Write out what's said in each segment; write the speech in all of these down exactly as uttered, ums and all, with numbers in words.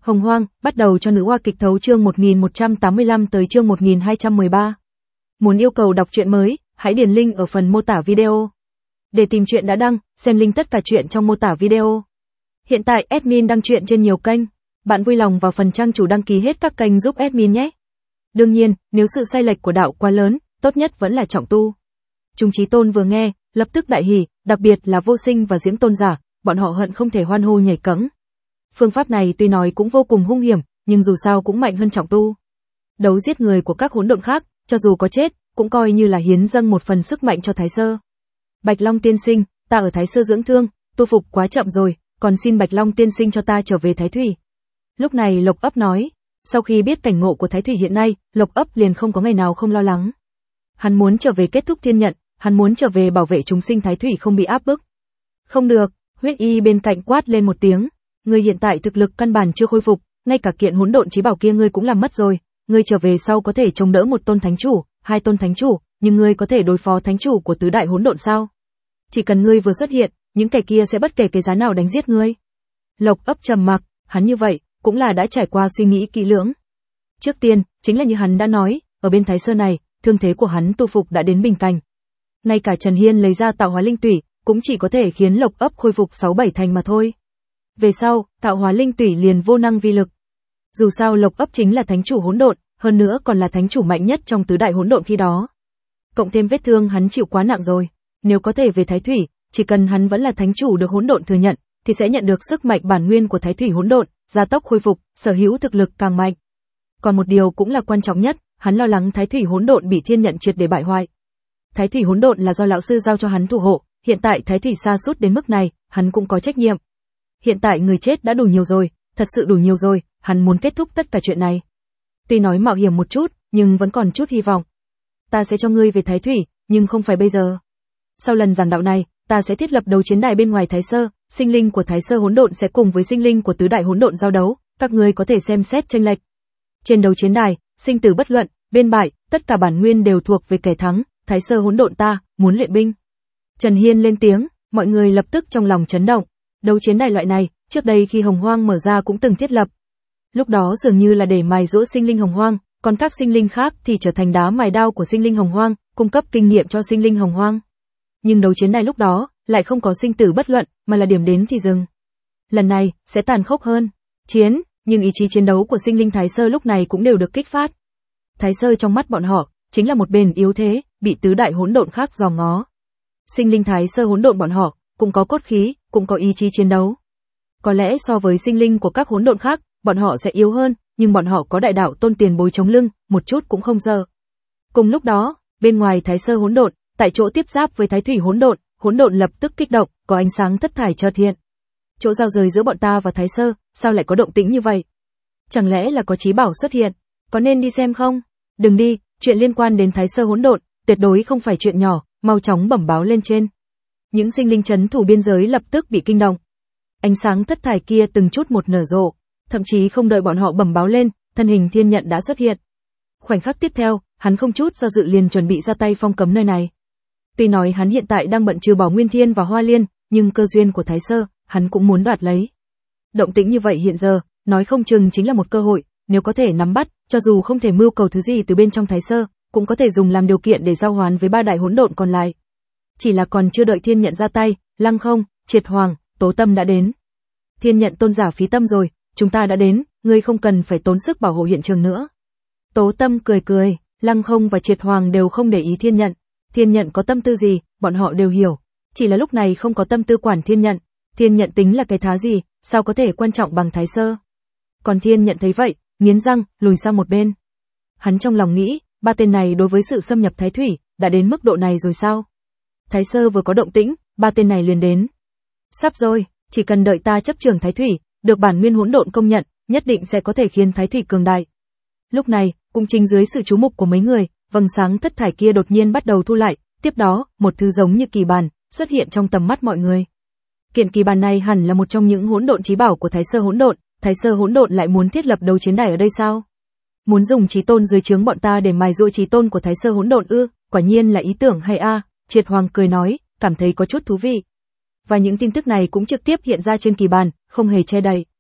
Hồng Hoang, bắt đầu cho nữ hoa kịch thấu chương một nghìn một trăm tám mươi lăm tới chương một nghìn hai trăm mười ba. Muốn yêu cầu đọc truyện mới, hãy điền link ở phần mô tả video. Để tìm truyện đã đăng, xem link tất cả truyện trong mô tả video. Hiện tại admin đăng truyện trên nhiều kênh, bạn vui lòng vào phần trang chủ đăng ký hết các kênh giúp admin nhé. Đương nhiên, nếu sự sai lệch của đạo quá lớn, tốt nhất vẫn là trọng tu. Chúng Chí Tôn vừa nghe, lập tức đại hỉ, đặc biệt là Vô Sinh và Diễm Tôn giả, bọn họ hận không thể hoan hô nhảy cẫng. Phương pháp này tuy nói cũng vô cùng hung hiểm, nhưng dù sao cũng mạnh hơn trọng tu. Đấu giết người của các hỗn độn khác, cho dù có chết, cũng coi như là hiến dâng một phần sức mạnh cho Thái Sơ. Bạch Long tiên sinh, ta ở Thái Sơ dưỡng thương, tu phục quá chậm rồi, còn xin Bạch Long tiên sinh cho ta trở về Thái Thủy. Lúc này Lộc Ấp nói, sau khi biết cảnh ngộ của Thái Thủy hiện nay, Lộc Ấp liền không có ngày nào không lo lắng. Hắn muốn trở về kết thúc thiên nhận, hắn muốn trở về bảo vệ chúng sinh Thái Thủy không bị áp bức. Không được, Huyết Y bên cạnh quát lên một tiếng, ngươi hiện tại thực lực căn bản chưa khôi phục, ngay cả kiện hỗn độn chí bảo kia ngươi cũng làm mất rồi, ngươi trở về sau có thể chống đỡ một tôn thánh chủ, hai tôn thánh chủ, nhưng ngươi có thể đối phó thánh chủ của tứ đại hỗn độn sao? Chỉ cần ngươi vừa xuất hiện, những kẻ kia sẽ bất kể cái giá nào đánh giết ngươi. Lộc Ấp trầm mặc, hắn như vậy cũng là đã trải qua suy nghĩ kỹ lưỡng. Trước tiên, chính là như hắn đã nói, ở bên Thái Sơ này, thương thế của hắn tu phục đã đến bình cảnh. Ngay cả Trần Hiên lấy ra tạo hóa linh tủy, cũng chỉ có thể khiến Lộc Ấp khôi phục sáu bảy thành mà thôi. Về sau, tạo hóa linh tủy liền vô năng vi lực. Dù sao Lộc Ấp chính là thánh chủ hỗn độn, hơn nữa còn là thánh chủ mạnh nhất trong tứ đại hỗn độn khi đó. Cộng thêm vết thương hắn chịu quá nặng rồi, nếu có thể về Thái Thủy, chỉ cần hắn vẫn là thánh chủ được hỗn độn thừa nhận, thì sẽ nhận được sức mạnh bản nguyên của Thái Thủy hỗn độn, gia tốc khôi phục, sở hữu thực lực càng mạnh. Còn một điều cũng là quan trọng nhất, hắn lo lắng Thái Thủy hỗn độn bị thiên nhận triệt để bại hoại. Thái Thủy hỗn độn là do lão sư giao cho hắn thủ hộ, hiện tại Thái Thủy sa sút đến mức này, hắn cũng có trách nhiệm. Hiện tại người chết đã đủ nhiều rồi, thật sự đủ nhiều rồi, hắn muốn kết thúc tất cả chuyện này. Tuy nói mạo hiểm một chút, nhưng vẫn còn chút hy vọng. Ta sẽ cho ngươi về Thái Thủy, nhưng không phải bây giờ. Sau lần giảng đạo này, ta sẽ thiết lập đấu chiến đài bên ngoài Thái Sơ, sinh linh của Thái Sơ hỗn độn sẽ cùng với sinh linh của tứ đại hỗn độn giao đấu, các ngươi có thể xem xét chênh lệch. Trên đấu chiến đài, sinh tử bất luận, bên bại, tất cả bản nguyên đều thuộc về kẻ thắng, Thái Sơ hỗn độn ta muốn luyện binh. Trần Hiên lên tiếng, mọi người lập tức trong lòng chấn động. Đấu chiến đài loại này, trước đây khi Hồng Hoang mở ra cũng từng thiết lập. Lúc đó dường như là để mài giũa sinh linh Hồng Hoang, còn các sinh linh khác thì trở thành đá mài đao của sinh linh Hồng Hoang, cung cấp kinh nghiệm cho sinh linh Hồng Hoang. Nhưng đấu chiến đài lúc đó lại không có sinh tử bất luận, mà là điểm đến thì dừng. Lần này sẽ tàn khốc hơn. Chiến, nhưng ý chí chiến đấu của sinh linh Thái Sơ lúc này cũng đều được kích phát. Thái Sơ trong mắt bọn họ chính là một bên yếu thế, bị tứ đại hỗn độn khác dòm ngó. Sinh linh Thái Sơ hỗn độn bọn họ cũng có cốt khí, cũng có ý chí chiến đấu. Có lẽ so với sinh linh của các hỗn độn khác, bọn họ sẽ yếu hơn, nhưng bọn họ có đại đạo tôn tiền bối chống lưng, một chút cũng không dơ. Cùng lúc đó, bên ngoài Thái Sơ hỗn độn, tại chỗ tiếp giáp với Thái Thủy hỗn độn, hỗn độn lập tức kích động, có ánh sáng thất thải chợt hiện. Chỗ giao giới giữa bọn ta và Thái Sơ, sao lại có động tĩnh như vậy? Chẳng lẽ là có chí bảo xuất hiện? Có nên đi xem không? Đừng đi, chuyện liên quan đến Thái Sơ hỗn độn, tuyệt đối không phải chuyện nhỏ, mau chóng bẩm báo lên trên. Những sinh linh trấn thủ biên giới lập tức bị kinh động. Ánh sáng thất thải kia từng chút một nở rộ, thậm chí không đợi bọn họ bẩm báo lên, thân hình thiên nhận đã xuất hiện. Khoảnh khắc tiếp theo, hắn không chút do dự liền chuẩn bị ra tay phong cấm nơi này. Tuy nói hắn hiện tại đang bận trừ bỏ Nguyên Thiên và Hoa Liên, nhưng cơ duyên của Thái Sơ, hắn cũng muốn đoạt lấy. Động tĩnh như vậy hiện giờ, nói không chừng chính là một cơ hội, nếu có thể nắm bắt, cho dù không thể mưu cầu thứ gì từ bên trong Thái Sơ, cũng có thể dùng làm điều kiện để giao hoán với ba đại hỗn độn còn lại. Chỉ là còn chưa đợi thiên nhận ra tay, Lăng Không, Triệt Hoàng, Tố Tâm đã đến. Thiên nhận tôn giả phí tâm rồi, chúng ta đã đến, ngươi không cần phải tốn sức bảo hộ hiện trường nữa. Tố Tâm cười cười, Lăng Không và Triệt Hoàng đều không để ý thiên nhận. Thiên nhận có tâm tư gì, bọn họ đều hiểu. Chỉ là lúc này không có tâm tư quản thiên nhận. Thiên nhận tính là cái thá gì, sao có thể quan trọng bằng Thái Sơ. Còn thiên nhận thấy vậy, nghiến răng, lùi sang một bên. Hắn trong lòng nghĩ, ba tên này đối với sự xâm nhập Thái Thủy, đã đến mức độ này rồi sao? Thái Sơ vừa có động tĩnh, ba tên này liền đến. Sắp rồi, chỉ cần đợi ta chấp trưởng Thái Thủy, được bản nguyên hỗn độn công nhận, nhất định sẽ có thể khiến Thái Thủy cường đại. Lúc này, cũng chính dưới sự chú mục của mấy người, vầng sáng thất thải kia đột nhiên bắt đầu thu lại, tiếp đó, một thứ giống như kỳ bàn, xuất hiện trong tầm mắt mọi người. Kiện kỳ bàn này hẳn là một trong những hỗn độn chí bảo của Thái Sơ hỗn độn, Thái Sơ hỗn độn lại muốn thiết lập đấu chiến đài ở đây sao? Muốn dùng chí tôn dưới trướng bọn ta để mài giũa chí tôn của Thái Sơ hỗn độn ư? Quả nhiên là ý tưởng hay a, Triệt Hoàng cười nói, cảm thấy có chút thú vị. Và những tin tức này cũng trực tiếp hiện ra trên kỳ bàn, không hề che đậy.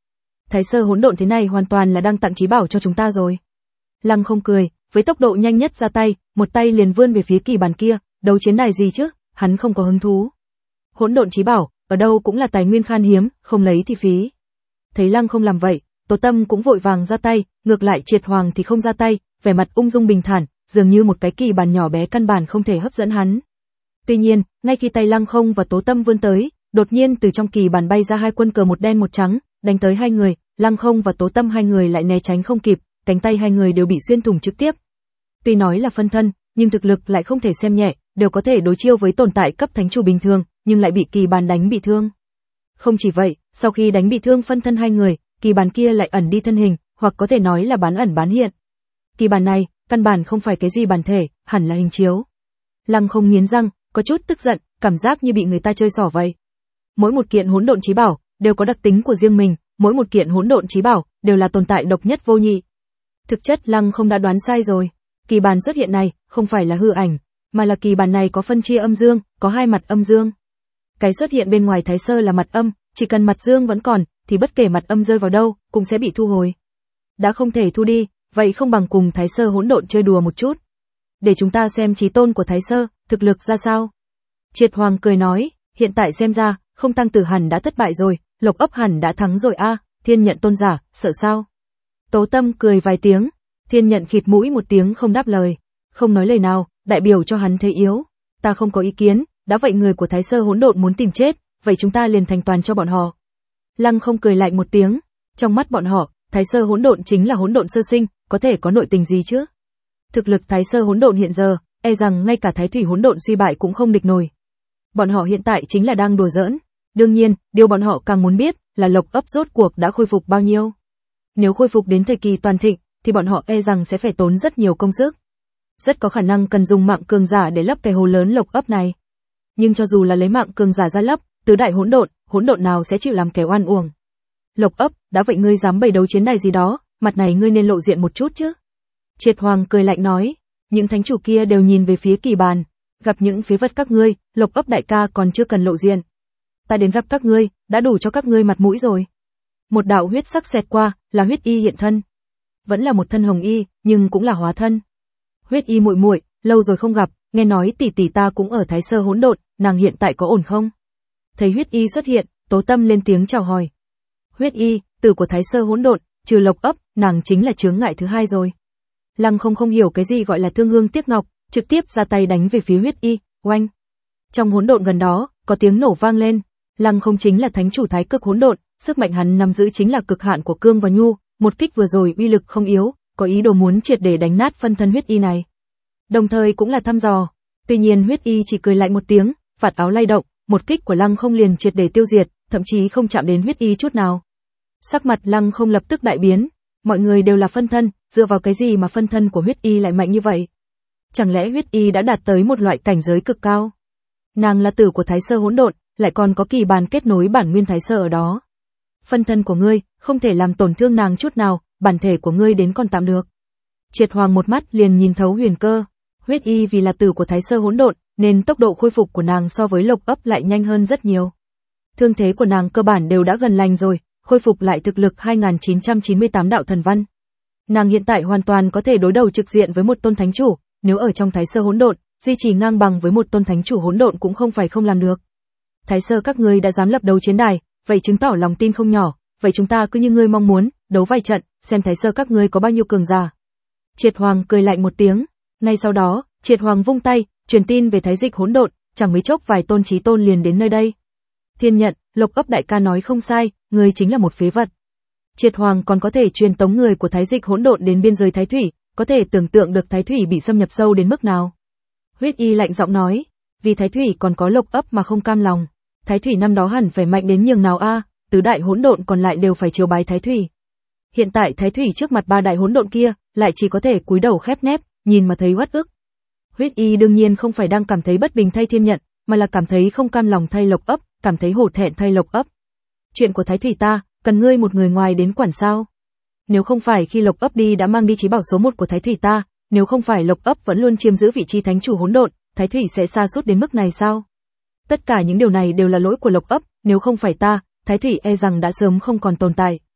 Thái Sơ hỗn độn thế này hoàn toàn là đang tặng trí bảo cho chúng ta rồi. Lăng Không cười, với tốc độ nhanh nhất ra tay, một tay liền vươn về phía kỳ bàn kia, đấu chiến đài gì chứ, hắn không có hứng thú. Hỗn độn trí bảo, ở đâu cũng là tài nguyên khan hiếm, không lấy thì phí. Thấy Lăng Không làm vậy, Tố Tâm cũng vội vàng ra tay, ngược lại Triệt Hoàng thì không ra tay, vẻ mặt ung dung bình thản, dường như một cái kỳ bàn nhỏ bé căn bản không thể hấp dẫn hắn. Tuy nhiên, ngay khi tay Lăng Không và Tố Tâm vươn tới, đột nhiên từ trong kỳ bàn bay ra hai quân cờ một đen một trắng, đánh tới hai người, Lăng Không và Tố Tâm hai người lại né tránh không kịp, cánh tay hai người đều bị xuyên thủng trực tiếp. Tuy nói là phân thân, nhưng thực lực lại không thể xem nhẹ, đều có thể đối chiêu với tồn tại cấp thánh chủ bình thường, nhưng lại bị kỳ bàn đánh bị thương. Không chỉ vậy, sau khi đánh bị thương phân thân hai người, kỳ bàn kia lại ẩn đi thân hình, hoặc có thể nói là bán ẩn bán hiện. Kỳ bàn này, căn bản không phải cái gì bản thể, hẳn là hình chiếu. Lăng Không nghiến răng, có chút tức giận, cảm giác như bị người ta chơi xỏ vậy. Mỗi một kiện hỗn độn chí bảo đều có đặc tính của riêng mình, mỗi một kiện hỗn độn chí bảo đều là tồn tại độc nhất vô nhị. Thực chất Lăng Không đã đoán sai rồi, kỳ bàn xuất hiện này không phải là hư ảnh, mà là kỳ bàn này có phân chia âm dương, có hai mặt âm dương. Cái xuất hiện bên ngoài Thái Sơ là mặt âm, chỉ cần mặt dương vẫn còn, thì bất kể mặt âm rơi vào đâu, cũng sẽ bị thu hồi. Đã không thể thu đi, vậy không bằng cùng Thái Sơ hỗn độn chơi đùa một chút. Để chúng ta xem chí tôn của Thái Sơ, thực lực ra sao. Triệt Hoàng cười nói, hiện tại xem ra, không tăng tử hẳn đã thất bại rồi, Lộc ấp hẳn đã thắng rồi a, à, Thiên Nhận tôn giả, sợ sao? Tố Tâm cười vài tiếng, Thiên Nhận khịt mũi một tiếng không đáp lời, không nói lời nào, đại biểu cho hắn thấy yếu. Ta không có ý kiến, đã vậy người của Thái Sơ hỗn độn muốn tìm chết, vậy chúng ta liền thành toàn cho bọn họ. Lăng Không cười lạnh một tiếng, trong mắt bọn họ, Thái Sơ hỗn độn chính là hỗn độn sơ sinh, có thể có nội tình gì chứ? Thực lực Thái Sơ hỗn độn hiện giờ, e rằng ngay cả Thái Thủy hỗn độn suy bại cũng không địch nổi. Bọn họ hiện tại chính là đang đùa giỡn. Đương nhiên, điều bọn họ càng muốn biết là Lộc ấp rốt cuộc đã khôi phục bao nhiêu. Nếu khôi phục đến thời kỳ toàn thịnh, thì bọn họ e rằng sẽ phải tốn rất nhiều công sức. Rất có khả năng cần dùng mạng cường giả để lấp cái hố lớn Lộc ấp này. Nhưng cho dù là lấy mạng cường giả ra lấp, tứ đại hỗn độn, hỗn độn nào sẽ chịu làm kẻ oan uổng. Lộc ấp, đã vậy ngươi dám bày đấu chiến đài gì đó, mặt này ngươi nên lộ diện một chút chứ. Triệt Hoàng cười lạnh nói, những thánh chủ kia đều nhìn về phía kỳ bàn, gặp những phế vật các ngươi, Lộc ấp đại ca còn chưa cần lộ diện. Ta đến gặp các ngươi, đã đủ cho các ngươi mặt mũi rồi. Một đạo huyết sắc xẹt qua, là huyết y hiện thân. Vẫn là một thân hồng y, nhưng cũng là hóa thân. Huyết y muội muội, lâu rồi không gặp, nghe nói tỷ tỷ ta cũng ở Thái Sơ hỗn độn, nàng hiện tại có ổn không? Thấy huyết y xuất hiện, Tố Tâm lên tiếng chào hỏi. Huyết y, tử của Thái Sơ hỗn độn, trừ Lộc ấp, nàng chính là chướng ngại thứ hai rồi. Lăng Không không hiểu cái gì gọi là thương hương tiếc ngọc, trực tiếp ra tay đánh về phía huyết y, oanh. Trong hỗn độn gần đó, có tiếng nổ vang lên. Lăng Không chính là thánh chủ thái cực hỗn độn, sức mạnh hắn nắm giữ chính là cực hạn của cương và nhu, một kích vừa rồi uy lực không yếu, có ý đồ muốn triệt để đánh nát phân thân huyết y này. Đồng thời cũng là thăm dò. Tuy nhiên huyết y chỉ cười lạnh một tiếng, vạt áo lay động, một kích của Lăng Không liền triệt để tiêu diệt, thậm chí không chạm đến huyết y chút nào. Sắc mặt Lăng Không lập tức đại biến, mọi người đều là phân thân, dựa vào cái gì mà phân thân của huyết y lại mạnh như vậy? Chẳng lẽ huyết y đã đạt tới một loại cảnh giới cực cao? Nàng là tử của Thái Sơ hỗn độn, lại còn có kỳ bàn kết nối bản nguyên Thái Sơ ở đó. Phân thân của ngươi không thể làm tổn thương nàng chút nào, bản thể của ngươi đến còn tạm được. Triệt Hoàng một mắt liền nhìn thấu huyền cơ, huyết y vì là tử của Thái Sơ hỗn độn, nên tốc độ khôi phục của nàng so với Lộc ấp lại nhanh hơn rất nhiều. Thương thế của nàng cơ bản đều đã gần lành rồi, khôi phục lại thực lực hai nghìn chín trăm chín mươi tám đạo thần văn. Nàng hiện tại hoàn toàn có thể đối đầu trực diện với một tôn thánh chủ, nếu ở trong Thái Sơ hỗn độn, duy trì ngang bằng với một tôn thánh chủ hỗn độn cũng không phải không làm được. Thái Sơ các ngươi đã dám lập đấu chiến đài, vậy chứng tỏ lòng tin không nhỏ, vậy chúng ta cứ như ngươi mong muốn, đấu vài trận, xem Thái Sơ các ngươi có bao nhiêu cường giả. Triệt Hoàng cười lạnh một tiếng, ngay sau đó, Triệt Hoàng vung tay, truyền tin về Thái Dịch hỗn độn, chẳng mấy chốc vài tôn chí tôn liền đến nơi đây. Thiên Nhận, Lộc ấp đại ca nói không sai, ngươi chính là một phế vật. Triệt Hoàng còn có thể truyền tống người của Thái Dịch hỗn độn đến biên giới Thái Thủy, có thể tưởng tượng được Thái Thủy bị xâm nhập sâu đến mức nào. Huyết y lạnh giọng nói, vì Thái Thủy còn có Lộc ấp mà không cam lòng. Thái Thủy năm đó hẳn phải mạnh đến nhường nào a, à, tứ đại hỗn độn còn lại đều phải chiều bái Thái Thủy. Hiện tại Thái Thủy trước mặt ba đại hỗn độn kia, lại chỉ có thể cúi đầu khép nép, nhìn mà thấy uất ức. Huyết y đương nhiên không phải đang cảm thấy bất bình thay Thiên Nhận, mà là cảm thấy không cam lòng thay Lộc ấp, cảm thấy hổ thẹn thay Lộc ấp. Chuyện của Thái Thủy ta, cần ngươi một người ngoài đến quản sao? Nếu không phải khi Lộc ấp đi đã mang đi chí bảo số một của Thái Thủy ta, nếu không phải Lộc ấp vẫn luôn chiếm giữ vị trí thánh chủ hỗn độn, Thái Thủy sẽ sa sút đến mức này sao? Tất cả những điều này đều là lỗi của Lộc ấp, nếu không phải ta, Thái Thủy e rằng đã sớm không còn tồn tại.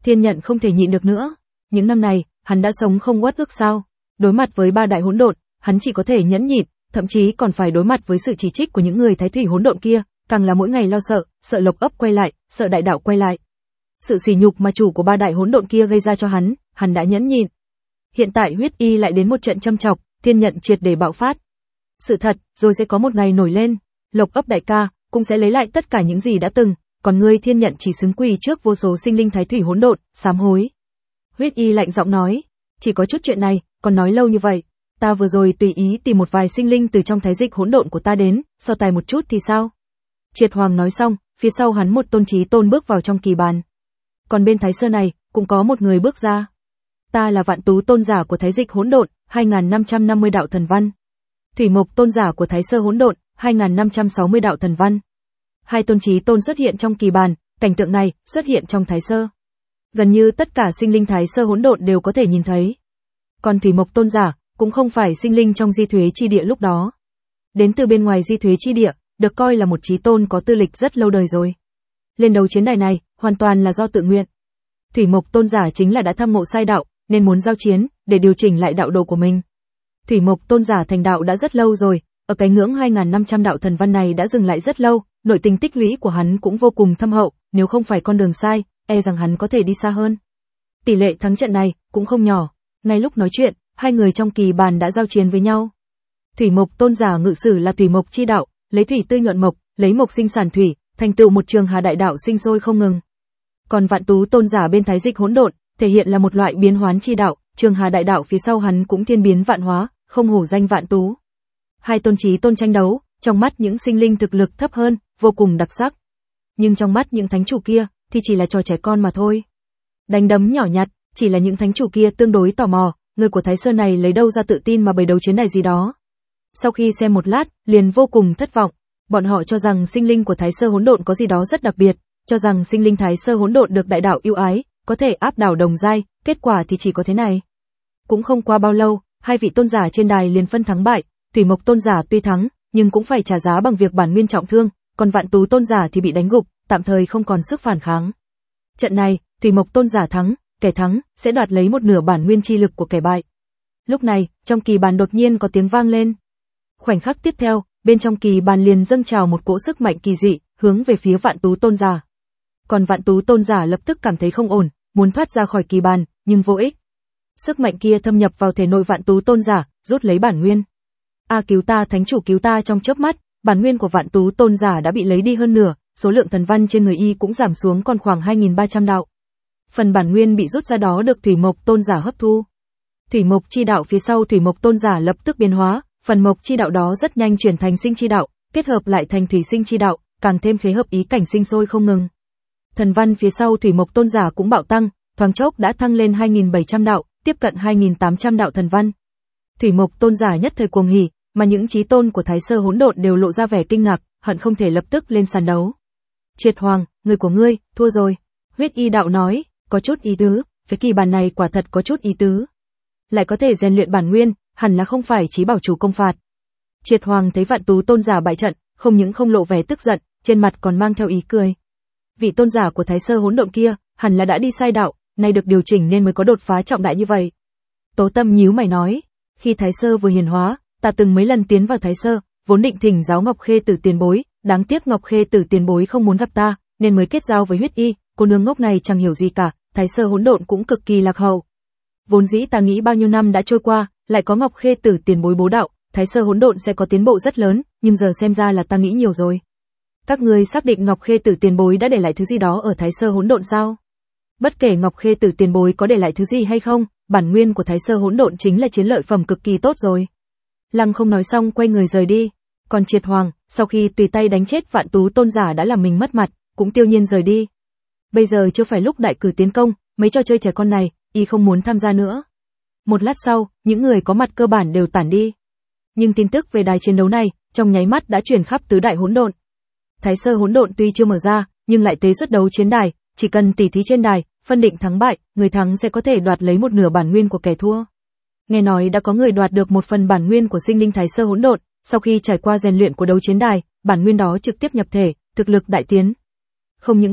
Thiên Nhận không thể nhịn được nữa. Những năm này, hắn đã sống không uất ức sao? Đối mặt với ba đại hỗn độn, hắn chỉ có thể nhẫn nhịn, thậm chí còn phải đối mặt với sự chỉ trích của những người thái thủy hỗn độn kia, càng là mỗi ngày lo sợ, sợ lộc ấp quay lại, sợ đại đạo quay lại. Sự sỉ nhục mà chủ của ba đại hỗn độn kia gây ra cho hắn, hắn đã nhẫn nhịn. Hiện tại huyết y lại đến một trận châm chọc, Thiên Nhận triệt để bạo phát. Sự thật, rồi sẽ có một ngày nổi lên, lộc ấp đại ca cũng sẽ lấy lại tất cả những gì đã từng, còn ngươi Thiên Nhận chỉ xứng quỳ trước vô số sinh linh thái thủy hỗn độn, sám hối. Huyết y lạnh giọng nói, chỉ có chút chuyện này, còn nói lâu như vậy, ta vừa rồi tùy ý tìm một vài sinh linh từ trong thái dịch hỗn độn của ta đến, so tài một chút thì sao? Triệt Hoàng nói xong, phía sau hắn một tôn chí tôn bước vào trong kỳ bàn. Còn bên Thái Sơ này, cũng có một người bước ra. Ta là Vạn Tú tôn giả của thái dịch hỗn độn, hai nghìn năm trăm năm mươi đạo thần văn. Thủy Mộc tôn giả của Thái Sơ hỗn độn, hai nghìn năm trăm sáu mươi đạo thần văn. Hai tôn chí tôn xuất hiện trong kỳ bàn, cảnh tượng này xuất hiện trong Thái Sơ. Gần như tất cả sinh linh Thái Sơ hỗn độn đều có thể nhìn thấy. Còn Thủy Mộc tôn giả cũng không phải sinh linh trong Di Thuế chi địa lúc đó. Đến từ bên ngoài Di Thuế chi địa, được coi là một chí tôn có tư lịch rất lâu đời rồi. Lên đấu chiến đài này, hoàn toàn là do tự nguyện. Thủy Mộc tôn giả chính là đã tham ngộ sai đạo, nên muốn giao chiến, để điều chỉnh lại đạo đồ của mình. Thủy Mộc tôn giả thành đạo đã rất lâu rồi, ở cái ngưỡng hai nghìn năm trăm đạo thần văn này đã dừng lại rất lâu, nội tình tích lũy của hắn cũng vô cùng thâm hậu, nếu không phải con đường sai, e rằng hắn có thể đi xa hơn. Tỷ lệ thắng trận này cũng không nhỏ. Ngay lúc nói chuyện, hai người trong kỳ bàn đã giao chiến với nhau. Thủy Mộc tôn giả ngự sử là thủy mộc chi đạo, lấy thủy tươi nhuận mộc, lấy mộc sinh sản thủy, thành tựu một trường hà đại đạo sinh sôi không ngừng. Còn Vạn Tú tôn giả bên thái dịch hỗn độn, thể hiện là một loại biến hoán chi đạo, trường hà đại đạo phía sau hắn cũng thiên biến vạn hóa, không hổ danh Vạn Tú. Hai tôn chí tôn tranh đấu, trong mắt những sinh linh thực lực thấp hơn, vô cùng đặc sắc. Nhưng trong mắt những thánh chủ kia, thì chỉ là trò trẻ con mà thôi. Đánh đấm nhỏ nhặt, chỉ là những thánh chủ kia tương đối tò mò, người của Thái Sơn này lấy đâu ra tự tin mà bày đấu chiến này gì đó. Sau khi xem một lát, liền vô cùng thất vọng. Bọn họ cho rằng sinh linh của Thái Sơ hỗn độn có gì đó rất đặc biệt, cho rằng sinh linh Thái Sơ hỗn độn được đại đạo ưu ái, có thể áp đảo đồng giai, kết quả thì chỉ có thế này. Cũng không qua bao lâu, hai vị tôn giả trên đài liền phân thắng bại, Thủy Mộc tôn giả tuy thắng, nhưng cũng phải trả giá bằng việc bản nguyên trọng thương, còn Vạn Tú tôn giả thì bị đánh gục, tạm thời không còn sức phản kháng. Trận này, Thủy Mộc tôn giả thắng, kẻ thắng sẽ đoạt lấy một nửa bản nguyên chi lực của kẻ bại. Lúc này, trong kỳ bàn đột nhiên có tiếng vang lên. Khoảnh khắc tiếp theo, bên trong kỳ bàn liền dâng trào một cỗ sức mạnh kỳ dị, hướng về phía Vạn Tú tôn giả. Còn Vạn Tú tôn giả lập tức cảm thấy không ổn, muốn thoát ra khỏi kỳ bàn, nhưng vô ích. Sức mạnh kia thâm nhập vào thể nội Vạn Tú tôn giả, rút lấy bản nguyên. A cứu ta, thánh chủ cứu ta, trong chớp mắt, bản nguyên của Vạn Tú tôn giả đã bị lấy đi hơn nửa, số lượng thần văn trên người y cũng giảm xuống còn khoảng hai nghìn ba trăm đạo. Phần bản nguyên bị rút ra đó được Thủy Mộc tôn giả hấp thu. Thủy Mộc chi đạo phía sau Thủy Mộc tôn giả lập tức biến hóa, phần mộc chi đạo đó rất nhanh chuyển thành sinh chi đạo, kết hợp lại thành thủy sinh chi đạo, càng thêm khế hợp ý cảnh sinh sôi không ngừng. Thần văn phía sau Thủy Mộc tôn giả cũng bạo tăng, thoáng chốc đã thăng lên hai nghìn bảy trăm đạo, tiếp cận hai nghìn tám trăm đạo thần văn. Thủy Mộc tôn giả nhất thời cuồng hỉ, mà những chí tôn của Thái Sơ hỗn độn đều lộ ra vẻ kinh ngạc, hận không thể lập tức lên sàn đấu. Triệt Hoàng, người của ngươi thua rồi. Huyết y đạo nói, có chút ý tứ, cái kỳ bàn này quả thật có chút ý tứ. Lại có thể rèn luyện bản nguyên, hẳn là không phải chí bảo chủ công phạt. Triệt Hoàng thấy Vạn Tú tôn giả bại trận, không những không lộ vẻ tức giận, trên mặt còn mang theo ý cười. Vị tôn giả của Thái Sơ hỗn độn kia, hẳn là đã đi sai đạo, nay được điều chỉnh nên mới có đột phá trọng đại như vậy. Tố Tâm nhíu mày nói, khi Thái Sơ vừa hiển hóa, ta từng mấy lần tiến vào Thái Sơ, vốn định thỉnh giáo Ngọc Khê Tử tiền bối, đáng tiếc Ngọc Khê Tử tiền bối không muốn gặp ta, nên mới kết giao với Huyết Y, cô nương ngốc này chẳng hiểu gì cả, Thái Sơ hỗn độn cũng cực kỳ lạc hậu. Vốn dĩ ta nghĩ bao nhiêu năm đã trôi qua, lại có Ngọc Khê Tử tiền bối bố đạo, Thái Sơ hỗn độn sẽ có tiến bộ rất lớn, nhưng giờ xem ra là ta nghĩ nhiều rồi. Các ngươi xác định Ngọc Khê Tử tiền bối đã để lại thứ gì đó ở Thái Sơ hỗn độn sao? Bất kể Ngọc Khê Tử tiền bối có để lại thứ gì hay không, bản nguyên của Thái Sơ hỗn độn chính là chiến lợi phẩm cực kỳ tốt rồi. Lăng không nói xong quay người rời đi. Còn Triệt Hoàng, sau khi tùy tay đánh chết Vạn Tú tôn giả đã làm mình mất mặt, cũng tiêu nhiên rời đi. Bây giờ chưa phải lúc đại cử tiến công, mấy trò chơi trẻ con này, y không muốn tham gia nữa. Một lát sau, những người có mặt cơ bản đều tản đi. Nhưng tin tức về đài chiến đấu này, trong nháy mắt đã truyền khắp tứ đại hỗn độn. Thái Sơ hỗn độn tuy chưa mở ra, nhưng lại tế xuất đấu chiến đài, chỉ cần tỉ thí trên đài, phân định thắng bại, người thắng sẽ có thể đoạt lấy một nửa bản nguyên của kẻ thua. Nghe nói đã có người đoạt được một phần bản nguyên của sinh linh Thái Sơ hỗn độn, sau khi trải qua rèn luyện của đấu chiến đài, bản nguyên đó trực tiếp nhập thể, thực lực đại tiến. Không những vậy,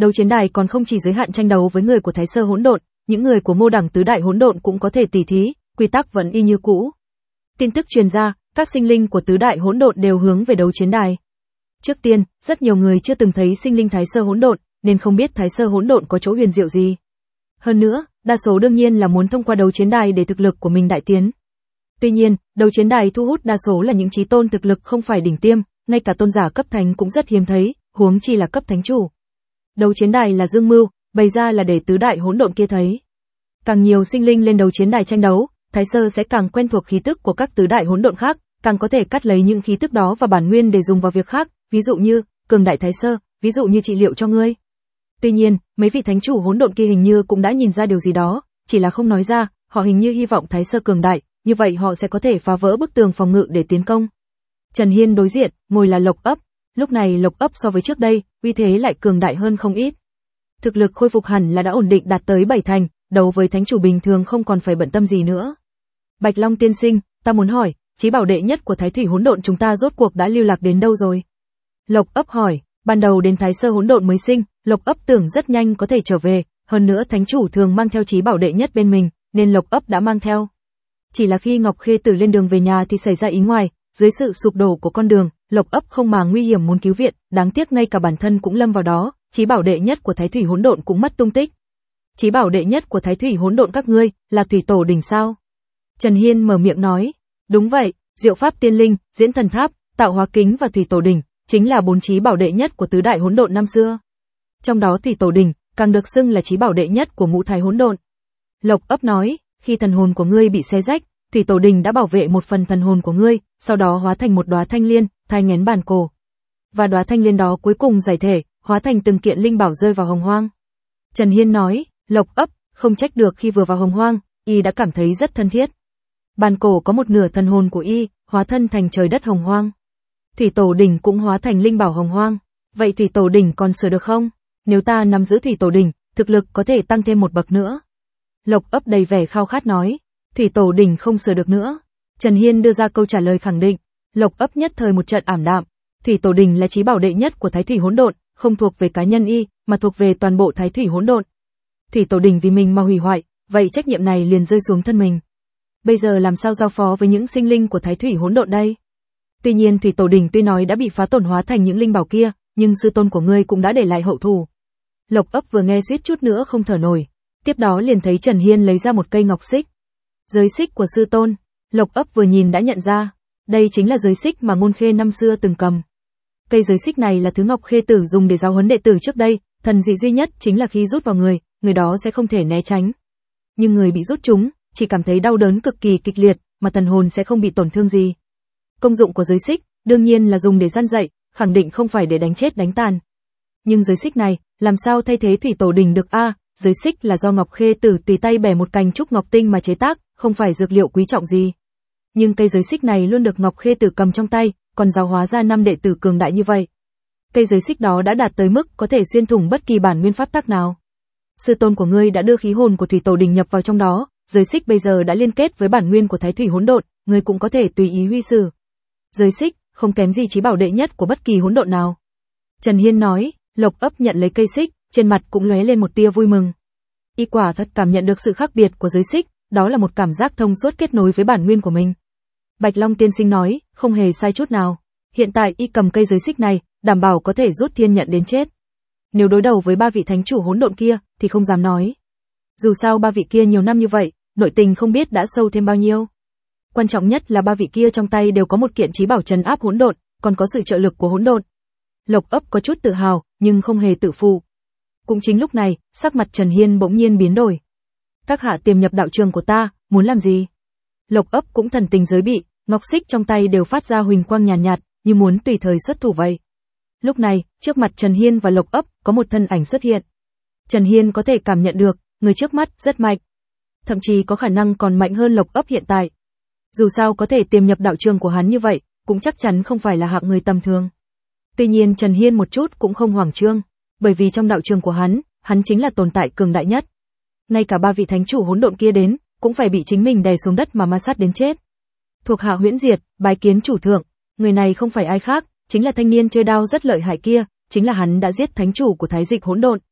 đấu chiến đài còn không chỉ giới hạn tranh đấu với người của Thái Sơ Hỗn Độn, những người của mô đẳng tứ đại hỗn độn cũng có thể tỉ thí, quy tắc vẫn y như cũ. Tin tức truyền ra, các sinh linh của tứ đại hỗn độn đều hướng về đấu chiến đài. Trước tiên, rất nhiều người chưa từng thấy sinh linh Thái Sơ Hỗn Độn, nên không biết Thái Sơ Hỗn Độn có chỗ huyền diệu gì. Hơn nữa, đa số đương nhiên là muốn thông qua đấu chiến đài để thực lực của mình đại tiến. Tuy nhiên, đấu chiến đài thu hút đa số là những chí tôn thực lực không phải đỉnh tiêm, ngay cả tôn giả cấp thánh cũng rất hiếm thấy, huống chi là cấp thánh chủ. Đấu chiến đài là dương mưu, bày ra là để tứ đại hỗn độn kia thấy. Càng nhiều sinh linh lên đấu chiến đài tranh đấu, Thái Sơ sẽ càng quen thuộc khí tức của các tứ đại hỗn độn khác, càng có thể cắt lấy những khí tức đó và bản nguyên để dùng vào việc khác, ví dụ như cường đại Thái Sơ, ví dụ như trị liệu cho ngươi. Tuy nhiên, mấy vị thánh chủ hỗn độn kia hình như cũng đã nhìn ra điều gì đó, chỉ là không nói ra, họ hình như hy vọng Thái Sơ cường đại, như vậy họ sẽ có thể phá vỡ bức tường phòng ngự để tiến công. Trần Hiên đối diện, ngồi là Lộc Ấp, lúc này Lộc Ấp so với trước đây, uy thế lại cường đại hơn không ít. Thực lực khôi phục hẳn là đã ổn định đạt tới bảy thành, đấu với thánh chủ bình thường không còn phải bận tâm gì nữa. Bạch Long tiên sinh, ta muốn hỏi, chí bảo đệ nhất của Thái Thủy hỗn độn chúng ta rốt cuộc đã lưu lạc đến đâu rồi? Lộc Ấp hỏi, ban đầu đến Thái Sơ hỗn độn mới sinh, Lộc Ấp tưởng rất nhanh có thể trở về, hơn nữa thánh chủ thường mang theo chí bảo đệ nhất bên mình, nên Lộc Ấp đã mang theo. Chỉ là khi Ngọc Khê Tử lên đường về nhà thì xảy ra ý ngoài, dưới sự sụp đổ của con đường, Lộc Ấp không màng nguy hiểm muốn cứu viện, đáng tiếc ngay cả bản thân cũng lâm vào đó, chí bảo đệ nhất của Thái Thủy hỗn độn cũng mất tung tích. Chí bảo đệ nhất của Thái Thủy hỗn độn các ngươi, là Thủy Tổ đỉnh sao? Trần Hiên mở miệng nói, đúng vậy, Diệu Pháp Tiên Linh, Diễn Thần Tháp, Tạo Hóa Kính và Thủy Tổ đỉnh, chính là bốn chí bảo đệ nhất của tứ đại hỗn độn năm xưa. Trong đó Thủy Tổ đỉnh, càng được xưng là chí bảo đệ nhất của ngũ thái hỗn độn. Lộc Ấp nói, khi thần hồn của ngươi bị xé rách, Thủy Tổ đỉnh đã bảo vệ một phần thần hồn của ngươi, sau đó hóa thành một đóa thanh liên, thai nghén bản cổ. Và đóa thanh liên đó cuối cùng giải thể, hóa thành từng kiện linh bảo rơi vào hồng hoang. Trần Hiên nói, Lộc Ấp, không trách được khi vừa vào hồng hoang, y đã cảm thấy rất thân thiết. Bản cổ có một nửa thần hồn của y, hóa thân thành trời đất hồng hoang. Thủy Tổ đỉnh cũng hóa thành linh bảo hồng hoang. Vậy Thủy Tổ đỉnh còn sửa được không? Nếu ta nắm giữ Thủy Tổ đỉnh, thực lực có thể tăng thêm một bậc nữa. Lộc Ấp đầy vẻ khao khát nói, Thủy Tổ đỉnh không sửa được nữa. Trần Hiên đưa ra câu trả lời khẳng định. Lộc Ấp nhất thời một trận ảm đạm. Thủy Tổ đỉnh là chí bảo đệ nhất của Thái Thủy hỗn độn, không thuộc về cá nhân y, mà thuộc về toàn bộ Thái Thủy hỗn độn. Thủy Tổ đỉnh vì mình mà hủy hoại, vậy trách nhiệm này liền rơi xuống thân mình. Bây giờ làm sao giao phó với những sinh linh của Thái Thủy hỗn độn đây? Tuy nhiên Thủy Tổ đỉnh tuy nói đã bị phá tổn hóa thành những linh bảo kia, nhưng sư tôn của ngươi cũng đã để lại hậu thủ. Lộc Ấp vừa nghe suýt chút nữa không thở nổi, tiếp đó liền thấy Trần Hiên lấy ra một cây ngọc xích. Giới xích của sư tôn. Lộc Ấp vừa nhìn đã nhận ra, đây chính là giới xích mà Ngôn Khê năm xưa từng cầm. Cây giới xích này là thứ Ngọc Khê Tử dùng để giáo huấn đệ tử trước đây, thần dị duy nhất chính là khi rút vào người, người đó sẽ không thể né tránh. Nhưng người bị rút chúng, chỉ cảm thấy đau đớn cực kỳ kịch liệt, mà thần hồn sẽ không bị tổn thương gì. Công dụng của giới xích, đương nhiên là dùng để gian dạy, khẳng định không phải để đánh chết đánh tàn. Nhưng giới xích này, làm sao thay thế Thủy Tổ đỉnh được a? À, giới xích là do Ngọc Khê Tử tùy tay bẻ một cành trúc ngọc tinh mà chế tác, không phải dược liệu quý trọng gì. Nhưng cây giới xích này luôn được Ngọc Khê Tử cầm trong tay, còn giáo hóa ra năm đệ tử cường đại như vậy. Cây giới xích đó đã đạt tới mức có thể xuyên thủng bất kỳ bản nguyên pháp tắc nào. Sư tôn của ngươi đã đưa khí hồn của Thủy Tổ đỉnh nhập vào trong đó, giới xích bây giờ đã liên kết với bản nguyên của Thái Thủy hỗn độn, ngươi cũng có thể tùy ý huy sử. Giới xích không kém gì chí bảo đệ nhất của bất kỳ hỗn độn nào. Trần Hiên nói. Lộc Ấp nhận lấy cây xích, trên mặt cũng lóe lên một tia vui mừng. Y quả thật cảm nhận được sự khác biệt của giới xích, đó là một cảm giác thông suốt kết nối với bản nguyên của mình. Bạch Long tiên sinh nói, không hề sai chút nào. Hiện tại y cầm cây giới xích này, đảm bảo có thể rút thiên nhận đến chết. Nếu đối đầu với ba vị thánh chủ hỗn độn kia, thì không dám nói. Dù sao ba vị kia nhiều năm như vậy, nội tình không biết đã sâu thêm bao nhiêu. Quan trọng nhất là ba vị kia trong tay đều có một kiện chí bảo trấn áp hỗn độn, còn có sự trợ lực của hỗn độn. Lộc Ấp có chút tự hào, nhưng không hề tự phụ. Cũng chính lúc này, sắc mặt Trần Hiên bỗng nhiên biến đổi. Các hạ tiềm nhập đạo trường của ta, muốn làm gì? Lộc Ấp cũng thần tình giới bị, ngọc xích trong tay đều phát ra huỳnh quang nhàn nhạt, nhạt, như muốn tùy thời xuất thủ vậy. Lúc này, trước mặt Trần Hiên và Lộc Ấp, có một thân ảnh xuất hiện. Trần Hiên có thể cảm nhận được, người trước mắt rất mạnh. Thậm chí có khả năng còn mạnh hơn Lộc Ấp hiện tại. Dù sao có thể tiềm nhập đạo trường của hắn như vậy, cũng chắc chắn không phải là hạng người tầm thường. Tuy nhiên Trần Hiên một chút cũng không hoảng trương, bởi vì trong đạo trường của hắn, hắn chính là tồn tại cường đại nhất. Ngay cả ba vị thánh chủ hỗn độn kia đến, cũng phải bị chính mình đè xuống đất mà ma sát đến chết. Thuộc hạ Huyễn Diệt, bái kiến chủ thượng, người này không phải ai khác, chính là thanh niên chơi đao rất lợi hại kia, chính là hắn đã giết thánh chủ của Thái Dịch hỗn độn,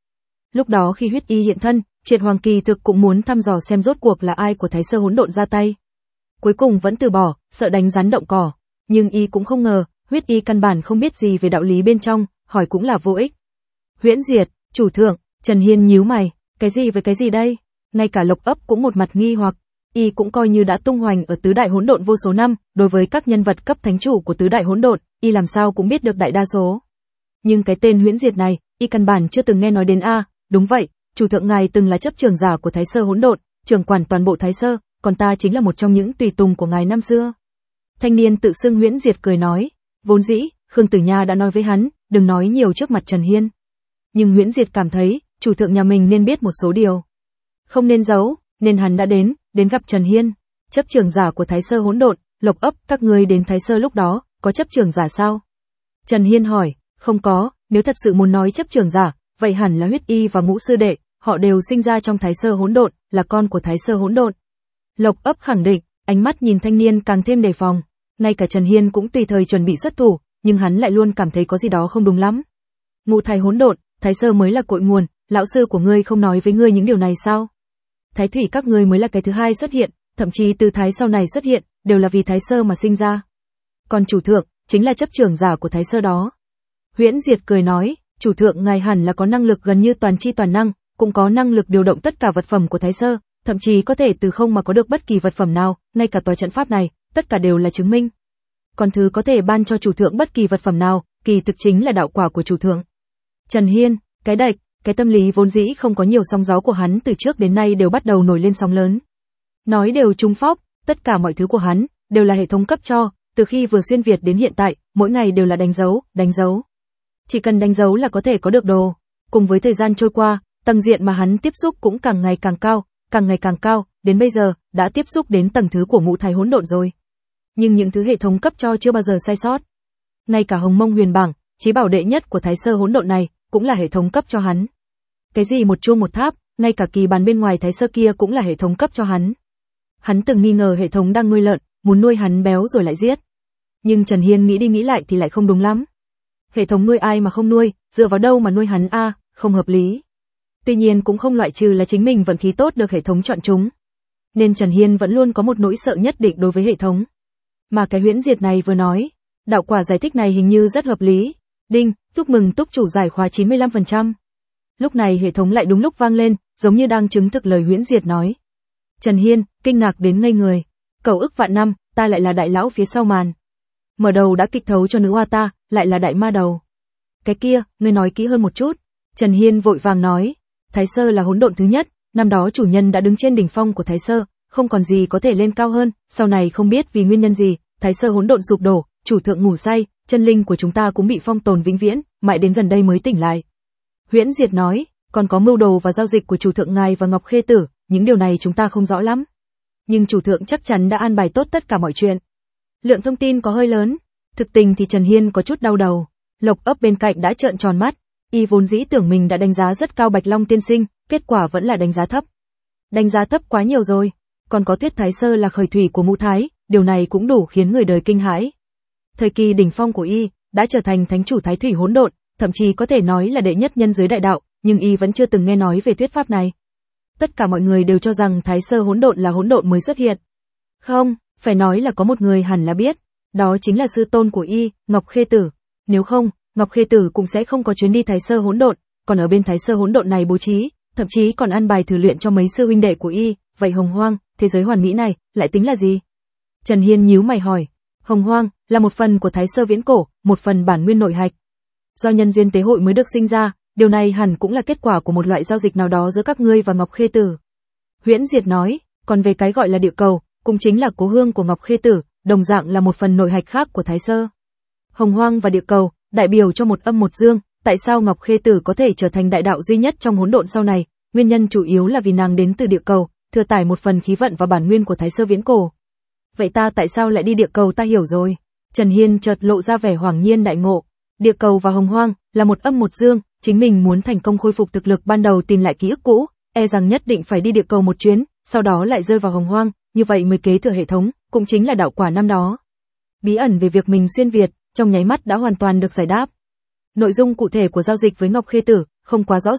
Lúc đó khi huyết y hiện thân, Triệt Hoàng kỳ thực cũng muốn thăm dò xem rốt cuộc là ai của Thái Sơ hỗn độn ra tay. Cuối cùng vẫn từ bỏ, sợ đánh rắn động cỏ. Nhưng y cũng không ngờ, huyết y căn bản không biết gì về đạo lý bên trong, hỏi cũng là vô ích. Huyễn Diệt, chủ thượng, Trần Hiên nhíu mày, cái gì với cái gì đây? Ngay cả Lộc Ấp cũng một mặt nghi hoặc, y cũng coi như đã tung hoành ở tứ đại hỗn độn vô số năm, đối với các nhân vật cấp thánh chủ của tứ đại hỗn độn, y làm sao cũng biết được đại đa số. Nhưng cái tên Huyễn Diệt này, y căn bản chưa từng nghe nói đến a. Đúng vậy, chủ thượng ngài từng là chấp trưởng giả của Thái Sơ hỗn độn, trưởng quản toàn bộ Thái Sơ, còn ta chính là một trong những tùy tùng của ngài năm xưa. Thanh niên tự xưng Huyễn Diệt cười nói, vốn dĩ, Khương Tử Nha đã nói với hắn, đừng nói nhiều trước mặt Trần Hiên. Nhưng Huyễn Diệt cảm thấy, chủ thượng nhà mình nên biết một số điều. Không nên giấu, nên hắn đã đến, đến gặp Trần Hiên. Chấp trưởng giả của Thái Sơ hỗn độn, Lộc Ấp, các ngươi đến Thái Sơ lúc đó, có chấp trưởng giả sao? Trần Hiên hỏi, không có, nếu thật sự muốn nói chấp trưởng giả, vậy hẳn là huyết y và ngũ sư đệ, họ đều sinh ra trong Thái Sơ hỗn độn, là con của Thái Sơ hỗn độn. Lộc Ấp khẳng định, ánh mắt nhìn thanh niên càng thêm đề phòng, ngay cả Trần Hiên cũng tùy thời chuẩn bị xuất thủ, nhưng hắn lại luôn cảm thấy có gì đó không đúng lắm. Ngũ Thái hỗn độn, Thái Sơ mới là cội nguồn, lão sư của ngươi không nói với ngươi những điều này sao? Thái thủy các ngươi mới là cái thứ hai xuất hiện, thậm chí từ Thái sau này xuất hiện, đều là vì Thái Sơ mà sinh ra. Còn chủ thượng, chính là chấp trưởng giả của Thái Sơ đó. Huyễn Diệt cười nói, chủ thượng ngài hẳn là có năng lực gần như toàn chi toàn năng, cũng có năng lực điều động tất cả vật phẩm của Thái Sơ, thậm chí có thể từ không mà có được bất kỳ vật phẩm nào, ngay cả tòa trận pháp này, tất cả đều là chứng minh. Còn thứ có thể ban cho chủ thượng bất kỳ vật phẩm nào, kỳ thực chính là đạo quả của chủ thượng. Trần Hiên, cái đạch, cái tâm lý vốn dĩ không có nhiều sóng gió của hắn từ trước đến nay đều bắt đầu nổi lên sóng lớn. Nói đều trúng phóc, tất cả mọi thứ của hắn đều là hệ thống cấp cho, từ khi vừa xuyên Việt đến hiện tại, mỗi ngày đều là đánh dấu, đánh dấu. Chỉ cần đánh dấu là có thể có được đồ. Cùng với thời gian trôi qua, tầng diện mà hắn tiếp xúc cũng càng ngày càng cao, càng ngày càng cao, đến bây giờ đã tiếp xúc đến tầng thứ của ngũ thái hỗn độn rồi. Nhưng những thứ hệ thống cấp cho chưa bao giờ sai sót. Ngay cả Hồng Mông Huyền Bảng, chí bảo đệ nhất của Thái Sơ hỗn độn này, cũng là hệ thống cấp cho hắn. Cái gì một chuông một tháp, ngay cả kỳ bàn bên ngoài Thái Sơ kia cũng là hệ thống cấp cho hắn. Hắn từng nghi ngờ hệ thống đang nuôi lợn, muốn nuôi hắn béo rồi lại giết. Nhưng Trần Hiên nghĩ đi nghĩ lại thì lại không đúng lắm. Hệ thống nuôi ai mà không nuôi, dựa vào đâu mà nuôi hắn a, à, không hợp lý. Tuy nhiên cũng không loại trừ là chính mình vận khí tốt được hệ thống chọn chúng. Nên Trần Hiên vẫn luôn có một nỗi sợ nhất định đối với hệ thống. Mà cái Huyễn Diệt này vừa nói, đạo quả giải thích này hình như rất hợp lý. Đinh, chúc mừng túc chủ giải khóa chín mươi lăm phần trăm. Lúc này hệ thống lại đúng lúc vang lên, giống như đang chứng thực lời Huyễn Diệt nói. Trần Hiên, kinh ngạc đến ngây người. Cầu ức vạn năm, ta lại là đại lão phía sau màn. Mở đầu đã kịch thấu cho nữ hoa ta, lại là đại ma đầu. Cái kia, ngươi nói kỹ hơn một chút. Trần Hiên vội vàng nói. Thái Sơ là hỗn độn thứ nhất, năm đó chủ nhân đã đứng trên đỉnh phong của Thái Sơ, không còn gì có thể lên cao hơn, sau này không biết vì nguyên nhân gì, Thái Sơ hỗn độn sụp đổ, chủ thượng ngủ say, chân linh của chúng ta cũng bị phong tồn vĩnh viễn, mãi đến gần đây mới tỉnh lại. Huyễn Diệt nói, còn có mưu đồ và giao dịch của chủ thượng ngài và Ngọc Khê Tử, những điều này chúng ta không rõ lắm. Nhưng chủ thượng chắc chắn đã an bài tốt tất cả mọi chuyện. Lượng thông tin có hơi lớn, thực tình thì Trần Hiên có chút đau đầu. Lộc Ấp bên cạnh đã trợn tròn mắt, y vốn dĩ tưởng mình đã đánh giá rất cao Bạch Long tiên sinh, kết quả vẫn là đánh giá thấp. Đánh giá thấp quá nhiều rồi, còn có Tuyết Thái Sơ là khởi thủy của ngũ thái, điều này cũng đủ khiến người đời kinh hãi. Thời kỳ đỉnh phong của y đã trở thành thánh chủ thái thủy hỗn độn, thậm chí có thể nói là đệ nhất nhân giới đại đạo, nhưng y vẫn chưa từng nghe nói về thuyết pháp này. Tất cả mọi người đều cho rằng Thái Sơ hỗn độn là hỗn độn mới xuất hiện. Không, phải nói là có một người hẳn là biết, đó chính là sư tôn của y, Ngọc Khê Tử. Nếu không, Ngọc Khê Tử cũng sẽ không có chuyến đi Thái Sơ hỗn độn, còn ở bên Thái Sơ hỗn độn này bố trí, thậm chí còn an bài thử luyện cho mấy sư huynh đệ của y, vậy Hồng Hoang, thế giới hoàn mỹ này, lại tính là gì? Trần Hiên nhíu mày hỏi, Hồng Hoang là một phần của Thái Sơ viễn cổ, một phần bản nguyên nội hạch. Do nhân duyên tế hội mới được sinh ra, điều này hẳn cũng là kết quả của một loại giao dịch nào đó giữa các ngươi và Ngọc Khê Tử. Huyễn Diệt nói, còn về cái gọi là địa cầu, cũng chính là cố hương của Ngọc Khê Tử, đồng dạng là một phần nội hạch khác của Thái Sơ. Hồng Hoang và địa cầu, đại biểu cho một âm một dương, tại sao Ngọc Khê Tử có thể trở thành đại đạo duy nhất trong hỗn độn sau này, nguyên nhân chủ yếu là vì nàng đến từ địa cầu, thừa tải một phần khí vận và bản nguyên của Thái Sơ viễn cổ. Vậy ta tại sao lại đi địa cầu ta hiểu rồi. Trần Hiên chợt lộ ra vẻ hoàng nhiên đại ngộ. Địa cầu và Hồng Hoang là một âm một dương, chính mình muốn thành công khôi phục thực lực ban đầu tìm lại ký ức cũ, e rằng nhất định phải đi địa cầu một chuyến, sau đó lại rơi vào Hồng Hoang, như vậy mới kế thừa hệ thống, cũng chính là đạo quả năm đó. Bí ẩn về việc mình xuyên Việt, trong nháy mắt đã hoàn toàn được giải đáp. Nội dung cụ thể của giao dịch với Ngọc Khê Tử không quá rõ ràng,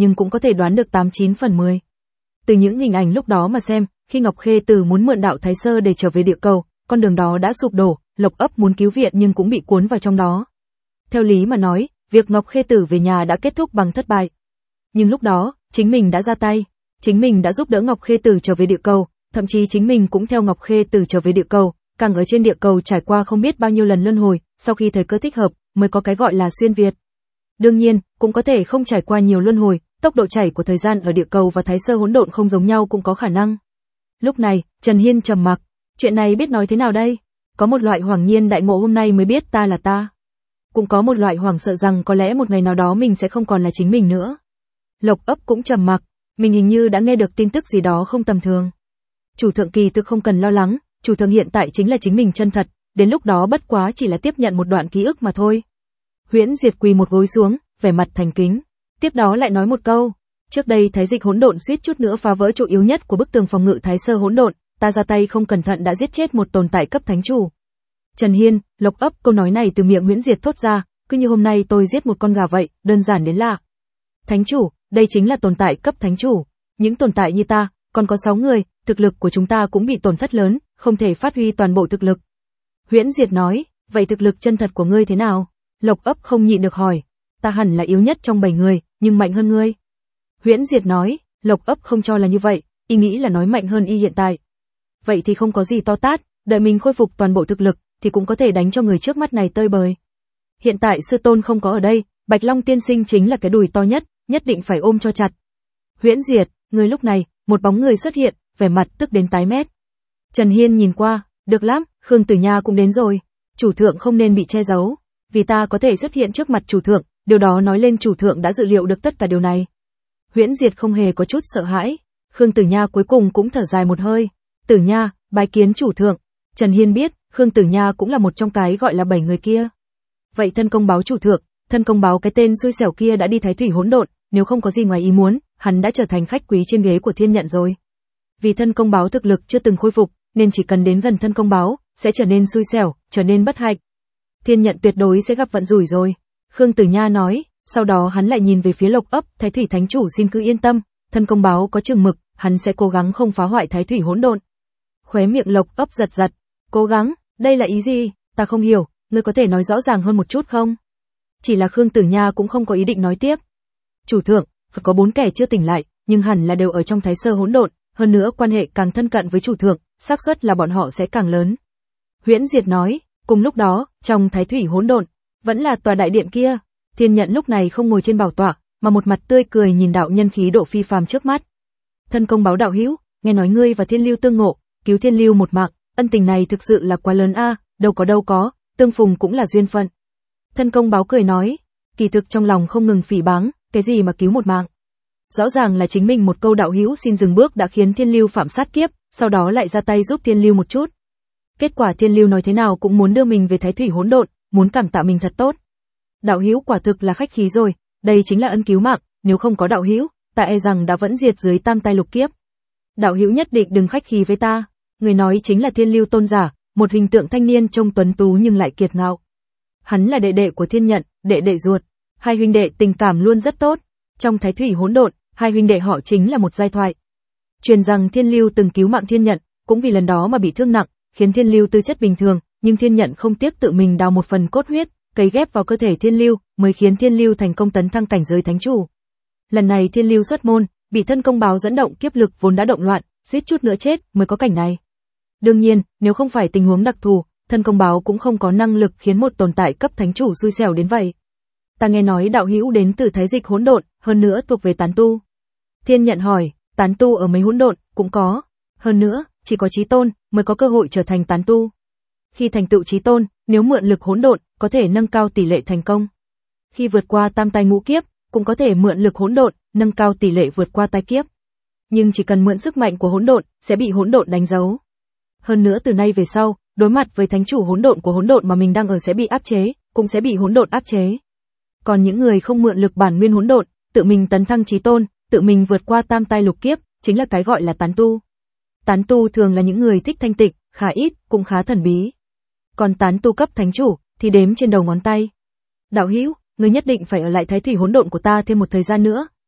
nhưng cũng có thể đoán được tám chín phần mười. Từ những hình ảnh lúc đó mà xem, khi Ngọc Khê Tử muốn mượn đạo Thái Sơ để trở về địa cầu, con đường đó đã sụp đổ, Lộc Ấp muốn cứu viện nhưng cũng bị cuốn vào trong đó. Theo lý mà nói, việc Ngọc Khê Tử về nhà đã kết thúc bằng thất bại. Nhưng lúc đó, chính mình đã ra tay, chính mình đã giúp đỡ Ngọc Khê Tử trở về địa cầu, thậm chí chính mình cũng theo Ngọc Khê Tử trở về địa cầu, càng ở trên địa cầu trải qua không biết bao nhiêu lần luân hồi, sau khi thời cơ thích hợp, mới có cái gọi là xuyên việt. Đương nhiên, cũng có thể không trải qua nhiều luân hồi, tốc độ chảy của thời gian ở địa cầu và Thái Sơ hỗn độn không giống nhau cũng có khả năng. Lúc này, Trần Hiên trầm mặc, chuyện này biết nói thế nào đây? Có một loại hoảng nhiên đại ngộ hôm nay mới biết ta là ta. Cũng có một loại hoảng sợ rằng có lẽ một ngày nào đó mình sẽ không còn là chính mình nữa. Lộc Ấp cũng trầm mặc, mình hình như đã nghe được tin tức gì đó không tầm thường. Chủ thượng kỳ thực không cần lo lắng, chủ thượng hiện tại chính là chính mình chân thật, đến lúc đó bất quá chỉ là tiếp nhận một đoạn ký ức mà thôi. Huyễn Diệt quỳ một gối xuống, vẻ mặt thành kính, tiếp đó lại nói một câu, trước đây Thái Dịch hỗn độn suýt chút nữa phá vỡ chỗ yếu nhất của bức tường phòng ngự Thái Sơ hỗn độn, ta ra tay không cẩn thận đã giết chết một tồn tại cấp thánh chủ. Trần Hiên, Lộc Ấp câu nói này từ miệng Huyễn Diệt thốt ra, cứ như hôm nay tôi giết một con gà vậy, đơn giản đến lạ. Thánh chủ, đây chính là tồn tại cấp thánh chủ, những tồn tại như ta, còn có sáu người, thực lực của chúng ta cũng bị tổn thất lớn, không thể phát huy toàn bộ thực lực. Huyễn Diệt nói, vậy thực lực chân thật của ngươi thế nào? Lộc Ấp không nhịn được hỏi, ta hẳn là yếu nhất trong bảy người, nhưng mạnh hơn ngươi. Huyễn Diệt nói, Lộc Ấp không cho là như vậy, y nghĩ là nói mạnh hơn y hiện tại. Vậy thì không có gì to tát, đợi mình khôi phục toàn bộ thực lực, thì cũng có thể đánh cho người trước mắt này tơi bời. Hiện tại sư tôn không có ở đây, Bạch Long tiên sinh chính là cái đùi to nhất, nhất định phải ôm cho chặt. Huyễn Diệt, người lúc này, một bóng người xuất hiện, vẻ mặt tức đến tái mét. Trần Hiên nhìn qua, được lắm, Khương Tử Nha cũng đến rồi. Chủ thượng không nên bị che giấu, vì ta có thể xuất hiện trước mặt chủ thượng, điều đó nói lên chủ thượng đã dự liệu được tất cả điều này. Huyễn Diệt không hề có chút sợ hãi, Khương Tử Nha cuối cùng cũng thở dài một hơi. Tử Nha, bái kiến chủ thượng. Trần Hiên biết, Khương Tử Nha cũng là một trong cái gọi là bảy người kia. Vậy thân công báo chủ thượng, thân công báo cái tên xui xẻo kia đã đi Thái Thủy hỗn độn, nếu không có gì ngoài ý muốn, hắn đã trở thành khách quý trên ghế của thiên nhận rồi. Vì thân công báo thực lực chưa từng khôi phục, nên chỉ cần đến gần thân công báo, sẽ trở nên xui xẻo, trở nên bất hạnh. Thiên nhận tuyệt đối sẽ gặp vận rủi rồi. Khương Tử Nha nói, sau đó hắn lại nhìn về phía Lộc Ấp, Thái Thủy thánh chủ xin cứ yên tâm, thân công báo có chừng mực, hắn sẽ cố gắng không phá hoại Thái Thủy hỗn độn. Khóe miệng Lộc Ấp giật giật, cố gắng, đây là ý gì, ta không hiểu, ngươi có thể nói rõ ràng hơn một chút không? Chỉ là Khương Tử Nha cũng không có ý định nói tiếp. Chủ thượng, phải có bốn kẻ chưa tỉnh lại, nhưng hẳn là đều ở trong Thái Sơ hỗn độn, hơn nữa quan hệ càng thân cận với chủ thượng, xác suất là bọn họ sẽ càng lớn. Huyễn Diệt nói, cùng lúc đó, trong Thái Thủy hỗn độn, vẫn là tòa đại điện kia, Thiên Nhận lúc này không ngồi trên bảo tọa, mà một mặt tươi cười nhìn đạo nhân khí độ phi phàm trước mắt. Thân công báo đạo hữu, nghe nói ngươi và Thiên Lưu tương ngộ, cứu Thiên Lưu một mạng, ân tình này thực sự là quá lớn a, à, đâu có đâu có, tương phùng cũng là duyên phận. Thân công báo cười nói, kỳ thực trong lòng không ngừng phỉ báng, cái gì mà cứu một mạng. Rõ ràng là chính mình một câu đạo hữu xin dừng bước đã khiến Thiên Lưu phạm sát kiếp, sau đó lại ra tay giúp Thiên Lưu một chút. Kết quả Thiên Lưu nói thế nào cũng muốn đưa mình về Thái Thủy hỗn độn, muốn cảm tạ mình thật tốt. Đạo hữu quả thực là khách khí rồi, đây chính là ân cứu mạng, nếu không có đạo hữu, ta e rằng đã vẫn diệt dưới tam tai lục kiếp. Đạo hữu nhất định đừng khách khí với ta. Người nói chính là Thiên Lưu tôn giả, một hình tượng thanh niên trông tuấn tú nhưng lại kiệt ngạo. Hắn là đệ đệ của Thiên Nhận, đệ đệ ruột. Hai huynh đệ tình cảm luôn rất tốt. Trong Thái Thủy hỗn độn, hai huynh đệ họ chính là một giai thoại. Truyền rằng Thiên Lưu từng cứu mạng Thiên Nhận, cũng vì lần đó mà bị thương nặng, khiến Thiên Lưu tư chất bình thường, nhưng Thiên Nhận không tiếc tự mình đào một phần cốt huyết, cấy ghép vào cơ thể Thiên Lưu, mới khiến Thiên Lưu thành công tấn thăng cảnh giới thánh chủ. Lần này Thiên Lưu xuất môn, bị thân công báo dẫn động kiếp lực vốn đã động loạn, suýt chút nữa chết mới có cảnh này. Đương nhiên, nếu không phải tình huống đặc thù, thân công báo cũng không có năng lực khiến một tồn tại cấp thánh chủ xui xẻo đến vậy. Ta nghe nói đạo hữu đến từ Thái Dịch hỗn độn, hơn nữa thuộc về tán tu. Thiên Nhận hỏi, tán tu ở mấy hỗn độn cũng có, hơn nữa, chỉ có chí tôn mới có cơ hội trở thành tán tu. Khi thành tựu chí tôn, nếu mượn lực hỗn độn, có thể nâng cao tỷ lệ thành công. Khi vượt qua tam tai ngũ kiếp, cũng có thể mượn lực hỗn độn, nâng cao tỷ lệ vượt qua tai kiếp. Nhưng chỉ cần mượn sức mạnh của hỗn độn, sẽ bị hỗn độn đánh dấu. Hơn nữa từ nay về sau, đối mặt với thánh chủ hỗn độn của hỗn độn mà mình đang ở sẽ bị áp chế, cũng sẽ bị hỗn độn áp chế. Còn những người không mượn lực bản nguyên hỗn độn, tự mình tấn thăng chí tôn, tự mình vượt qua tam tai lục kiếp, chính là cái gọi là tán tu. Tán tu thường là những người thích thanh tịnh, khá ít, cũng khá thần bí. Còn tán tu cấp thánh chủ thì đếm trên đầu ngón tay. Đạo hữu, ngươi nhất định phải ở lại Thái Thủy hỗn độn của ta thêm một thời gian nữa,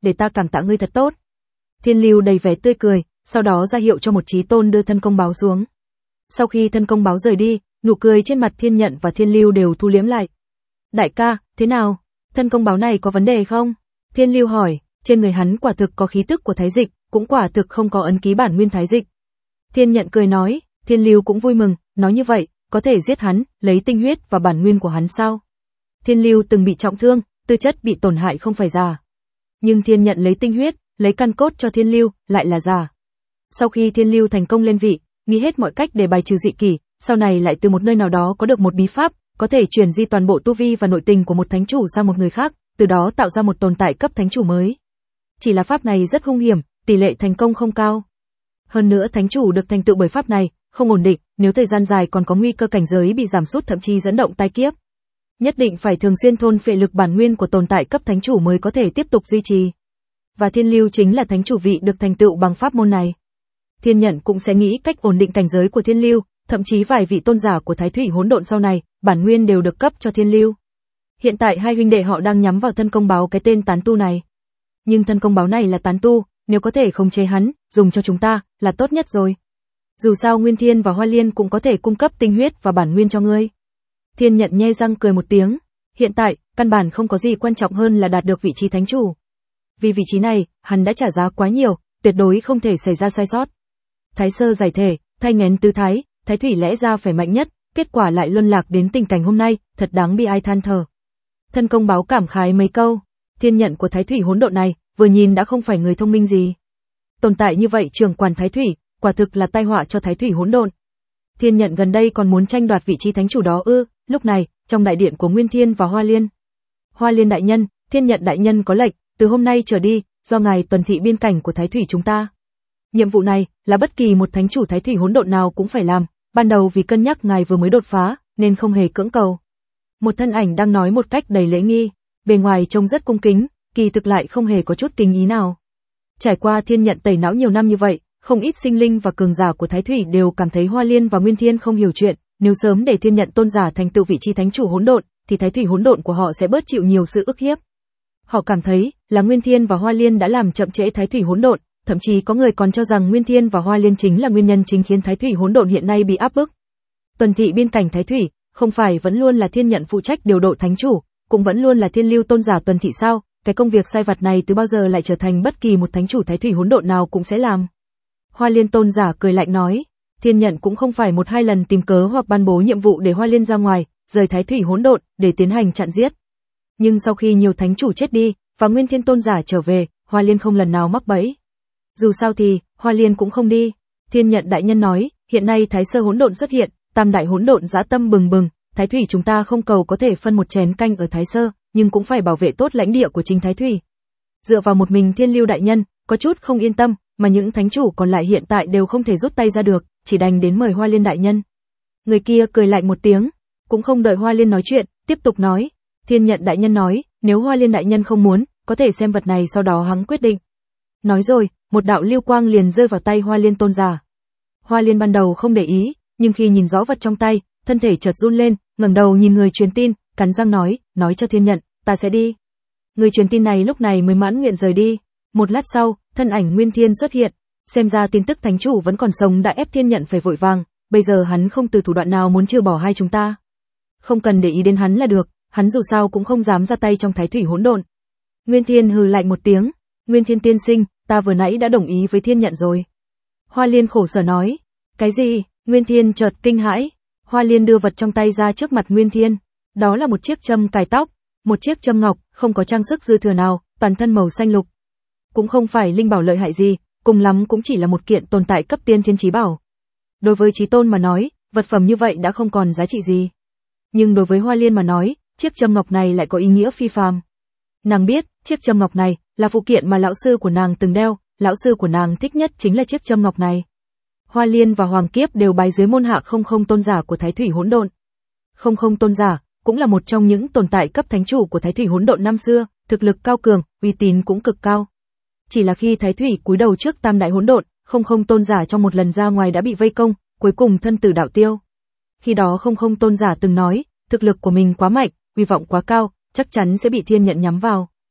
để ta cảm tạ ngươi thật tốt. Thiên Lưu đầy vẻ tươi cười, sau đó ra hiệu cho một chí tôn đưa thân công báo xuống. Sau khi thân công báo rời đi, nụ cười trên mặt Thiên Nhận và Thiên Lưu đều thu liếm lại. Đại ca, thế nào? Thân công báo này có vấn đề không? Thiên Lưu hỏi, trên người hắn quả thực có khí tức của thái dịch, cũng quả thực không có ấn ký bản nguyên thái dịch. Thiên Nhận cười nói, Thiên Lưu cũng vui mừng, nói như vậy, có thể giết hắn, lấy tinh huyết và bản nguyên của hắn sao? Thiên Lưu từng bị trọng thương, tư chất bị tổn hại không phải giả. Nhưng Thiên Nhận lấy tinh huyết, lấy căn cốt cho Thiên Lưu, lại là giả. Sau khi Thiên Lưu thành công lên vị, nghĩ hết mọi cách để bài trừ dị kỷ, sau này lại từ một nơi nào đó có được một bí pháp, có thể chuyển di toàn bộ tu vi và nội tình của một thánh chủ sang một người khác, từ đó tạo ra một tồn tại cấp thánh chủ mới. Chỉ là pháp này rất hung hiểm, tỷ lệ thành công không cao. Hơn nữa thánh chủ được thành tựu bởi pháp này, không ổn định, nếu thời gian dài còn có nguy cơ cảnh giới bị giảm sút thậm chí dẫn động tai kiếp. Nhất định phải thường xuyên thôn phệ lực bản nguyên của tồn tại cấp thánh chủ mới có thể tiếp tục duy trì. Và Thiên Lưu chính là thánh chủ vị được thành tựu bằng pháp môn này. Thiên Nhận cũng sẽ nghĩ cách ổn định cảnh giới của Thiên Lưu, thậm chí vài vị tôn giả của Thái Thủy Hỗn Độn sau này, bản nguyên đều được cấp cho Thiên Lưu. Hiện tại hai huynh đệ họ đang nhắm vào thân công báo cái tên tán tu này. Nhưng thân công báo này là tán tu, nếu có thể khống chế hắn, dùng cho chúng ta, là tốt nhất rồi. Dù sao Nguyên Thiên và Hoa Liên cũng có thể cung cấp tinh huyết và bản nguyên cho ngươi. Thiên Nhận nhe răng cười một tiếng. Hiện tại, căn bản không có gì quan trọng hơn là đạt được vị trí thánh chủ. Vì vị trí này, hắn đã trả giá quá nhiều, tuyệt đối không thể xảy ra sai sót. Thái sơ giải thể, thay nghén tứ thái, Thái Thủy lẽ ra phải mạnh nhất, kết quả lại luân lạc đến tình cảnh hôm nay, thật đáng bi ai than thở. Thân công báo cảm khái mấy câu, Thiên Nhận của Thái Thủy Hỗn Độn này, vừa nhìn đã không phải người thông minh gì. Tồn tại như vậy trưởng quản Thái Thủy, quả thực là tai họa cho Thái Thủy Hỗn Độn. Thiên Nhận gần đây còn muốn tranh đoạt vị trí thánh chủ đó ư? Lúc này, trong đại điện của Nguyên Thiên và Hoa Liên. Hoa Liên đại nhân, Thiên Nhận đại nhân có lệnh, từ hôm nay trở đi, do ngài tuần thị biên cảnh của Thái Thủy chúng ta. Nhiệm vụ này là bất kỳ một thánh chủ Thái Thủy Hỗn Độn nào cũng phải làm, ban đầu vì cân nhắc ngài vừa mới đột phá, nên không hề cưỡng cầu. Một thân ảnh đang nói một cách đầy lễ nghi, bề ngoài trông rất cung kính, kỳ thực lại không hề có chút kính ý nào. Trải qua Thiên Nhận tẩy não nhiều năm như vậy, không ít sinh linh và cường giả của Thái Thủy đều cảm thấy Hoa Liên và Nguyên Thiên không hiểu chuyện, nếu sớm để Thiên Nhận tôn giả thành tựu vị trí thánh chủ hỗn độn, thì Thái Thủy hỗn độn của họ sẽ bớt chịu nhiều sự ức hiếp. Họ cảm thấy là Nguyên Thiên và Hoa Liên đã làm chậm trễ Thái Thủy hỗn độn, thậm chí có người còn cho rằng Nguyên Thiên và Hoa Liên chính là nguyên nhân chính khiến Thái Thủy hỗn độn hiện nay bị áp bức. Tuần thị biên cảnh Thái Thủy, không phải vẫn luôn là Thiên Nhận phụ trách điều độ thánh chủ, cũng vẫn luôn là Thiên Lưu tôn giả tuần thị sao? Cái công việc sai vặt này từ bao giờ lại trở thành bất kỳ một thánh chủ Thái Thủy hỗn độn nào cũng sẽ làm. Hoa Liên tôn giả cười lạnh nói, Thiên Nhận cũng không phải một hai lần tìm cớ hoặc ban bố nhiệm vụ để Hoa Liên ra ngoài, rời Thái Thủy hỗn độn để tiến hành chặn giết. Nhưng sau khi nhiều thánh chủ chết đi và Nguyên Thiên tôn giả trở về, Hoa Liên không lần nào mắc bẫy. Dù sao thì, Hoa Liên cũng không đi. Thiên Nhận đại nhân nói, hiện nay Thái Sơ hỗn độn xuất hiện, Tam đại hỗn độn dã tâm bừng bừng, Thái Thủy chúng ta không cầu có thể phân một chén canh ở Thái Sơ, nhưng cũng phải bảo vệ tốt lãnh địa của chính Thái Thủy. Dựa vào một mình Thiên Lưu đại nhân, có chút không yên tâm, mà những thánh chủ còn lại hiện tại đều không thể rút tay ra được, chỉ đành đến mời Hoa Liên đại nhân. Người kia cười lạnh một tiếng, cũng không đợi Hoa Liên nói chuyện, tiếp tục nói, Thiên Nhận đại nhân nói, nếu Hoa Liên đại nhân không muốn, có thể xem vật này sau đó hắn quyết định. Nói rồi, một đạo lưu quang liền rơi vào tay Hoa Liên tôn giả. Hoa Liên ban đầu không để ý, nhưng khi nhìn rõ vật trong tay, thân thể chợt run lên, ngẩng đầu nhìn người truyền tin, cắn răng nói, nói cho Thiên Nhận, ta sẽ đi. Người truyền tin này lúc này mới mãn nguyện rời đi. Một lát sau, thân ảnh Nguyên Thiên xuất hiện, xem ra tin tức thánh chủ vẫn còn sống đã ép Thiên Nhận phải vội vàng, bây giờ hắn không từ thủ đoạn nào muốn trừ bỏ hai chúng ta. Không cần để ý đến hắn là được, hắn dù sao cũng không dám ra tay trong Thái Thủy hỗn độn. Nguyên Thiên hừ lạnh một tiếng, Nguyên Thiên tiên sinh, ta vừa nãy đã đồng ý với Thiên Nhận rồi. Hoa Liên khổ sở nói, cái gì? Nguyên Thiên chợt kinh hãi. Hoa Liên đưa vật trong tay ra trước mặt Nguyên Thiên, đó là một chiếc châm cài tóc, một chiếc châm ngọc, không có trang sức dư thừa nào, toàn thân màu xanh lục. Cũng không phải linh bảo lợi hại gì, cùng lắm cũng chỉ là một kiện tồn tại cấp tiên thiên chí bảo. Đối với chí tôn mà nói, vật phẩm như vậy đã không còn giá trị gì. Nhưng đối với Hoa Liên mà nói, chiếc châm ngọc này lại có ý nghĩa phi phàm. Nàng biết, chiếc châm ngọc này là phụ kiện mà lão sư của nàng từng đeo, lão sư của nàng thích nhất chính là chiếc châm ngọc này. Hoa Liên và Hoàng Kiếp đều bái dưới môn hạ không không tôn giả của Thái Thủy hỗn độn. Không không tôn giả cũng là một trong những tồn tại cấp thánh chủ của Thái Thủy hỗn độn năm xưa, thực lực cao cường, uy tín cũng cực cao. Chỉ là khi Thái Thủy cúi đầu trước Tam đại hỗn độn, không không tôn giả trong một lần ra ngoài đã bị vây công, cuối cùng thân tử đạo tiêu. Khi đó không không tôn giả từng nói, thực lực của mình quá mạnh, uy vọng quá cao, chắc chắn sẽ bị Thiên Nhận nhắm vào.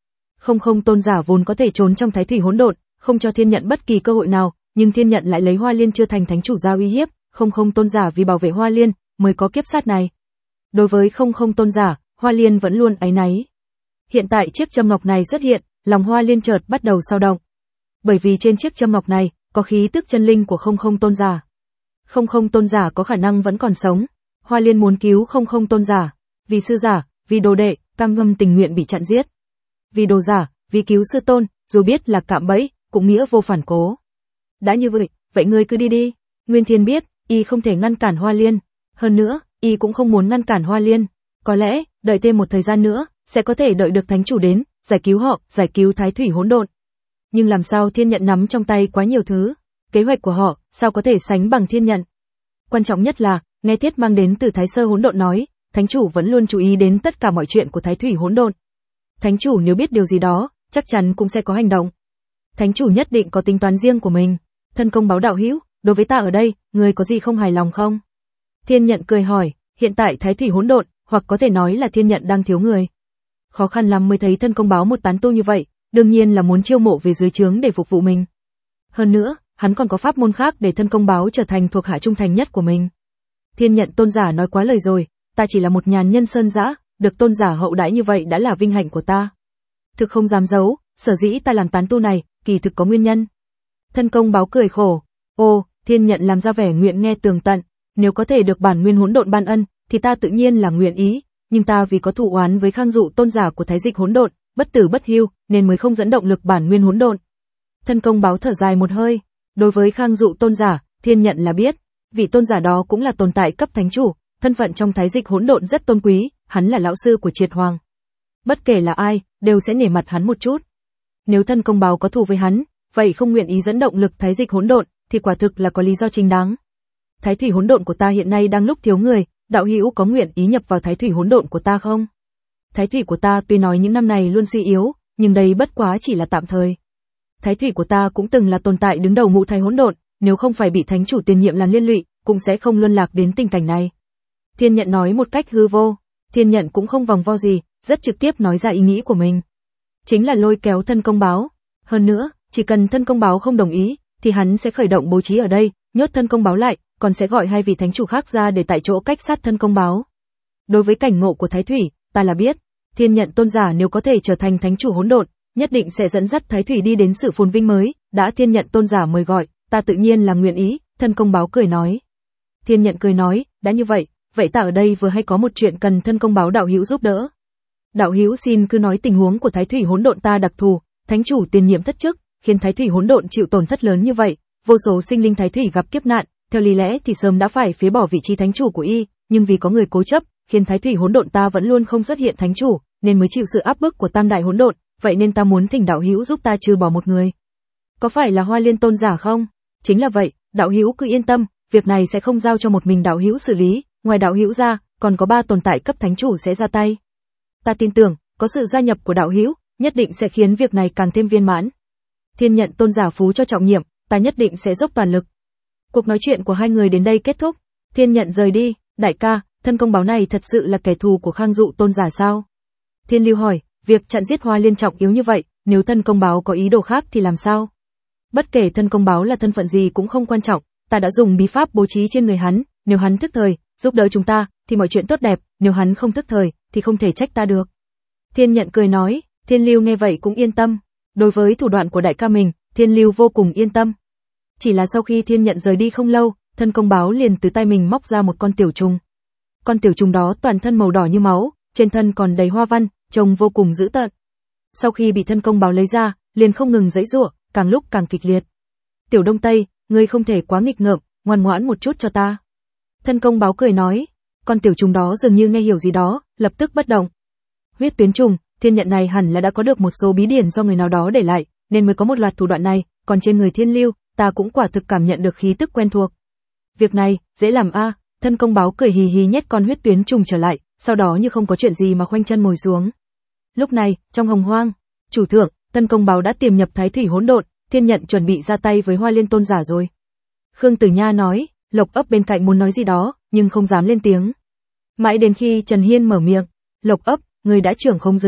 Không không tôn giả vốn có thể trốn trong thái thủy hỗn độn, không cho thiên nhận bất kỳ cơ hội nào, nhưng thiên nhận lại lấy Hoa Liên chưa thành thánh chủ ra uy hiếp, không không tôn giả vì bảo vệ Hoa Liên mới có kiếp sát này. Đối với không không tôn giả, Hoa Liên vẫn luôn áy náy. Hiện tại chiếc châm ngọc này xuất hiện, lòng Hoa Liên chợt bắt đầu dao động. Bởi vì trên chiếc châm ngọc này có khí tức chân linh của không không tôn giả. Không không tôn giả có khả năng vẫn còn sống. Hoa Liên muốn cứu không không tôn giả, vì sư giả, vì đồ đệ, cam ngâm tình nguyện bị chặn giết. Vì đồ giả, vì cứu sư tôn, dù biết là cạm bẫy, cũng nghĩa vô phản cố. Đã như vậy, vậy ngươi cứ đi đi. Nguyên Thiên biết, y không thể ngăn cản Hoa Liên. Hơn nữa, y cũng không muốn ngăn cản Hoa Liên. Có lẽ, đợi thêm một thời gian nữa, sẽ có thể đợi được thánh chủ đến, giải cứu họ, giải cứu thái thủy hỗn độn. Nhưng làm sao thiên nhận nắm trong tay quá nhiều thứ, kế hoạch của họ, sao có thể sánh bằng thiên nhận. Quan trọng nhất là, nghe Thiết mang đến từ Thái Sơ hỗn độn nói, thánh chủ vẫn luôn chú ý đến tất cả mọi chuyện của thái thủy hỗn độn. Thánh chủ nếu biết điều gì đó, chắc chắn cũng sẽ có hành động. Thánh chủ nhất định có tính toán riêng của mình. Thân công báo đạo hữu, đối với ta ở đây, ngươi có gì không hài lòng không? Thiên nhận cười hỏi, hiện tại thái thủy hỗn độn, hoặc có thể nói là thiên nhận đang thiếu người. Khó khăn lắm mới thấy thân công báo một tán tu như vậy, đương nhiên là muốn chiêu mộ về dưới trướng để phục vụ mình. Hơn nữa, hắn còn có pháp môn khác để thân công báo trở thành thuộc hạ trung thành nhất của mình. Thiên nhận tôn giả nói quá lời rồi, ta chỉ là một nhàn nhân sơn dã, được tôn giả hậu đãi như vậy đã là vinh hạnh của ta. Thực không dám giấu, sở dĩ ta làm tán tu này, kỳ thực có nguyên nhân. Thân công báo cười khổ, ô, thiên nhận làm ra vẻ nguyện nghe tường tận, nếu có thể được bản nguyên hỗn độn ban ân, thì ta tự nhiên là nguyện ý, nhưng ta vì có thù oán với Khang Dụ tôn giả của thái dịch hỗn độn, bất tử bất hưu, nên mới không dẫn động lực bản nguyên hỗn độn. Thân công báo thở dài một hơi, đối với Khang Dụ tôn giả, thiên nhận là biết, vị tôn giả đó cũng là tồn tại cấp thánh chủ, thân phận trong thái dịch hỗn độn rất tôn quý, hắn là lão sư của Triệt Hoàng. Bất kể là ai, đều sẽ nể mặt hắn một chút. Nếu thân công báo có thù với hắn, vậy không nguyện ý dẫn động lực thái dịch hỗn độn, thì quả thực là có lý do chính đáng. Thái thủy hỗn độn của ta hiện nay đang lúc thiếu người, đạo hữu có nguyện ý nhập vào thái thủy hỗn độn của ta không? Thái thủy của ta tuy nói những năm này luôn suy yếu, nhưng đây bất quá chỉ là tạm thời. Thái thủy của ta cũng từng là tồn tại đứng đầu ngũ thái hỗn độn, nếu không phải bị thánh chủ tiền nhiệm làm liên lụy, cũng sẽ không luân lạc đến tình cảnh này. Thiên nhận nói một cách hư vô, thiên nhận cũng không vòng vo gì, rất trực tiếp nói ra ý nghĩ của mình. Chính là lôi kéo thân công báo. Hơn nữa, chỉ cần thân công báo không đồng ý, thì hắn sẽ khởi động bố trí ở đây, nhốt thân công báo lại, còn sẽ gọi hai vị thánh chủ khác ra để tại chỗ cách sát thân công báo. Đối với cảnh ngộ của Thái Thủy, ta là biết, thiên nhận tôn giả nếu có thể trở thành thánh chủ hỗn độn, nhất định sẽ dẫn dắt Thái Thủy đi đến sự phồn vinh mới, đã thiên nhận tôn giả mời gọi, ta tự nhiên là nguyện ý, thân công báo cười nói. Thiên nhận cười nói, đã như vậy, vậy ta ở đây vừa hay có một chuyện cần thân công báo đạo hữu giúp đỡ. Đạo hữu xin cứ nói tình huống của Thái Thủy hỗn độn ta đặc thù, thánh chủ tiền nhiệm thất chức, khiến Thái Thủy hỗn độn chịu tổn thất lớn như vậy, vô số sinh linh Thái Thủy gặp kiếp nạn, theo lý lẽ thì sớm đã phải phế bỏ vị trí thánh chủ của y, nhưng vì có người cố chấp, khiến Thái Thủy hỗn độn ta vẫn luôn không xuất hiện thánh chủ, nên mới chịu sự áp bức của Tam đại hỗn độn, vậy nên ta muốn thỉnh đạo hữu giúp ta trừ bỏ một người. Có phải là Hoa Liên tôn giả không? Chính là vậy, đạo hữu cứ yên tâm, việc này sẽ không giao cho một mình đạo hữu xử lý, ngoài đạo hữu ra, còn có ba tồn tại cấp thánh chủ sẽ ra tay. Ta tin tưởng, có sự gia nhập của đạo hữu, nhất định sẽ khiến việc này càng thêm viên mãn. Thiên nhận tôn giả phú cho trọng nhiệm, ta nhất định sẽ dốc toàn lực. Cuộc nói chuyện của hai người đến đây kết thúc, Thiên nhận rời đi, đại ca, thân công báo này thật sự là kẻ thù của Khang Dụ tôn giả sao? Thiên Lưu hỏi, việc chặn giết Hoa Liên trọng yếu như vậy, nếu thân công báo có ý đồ khác thì làm sao? Bất kể thân công báo là thân phận gì cũng không quan trọng, ta đã dùng bí pháp bố trí trên người hắn, nếu hắn thức thời, giúp đỡ chúng ta, thì mọi chuyện tốt đẹp, nếu hắn không thức thời, thì không thể trách ta được. Thiên nhận cười nói, Thiên Lưu nghe vậy cũng yên tâm. Đối với thủ đoạn của đại ca mình, Thiên Lưu vô cùng yên tâm. Chỉ là sau khi Thiên nhận rời đi không lâu, thân công báo liền từ tay mình móc ra một con tiểu trùng. Con tiểu trùng đó toàn thân màu đỏ như máu, trên thân còn đầy hoa văn, trông vô cùng dữ tợn. Sau khi bị thân công báo lấy ra, liền không ngừng giãy giụa, càng lúc càng kịch liệt. Tiểu Đông Tây, ngươi không thể quá nghịch ngợm, ngoan ngoãn một chút cho ta. Thân công báo cười nói, con tiểu trùng đó dường như nghe hiểu gì đó, lập tức bất động. Huyết tuyến trùng, Thiên nhận này hẳn là đã có được một số bí điển do người nào đó để lại, nên mới có một loạt thủ đoạn này, còn trên người Thiên Lưu, ta cũng quả thực cảm nhận được khí tức quen thuộc. Việc này, dễ làm a, à, thân công báo cười hì hì nhét con huyết tuyến trùng trở lại, sau đó như không có chuyện gì mà khoanh chân ngồi xuống. Lúc này, trong hồng hoang, chủ thượng, thân công báo đã tiềm nhập Thái Thủy hỗn độn, Thiên nhận chuẩn bị ra tay với Hoa Liên tôn giả rồi. Khương Tử Nha nói, Lộc Ấp bên cạnh muốn nói gì đó, nhưng không dám lên tiếng. Mãi đến khi Trần Hiên mở miệng, Lộc Ấp, người đã trưởng không giới xích,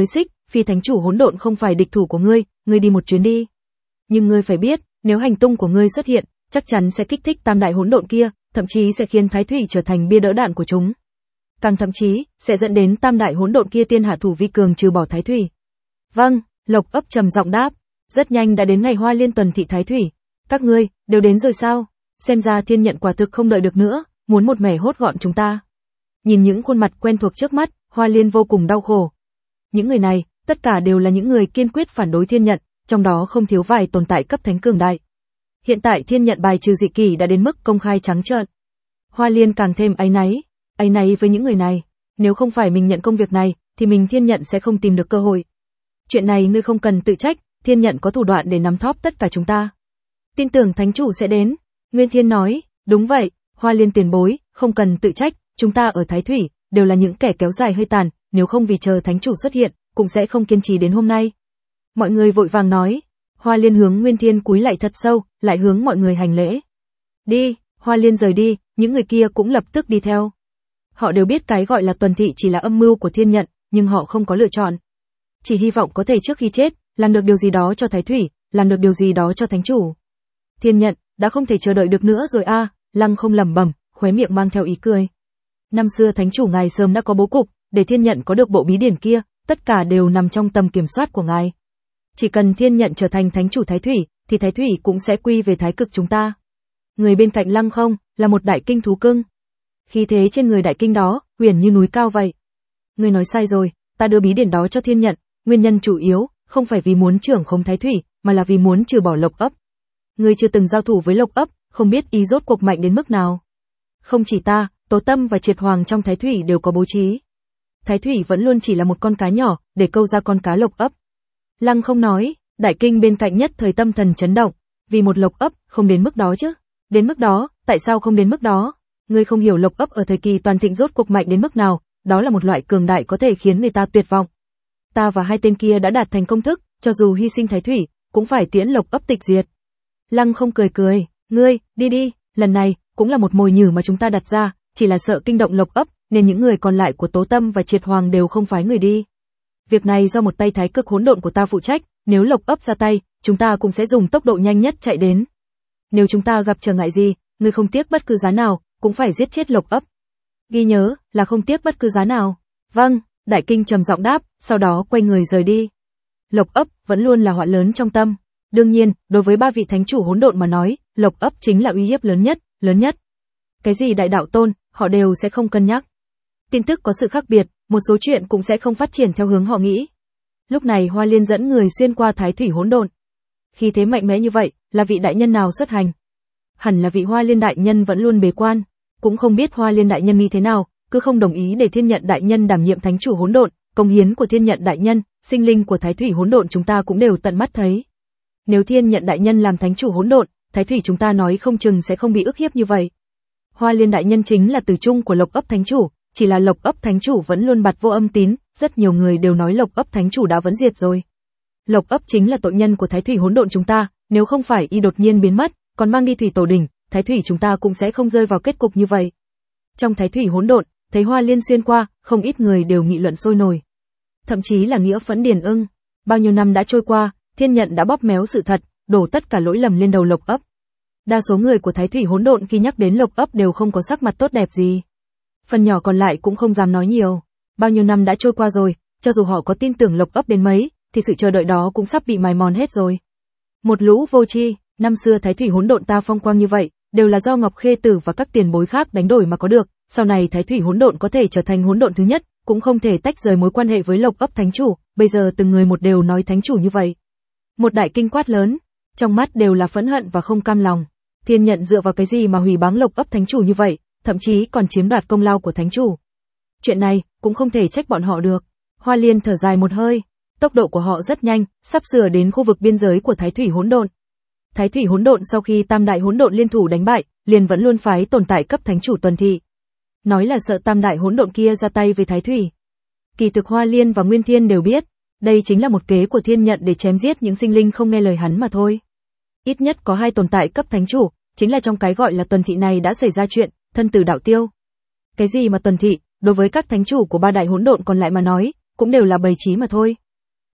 Phi thánh chủ hỗn độn không phải địch thủ của ngươi, ngươi đi một chuyến đi. Nhưng ngươi phải biết, nếu hành tung của ngươi xuất hiện, chắc chắn sẽ kích thích tam đại hỗn độn kia, thậm chí sẽ khiến Thái Thủy trở thành bia đỡ đạn của chúng. Càng thậm chí, sẽ dẫn đến tam đại hỗn độn kia tiên hạ thủ vi cường trừ bỏ Thái Thủy. Vâng, Lộc Ấp trầm giọng đáp. Rất nhanh đã đến ngày Hoa Liên tuần thị Thái Thủy. Các ngươi, đều đến rồi sao? Xem ra Thiên Nhận quả thực không đợi được nữa, muốn một mẻ hốt gọn chúng ta. Nhìn những khuôn mặt quen thuộc trước mắt, Hoa Liên vô cùng đau khổ. Những người này, tất cả đều là những người kiên quyết phản đối Thiên Nhận, trong đó không thiếu vài tồn tại cấp thánh cường đại. Hiện tại Thiên Nhận bài trừ dị kỷ đã đến mức công khai trắng trợn. Hoa Liên càng thêm áy náy, áy náy với những người này. Nếu không phải mình nhận công việc này, thì mình Thiên Nhận sẽ không tìm được cơ hội. Chuyện này ngươi không cần tự trách, Thiên Nhận có thủ đoạn để nắm thóp tất cả chúng ta. Tin tưởng thánh chủ sẽ đến. Nguyên Thiên nói, đúng vậy, Hoa Liên tiền bối, không cần tự trách, chúng ta ở Thái Thủy, đều là những kẻ kéo dài hơi tàn, nếu không vì chờ thánh chủ xuất hiện, cũng sẽ không kiên trì đến hôm nay. Mọi người vội vàng nói. Hoa Liên hướng Nguyên Thiên cúi lạy thật sâu, lại hướng mọi người hành lễ. Đi, Hoa Liên rời đi, những người kia cũng lập tức đi theo. Họ đều biết cái gọi là tuần thị chỉ là âm mưu của Thiên Nhận, nhưng họ không có lựa chọn. Chỉ hy vọng có thể trước khi chết, làm được điều gì đó cho Thái Thủy, làm được điều gì đó cho thánh chủ. Thiên Nhận, đã không thể chờ đợi được nữa rồi a, à, Lăng Không lẩm bẩm, khóe miệng mang theo ý cười. Năm xưa thánh chủ ngài sớm đã có bố cục, để Thiên Nhận có được bộ bí điển kia, tất cả đều nằm trong tầm kiểm soát của ngài. Chỉ cần Thiên Nhận trở thành thánh chủ Thái Thủy, thì Thái Thủy cũng sẽ quy về thái cực chúng ta. Người bên cạnh Lăng Không, là một đại kinh thú cưng. Khí thế trên người đại kinh đó, huyền như núi cao vậy. Ngươi nói sai rồi, ta đưa bí điển đó cho Thiên Nhận, nguyên nhân chủ yếu, không phải vì muốn trưởng khống Thái Thủy, mà là vì muốn trừ bỏ Lộc Ấp. Ngươi chưa từng giao thủ với Lộc Ấp, không biết y rốt cuộc mạnh đến mức nào. Không chỉ ta, Tố Tâm và Triệt Hoàng trong Thái Thủy đều có bố trí. Thái Thủy vẫn luôn chỉ là một con cá nhỏ, để câu ra con cá Lộc Ấp. Lăng Không nói, đại kinh bên cạnh nhất thời tâm thần chấn động, vì một Lộc Ấp, không đến mức đó chứ. Đến mức đó, tại sao không đến mức đó? Ngươi không hiểu Lộc Ấp ở thời kỳ toàn thịnh rốt cuộc mạnh đến mức nào, đó là một loại cường đại có thể khiến người ta tuyệt vọng. Ta và hai tên kia đã đạt thành công thức, cho dù hy sinh Thái Thủy, cũng phải tiễn Lộc Ấp tịch diệt. Lăng Không cười cười, ngươi, đi đi, lần này, cũng là một mồi nhử mà chúng ta đặt ra, chỉ là sợ kinh động Lộc Ấp, nên những người còn lại của Tố Tâm và Triệt Hoàng đều không phái người đi. Việc này do một tay thái cực hỗn độn của ta phụ trách, nếu Lộc Ấp ra tay, chúng ta cũng sẽ dùng tốc độ nhanh nhất chạy đến. Nếu chúng ta gặp trở ngại gì, ngươi không tiếc bất cứ giá nào, cũng phải giết chết Lộc Ấp. Ghi nhớ, là không tiếc bất cứ giá nào. Vâng, đại kinh trầm giọng đáp, sau đó quay người rời đi. Lộc Ấp vẫn luôn là họa lớn trong tâm. Đương nhiên, đối với ba vị thánh chủ hỗn độn mà nói, Lộc Ấp chính là uy hiếp lớn nhất, lớn nhất. Cái gì đại đạo tôn, họ đều sẽ không cân nhắc. Tin tức có sự khác biệt, một số chuyện cũng sẽ không phát triển theo hướng họ nghĩ. Lúc này Hoa Liên dẫn người xuyên qua Thái Thủy hỗn độn. Khi thế mạnh mẽ như vậy, là vị đại nhân nào xuất hành? Hẳn là vị Hoa Liên đại nhân vẫn luôn bế quan, cũng không biết Hoa Liên đại nhân nghĩ thế nào, cứ không đồng ý để Thiên Nhận đại nhân đảm nhiệm thánh chủ hỗn độn, công hiến của Thiên Nhận đại nhân, sinh linh của Thái Thủy hỗn độn chúng ta cũng đều tận mắt thấy. Nếu Thiên Nhận đại nhân làm thánh chủ hỗn độn, Thái Thủy chúng ta nói không chừng sẽ không bị ức hiếp như vậy. Hoa Liên đại nhân chính là tử trung của Lộc Ấp thánh chủ, chỉ là Lộc Ấp thánh chủ vẫn luôn bặt vô âm tín, rất nhiều người đều nói Lộc Ấp thánh chủ đã vẫn diệt rồi. Lộc Ấp chính là tội nhân của Thái Thủy hỗn độn chúng ta, nếu không phải y đột nhiên biến mất, còn mang đi thủy tổ đỉnh, Thái Thủy chúng ta cũng sẽ không rơi vào kết cục như vậy. Trong Thái Thủy hỗn độn, thấy Hoa Liên xuyên qua, không ít người đều nghị luận sôi nổi. Thậm chí là Nghĩa Phẫn Điền Ưng, bao nhiêu năm đã trôi qua, Thiên Nhận đã bóp méo sự thật, đổ tất cả lỗi lầm lên đầu Lộc Ấp. Đa số người của Thái Thủy hỗn độn khi nhắc đến Lộc Ấp đều không có sắc mặt tốt đẹp gì. Phần nhỏ còn lại cũng không dám nói nhiều. Bao nhiêu năm đã trôi qua rồi, cho dù họ có tin tưởng Lộc Ấp đến mấy, thì sự chờ đợi đó cũng sắp bị mài mòn hết rồi. Một lũ vô tri, năm xưa Thái Thủy hỗn độn ta phong quang như vậy, đều là do Ngọc Khê Tử và các tiền bối khác đánh đổi mà có được, sau này Thái Thủy hỗn độn có thể trở thành hỗn độn thứ nhất, cũng không thể tách rời mối quan hệ với Lộc Ấp thánh chủ, bây giờ từng người một đều nói thánh chủ như vậy. Một đại kinh quát lớn, trong mắt đều là phẫn hận và không cam lòng. Thiên Nhận dựa vào cái gì mà hủy báng Lộc Ấp thánh chủ như vậy, thậm chí còn chiếm đoạt công lao của thánh chủ. Chuyện này cũng không thể trách bọn họ được. Hoa Liên thở dài một hơi, tốc độ của họ rất nhanh, sắp sửa đến khu vực biên giới của Thái Thủy hỗn độn. Thái Thủy hỗn độn sau khi Tam đại hỗn độn liên thủ đánh bại, liền vẫn luôn phái tồn tại cấp thánh chủ tuần thị. Nói là sợ Tam đại hỗn độn kia ra tay với Thái Thủy. Kỳ thực Hoa Liên và Nguyên Thiên đều biết, đây chính là một kế của Thiên Nhận để chém giết những sinh linh không nghe lời hắn mà thôi. Ít nhất có hai tồn tại cấp thánh chủ, chính là trong cái gọi là tuần thị này đã xảy ra chuyện, thân tử đạo tiêu. Cái gì mà tuần thị, đối với các thánh chủ của ba đại hỗn độn còn lại mà nói, cũng đều là bầy trí mà thôi.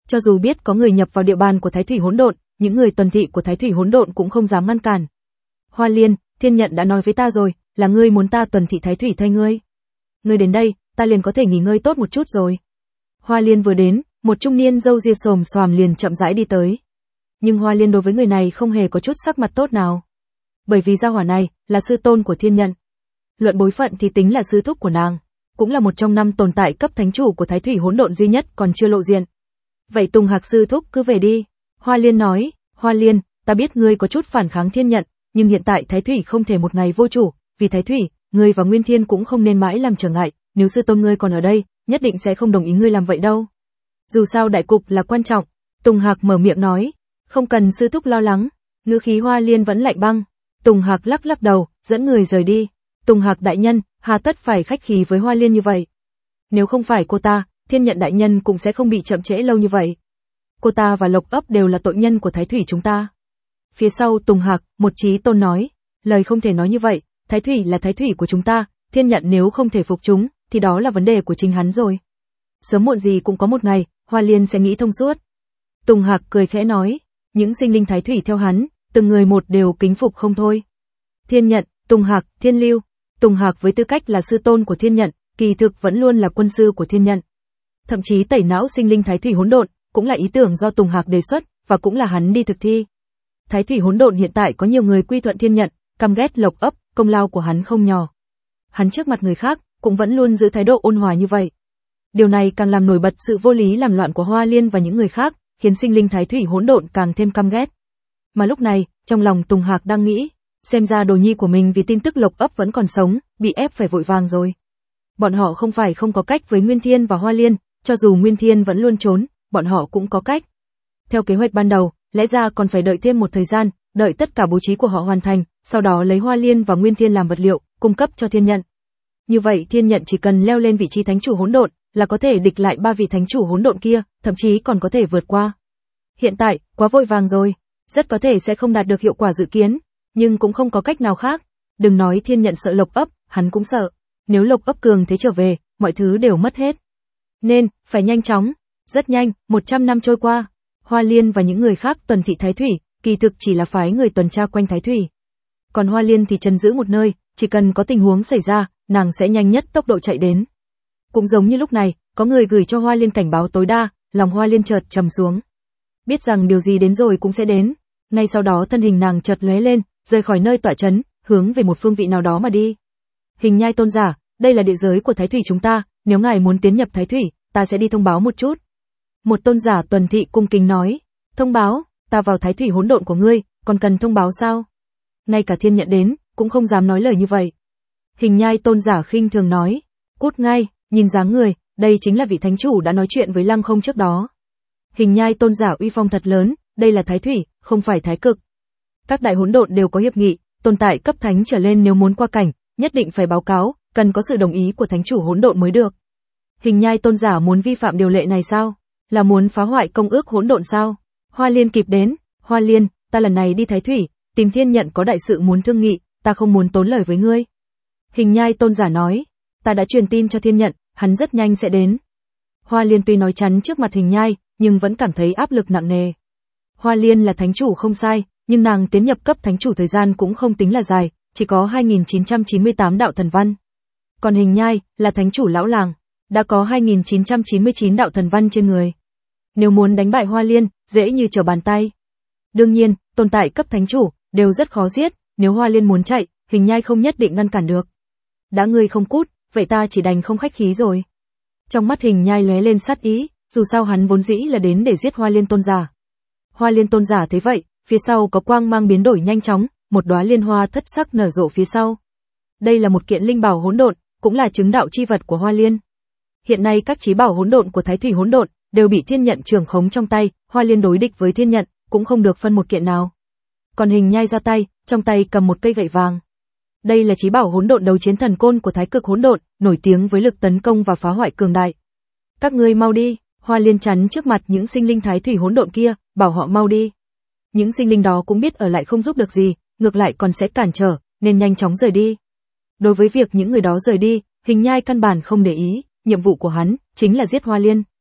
Cho dù biết có người nhập vào địa bàn của Thái Thủy Hỗn Độn, những người tuần thị của Thái Thủy Hỗn Độn cũng không dám ngăn cản. Hoa Liên, Thiên Nhận đã nói với ta rồi, là ngươi muốn ta tuần thị Thái Thủy thay ngươi. Ngươi đến đây, ta liền có thể nghỉ ngơi tốt một chút rồi. Hoa Liên vừa đến, một trung niên râu ria xồm xoàm liền chậm rãi đi tới. Nhưng Hoa Liên đối với người này không hề có chút sắc mặt tốt nào. Bởi vì gia hỏa này là sư tôn của Thiên Nhận. Luận bối phận thì tính là sư thúc của nàng, cũng là một trong năm tồn tại cấp thánh chủ của Thái Thủy Hỗn Độn duy nhất còn chưa lộ diện. Vậy Tùng Hạc sư thúc cứ về đi. Hoa Liên nói, Hoa Liên, ta biết ngươi có chút phản kháng Thiên Nhận, nhưng hiện tại Thái Thủy không thể một ngày vô chủ, vì Thái Thủy, ngươi và Nguyên Thiên cũng không nên mãi làm trở ngại, nếu sư tôn ngươi còn ở đây, nhất định sẽ không đồng ý ngươi làm vậy đâu. Dù sao đại cục là quan trọng, Tùng Hạc mở miệng nói, không cần sư thúc lo lắng, ngữ khí Hoa Liên vẫn lạnh băng. Tùng Hạc lắc lắc đầu, dẫn người rời đi. Tùng Hạc đại nhân, hà tất phải khách khí với Hoa Liên như vậy? Nếu không phải cô ta, Thiên Nhận đại nhân cũng sẽ không bị chậm trễ lâu như vậy. Cô ta và Lộc Ấp đều là tội nhân của Thái Thủy chúng ta. Phía sau Tùng Hạc, một Chí Tôn nói, lời không thể nói như vậy, Thái Thủy là Thái Thủy của chúng ta, Thiên Nhận nếu không thể phục chúng, thì đó là vấn đề của chính hắn rồi. Sớm muộn gì cũng có một ngày, Hoa Liên sẽ nghĩ thông suốt. Tùng Hạc cười khẽ nói, những sinh linh Thái Thủy theo hắn, từng người một đều kính phục không thôi. Thiên Nhận, Tùng Hạc, Thiên Lưu. Tùng Hạc với tư cách là sư tôn của Thiên Nhận, kỳ thực vẫn luôn là quân sư của Thiên Nhận. Thậm chí tẩy não sinh linh Thái Thủy Hỗn Độn cũng là ý tưởng do Tùng Hạc đề xuất, và cũng là hắn đi thực thi. Thái Thủy Hỗn Độn hiện tại có nhiều người quy thuận Thiên Nhận, căm ghét Lộc Ấp, công lao của hắn không nhỏ. Hắn trước mặt người khác cũng vẫn luôn giữ thái độ ôn hòa như vậy. Điều này càng làm nổi bật sự vô lý làm loạn của Hoa Liên và những người khác, khiến sinh linh Thái Thủy Hỗn Độn càng thêm căm ghét. Mà lúc này, trong lòng Tùng Hạc đang nghĩ, xem ra đồ nhi của mình vì tin tức Lộc Ấp vẫn còn sống, bị ép phải vội vàng rồi. Bọn họ không phải không có cách với Nguyên Thiên và Hoa Liên, cho dù Nguyên Thiên vẫn luôn trốn, bọn họ cũng có cách. Theo kế hoạch ban đầu, lẽ ra còn phải đợi thêm một thời gian, đợi tất cả bố trí của họ hoàn thành, sau đó lấy Hoa Liên và Nguyên Thiên làm vật liệu, cung cấp cho Thiên Nhận. Như vậy Thiên Nhận chỉ cần leo lên vị trí thánh chủ hỗn độn, là có thể địch lại ba vị thánh chủ hỗn độn kia, thậm chí còn có thể vượt qua. Hiện tại, quá vội vàng rồi, rất có thể sẽ không đạt được hiệu quả dự kiến, nhưng cũng không có cách nào khác. Đừng nói Thiên Nhận sợ Lộc Ấp, hắn cũng sợ. Nếu Lộc Ấp cường thế trở về, mọi thứ đều mất hết. Nên, phải nhanh chóng. Rất nhanh, một trăm năm trôi qua. Hoa Liên và những người khác tuần thị Thái Thủy, kỳ thực chỉ là phái người tuần tra quanh Thái Thủy. Còn Hoa Liên thì trấn giữ một nơi, chỉ cần có tình huống xảy ra, nàng sẽ nhanh nhất tốc độ chạy đến. Cũng giống như lúc này, có người gửi cho Hoa Liên cảnh báo tối đa, lòng Hoa Liên chợt trầm xuống. Biết rằng điều gì đến rồi cũng sẽ đến. Ngay sau đó thân hình nàng chợt lóe lên, rời khỏi nơi tọa trấn, hướng về một phương vị nào đó mà đi. Hình Nhai tôn giả, đây là địa giới của Thái Thủy chúng ta, nếu ngài muốn tiến nhập Thái Thủy, ta sẽ đi thông báo một chút. Một tôn giả tuần thị cung kính nói, thông báo, ta vào Thái Thủy hỗn độn của ngươi, còn cần thông báo sao? Ngay cả Thiên Nhận đến, cũng không dám nói lời như vậy. Hình Nhai tôn giả khinh thường nói, cút ngay, nhìn dáng người, đây chính là vị thánh chủ đã nói chuyện với Lăng Không trước đó. Hình Nhai tôn giả uy phong thật lớn, đây là Thái Thủy, không phải Thái Cực. Các đại hỗn độn đều có hiệp nghị, tồn tại cấp thánh trở lên nếu muốn qua cảnh, nhất định phải báo cáo, cần có sự đồng ý của thánh chủ hỗn độn mới được. Hình Nhai tôn giả muốn vi phạm điều lệ này sao? Là muốn phá hoại công ước hỗn độn sao? Hoa Liên kịp đến, Hoa Liên, ta lần này đi Thái Thủy, tìm Thiên Nhận có đại sự muốn thương nghị, ta không muốn tốn lời với ngươi. Hình Nhai tôn giả nói, ta đã truyền tin cho Thiên Nhận, hắn rất nhanh sẽ đến. Hoa Liên tuy nói chắn trước mặt Hình Nhai, nhưng vẫn cảm thấy áp lực nặng nề. Hoa Liên là thánh chủ không sai, nhưng nàng tiến nhập cấp thánh chủ thời gian cũng không tính là dài, chỉ có hai nghìn chín trăm chín mươi tám đạo thần văn. Còn Hình Nhai là thánh chủ lão làng, đã có hai nghìn chín trăm chín mươi chín đạo thần văn trên người. Nếu muốn đánh bại Hoa Liên, dễ như trở bàn tay. Đương nhiên, tồn tại cấp thánh chủ đều rất khó giết, nếu Hoa Liên muốn chạy, Hình Nhai không nhất định ngăn cản được. Đã ngươi không cút, vậy ta chỉ đành không khách khí rồi. Trong mắt Hình Nhai lóe lên sát ý, dù sao hắn vốn dĩ là đến để giết Hoa Liên tôn giả. Hoa Liên tôn giả thấy vậy, phía sau có quang mang biến đổi nhanh chóng, một đóa liên hoa thất sắc nở rộ phía sau. Đây là một kiện linh bảo hỗn độn, cũng là chứng đạo chi vật của Hoa Liên. Hiện nay các chí bảo hỗn độn của Thái Thủy hỗn độn đều bị Thiên Nhận trưởng khống trong tay, Hoa Liên đối địch với Thiên Nhận cũng không được phân một kiện nào. Còn Hình Nhai ra tay, trong tay cầm một cây gậy vàng. Đây là chí bảo hỗn độn đấu chiến thần côn của Thái Cực hỗn độn, nổi tiếng với lực tấn công và phá hoại cường đại. Các ngươi mau đi, Hoa Liên chắn trước mặt những sinh linh Thái Thủy hỗn độn kia, bảo họ mau đi. Những sinh linh đó cũng biết ở lại không giúp được gì, ngược lại còn sẽ cản trở, nên nhanh chóng rời đi. Đối với việc những người đó rời đi, Hình Nhai căn bản không để ý, nhiệm vụ của hắn chính là giết Hoa Liên.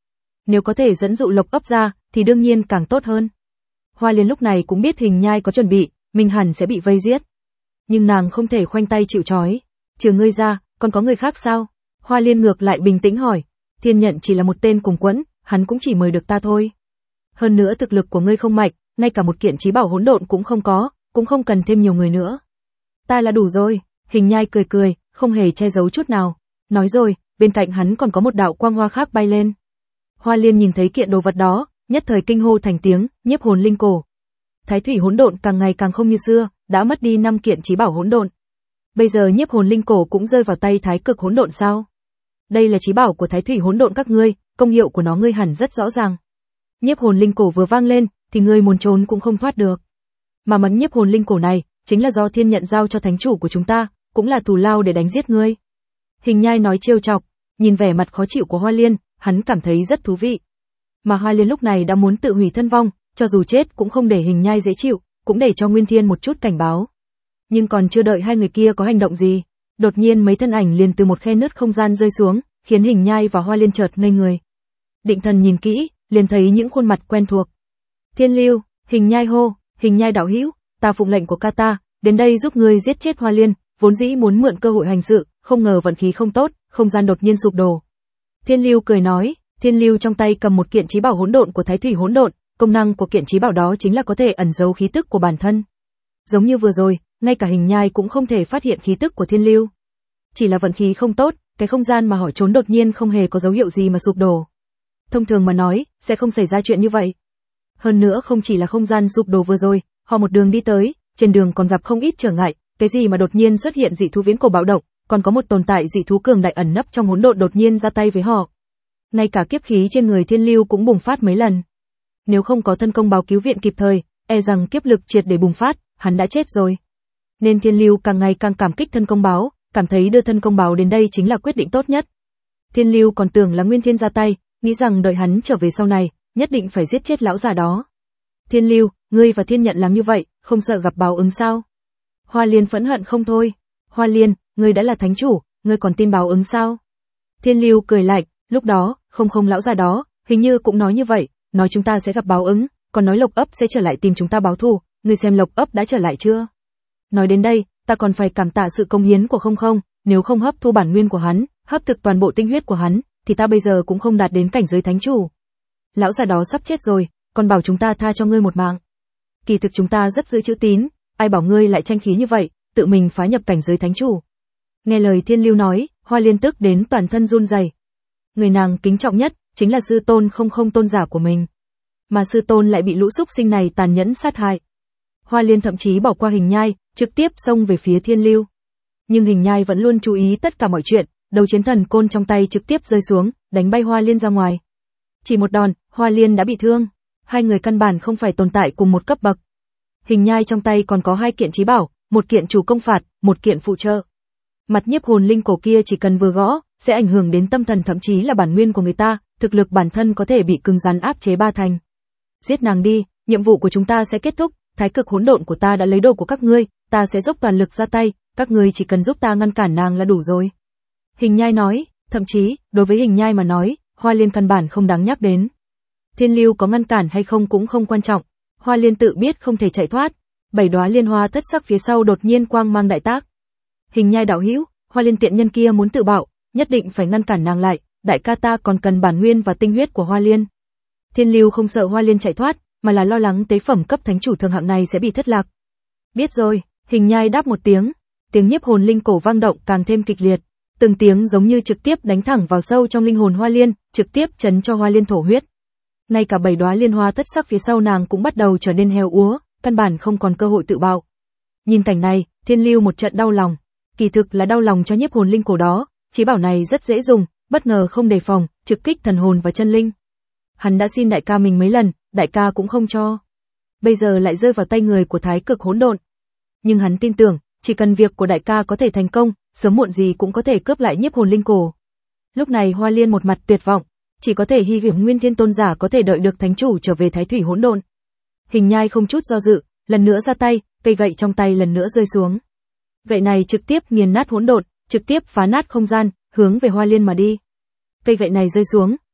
Nếu có thể dẫn dụ Lộc Ấp ra, thì đương nhiên càng tốt hơn. Hoa Liên lúc này cũng biết Hình Nhai có chuẩn bị, mình hẳn sẽ bị vây giết. Nhưng nàng không thể khoanh tay chịu trói. Trừ ngươi ra, còn có người khác sao? Hoa Liên ngược lại bình tĩnh hỏi. Thiên Nhận chỉ là một tên cùng quẫn, hắn cũng chỉ mời được ta thôi. Hơn nữa thực lực của ngươi không mạnh, ngay cả một kiện chí bảo hỗn độn cũng không có, cũng không cần thêm nhiều người nữa. Ta là đủ rồi. Hình Nhai cười cười, không hề che giấu chút nào. Nói rồi, bên cạnh hắn còn có một đạo quang hoa khác bay lên. Hoa Liên nhìn thấy kiện đồ vật đó, nhất thời kinh hô thành tiếng, nhiếp hồn linh cổ. Thái thủy hỗn độn càng ngày càng không như xưa, đã mất đi năm kiện chí bảo hỗn độn. Bây giờ nhiếp hồn linh cổ cũng rơi vào tay thái cực hỗn độn sao? Đây là chí bảo của thái thủy hỗn độn các ngươi, công hiệu của nó ngươi hẳn rất rõ ràng. Nhiếp hồn linh cổ vừa vang lên, thì ngươi muốn trốn cũng không thoát được. Mà món nhiếp hồn linh cổ này, chính là do Thiên Nhận giao cho thánh chủ của chúng ta, cũng là thù lao để đánh giết ngươi. Hình Nhai nói trêu chọc, nhìn vẻ mặt khó chịu của Hoa Liên, hắn cảm thấy rất thú vị. Mà Hoa Liên lúc này đã muốn tự hủy thân vong, cho dù chết cũng không để Hình Nhai dễ chịu, cũng để cho Nguyên Thiên một chút cảnh báo. Nhưng còn chưa đợi hai người kia có hành động gì, đột nhiên mấy thân ảnh liền từ một khe nứt không gian rơi xuống, khiến Hình Nhai và Hoa Liên chợt ngây người. Định thần nhìn kỹ, liền thấy những khuôn mặt quen thuộc. Thiên Lưu, Hình Nhai hô, Hình Nhai đạo hữu, ta phụng lệnh của ca ta, đến đây giúp ngươi giết chết Hoa Liên, vốn dĩ muốn mượn cơ hội hành sự, không ngờ vận khí không tốt, không gian đột nhiên sụp đổ. Thiên Lưu cười nói, Thiên Lưu trong tay cầm một kiện chí bảo hỗn độn của Thái thủy hỗn độn, công năng của kiện chí bảo đó chính là có thể ẩn giấu khí tức của bản thân. Giống như vừa rồi, ngay cả Hình Nhai cũng không thể phát hiện khí tức của Thiên Lưu. Chỉ là vận khí không tốt, cái không gian mà họ trốn đột nhiên không hề có dấu hiệu gì mà sụp đổ. Thông thường mà nói, sẽ không xảy ra chuyện như vậy. Hơn nữa không chỉ là không gian sụp đổ vừa rồi, họ một đường đi tới, trên đường còn gặp không ít trở ngại, cái gì mà đột nhiên xuất hiện dị thú viễn cổ bạo động, còn có một tồn tại dị thú cường đại ẩn nấp trong hỗn độn đột nhiên ra tay với họ. Ngay cả kiếp khí trên người Thiên Lưu cũng bùng phát mấy lần. Nếu không có thân công báo cứu viện kịp thời, e rằng kiếp lực triệt để bùng phát, hắn đã chết rồi. Nên Thiên Lưu càng ngày càng cảm kích thân công báo, cảm thấy đưa thân công báo đến đây chính là quyết định tốt nhất. Thiên Lưu còn tưởng là Nguyên Thiên ra tay, nghĩ rằng đợi hắn trở về sau này, nhất định phải giết chết lão già đó. Thiên Lưu, ngươi và Thiên Nhận làm như vậy, không sợ gặp báo ứng sao? Hoa Liên phẫn hận không thôi. Hoa Liên, ngươi đã là thánh chủ, ngươi còn tin báo ứng sao? Thiên Lưu cười lạnh, lúc đó, không không lão già đó, hình như cũng nói như vậy, nói chúng ta sẽ gặp báo ứng, còn nói Lộc Ấp sẽ trở lại tìm chúng ta báo thù, ngươi xem Lộc Ấp đã trở lại chưa? Nói đến đây, ta còn phải cảm tạ sự công hiến của không không, nếu không hấp thu bản nguyên của hắn, hấp thực toàn bộ tinh huyết của hắn, thì ta bây giờ cũng không đạt đến cảnh giới thánh chủ. Lão già đó sắp chết rồi, còn bảo chúng ta tha cho ngươi một mạng. Kỳ thực chúng ta rất giữ chữ tín, ai bảo ngươi lại tranh khí như vậy, tự mình phá nhập cảnh giới thánh chủ. Nghe lời Thiên Lưu nói, Hoa Liên tức đến toàn thân run rẩy. Người nàng kính trọng nhất chính là sư tôn không không tôn giả của mình, mà sư tôn lại bị lũ súc sinh này tàn nhẫn sát hại. Hoa Liên thậm chí bỏ qua Hình Nhai, trực tiếp xông về phía Thiên Lưu. Nhưng Hình Nhai vẫn luôn chú ý tất cả mọi chuyện, đầu chiến thần côn trong tay trực tiếp rơi xuống, đánh bay Hoa Liên ra ngoài. Chỉ một đòn, Hoa Liên đã bị thương. Hai người căn bản không phải tồn tại cùng một cấp bậc. Hình Nhai trong tay còn có hai kiện chí bảo, một kiện chủ công phạt, một kiện phụ trợ. Mặt nhiếp hồn linh cổ kia chỉ cần vừa gõ, sẽ ảnh hưởng đến tâm thần thậm chí là bản nguyên của người ta, thực lực bản thân có thể bị cứng rắn áp chế ba thành. Giết nàng đi, nhiệm vụ của chúng ta sẽ kết thúc, thái cực hỗn độn của ta đã lấy đồ của các ngươi, ta sẽ dốc toàn lực ra tay, các ngươi chỉ cần giúp ta ngăn cản nàng là đủ rồi. Hình Nhai nói, thậm chí, đối với Hình Nhai mà nói, Hoa Liên căn bản không đáng nhắc đến. Thiên Lưu có ngăn cản hay không cũng không quan trọng, Hoa Liên tự biết không thể chạy thoát. Bảy đóa liên hoa thất sắc phía sau đột nhiên quang mang đại tác. Hình Nhai đạo hữu, Hoa Liên tiện nhân kia muốn tự bạo, nhất định phải ngăn cản nàng lại, đại ca ta còn cần bản nguyên và tinh huyết của Hoa Liên. Thiên Lưu không sợ Hoa Liên chạy thoát, mà là lo lắng tế phẩm cấp thánh chủ thường hạng này sẽ bị thất lạc. Biết rồi, Hình Nhai đáp một tiếng, tiếng nhiếp hồn linh cổ vang động càng thêm kịch liệt, từng tiếng giống như trực tiếp đánh thẳng vào sâu trong linh hồn Hoa Liên, trực tiếp chấn cho Hoa Liên thổ huyết. Ngay cả bảy đóa liên hoa thất sắc phía sau nàng cũng bắt đầu trở nên heo úa, căn bản không còn cơ hội tự bạo. Nhìn cảnh này, Thiên Lưu một trận đau lòng, kỳ thực là đau lòng cho nhiếp hồn linh cổ đó, chí bảo này rất dễ dùng, bất ngờ không đề phòng, trực kích thần hồn và chân linh. Hắn đã xin đại ca mình mấy lần, đại ca cũng không cho. Bây giờ lại rơi vào tay người của thái cực hỗn độn. Nhưng hắn tin tưởng, chỉ cần việc của đại ca có thể thành công, sớm muộn gì cũng có thể cướp lại nhiếp hồn linh cổ. Lúc này Hoa Liên một mặt tuyệt vọng, chỉ có thể hy vọng Nguyên Thiên tôn giả có thể đợi được thánh chủ trở về thái thủy hỗn độn. Hình Nhai không chút do dự, lần nữa ra tay, cây gậy trong tay lần nữa rơi xuống. Gậy này trực tiếp nghiền nát hỗn độn, trực tiếp phá nát không gian, hướng về Hoa Liên mà đi. Cây gậy này rơi xuống,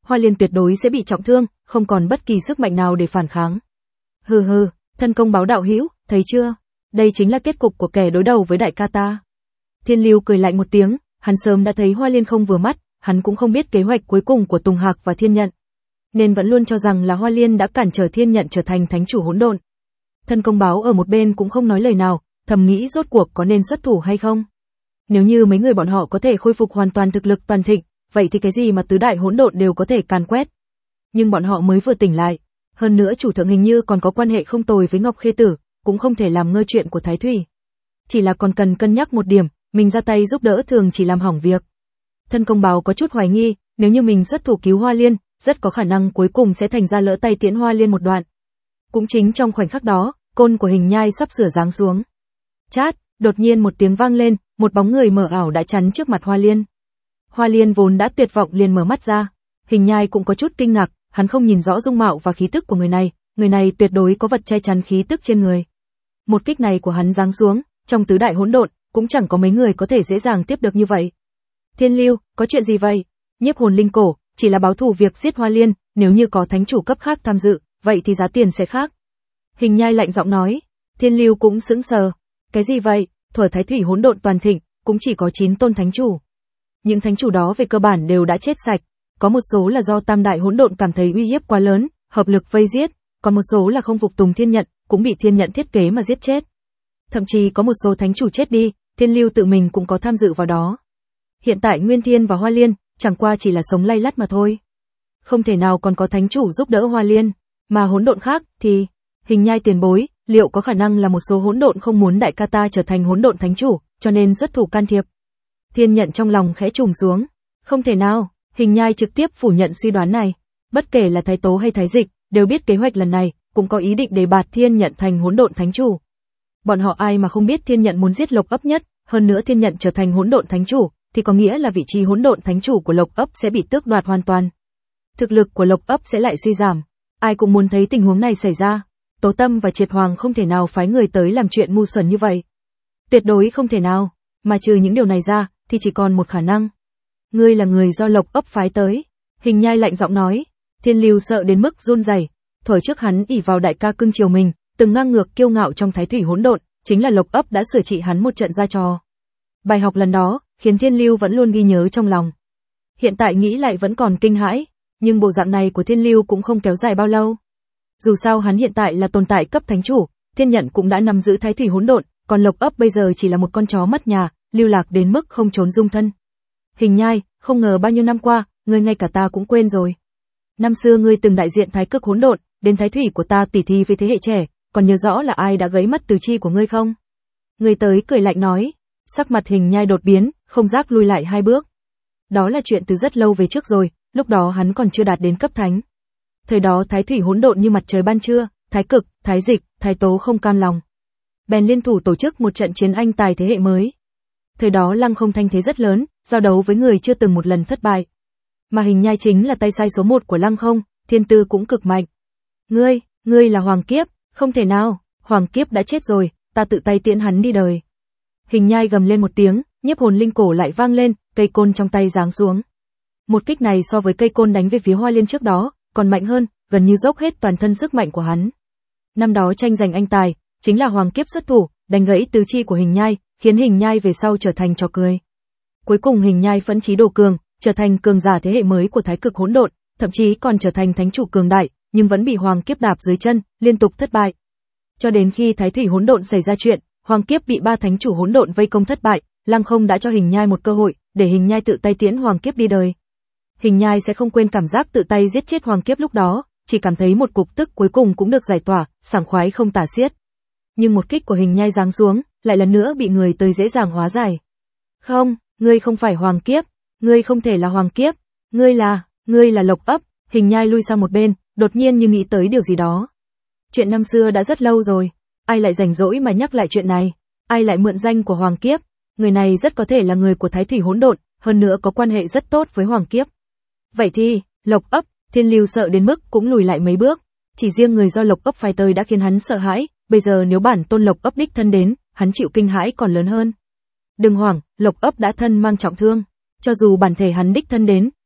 Hoa Liên tuyệt đối sẽ bị trọng thương, không còn bất kỳ sức mạnh nào để phản kháng. Hừ hừ, thân công báo đạo hữu, thấy chưa? Đây chính là kết cục của kẻ đối đầu với đại ca ta. Thiên Lưu cười lạnh một tiếng, hắn sớm đã thấy Hoa Liên không vừa mắt, hắn cũng không biết kế hoạch cuối cùng của Tùng Hạc và Thiên Nhận, nên vẫn luôn cho rằng là Hoa Liên đã cản trở Thiên Nhận trở thành thánh chủ hỗn độn. Thân công báo ở một bên cũng không nói lời nào, thầm nghĩ rốt cuộc có nên xuất thủ hay không. Nếu như mấy người bọn họ có thể khôi phục hoàn toàn thực lực toàn thịnh, vậy thì cái gì mà tứ đại hỗn độn đều có thể càn quét. Nhưng bọn họ mới vừa tỉnh lại, hơn nữa chủ thượng hình như còn có quan hệ không tồi với Ngọc Khê Tử, cũng không thể làm ngơ chuyện của Thái Thủy. Chỉ là còn cần cân nhắc một điểm, mình ra tay giúp đỡ thường chỉ làm hỏng việc. Thân công báo có chút hoài nghi, nếu như mình xuất thủ cứu Hoa Liên, rất có khả năng cuối cùng sẽ thành ra lỡ tay tiễn Hoa Liên một đoạn. Cũng chính trong khoảnh khắc đó, côn của Hình Nhai sắp sửa giáng xuống. Chát, đột nhiên một tiếng vang lên, một bóng người mờ ảo đã chắn trước mặt Hoa Liên. Hoa Liên vốn đã tuyệt vọng liền mở mắt ra. Hình Nhai cũng có chút kinh ngạc, hắn không nhìn rõ dung mạo và khí tức của người này, người này tuyệt đối có vật che chắn khí tức trên người. Một kích này của hắn giáng xuống, trong tứ đại hỗn độn, cũng chẳng có mấy người có thể dễ dàng tiếp được như vậy. Thiên Lưu, có chuyện gì vậy? Nhiếp hồn linh cổ, chỉ là báo thù việc giết Hoa Liên, nếu như có thánh chủ cấp khác tham dự, vậy thì giá tiền sẽ khác. Hình Nhai lạnh giọng nói. Thiên Lưu cũng sững sờ. Cái gì vậy? Thuở Thái Thủy hỗn độn toàn thịnh, cũng chỉ có chín tôn thánh chủ. Những thánh chủ đó về cơ bản đều đã chết sạch, có một số là do tam đại hỗn độn cảm thấy uy hiếp quá lớn, hợp lực vây giết, còn một số là không phục tùng Thiên Nhận, cũng bị Thiên Nhận thiết kế mà giết chết. Thậm chí có một số thánh chủ chết đi, Thiên Lưu tự mình cũng có tham dự vào đó. Hiện tại Nguyên Thiên và Hoa Liên, chẳng qua chỉ là sống lay lắt mà thôi. Không thể nào còn có thánh chủ giúp đỡ Hoa Liên, mà hỗn độn khác thì, Hình Nhai tiền bối, liệu có khả năng là một số hỗn độn không muốn đại ca ta trở thành hỗn độn thánh chủ, cho nên xuất thủ can thiệp. Thiên Nhận trong lòng khẽ trùng xuống, không thể nào, Hình Nhai trực tiếp phủ nhận suy đoán này. Bất kể là Thái Tố hay Thái Dịch, đều biết kế hoạch lần này, cũng có ý định đề bạt Thiên Nhận thành hỗn độn thánh chủ. Bọn họ ai mà không biết Thiên Nhận muốn giết Lộc Ấp nhất, hơn nữa Thiên Nhận trở thành hỗn độn thánh chủ, thì có nghĩa là vị trí hỗn độn thánh chủ của Lộc Ấp sẽ bị tước đoạt hoàn toàn. Thực lực của Lộc Ấp sẽ lại suy giảm. Ai cũng muốn thấy tình huống này xảy ra. Tố Tâm và Triệt Hoàng không thể nào phái người tới làm chuyện ngu xuẩn như vậy. Tuyệt đối không thể nào, mà trừ những điều này ra, thì chỉ còn một khả năng. Ngươi là người do Lộc Ấp phái tới. Hình Nhai lạnh giọng nói. Thiên Lưu sợ đến mức run rẩy. Thời trước hắn ỷ vào đại ca cưng chiều mình, từng ngang ngược kiêu ngạo trong Thái Thủy hỗn độn, chính là Lộc Ấp đã sửa trị hắn một trận ra trò. Bài học lần đó, khiến Thiên Lưu vẫn luôn ghi nhớ trong lòng. Hiện tại nghĩ lại vẫn còn kinh hãi, nhưng bộ dạng này của Thiên Lưu cũng không kéo dài bao lâu. Dù sao hắn hiện tại là tồn tại cấp thánh chủ, Thiên Nhận cũng đã nắm giữ Thái Thủy hỗn độn, còn Lộc Ấp bây giờ chỉ là một con chó mất nhà, lưu lạc đến mức không trốn dung thân. Hình Nhai, không ngờ bao nhiêu năm qua, ngươi ngay cả ta cũng quên rồi. Năm xưa ngươi từng đại diện Thái Cực hỗn độn, đến Thái Thủy của ta tỉ thí với thế hệ trẻ, còn nhớ rõ là ai đã gãy mất tứ chi của ngươi không? Ngươi tới cười lạnh nói. Sắc mặt Hình Nhai đột biến, không giác lui lại hai bước. Đó là chuyện từ rất lâu về trước rồi, lúc đó hắn còn chưa đạt đến cấp thánh. Thời đó Thái Thủy hỗn độn như mặt trời ban trưa, Thái Cực, Thái Dịch, Thái Tố không cam lòng, bèn liên thủ tổ chức một trận chiến anh tài thế hệ mới. Thời đó Lăng Không thanh thế rất lớn, giao đấu với người chưa từng một lần thất bại. Mà Hình Nhai chính là tay sai số một của Lăng Không, thiên tư cũng cực mạnh. Ngươi, ngươi là Hoàng Kiếp, không thể nào, Hoàng Kiếp đã chết rồi, ta tự tay tiễn hắn đi đời. Hình Nhai gầm lên một tiếng, nhiếp hồn linh cổ lại vang lên, cây côn trong tay giáng xuống. Một kích này so với cây côn đánh về phía Hoa Liên trước đó, còn mạnh hơn, gần như dốc hết toàn thân sức mạnh của hắn. Năm đó tranh giành anh tài, chính là Hoàng Kiếp xuất thủ, đánh gãy tứ chi của Hình Nhai, khiến Hình Nhai về sau trở thành trò cười. Cuối cùng Hình Nhai phẫn chí đồ cường, trở thành cường giả thế hệ mới của Thái Cực hỗn độn, thậm chí còn trở thành thánh chủ cường đại, nhưng vẫn bị Hoàng Kiếp đạp dưới chân, liên tục thất bại. Cho đến khi Thái Thủy hỗn độn xảy ra chuyện, Hoàng Kiếp bị ba thánh chủ hỗn độn vây công thất bại, Lăng Không đã cho Hình Nhai một cơ hội, để Hình Nhai tự tay tiễn Hoàng Kiếp đi đời. Hình Nhai sẽ không quên cảm giác tự tay giết chết Hoàng Kiếp lúc đó, chỉ cảm thấy một cục tức cuối cùng cũng được giải tỏa, sảng khoái không tả xiết. Nhưng một kích của Hình Nhai giáng xuống, lại lần nữa bị người tới dễ dàng hóa giải. Không, ngươi không phải Hoàng Kiếp, ngươi không thể là Hoàng Kiếp, ngươi là, ngươi là Lộc Ấp. Hình Nhai lui sang một bên, đột nhiên như nghĩ tới điều gì đó. Chuyện năm xưa đã rất lâu rồi, ai lại rảnh rỗi mà nhắc lại chuyện này, ai lại mượn danh của Hoàng Kiếp, người này rất có thể là người của Thái Thủy hỗn độn, hơn nữa có quan hệ rất tốt với Hoàng Kiếp. Vậy thì, Lộc Ấp, Thiên Lưu sợ đến mức cũng lùi lại mấy bước, chỉ riêng người do Lộc Ấp phái tới đã khiến hắn sợ hãi, bây giờ nếu bản tôn Lộc Ấp đích thân đến, hắn chịu kinh hãi còn lớn hơn. Đừng hoảng, Lộc Ấp đã thân mang trọng thương, cho dù bản thể hắn đích thân đến,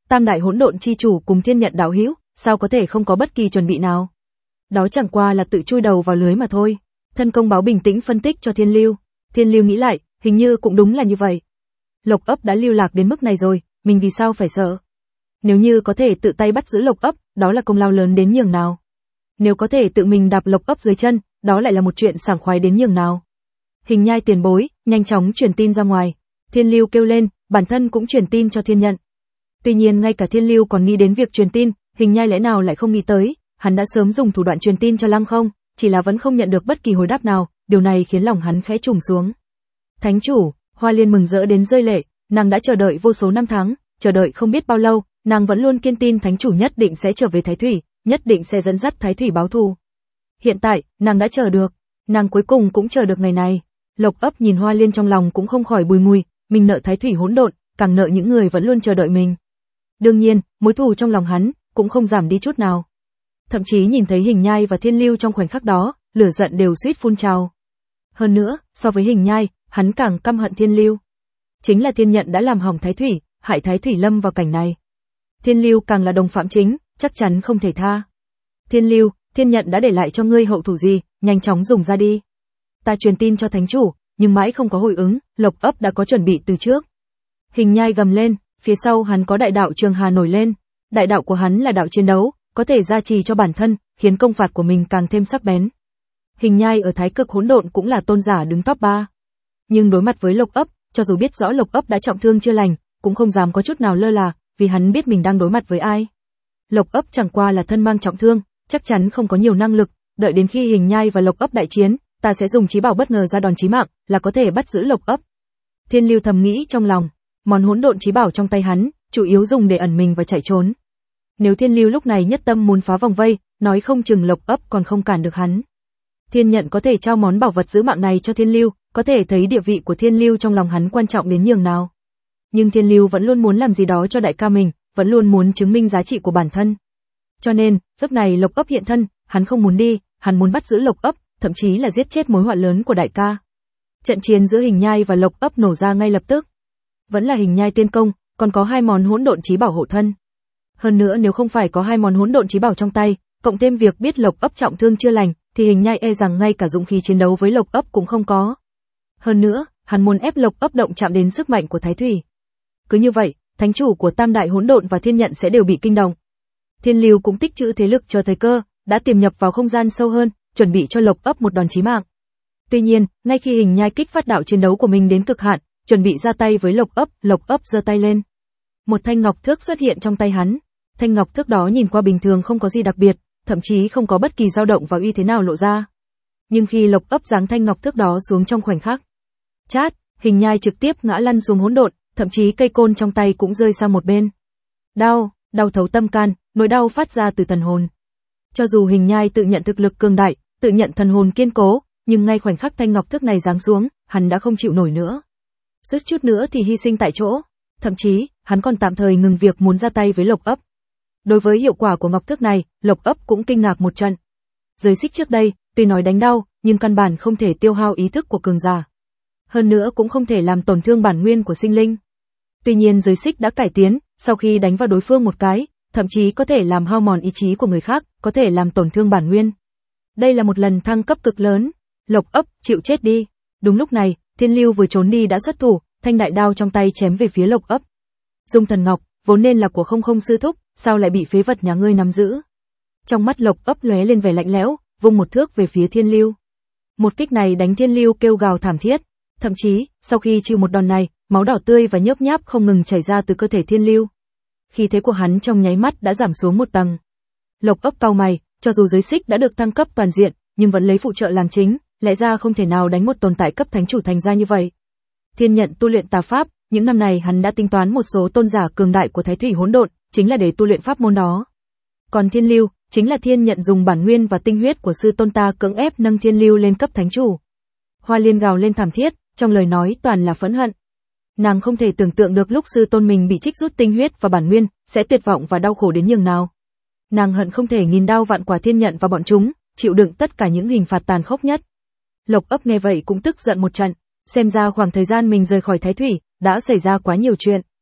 Tam đại hỗn độn chi chủ cùng thiên nhận đạo hữu, sao có thể không có bất kỳ chuẩn bị nào? Đó chẳng qua là tự chui đầu vào lưới mà thôi. Thân công báo bình tĩnh phân tích cho Thiên Lưu. Thiên Lưu nghĩ lại, hình như cũng đúng là như vậy. Lộc ấp đã lưu lạc đến mức này rồi, mình vì sao phải sợ? Nếu như có thể tự tay bắt giữ Lộc ấp, đó là công lao lớn đến nhường nào. Nếu có thể tự mình đạp Lộc ấp dưới chân, đó lại là một chuyện sảng khoái đến nhường nào. Hình nhai tiền bối, nhanh chóng truyền tin ra ngoài. Thiên Lưu kêu lên, bản thân cũng truyền tin cho Thiên Nhận. Tuy nhiên ngay cả Thiên Lưu còn nghĩ đến việc truyền tin, hình nhai lẽ nào lại không nghĩ tới, hắn đã sớm dùng thủ đoạn truyền tin cho Lăng Không, chỉ là vẫn không nhận được bất kỳ hồi đáp nào, điều này khiến lòng hắn khẽ trùng xuống. Thánh chủ, Hoa Liên mừng rỡ đến rơi lệ, nàng đã chờ đợi vô số năm tháng, chờ đợi không biết bao lâu, nàng vẫn luôn kiên tin thánh chủ nhất định sẽ trở về Thái Thủy, nhất định sẽ dẫn dắt Thái Thủy báo thù. Hiện tại, nàng đã chờ được, nàng cuối cùng cũng chờ được ngày này. Lộc ấp nhìn Hoa Liên trong lòng cũng không khỏi bùi ngùi, mình nợ Thái Thủy hỗn độn, càng nợ những người vẫn luôn chờ đợi mình. Đương nhiên, mối thù trong lòng hắn cũng không giảm đi chút nào. Thậm chí nhìn thấy Hình Nhai và Thiên Lưu trong khoảnh khắc đó, lửa giận đều suýt phun trào. Hơn nữa, so với Hình Nhai, hắn càng căm hận Thiên Lưu. Chính là Thiên Nhận đã làm hỏng Thái Thủy, hại Thái Thủy lâm vào cảnh này. Thiên Lưu càng là đồng phạm chính, chắc chắn không thể tha. Thiên Lưu, Thiên Nhận đã để lại cho ngươi hậu thủ gì, nhanh chóng dùng ra đi. Ta truyền tin cho thánh chủ, nhưng mãi không có hồi ứng, Lộc ấp đã có chuẩn bị từ trước. Hình Nhai gầm lên, phía sau hắn có đại đạo Trường Hà nổi lên. Đại đạo của hắn là đạo chiến đấu, có thể gia trì cho bản thân, khiến công phạt của mình càng thêm sắc bén. Hình Nhai ở Thái Cực hỗn độn cũng là tôn giả đứng top ba. Nhưng đối mặt với Lộc ấp, cho dù biết rõ Lộc ấp đã trọng thương chưa lành, cũng không dám có chút nào lơ là, vì hắn biết mình đang đối mặt với ai. Lộc ấp chẳng qua là thân mang trọng thương, chắc chắn không có nhiều năng lực, đợi đến khi Hình Nhai và Lộc ấp đại chiến, ta sẽ dùng chí bảo bất ngờ ra đòn chí mạng, là có thể bắt giữ Lộc ấp. Thiên Lưu thầm nghĩ trong lòng, món hỗn độn chí bảo trong tay hắn, chủ yếu dùng để ẩn mình và chạy trốn. Nếu Thiên Lưu lúc này nhất tâm muốn phá vòng vây, nói không chừng Lộc ấp còn không cản được hắn. Thiên Nhận có thể trao món bảo vật giữ mạng này cho Thiên Lưu, có thể thấy địa vị của Thiên Lưu trong lòng hắn quan trọng đến nhường nào. Nhưng Thiên Lưu vẫn luôn muốn làm gì đó cho đại ca mình, vẫn luôn muốn chứng minh giá trị của bản thân. Cho nên, lúc này Lộc ấp hiện thân, hắn không muốn đi, hắn muốn bắt giữ Lộc ấp, thậm chí là giết chết mối họa lớn của đại ca. Trận chiến giữa Hình Nhai và Lộc ấp nổ ra ngay lập tức. Vẫn là Hình Nhai tiên công, còn có hai món hỗn độn chí bảo hộ thân. Hơn nữa nếu không phải có hai món hỗn độn chí bảo trong tay, cộng thêm việc biết Lộc ấp trọng thương chưa lành, thì Hình Nhai e rằng ngay cả dũng khí chiến đấu với Lộc ấp cũng không có. Hơn nữa, hắn muốn ép Lộc ấp động chạm đến sức mạnh của Thái Thủy. Cứ như vậy, thánh chủ của Tam đại hỗn độn và Thiên Nhận sẽ đều bị kinh động. Thiên Lưu cũng tích trữ thế lực chờ thời cơ, đã tiềm nhập vào không gian sâu hơn, chuẩn bị cho Lộc ấp một đòn chí mạng. Tuy nhiên, ngay khi Hình Nhai kích phát đạo chiến đấu của mình đến cực hạn, chuẩn bị ra tay với Lộc ấp, Lộc ấp giơ tay lên. Một thanh ngọc thước xuất hiện trong tay hắn. Thanh ngọc thước đó nhìn qua bình thường không có gì đặc biệt, thậm chí không có bất kỳ dao động và uy thế nào lộ ra. Nhưng khi Lộc ấp giáng thanh ngọc thước đó xuống trong khoảnh khắc, chát, Hình Nhai trực tiếp ngã lăn xuống hỗn độn, thậm chí cây côn trong tay cũng rơi sang một bên. Đau, đau thấu tâm can, nỗi đau phát ra từ thần hồn. Cho dù Hình Nhai tự nhận thực lực cường đại, tự nhận thần hồn kiên cố, nhưng ngay khoảnh khắc thanh ngọc thước này giáng xuống, hắn đã không chịu nổi nữa. Suýt chút nữa thì hy sinh tại chỗ, thậm chí, hắn còn tạm thời ngừng việc muốn ra tay với Lộc ấp. Đối với hiệu quả của ngọc thước này, Lộc ấp cũng kinh ngạc một trận. Giới xích trước đây, tuy nói đánh đau, nhưng căn bản không thể tiêu hao ý thức của cường giả. Hơn nữa cũng không thể làm tổn thương bản nguyên của sinh linh. Tuy nhiên giới xích đã cải tiến, sau khi đánh vào đối phương một cái, thậm chí có thể làm hao mòn ý chí của người khác, có thể làm tổn thương bản nguyên. Đây là một lần thăng cấp cực lớn. Lộc ấp, chịu chết đi. Đúng lúc này, Thiên Lưu vừa trốn đi đã xuất thủ, thanh đại đao trong tay chém về phía Lộc ấp. Dung thần ngọc, vốn nên là của Không Không sư thúc, sao lại bị phế vật nhà ngươi nắm giữ? Trong mắt Lộc ấp lóe lên vẻ lạnh lẽo, vung một thước về phía Thiên Lưu. Một kích này đánh Thiên Lưu kêu gào thảm thiết, thậm chí, sau khi chịu một đòn này, máu đỏ tươi và nhớp nháp không ngừng chảy ra từ cơ thể Thiên Lưu. Khí thế của hắn trong nháy mắt đã giảm xuống một tầng. Lộc ấp cau mày, cho dù giới xích đã được thăng cấp toàn diện, nhưng vẫn lấy phụ trợ làm chính, lẽ ra không thể nào đánh một tồn tại cấp thánh chủ thành ra như vậy. Thiên Nhận tu luyện tà pháp, những năm này hắn đã tính toán một số tôn giả cường đại của Thái Thủy hỗn độn, chính là để tu luyện pháp môn đó. Còn Thiên Lưu, chính là Thiên Nhận dùng bản nguyên và tinh huyết của sư tôn ta cưỡng ép nâng Thiên Lưu lên cấp thánh chủ. Hoa Liên gào lên thảm thiết, trong lời nói toàn là phẫn hận. Nàng không thể tưởng tượng được lúc sư tôn mình bị trích rút tinh huyết và bản nguyên, sẽ tuyệt vọng và đau khổ đến nhường nào. Nàng hận không thể nghìn đao vạn quả Thiên Nhận và bọn chúng, chịu đựng tất cả những hình phạt tàn khốc nhất. Lộc ấp nghe vậy cũng tức giận một trận, xem ra khoảng thời gian mình rời khỏi Thái Thủy, đã xảy ra quá nhiều chuyện.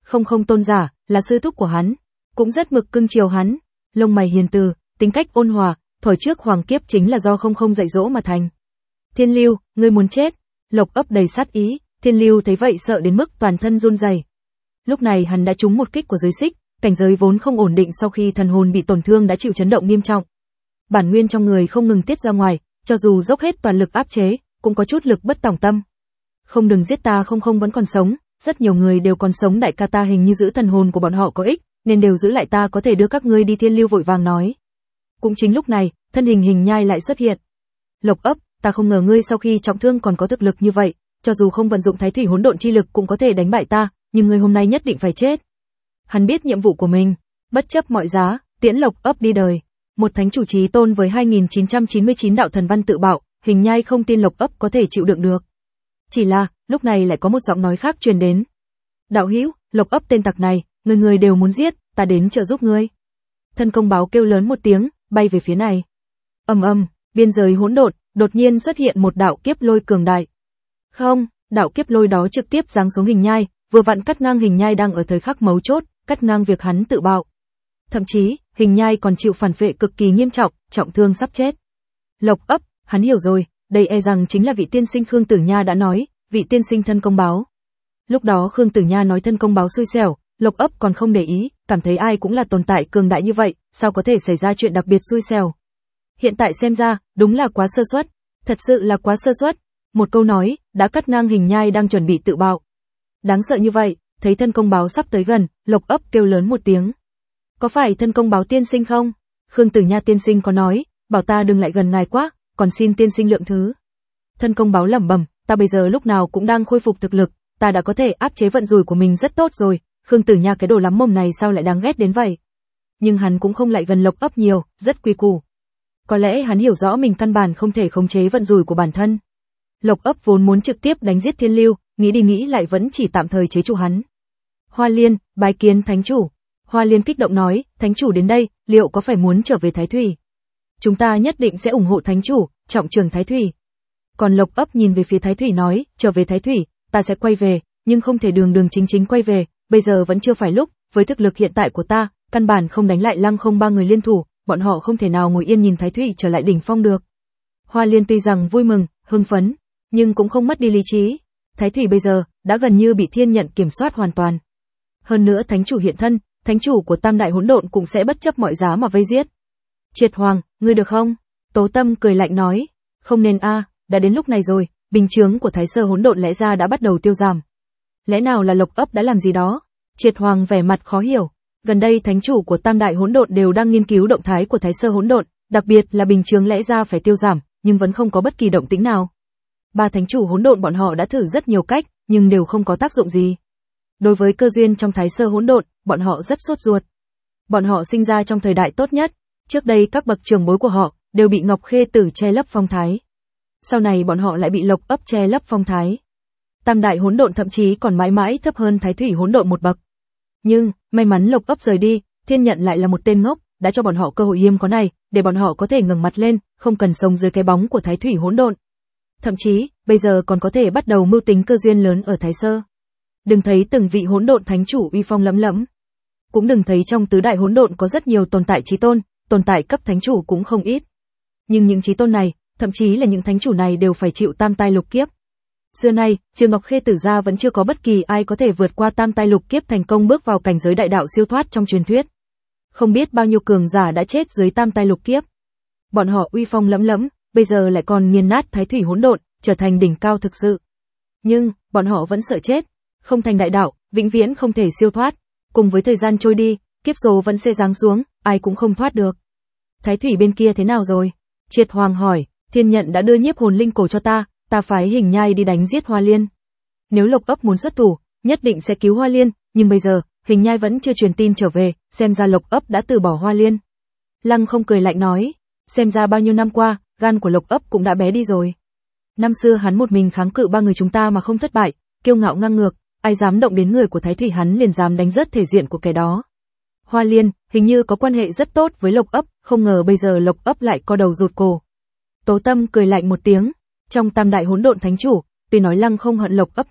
Không không tôn giả, là sư thúc của hắn, cũng rất mực cưng chiều hắn, lông mày hiền từ, tính cách ôn hòa, thuở trước hoàng kiếp chính là do không không dạy dỗ mà thành. Thiên Lưu, ngươi muốn chết. Lộc Ấp đầy sát ý, Thiên Lưu thấy vậy sợ đến mức toàn thân run rẩy. Lúc này hắn đã trúng một kích của giới xích, cảnh giới vốn không ổn định sau khi thần hồn bị tổn thương đã chịu chấn động nghiêm trọng. Bản nguyên trong người không ngừng tiết ra ngoài, cho dù dốc hết toàn lực áp chế, cũng có chút lực bất tòng tâm. Không đừng giết ta, không không vẫn còn sống, rất nhiều người đều còn sống, đại ca ta hình như giữ thần hồn của bọn họ có ích, nên đều giữ lại, ta có thể đưa các ngươi đi. Thiên Lưu vội vàng nói. Cũng chính lúc này, thân hình Hình Nhai lại xuất hiện. Lộc Ấp, ta không ngờ ngươi sau khi trọng thương còn có thực lực như vậy, cho dù không vận dụng Thái Thủy hỗn độn chi lực cũng có thể đánh bại ta, nhưng ngươi hôm nay nhất định phải chết. Hắn biết nhiệm vụ của mình, bất chấp mọi giá, tiễn Lộc Ấp đi đời. Một thánh chủ chí tôn với hai nghìn chín trăm chín mươi chín đạo thần văn tự bạo, Hình Nhai không tin Lộc Ấp có thể chịu đựng được. Chỉ là, lúc này lại có một giọng nói khác truyền đến. Đạo hữu, Lộc Ấp tên tặc này, người người đều muốn giết, ta đến trợ giúp ngươi. Thân công báo kêu lớn một tiếng, bay về phía này. Ầm ầm, biên giới hỗn độn, đột nhiên xuất hiện một đạo kiếp lôi cường đại. Không, đạo kiếp lôi đó trực tiếp giáng xuống Hình Nhai, vừa vặn cắt ngang Hình Nhai đang ở thời khắc mấu chốt, cắt ngang việc hắn tự bạo. Thậm chí, Hình Nhai còn chịu phản phệ cực kỳ nghiêm trọng, trọng thương sắp chết. Lộc Ấp, hắn hiểu rồi, đây e rằng chính là vị tiên sinh Khương Tử Nha đã nói, vị tiên sinh thân công báo. Lúc đó Khương Tử Nha nói thân công báo xui xẻo, Lộc Ấp còn không để ý, cảm thấy ai cũng là tồn tại cường đại như vậy, sao có thể xảy ra chuyện đặc biệt xui xẻo. Hiện tại xem ra, đúng là quá sơ suất, thật sự là quá sơ suất. Một câu nói, đã cắt ngang Hình Nhai đang chuẩn bị tự bạo. Đáng sợ như vậy, thấy thân công báo sắp tới gần, Lộc Ấp kêu lớn một tiếng. Có phải thân công báo tiên sinh không? Khương Tử Nha tiên sinh có nói, bảo ta đừng lại gần ngài quá, còn xin tiên sinh lượng thứ. Thân công báo lẩm bẩm, ta bây giờ lúc nào cũng đang khôi phục thực lực, ta đã có thể áp chế vận rủi của mình rất tốt rồi. Khương Tử Nha cái đồ lắm mồm này sao lại đáng ghét đến vậy? Nhưng hắn cũng không lại gần Lộc Ấp nhiều, rất quy củ. Có lẽ hắn hiểu rõ mình căn bản không thể khống chế vận rủi của bản thân. Lộc Ấp vốn muốn trực tiếp đánh giết Thiên Lưu, nghĩ đi nghĩ lại vẫn chỉ tạm thời chế trụ hắn. Hoa Liên, bái kiến thánh chủ. Hoa Liên kích động nói, thánh chủ đến đây, liệu có phải muốn trở về Thái Thủy? Chúng ta nhất định sẽ ủng hộ thánh chủ, trọng trường Thái Thủy. Còn Lộc Ấp nhìn về phía Thái Thủy nói, trở về Thái Thủy, ta sẽ quay về, nhưng không thể đường đường chính chính quay về, bây giờ vẫn chưa phải lúc, với thực lực hiện tại của ta, căn bản không đánh lại Lăng Không ba người liên thủ, bọn họ không thể nào ngồi yên nhìn Thái Thủy trở lại đỉnh phong được. Hoa Liên tuy rằng vui mừng, hưng phấn, nhưng cũng không mất đi lý trí. Thái Thủy bây giờ đã gần như bị thiên nhận kiểm soát hoàn toàn. Hơn nữa thánh chủ hiện thân, thánh chủ của Tam Đại Hỗn Độn cũng sẽ bất chấp mọi giá mà vây giết. Triệt Hoàng, ngươi được không? Tố Tâm cười lạnh nói, không nên a, à, đã đến lúc này rồi, bình chướng của Thái Sơ Hỗn Độn lẽ ra đã bắt đầu tiêu giảm. Lẽ nào là Lộc Ấp đã làm gì đó? Triệt Hoàng vẻ mặt khó hiểu. Gần đây thánh chủ của Tam Đại Hỗn Độn đều đang nghiên cứu động thái của Thái Sơ Hỗn Độn, đặc biệt là bình chướng lẽ ra phải tiêu giảm, nhưng vẫn không có bất kỳ động tĩnh nào. Ba thánh chủ hỗn độn bọn họ đã thử rất nhiều cách, nhưng đều không có tác dụng gì. Đối với cơ duyên trong Thái Sơ Hỗn Độn, bọn họ rất sốt ruột. Bọn họ sinh ra trong thời đại tốt nhất, trước đây các bậc trưởng bối của họ đều bị Ngọc Khê Tử che lấp phong thái. Sau này bọn họ lại bị Lộc Ấp che lấp phong thái. Tam Đại Hỗn Độn thậm chí còn mãi mãi thấp hơn Thái Thủy Hỗn Độn một bậc. Nhưng, may mắn Lộc Ấp rời đi, Thiên Nhận lại là một tên ngốc, đã cho bọn họ cơ hội hiếm có này, để bọn họ có thể ngẩng mặt lên, không cần sống dưới cái bóng của Thái Thủy Hỗn Độn. Thậm chí, bây giờ còn có thể bắt đầu mưu tính cơ duyên lớn ở Thái Sơ. Đừng thấy từng vị hỗn độn thánh chủ uy phong lẫm lẫm, cũng đừng thấy trong tứ đại hỗn độn có rất nhiều tồn tại chí tôn, tồn tại cấp thánh chủ cũng không ít. Nhưng những chí tôn này, thậm chí là những thánh chủ này đều phải chịu tam tai lục kiếp. Xưa nay, trừ Ngọc Khê Tử ra vẫn chưa có bất kỳ ai có thể vượt qua tam tai lục kiếp thành công bước vào cảnh giới đại đạo siêu thoát trong truyền thuyết. Không biết bao nhiêu cường giả đã chết dưới tam tai lục kiếp. Bọn họ uy phong lẫm lẫm, bây giờ lại còn nghiền nát Thái Thủy Hỗn Độn, trở thành đỉnh cao thực sự. Nhưng, bọn họ vẫn sợ chết, không thành đại đạo, vĩnh viễn không thể siêu thoát. Cùng với thời gian trôi đi, kiếp số vẫn sẽ giáng xuống, ai cũng không thoát được. Thái Thủy bên kia thế nào rồi? Triệt Hoàng hỏi, Thiên Nhận đã đưa nhiếp hồn linh cổ cho ta, ta phái Hình Nhai đi đánh giết Hoa Liên. Nếu Lộc Ấp muốn xuất thủ, nhất định sẽ cứu Hoa Liên, nhưng bây giờ, Hình Nhai vẫn chưa truyền tin trở về, xem ra Lộc Ấp đã từ bỏ Hoa Liên. Lăng Không cười lạnh nói, xem ra bao nhiêu năm qua, gan của Lộc Ấp cũng đã bé đi rồi. Năm xưa hắn một mình kháng cự ba người chúng ta mà không thất bại, kiêu ngạo ngang ngược, ai dám động đến người của Thái Thủy hắn liền dám đánh rớt thể diện của kẻ đó. Hoa Liên, hình như có quan hệ rất tốt với Lộc Ấp, không ngờ bây giờ Lộc Ấp lại co đầu rụt cổ. Tố Tâm cười lạnh một tiếng, trong Tam Đại Hỗn Độn Thánh Chủ, tuy nói Lăng Không hận Lộc Ấp nhất,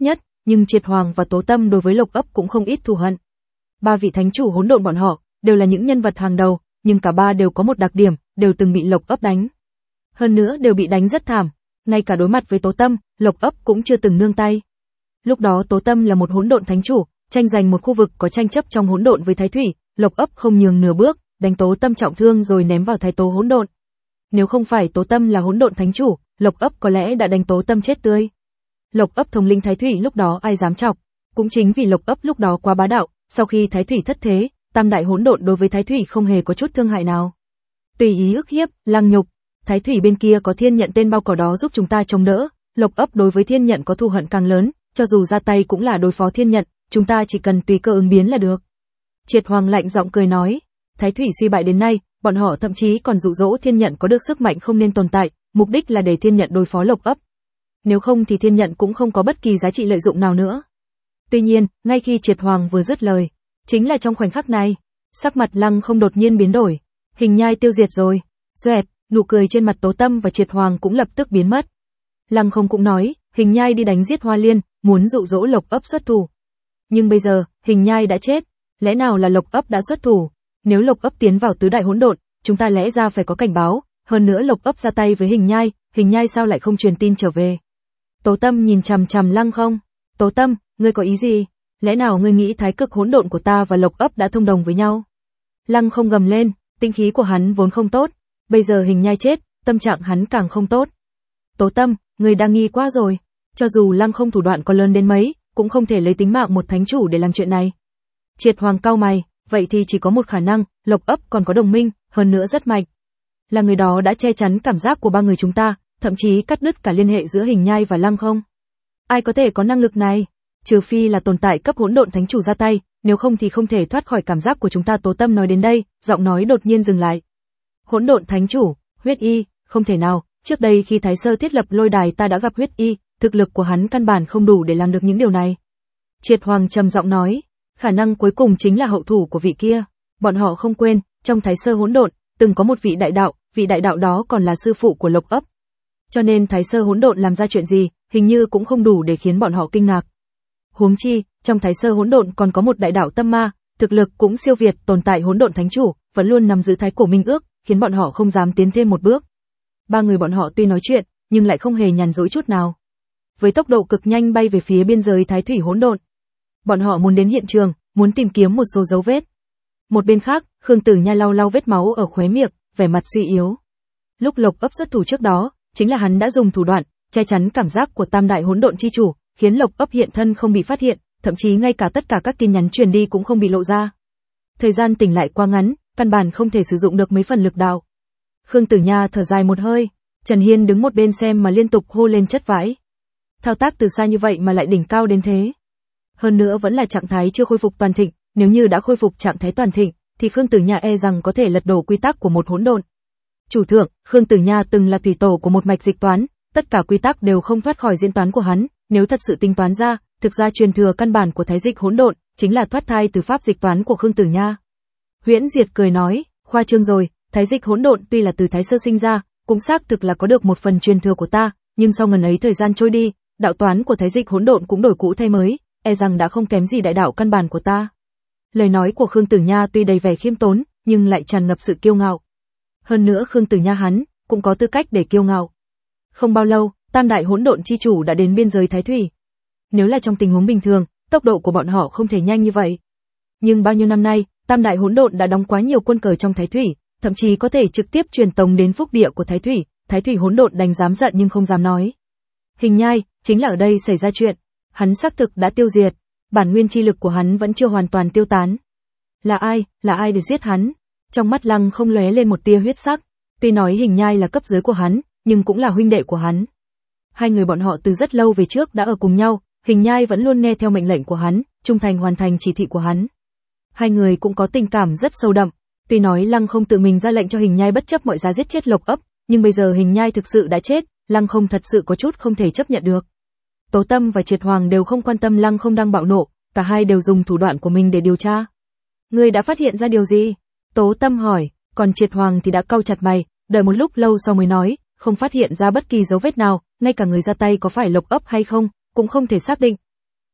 nhưng Triệt Hoàng và Tố Tâm đối với Lộc Ấp cũng không ít thù hận. Ba vị thánh chủ hỗn độn bọn họ đều là những nhân vật hàng đầu, nhưng cả ba đều có một đặc điểm, đều từng bị Lộc Ấp đánh. Hơn nữa đều bị đánh rất thảm, ngay cả đối mặt với Tố Tâm, Lộc Ấp cũng chưa từng nương tay. Lúc đó Tố Tâm là một hỗn độn thánh chủ, tranh giành một khu vực có tranh chấp trong hỗn độn với Thái Thủy, Lộc Ấp không nhường nửa bước, đánh Tố Tâm trọng thương rồi ném vào Thái Tố hỗn độn. Nếu không phải Tố Tâm là hỗn độn thánh chủ, Lộc Ấp có lẽ đã đánh Tố Tâm chết tươi. Lộc Ấp thống lĩnh Thái Thủy lúc đó ai dám chọc, cũng chính vì Lộc Ấp lúc đó quá bá đạo, sau khi Thái Thủy thất thế, tam đại hỗn độn đối với Thái Thủy không hề có chút thương hại nào. Tùy ý ức hiếp, lăng nhục, Thái Thủy bên kia có thiên nhận tên bao cỏ đó giúp chúng ta chống đỡ, Lộc Ấp đối với thiên nhận có thù hận càng lớn, cho dù ra tay cũng là đối phó thiên nhận, chúng ta chỉ cần tùy cơ ứng biến là được. Triệt Hoàng lạnh giọng cười nói, Thái Thủy suy bại đến nay, bọn họ thậm chí còn dụ dỗ thiên nhận có được sức mạnh không nên tồn tại, mục đích là để thiên nhận đối phó Lộc Ấp. Nếu không thì thiên nhận cũng không có bất kỳ giá trị lợi dụng nào nữa. Tuy nhiên, ngay khi Triệt Hoàng vừa dứt lời, chính là trong khoảnh khắc này, sắc mặt Lăng Không đột nhiên biến đổi, hình nhai tiêu diệt rồi. Xoẹt, nụ cười trên mặt Tố Tâm và Triệt Hoàng cũng lập tức biến mất. Lăng Không cũng nói, hình nhai đi đánh giết Hoa Liên, muốn dụ dỗ Lộc Ấp xuất thủ. Nhưng bây giờ, hình nhai đã chết, lẽ nào là Lộc Ấp đã xuất thủ? Nếu Lộc Ấp tiến vào tứ đại hỗn độn, chúng ta lẽ ra phải có cảnh báo, hơn nữa Lộc Ấp ra tay với hình nhai, hình nhai sao lại không truyền tin trở về? Tố Tâm nhìn chằm chằm Lăng Không. Tố Tâm, ngươi có ý gì? Lẽ nào ngươi nghĩ thái cực hỗn độn của ta và Lộc Ấp đã thông đồng với nhau? Lăng Không gầm lên, tinh khí của hắn vốn không tốt, bây giờ hình nhai chết, tâm trạng hắn càng không tốt. Tố Tâm, ngươi đang nghi quá rồi, cho dù Lăng Không thủ đoạn có lớn đến mấy, cũng không thể lấy tính mạng một thánh chủ để làm chuyện này. Triệt Hoàng cau mày, vậy thì chỉ có một khả năng, Lộc Ấp còn có đồng minh, hơn nữa rất mạnh. Là người đó đã che chắn cảm giác của ba người chúng ta, thậm chí cắt đứt cả liên hệ giữa hình nhai và Lăng Không. Ai có thể có năng lực này? Trừ phi là tồn tại cấp hỗn độn thánh chủ ra tay, nếu không thì không thể thoát khỏi cảm giác của chúng ta. Tố Tâm nói đến đây, giọng nói đột nhiên dừng lại. Hỗn độn thánh chủ, Huyết Y, không thể nào, trước đây khi Thái Sơ thiết lập lôi đài ta đã gặp Huyết Y, thực lực của hắn căn bản không đủ để làm được những điều này. Triệt Hoàng trầm giọng nói, khả năng cuối cùng chính là hậu thủ của vị kia. Bọn họ không quên, trong Thái Sơ hỗn độn, từng có một vị đại đạo, vị đại đạo đó còn là sư phụ của Lộc Ấp. Cho nên Thái Sơ hỗn độn làm ra chuyện gì, hình như cũng không đủ để khiến bọn họ kinh ngạc. Huống chi, trong Thái Sơ hỗn độn còn có một đại đạo tâm ma, thực lực cũng siêu việt tồn tại hỗn độn thánh chủ, vẫn luôn nằm giữ thái cổ minh ước, khiến bọn họ không dám tiến thêm một bước. Ba người bọn họ tuy nói chuyện, nhưng lại không hề nhàn rỗi chút nào. Với tốc độ cực nhanh bay về phía biên giới Thái Thủy hỗn độn. Bọn họ muốn đến hiện trường, muốn tìm kiếm một số dấu vết. Một bên khác, Khương Tử Nha lau lau vết máu ở khóe miệng, vẻ mặt suy yếu. Lúc Lộc Ấp xuất thủ trước đó, chính là hắn đã dùng thủ đoạn che chắn cảm giác của Tam đại hỗn độn chi chủ, khiến Lộc Ấp hiện thân không bị phát hiện, thậm chí ngay cả tất cả các tin nhắn truyền đi cũng không bị lộ ra. Thời gian tỉnh lại quá ngắn, căn bản không thể sử dụng được mấy phần lực đạo. Khương Tử Nha thở dài một hơi, Trần Hiên đứng một bên xem mà liên tục hô lên chất vãi. Thao tác từ xa như vậy mà lại đỉnh cao đến thế. Hơn nữa vẫn là trạng thái chưa khôi phục toàn thịnh, nếu như đã khôi phục trạng thái toàn thịnh, thì Khương Tử Nha e rằng có thể lật đổ quy tắc của một hỗn độn. Chủ thượng, Khương Tử Nha từng là thủy tổ của một mạch dịch toán, tất cả quy tắc đều không thoát khỏi diễn toán của hắn, nếu thật sự tính toán ra, thực ra truyền thừa căn bản của thái dịch hỗn độn chính là thoát thai từ pháp dịch toán của Khương Tử Nha. Huyễn Diệt cười nói, khoa trương rồi, thái dịch hỗn độn tuy là từ Thái Sơ sinh ra, cũng xác thực là có được một phần truyền thừa của ta, nhưng sau ngần ấy thời gian trôi đi, đạo toán của thái dịch hỗn độn cũng đổi cũ thay mới, e rằng đã không kém gì đại đạo căn bản của ta. Lời nói của Khương Tử Nha tuy đầy vẻ khiêm tốn, nhưng lại tràn ngập sự kiêu ngạo. Hơn nữa Khương Tử Nha hắn cũng có tư cách để kiêu ngạo. Không bao lâu, Tam đại hỗn độn chi chủ đã đến biên giới Thái Thủy. Nếu là trong tình huống bình thường, tốc độ của bọn họ không thể nhanh như vậy. Nhưng bao nhiêu năm nay, Tam đại hỗn độn đã đóng quá nhiều quân cờ trong Thái Thủy, thậm chí có thể trực tiếp truyền tống đến phúc địa của Thái Thủy. Thái Thủy hỗn độn đành dám giận nhưng không dám nói. Hình nhai, chính là ở đây xảy ra chuyện. Hắn xác thực đã tiêu diệt, bản nguyên chi lực của hắn vẫn chưa hoàn toàn tiêu tán. Là ai, là ai để giết hắn? Trong mắt Lăng Không lóe lên một tia huyết sắc. Tuy nói hình nhai là cấp dưới của hắn, nhưng cũng là huynh đệ của hắn. Hai người bọn họ từ rất lâu về trước đã ở cùng nhau, hình nhai vẫn luôn nghe theo mệnh lệnh của hắn, trung thành hoàn thành chỉ thị của hắn. Hai người cũng có tình cảm rất sâu đậm. Tuy nói Lăng Không tự mình ra lệnh cho hình nhai bất chấp mọi giá giết chết Lộc Ấp, nhưng bây giờ hình nhai thực sự đã chết, Lăng Không thật sự có chút không thể chấp nhận được. Tố Tâm và Triệt Hoàng đều không quan tâm Lăng Không đang bạo nộ, cả hai đều dùng thủ đoạn của mình để điều tra. Ngươi đã phát hiện ra điều gì? Tố Tâm hỏi, còn Triệt Hoàng thì đã cau chặt mày, đợi một lúc lâu sau mới nói, không phát hiện ra bất kỳ dấu vết nào, ngay cả người ra tay có phải Lộc Ấp hay không, cũng không thể xác định.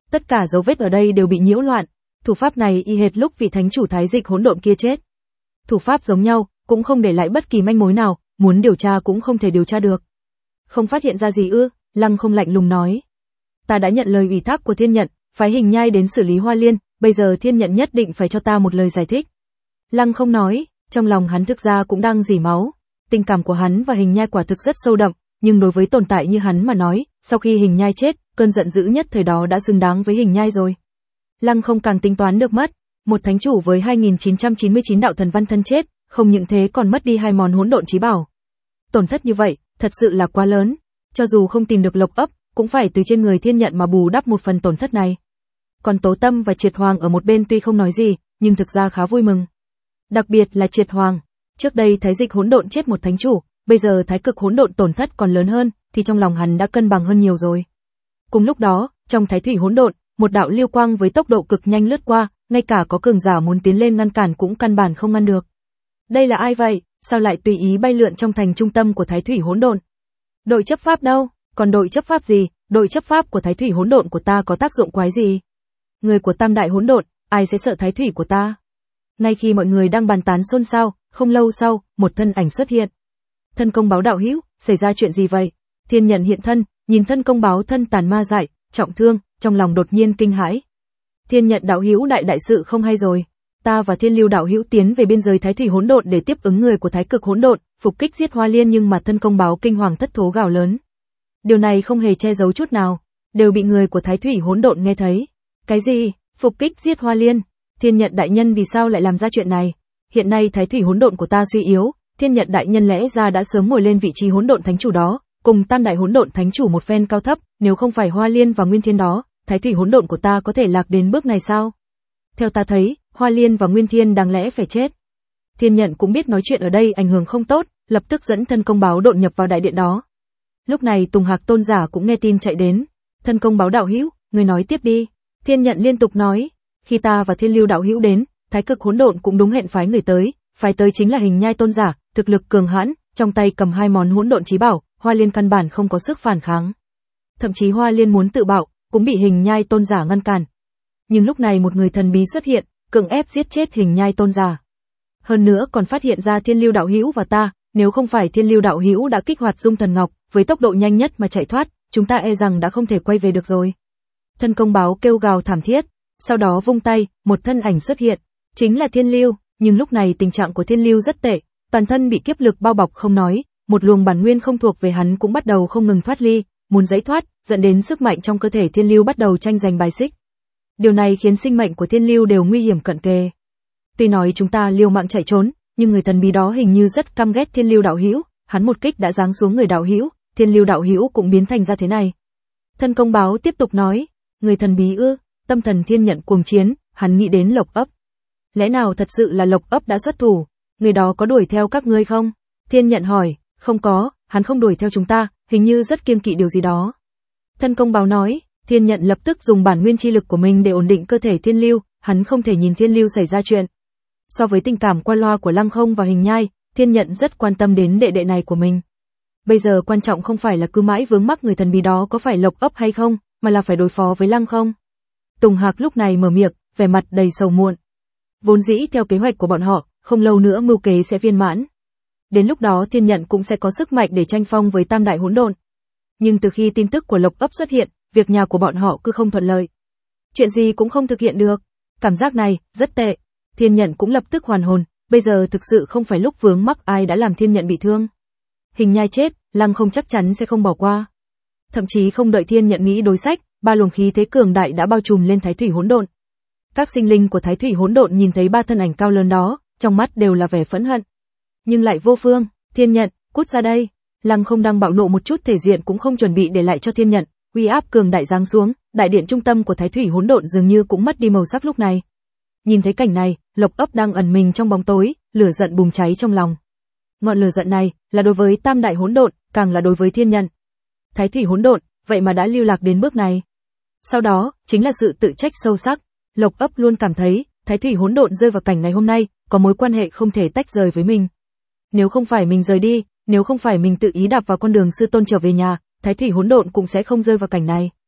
Tất cả dấu vết ở đây đều bị nhiễu loạn. Thủ pháp này y hệt lúc vị thánh chủ thái dịch hỗn độn kia chết. Thủ pháp giống nhau, cũng không để lại bất kỳ manh mối nào, muốn điều tra cũng không thể điều tra được. Không phát hiện ra gì ư? Lăng Không lạnh lùng nói. Ta đã nhận lời ủy thác của Thiên Nhận, phái Hình Nhai đến xử lý Hoa Liên, bây giờ Thiên Nhận nhất định phải cho ta một lời giải thích. Lăng Không nói, trong lòng hắn thực ra cũng đang rỉ máu. Tình cảm của hắn và Hình Nhai quả thực rất sâu đậm, nhưng đối với tồn tại như hắn mà nói, sau khi Hình Nhai chết, cơn giận dữ nhất thời đó đã xứng đáng với Hình Nhai rồi. Lăng Không càng tính toán được mất, một thánh chủ với hai nghìn chín trăm chín mươi chín đạo thần văn thân chết, không những thế còn mất đi hai món hỗn độn chí bảo. Tổn thất như vậy, thật sự là quá lớn, cho dù không tìm được lộc ấp, cũng phải từ trên người Thiên Nhận mà bù đắp một phần tổn thất này. Còn Tố Tâm và Triệt Hoàng ở một bên tuy không nói gì, nhưng thực ra khá vui mừng. Đặc biệt là Triệt Hoàng, trước đây Thái Dịch hỗn độn chết một thánh chủ, bây giờ Thái Cực hỗn độn tổn thất còn lớn hơn, thì trong lòng hắn đã cân bằng hơn nhiều rồi. Cùng lúc đó, trong Thái Thủy hỗn độn, một đạo lưu quang với tốc độ cực nhanh lướt qua, ngay cả có cường giả muốn tiến lên ngăn cản cũng căn bản không ngăn được. Đây là ai vậy? Sao lại tùy ý bay lượn trong thành trung tâm của Thái Thủy hỗn độn? Đội chấp pháp đâu? Còn đội chấp pháp gì? Đội chấp pháp của Thái Thủy hỗn độn của ta có tác dụng quái gì? Người của Tam Đại hỗn độn, ai sẽ sợ Thái Thủy của ta? Ngay khi mọi người đang bàn tán xôn xao, không lâu sau, một thân ảnh xuất hiện. Thân Công Báo đạo hữu, xảy ra chuyện gì vậy? Thiên Nhận hiện thân, nhìn Thân Công Báo thân tàn ma dại, trọng thương, trong lòng đột nhiên kinh hãi. Thiên Nhận đạo hữu, đại đại sự không hay rồi. Ta và Thiên Lưu đạo hữu tiến về biên giới Thái Thủy hỗn độn để tiếp ứng người của Thái Cực hỗn độn, phục kích giết Hoa Liên, nhưng mà Thân Công Báo kinh hoàng thất thố gào lớn. Điều này không hề che giấu chút nào, đều bị người của Thái Thủy hỗn độn nghe thấy. Cái gì? Phục kích giết Hoa Liên? Thiên Nhận đại nhân vì sao lại làm ra chuyện này? Hiện nay Thái Thủy hỗn độn của ta suy yếu, Thiên Nhận đại nhân lẽ ra đã sớm ngồi lên vị trí hỗn độn thánh chủ đó, cùng Tam Đại hỗn độn thánh chủ một phen cao thấp, nếu không phải Hoa Liên và Nguyên Thiên đó, Thái Thủy hỗn độn của ta có thể lạc đến bước này sao? Theo ta thấy, Hoa Liên và Nguyên Thiên đáng lẽ phải chết. Thiên Nhận cũng biết nói chuyện ở đây ảnh hưởng không tốt, lập tức dẫn Thân Công Báo độn nhập vào đại điện đó. Lúc này Tùng Hạc tôn giả cũng nghe tin chạy đến. Thân Công Báo đạo hữu, người nói tiếp đi. Thiên Nhận liên tục nói, khi ta và Thiên Lưu đạo hữu đến, Thái Cực hỗn độn cũng đúng hẹn phái người tới, phái tới chính là Hình Nhai tôn giả, thực lực cường hãn, trong tay cầm hai món hỗn độn chí bảo, Hoa Liên căn bản không có sức phản kháng. Thậm chí Hoa Liên muốn tự bạo, cũng bị Hình Nhai tôn giả ngăn cản. Nhưng lúc này một người thần bí xuất hiện, cưỡng ép giết chết Hình Nhai tôn giả. Hơn nữa còn phát hiện ra Thiên Lưu đạo hữu và ta, nếu không phải Thiên Lưu đạo hữu đã kích hoạt Dung Thần Ngọc, với tốc độ nhanh nhất mà chạy thoát, chúng ta e rằng đã không thể quay về được rồi. Thân Công Báo kêu gào thảm thiết, sau đó vung tay, một thân ảnh xuất hiện, chính là Thiên Lưu, nhưng lúc này tình trạng của Thiên Lưu rất tệ, toàn thân bị kiếp lực bao bọc không nói, một luồng bản nguyên không thuộc về hắn cũng bắt đầu không ngừng thoát ly, muốn giãy thoát, dẫn đến sức mạnh trong cơ thể Thiên Lưu bắt đầu tranh giành bài xích. Điều này khiến sinh mệnh của Thiên Lưu đều nguy hiểm cận kề. Tuy nói chúng ta liều mạng chạy trốn, nhưng người thần bí đó hình như rất căm ghét Thiên Lưu đạo hữu, hắn một kích đã giáng xuống người đạo hữu, Thiên Lưu đạo hữu cũng biến thành ra thế này. Thân Công Báo tiếp tục nói, người thần bí ư? Tâm thần Thiên Nhận cuồng chiến, hắn nghĩ đến Lộc Ấp. Lẽ nào thật sự là Lộc Ấp đã xuất thủ? Người đó có đuổi theo các ngươi không? Thiên Nhận hỏi, không có, hắn không đuổi theo chúng ta, hình như rất kiêng kỵ điều gì đó. Thân Công Báo nói, Thiên Nhận lập tức dùng bản nguyên chi lực của mình để ổn định cơ thể Thiên Lưu, hắn không thể nhìn Thiên Lưu xảy ra chuyện. So với tình cảm qua loa của Lăng Không và Hình Nhai, Thiên Nhận rất quan tâm đến đệ đệ này của mình. Bây giờ quan trọng không phải là cứ mãi vướng mắc người thần bí đó có phải Lộc Ấp hay không, mà là phải đối phó với Lăng Không. Tùng Hạc lúc này mở miệng, vẻ mặt đầy sầu muộn. Vốn dĩ theo kế hoạch của bọn họ, không lâu nữa mưu kế sẽ viên mãn. Đến lúc đó Thiên Nhận cũng sẽ có sức mạnh để tranh phong với Tam Đại hỗn độn. Nhưng từ khi tin tức của Lộc Ấp xuất hiện, việc nhà của bọn họ cứ không thuận lợi. Chuyện gì cũng không thực hiện được. Cảm giác này, rất tệ. Thiên Nhận cũng lập tức hoàn hồn, bây giờ thực sự không phải lúc vướng mắc ai đã làm Thiên Nhận bị thương. Hình Nhai chết, Lăng Không chắc chắn sẽ không bỏ qua. Thậm chí không đợi Thiên Nhận nghĩ đối sách, ba luồng khí thế cường đại đã bao trùm lên Thái Thủy hỗn độn. Các sinh linh của Thái Thủy hỗn độn nhìn thấy ba thân ảnh cao lớn đó, trong mắt đều là vẻ phẫn hận. Nhưng lại vô phương, Thiên Nhận, cút ra đây. Lăng Không đang bạo nộ một chút thể diện cũng không chuẩn bị để lại cho Thiên Nhận, uy áp cường đại giáng xuống, đại điện trung tâm của Thái Thủy hỗn độn dường như cũng mất đi màu sắc lúc này. Nhìn thấy cảnh này, Lộc Ấp đang ẩn mình trong bóng tối, lửa giận bùng cháy trong lòng. Ngọn lửa giận này là đối với Tam Đại hỗn độn, càng là đối với Thiên Nhận. Thái Thủy hỗn độn, vậy mà đã lưu lạc đến bước này. Sau đó, chính là sự tự trách sâu sắc. Lộc Ấp luôn cảm thấy, Thái Thủy hỗn độn rơi vào cảnh ngày hôm nay, có mối quan hệ không thể tách rời với mình. Nếu không phải mình rời đi, nếu không phải mình tự ý đạp vào con đường sư tôn trở về nhà, Thái Thủy hỗn độn cũng sẽ không rơi vào cảnh này.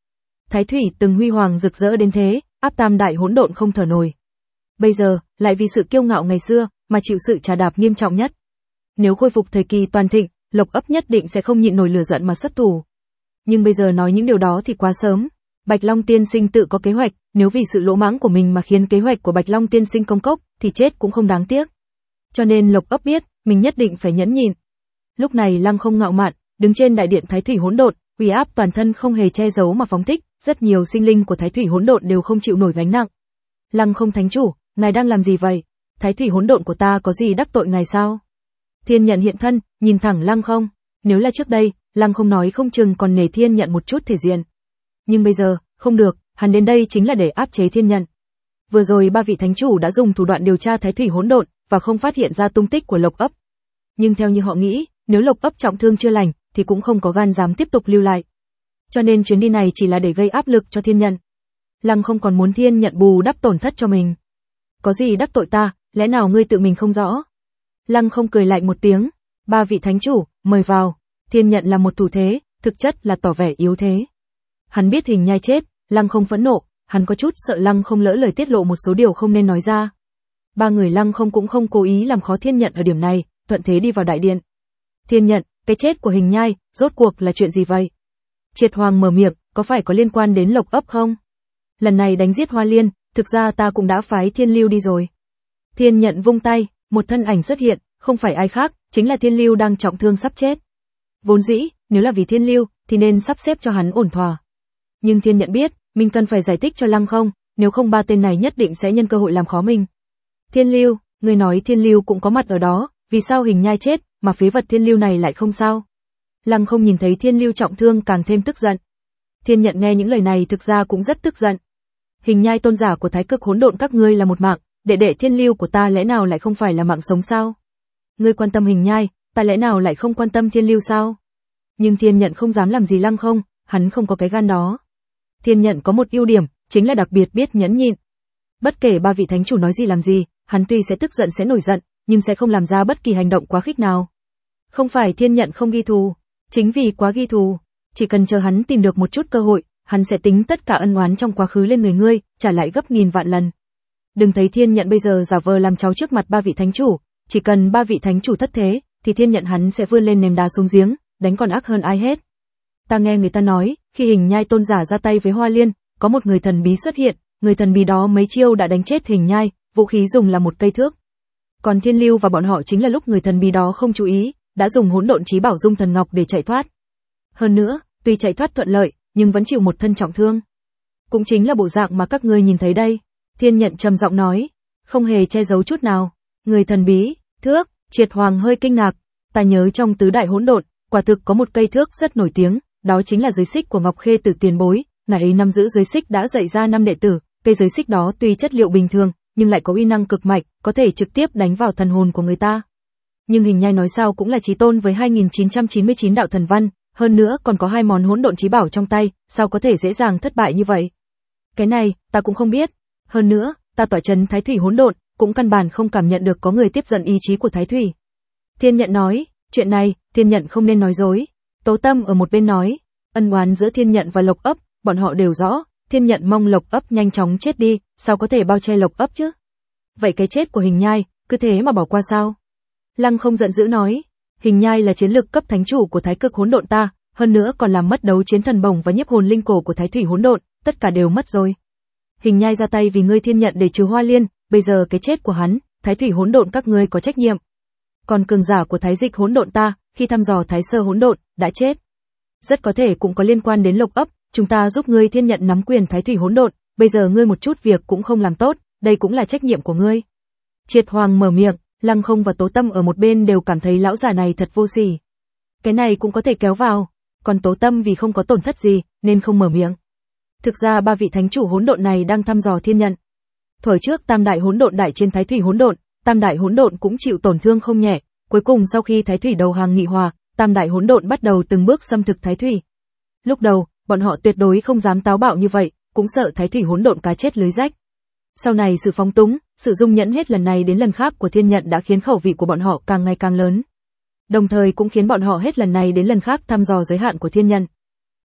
Thái thủy từng huy hoàng rực rỡ đến thế, áp tam đại hỗn độn không thở nổi. Bây giờ, lại vì sự kiêu ngạo ngày xưa, mà chịu sự trà đạp nghiêm trọng nhất. Nếu khôi phục thời kỳ toàn thịnh, Lộc Ấp nhất định sẽ không nhịn nổi lửa giận mà xuất thủ. Nhưng bây giờ nói những điều đó thì quá sớm. Bạch Long tiên sinh tự có kế hoạch, nếu vì sự lỗ mãng của mình mà khiến kế hoạch của Bạch Long tiên sinh công cốc, thì chết cũng không đáng tiếc. Cho nên Lộc Ấp biết, mình nhất định phải nhẫn nhịn. Lúc này Lăng Không ngạo mạn, đứng trên đại điện Thái thủy hỗn độn, uy áp toàn thân không hề che giấu mà phóng thích, rất nhiều sinh linh của Thái thủy hỗn độn đều không chịu nổi gánh nặng. Lăng Không thánh chủ, ngài đang làm gì vậy? Thái thủy hỗn độn của ta có gì đắc tội ngài sao? Thiên Nhận hiện thân, nhìn thẳng Lăng Không. Nếu là trước đây, Lăng Không nói không chừng còn nể Thiên Nhận một chút thể diện. Nhưng bây giờ, không được, hắn đến đây chính là để áp chế Thiên Nhận. Vừa rồi ba vị thánh chủ đã dùng thủ đoạn điều tra Thái thủy hỗn độn và không phát hiện ra tung tích của Lộc Ấp. Nhưng theo như họ nghĩ, nếu Lộc Ấp trọng thương chưa lành thì cũng không có gan dám tiếp tục lưu lại. Cho nên chuyến đi này chỉ là để gây áp lực cho Thiên Nhận. Lăng Không còn muốn Thiên Nhận bù đắp tổn thất cho mình. Có gì đắc tội ta, lẽ nào ngươi tự mình không rõ? Lăng Không cười lạnh một tiếng, ba vị thánh chủ, mời vào. Thiên Nhận là một thủ thế, thực chất là tỏ vẻ yếu thế. Hắn biết Hình Nhai chết, Lăng Không phẫn nộ, hắn có chút sợ Lăng Không lỡ lời tiết lộ một số điều không nên nói ra. Ba người Lăng Không cũng không cố ý làm khó Thiên Nhận ở điểm này, thuận thế đi vào đại điện. Thiên Nhận, cái chết của Hình Nhai, rốt cuộc là chuyện gì vậy? Triệt Hoàng mở miệng, có phải có liên quan đến Lộc Ấp không? Lần này đánh giết Hoa Liên, thực ra ta cũng đã phái Thiên Lưu đi rồi. Thiên Nhận vung tay, một thân ảnh xuất hiện, không phải ai khác, chính là Thiên Lưu đang trọng thương sắp chết. Vốn dĩ, nếu là vì Thiên Lưu, thì nên sắp xếp cho hắn ổn thỏa. Nhưng Thiên Nhận biết, mình cần phải giải thích cho Lăng Không, nếu không ba tên này nhất định sẽ nhân cơ hội làm khó mình. Thiên Lưu, người nói Thiên Lưu cũng có mặt ở đó, vì sao Hình Nhai chết, mà phế vật Thiên Lưu này lại không sao? Lăng Không nhìn thấy Thiên Lưu trọng thương càng thêm tức giận. Thiên Nhận nghe những lời này thực ra cũng rất tức giận. Hình Nhai tôn giả của Thái Cực hỗn độn các ngươi là một mạng, đệ đệ Thiên Lưu của ta lẽ nào lại không phải là mạng sống sao? Ngươi quan tâm Hình Nhai, ta lẽ nào lại không quan tâm Thiên Lưu sao? Nhưng Thiên Nhận không dám làm gì Lăng Không, hắn không có cái gan đó. Thiên Nhận có một ưu điểm, chính là đặc biệt biết nhẫn nhịn. Bất kể ba vị thánh chủ nói gì làm gì, hắn tuy sẽ tức giận sẽ nổi giận, nhưng sẽ không làm ra bất kỳ hành động quá khích nào. Không phải Thiên Nhận không ghi thù, chính vì quá ghi thù, chỉ cần chờ hắn tìm được một chút cơ hội, hắn sẽ tính tất cả ân oán trong quá khứ lên người ngươi, trả lại gấp nghìn vạn lần. Đừng thấy Thiên Nhận bây giờ giả vờ làm cháu trước mặt ba vị thánh chủ, chỉ cần ba vị thánh chủ thất thế, thì Thiên Nhận hắn sẽ vươn lên ném đá xuống giếng, đánh còn ác hơn ai hết. Ta nghe người ta nói, khi Hình Nhai tôn giả ra tay với Hoa Liên, có một người thần bí xuất hiện, người thần bí đó mấy chiêu đã đánh chết Hình Nhai, vũ khí dùng là một cây thước. Còn Thiên Lưu và bọn họ chính là lúc người thần bí đó không chú ý, đã dùng hỗn độn chí bảo Dung Thần Ngọc để chạy thoát. Hơn nữa, tuy chạy thoát thuận lợi, nhưng vẫn chịu một thân trọng thương. Cũng chính là bộ dạng mà các ngươi nhìn thấy đây. Thiên Nhận trầm giọng nói, không hề che giấu chút nào. Người thần bí, thước, Triệt Hoàng hơi kinh ngạc. Ta nhớ trong tứ đại hỗn độn, quả thực có một cây thước rất nổi tiếng, đó chính là giới xích của Ngọc Khê Tử tiền bối. Ngài ấy nắm giữ giới xích đã dạy ra năm đệ tử. Cây giới xích đó tuy chất liệu bình thường, nhưng lại có uy năng cực mạnh, có thể trực tiếp đánh vào thần hồn của người ta. Nhưng Hình Nhai nói sao cũng là chí tôn với hai nghìn chín trăm chín mươi chín đạo thần văn, hơn nữa còn có hai món hỗn độn chí bảo trong tay, sao có thể dễ dàng thất bại như vậy? Cái này, ta cũng không biết. Hơn nữa, ta tỏa trấn Thái thủy hỗn độn, cũng căn bản không cảm nhận được có người tiếp dẫn ý chí của Thái thủy. Thiên Nhận nói, chuyện này, Thiên Nhận không nên nói dối. Tố Tâm ở một bên nói, ân oán giữa Thiên Nhận và Lộc Ấp, bọn họ đều rõ, Thiên Nhận mong Lộc Ấp nhanh chóng chết đi, sao có thể bao che Lộc Ấp chứ? Vậy cái chết của Hình Nhai, cứ thế mà bỏ qua sao? Lăng Không giận dữ nói, Hình Nhai là chiến lực cấp thánh chủ của Thái Cực hỗn độn ta, hơn nữa còn làm mất đấu chiến thần bổng và nhiếp hồn linh cổ của Thái thủy hỗn độn, tất cả đều mất rồi. Hình Nhai ra tay vì ngươi Thiên Nhận để trừ Hoa Liên, bây giờ cái chết của hắn, Thái thủy hỗn độn các ngươi có trách nhiệm. Còn cường giả của Thái dịch hỗn độn ta, khi thăm dò Thái sơ hỗn độn, đã chết. Rất có thể cũng có liên quan đến Lộc Ấp, chúng ta giúp ngươi Thiên Nhận nắm quyền Thái thủy hỗn độn, bây giờ ngươi một chút việc cũng không làm tốt, đây cũng là trách nhiệm của ngươi. Triệt Hoàng mở miệng, Lăng Không và Tố Tâm ở một bên đều cảm thấy lão già này thật vô sỉ. Cái này cũng có thể kéo vào, còn Tố Tâm vì không có tổn thất gì, nên không mở miệng. Thực ra ba vị thánh chủ hỗn độn này đang thăm dò Thiên Nhận. Thuở trước Tam đại hỗn độn đại trên Thái thủy hỗn độn, Tam đại hỗn độn cũng chịu tổn thương không nhẹ, cuối cùng sau khi Thái thủy đầu hàng nghị hòa, Tam đại hỗn độn bắt đầu từng bước xâm thực Thái thủy. Lúc đầu, bọn họ tuyệt đối không dám táo bạo như vậy, cũng sợ Thái thủy hỗn độn cá chết lưới rách. Sau này sự phóng túng, sự dung nhẫn hết lần này đến lần khác của Thiên Nhận đã khiến khẩu vị của bọn họ càng ngày càng lớn. Đồng thời cũng khiến bọn họ hết lần này đến lần khác thăm dò giới hạn của Thiên Nhận.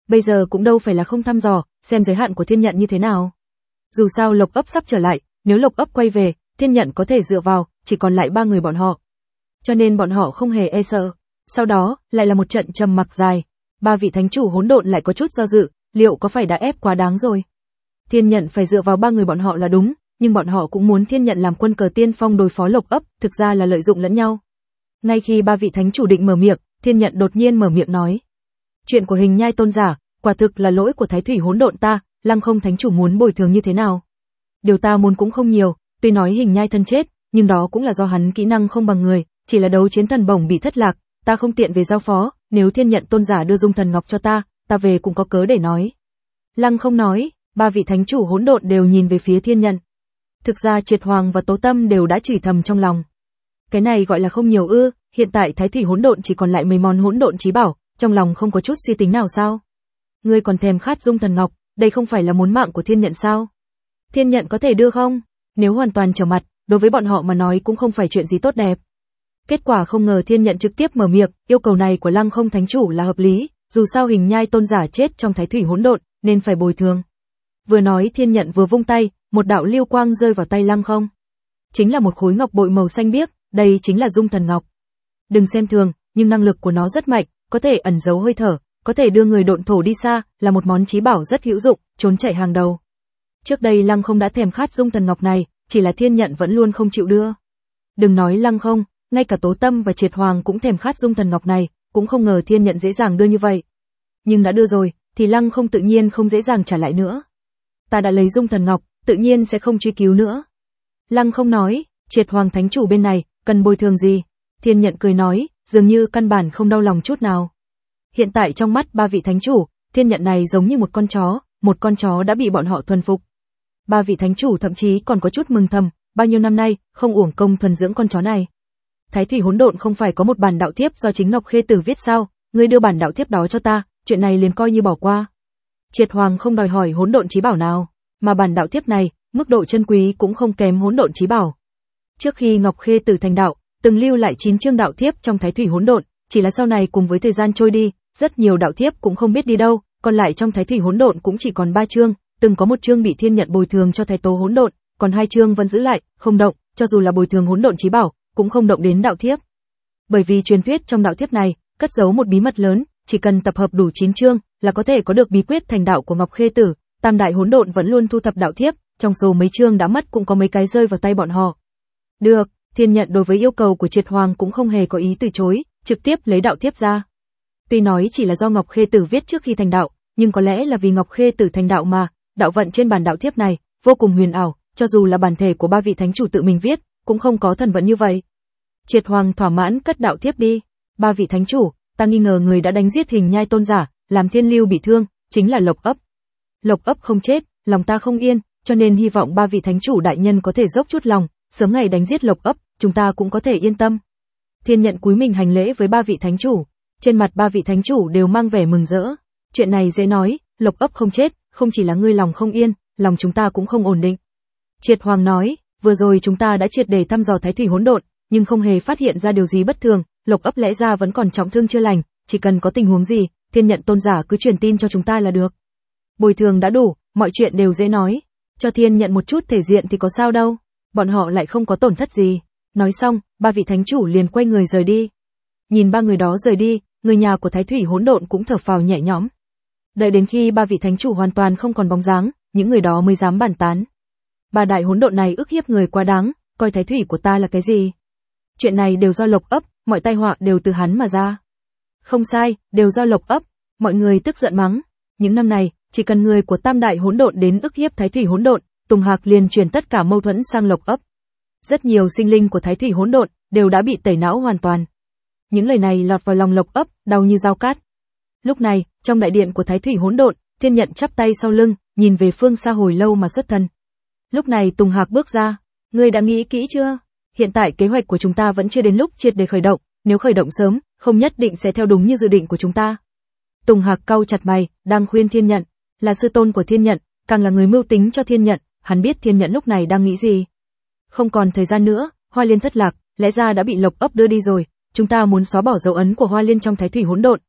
Bây giờ cũng đâu phải là không thăm dò, xem giới hạn của thiên nhận như thế nào. Dù sao Lộc ấp sắp trở lại, nếu Lộc ấp quay về, thiên nhận có thể dựa vào, chỉ còn lại ba người bọn họ. Cho nên bọn họ không hề e sợ. Sau đó, lại là một trận trầm mặc dài. Ba vị thánh chủ hỗn độn lại có chút do dự, liệu có phải đã ép quá đáng rồi? Thiên nhận phải dựa vào ba người bọn họ là đúng, nhưng bọn họ cũng muốn thiên nhận làm quân cờ tiên phong đối phó Lộc ấp, thực ra là lợi dụng lẫn nhau. Ngay khi ba vị thánh chủ định mở miệng, thiên nhận đột nhiên mở miệng nói. Chuyện của hình nhai tôn giả, quả thực là lỗi của thái thủy hỗn độn ta, Lăng Không thánh chủ muốn bồi thường như thế nào? Điều ta muốn cũng không nhiều, tuy nói hình nhai thân chết, nhưng đó cũng là do hắn kỹ năng không bằng người, chỉ là đấu chiến thần bổng bị thất lạc, ta không tiện về giao phó, nếu thiên nhận tôn giả đưa dung thần ngọc cho ta, ta về cũng có cớ để nói. Lăng Không nói, ba vị thánh chủ hỗn độn đều nhìn về phía thiên nhận. Thực ra Triệt Hoàng và Tố Tâm đều đã chửi thầm trong lòng. Cái này gọi là không nhiều ư, hiện tại thái thủy hỗn độn chỉ còn lại mấy món hỗn độn chí bảo, trong lòng không có chút suy tính nào sao? Ngươi còn thèm khát dung thần ngọc, đây không phải là muốn mạng của thiên nhận sao? Thiên nhận có thể đưa không? Nếu hoàn toàn trở mặt, đối với bọn họ mà nói cũng không phải chuyện gì tốt đẹp. Kết quả không ngờ thiên nhận trực tiếp mở miệng, yêu cầu này của Lăng Không thánh chủ là hợp lý, dù sao hình nhai tôn giả chết trong thái thủy hỗn độn, nên phải bồi thường. Vừa nói thiên nhận vừa vung tay, một đạo lưu quang rơi vào tay Lăng Không. Chính là một khối ngọc bội màu xanh biếc, đây chính là dung thần ngọc. Đừng xem thường, nhưng năng lực của nó rất mạnh, có thể ẩn giấu hơi thở, có thể đưa người độn thổ đi xa, là một món chí bảo rất hữu dụng, trốn chạy hàng đầu. Trước đây Lăng Không đã thèm khát dung thần ngọc này, chỉ là thiên nhận vẫn luôn không chịu đưa. Đừng nói Lăng Không, ngay cả Tố Tâm và Triệt Hoàng cũng thèm khát dung thần ngọc này, cũng không ngờ thiên nhận dễ dàng đưa như vậy. Nhưng đã đưa rồi, thì Lăng Không tự nhiên không dễ dàng trả lại nữa. Ta đã lấy dung thần ngọc, tự nhiên sẽ không truy cứu nữa. Lăng Không nói, Triệt Hoàng thánh chủ bên này, cần bồi thường gì? Thiên nhận cười nói, dường như căn bản không đau lòng chút nào. Hiện tại trong mắt ba vị thánh chủ, thiên nhận này giống như một con chó, một con chó đã bị bọn họ thuần phục. Ba vị thánh chủ thậm chí còn có chút mừng thầm, bao nhiêu năm nay, không uổng công thuần dưỡng con chó này. Thái thủy hỗn độn không phải có một bản đạo thiếp do chính Ngọc Khê Tử viết sao, ngươi đưa bản đạo thiếp đó cho ta, chuyện này liền coi như bỏ qua. Triệt Hoàng không đòi hỏi hỗn độn chí bảo nào, mà bản đạo thiếp này, mức độ chân quý cũng không kém hỗn độn chí bảo. Trước khi Ngọc Khê Tử thành đạo, từng lưu lại chín chương đạo thiếp trong thái thủy hỗn độn, chỉ là sau này cùng với thời gian trôi đi, rất nhiều đạo thiếp cũng không biết đi đâu, còn lại trong thái thủy hỗn độn cũng chỉ còn ba chương, từng có một chương bị thiên nhận bồi thường cho thái tố hỗn độn, còn hai chương vẫn giữ lại, không động, cho dù là bồi thường hỗn độn chí bảo, cũng không động đến đạo thiếp. Bởi vì truyền thuyết trong đạo thiếp này cất giấu một bí mật lớn, chỉ cần tập hợp đủ chín chương là có thể có được bí quyết thành đạo của Ngọc Khê Tử. Tam đại hỗn độn vẫn luôn thu thập đạo thiếp, trong số mấy chương đã mất cũng có mấy cái rơi vào tay bọn họ. Được, thiên nhận đối với yêu cầu của Triệt Hoàng cũng không hề có ý từ chối, trực tiếp lấy đạo thiếp ra. Tuy nói chỉ là do Ngọc Khê Tử viết trước khi thành đạo, nhưng có lẽ là vì Ngọc Khê Tử thành đạo mà, đạo vận trên bản đạo thiếp này vô cùng huyền ảo, cho dù là bản thể của ba vị thánh chủ tự mình viết, cũng không có thần vận như vậy. Triệt Hoàng thỏa mãn cất đạo thiếp đi. Ba vị thánh chủ, ta nghi ngờ người đã đánh giết hình nhai tôn giả, làm thiên lưu bị thương, chính là Lộc ấp. Lộc ấp không chết, lòng ta không yên, cho nên hy vọng ba vị thánh chủ đại nhân có thể dốc chút lòng, sớm ngày đánh giết Lộc ấp, chúng ta cũng có thể yên tâm. Thiên nhận cúi mình hành lễ với ba vị thánh chủ, trên mặt ba vị thánh chủ đều mang vẻ mừng rỡ. Chuyện này dễ nói, Lộc ấp không chết, không chỉ là ngươi lòng không yên, lòng chúng ta cũng không ổn định. Triệt Hoàng nói, vừa rồi chúng ta đã triệt để thăm dò thái thủy hỗn độn, nhưng không hề phát hiện ra điều gì bất thường, Lộc ấp lẽ ra vẫn còn trọng thương chưa lành, chỉ cần có tình huống gì, thiên nhận tôn giả cứ truyền tin cho chúng ta là được. Bồi thường đã đủ, mọi chuyện đều dễ nói, cho thiên nhận một chút thể diện thì có sao đâu, bọn họ lại không có tổn thất gì. Nói xong, ba vị thánh chủ liền quay người rời đi. Nhìn ba người đó rời đi, người nhà của thái thủy hỗn độn cũng thở phào nhẹ nhõm. Đợi đến khi ba vị thánh chủ hoàn toàn không còn bóng dáng, những người đó mới dám bàn tán. Ba đại hỗn độn này ức hiếp người quá đáng, coi thái thủy của ta là cái gì? Chuyện này đều do Lộc ấp, mọi tai họa đều từ hắn mà ra. Không sai, đều do Lộc ấp, mọi người tức giận mắng. Những năm này, chỉ cần người của tam đại hỗn độn đến ức hiếp thái thủy hỗn độn, Tùng Hạc liền chuyển tất cả mâu thuẫn sang Lộc ấp. Rất nhiều sinh linh của thái thủy hỗn độn đều đã bị tẩy não hoàn toàn. Những lời này lọt vào lòng Lộc ấp, đau như dao cát. Lúc này, trong đại điện của thái thủy hỗn độn, thiên nhận chắp tay sau lưng, nhìn về phương xa hồi lâu mà xuất thần. Lúc này Tùng Hạc bước ra, ngươi đã nghĩ kỹ chưa? Hiện tại kế hoạch của chúng ta vẫn chưa đến lúc triệt để khởi động, nếu khởi động sớm, không nhất định sẽ theo đúng như dự định của chúng ta. Tùng Hạc cau chặt mày, đang khuyên thiên nhận, là sư tôn của thiên nhận, càng là người mưu tính cho thiên nhận, hắn biết thiên nhận lúc này đang nghĩ gì. Không còn thời gian nữa, Hoa Liên thất lạc, lẽ ra đã bị Lộc ấp đưa đi rồi, chúng ta muốn xóa bỏ dấu ấn của Hoa Liên trong thái thủy hỗn độn,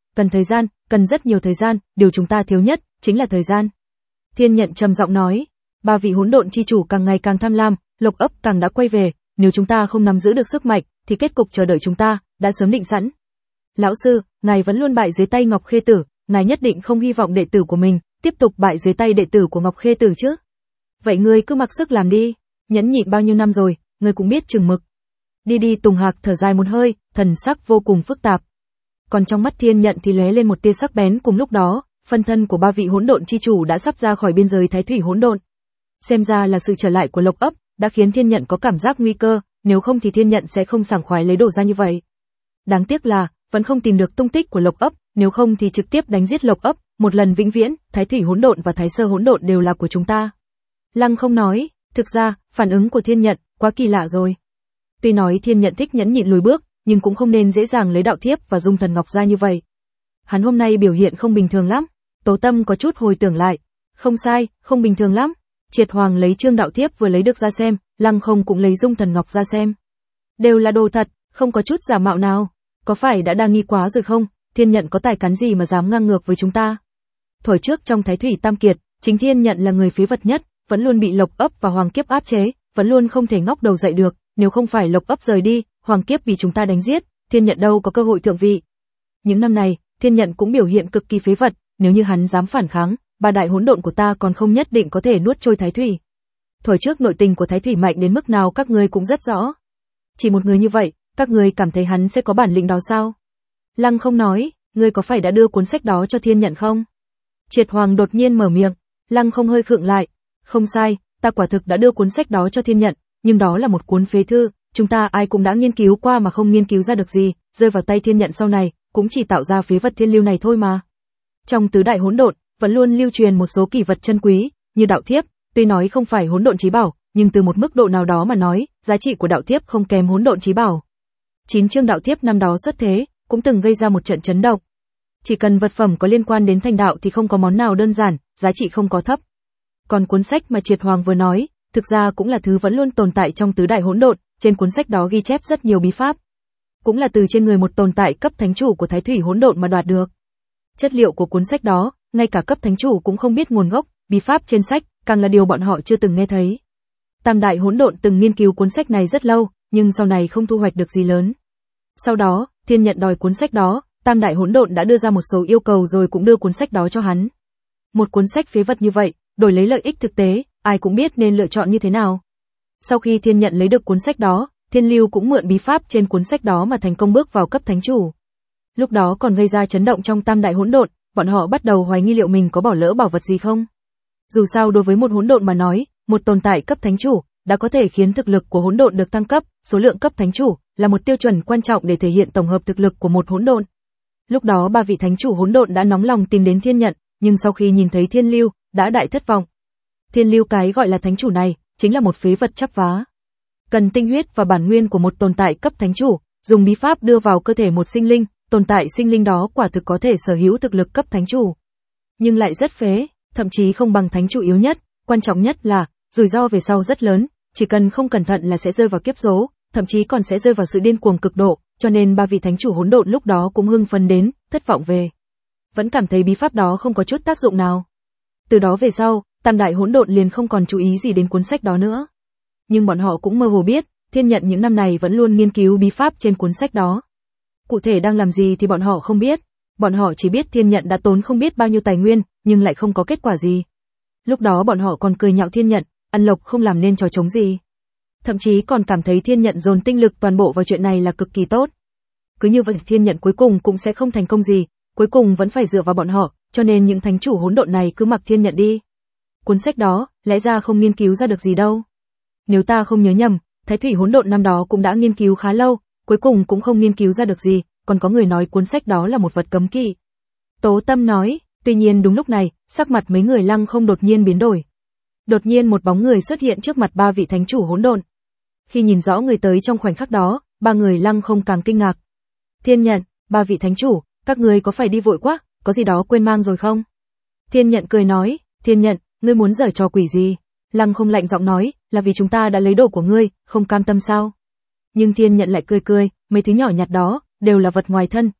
cần thời gian, cần rất nhiều thời gian, điều chúng ta thiếu nhất chính là thời gian. Thiên Nhận trầm giọng nói, ba vị hỗn độn chi chủ càng ngày càng tham lam, lộc ấp càng đã quay về, nếu chúng ta không nắm giữ được sức mạnh, thì kết cục chờ đợi chúng ta đã sớm định sẵn. Lão sư, ngài vẫn luôn bại dưới tay Ngọc Khê Tử, ngài nhất định không hy vọng đệ tử của mình tiếp tục bại dưới tay đệ tử của Ngọc Khê Tử chứ? Vậy ngươi cứ mặc sức làm đi, nhẫn nhịn bao nhiêu năm rồi, ngươi cũng biết chừng mực. Đi đi. Tùng Hạc thở dài một hơi, thần sắc vô cùng phức tạp. Còn trong mắt Thiên Nhận thì lóe lên một tia sắc bén, cùng lúc đó, phân thân của ba vị hỗn độn chi chủ đã sắp ra khỏi biên giới Thái Thủy hỗn độn. Xem ra là sự trở lại của Lộc ấp đã khiến Thiên Nhận có cảm giác nguy cơ, nếu không thì Thiên Nhận sẽ không sảng khoái lấy đồ ra như vậy. Đáng tiếc là vẫn không tìm được tung tích của Lộc ấp, nếu không thì trực tiếp đánh giết Lộc ấp, một lần vĩnh viễn. Thái Thủy hỗn độn và Thái Sơ hỗn độn đều là của chúng ta. Lăng Không nói, thực ra, phản ứng của Thiên Nhận quá kỳ lạ rồi. Tuy nói Thiên Nhận thích nhẫn nhịn lùi bước, nhưng cũng không nên dễ dàng lấy đạo thiếp và dung thần ngọc ra như vậy. Hắn hôm nay biểu hiện không bình thường lắm. Tố Tâm có chút hồi tưởng lại, không sai, không bình thường lắm. Triệt Hoàng lấy trương đạo thiếp vừa lấy được ra xem, Lăng Không cũng lấy dung thần ngọc ra xem. Đều là đồ thật, không có chút giả mạo nào. Có phải đã đa nghi quá rồi không? Thiên Nhận có tài cán gì mà dám ngang ngược với chúng ta? Thuở trước trong Thái Thủy Tam Kiệt, chính Thiên Nhận là người phế vật nhất, vẫn luôn bị Lộc ấp và Hoàng Kiếp áp chế, vẫn luôn không thể ngóc đầu dậy được. Nếu không phải Lộc ấp rời đi, Hoàng Kiếp bị chúng ta đánh giết, Thiên Nhận đâu có cơ hội thượng vị. Những năm này, Thiên Nhận cũng biểu hiện cực kỳ phế vật, nếu như hắn dám phản kháng, ba đại hỗn độn của ta còn không nhất định có thể nuốt trôi Thái Thủy. Thuở trước nội tình của Thái Thủy mạnh đến mức nào các ngươi cũng rất rõ. Chỉ một người như vậy, các ngươi cảm thấy hắn sẽ có bản lĩnh đó sao? Lăng Không nói, ngươi có phải đã đưa cuốn sách đó cho Thiên Nhận không? Triệt Hoàng đột nhiên mở miệng, Lăng Không hơi khựng lại, không sai, ta quả thực đã đưa cuốn sách đó cho Thiên Nhận, nhưng đó là một cuốn phế thư, chúng ta ai cũng đã nghiên cứu qua mà không nghiên cứu ra được gì, rơi vào tay Thiên Nhận sau này, cũng chỉ tạo ra phế vật thiên lưu này thôi mà. Trong tứ đại hỗn độn, vẫn luôn lưu truyền một số kỷ vật chân quý, như đạo thiếp, tuy nói không phải hỗn độn chí bảo, nhưng từ một mức độ nào đó mà nói, giá trị của đạo thiếp không kém hỗn độn chí bảo. Chín chương đạo thiếp năm đó xuất thế, cũng từng gây ra một trận chấn động. Chỉ cần vật phẩm có liên quan đến thành đạo thì không có món nào đơn giản, giá trị không có thấp. Còn cuốn sách mà Triệt Hoàng vừa nói, thực ra cũng là thứ vẫn luôn tồn tại trong tứ đại hỗn độn, trên cuốn sách đó ghi chép rất nhiều bí pháp. Cũng là từ trên người một tồn tại cấp thánh chủ của Thái Thủy hỗn độn mà đoạt được. Chất liệu của cuốn sách đó, ngay cả cấp thánh chủ cũng không biết nguồn gốc, bí pháp trên sách, càng là điều bọn họ chưa từng nghe thấy. Tam đại hỗn độn từng nghiên cứu cuốn sách này rất lâu, nhưng sau này không thu hoạch được gì lớn. Sau đó, Thiên Nhận đòi cuốn sách đó, Tam đại hỗn độn đã đưa ra một số yêu cầu rồi cũng đưa cuốn sách đó cho hắn. Một cuốn sách phế vật như vậy, đổi lấy lợi ích thực tế, ai cũng biết nên lựa chọn như thế nào. Sau khi Thiên Nhận lấy được cuốn sách đó, Thiên Lưu cũng mượn bí pháp trên cuốn sách đó mà thành công bước vào cấp thánh chủ. Lúc đó còn gây ra chấn động trong Tam đại hỗn độn, bọn họ bắt đầu hoài nghi liệu mình có bỏ lỡ bảo vật gì không. Dù sao đối với một hỗn độn mà nói, một tồn tại cấp thánh chủ đã có thể khiến thực lực của hỗn độn được tăng cấp, số lượng cấp thánh chủ là một tiêu chuẩn quan trọng để thể hiện tổng hợp thực lực của một hỗn độn. Lúc đó ba vị thánh chủ hỗn độn đã nóng lòng tìm đến Thiên Nhận, nhưng sau khi nhìn thấy Thiên Lưu, đã đại thất vọng. Thiên Lưu cái gọi là thánh chủ này, chính là một phế vật chắp vá. Cần tinh huyết và bản nguyên của một tồn tại cấp thánh chủ, dùng bí pháp đưa vào cơ thể một sinh linh, tồn tại sinh linh đó quả thực có thể sở hữu thực lực cấp thánh chủ. Nhưng lại rất phế, thậm chí không bằng thánh chủ yếu nhất, quan trọng nhất là, rủi ro về sau rất lớn, chỉ cần không cẩn thận là sẽ rơi vào kiếp số, thậm chí còn sẽ rơi vào sự điên cuồng cực độ, cho nên ba vị thánh chủ hỗn độn lúc đó cũng hưng phấn đến, thất vọng về. Vẫn cảm thấy bí pháp đó không có chút tác dụng nào. Từ đó về sau, Tam đại hỗn độn liền không còn chú ý gì đến cuốn sách đó nữa. Nhưng bọn họ cũng mơ hồ biết, Thiên Nhận những năm này vẫn luôn nghiên cứu bí pháp trên cuốn sách đó. Cụ thể đang làm gì thì bọn họ không biết, bọn họ chỉ biết Thiên Nhận đã tốn không biết bao nhiêu tài nguyên, nhưng lại không có kết quả gì. Lúc đó bọn họ còn cười nhạo Thiên Nhận, ăn lộc không làm nên trò trống gì. Thậm chí còn cảm thấy Thiên Nhận dồn tinh lực toàn bộ vào chuyện này là cực kỳ tốt. Cứ như vậy Thiên Nhận cuối cùng cũng sẽ không thành công gì, cuối cùng vẫn phải dựa vào bọn họ, cho nên những thánh chủ hỗn độn này cứ mặc Thiên Nhận đi. Cuốn sách đó, lẽ ra không nghiên cứu ra được gì đâu. Nếu ta không nhớ nhầm, Thái Thủy hỗn độn năm đó cũng đã nghiên cứu khá lâu, cuối cùng cũng không nghiên cứu ra được gì, còn có người nói cuốn sách đó là một vật cấm kỵ. Tố Tâm nói, tuy nhiên đúng lúc này, sắc mặt mấy người Lăng Không đột nhiên biến đổi. Đột nhiên một bóng người xuất hiện trước mặt ba vị thánh chủ hỗn độn. Khi nhìn rõ người tới trong khoảnh khắc đó, ba người Lăng Không càng kinh ngạc. Thiên Nhận, ba vị thánh chủ, các người có phải đi vội quá, có gì đó quên mang rồi không? Thiên Nhận cười nói, Thiên Nhận, ngươi muốn giở trò quỷ gì? Lăng Không lạnh giọng nói, là vì chúng ta đã lấy đồ của ngươi, không cam tâm sao? Nhưng Thiên Nhận lại cười cười, mấy thứ nhỏ nhặt đó, đều là vật ngoài thân,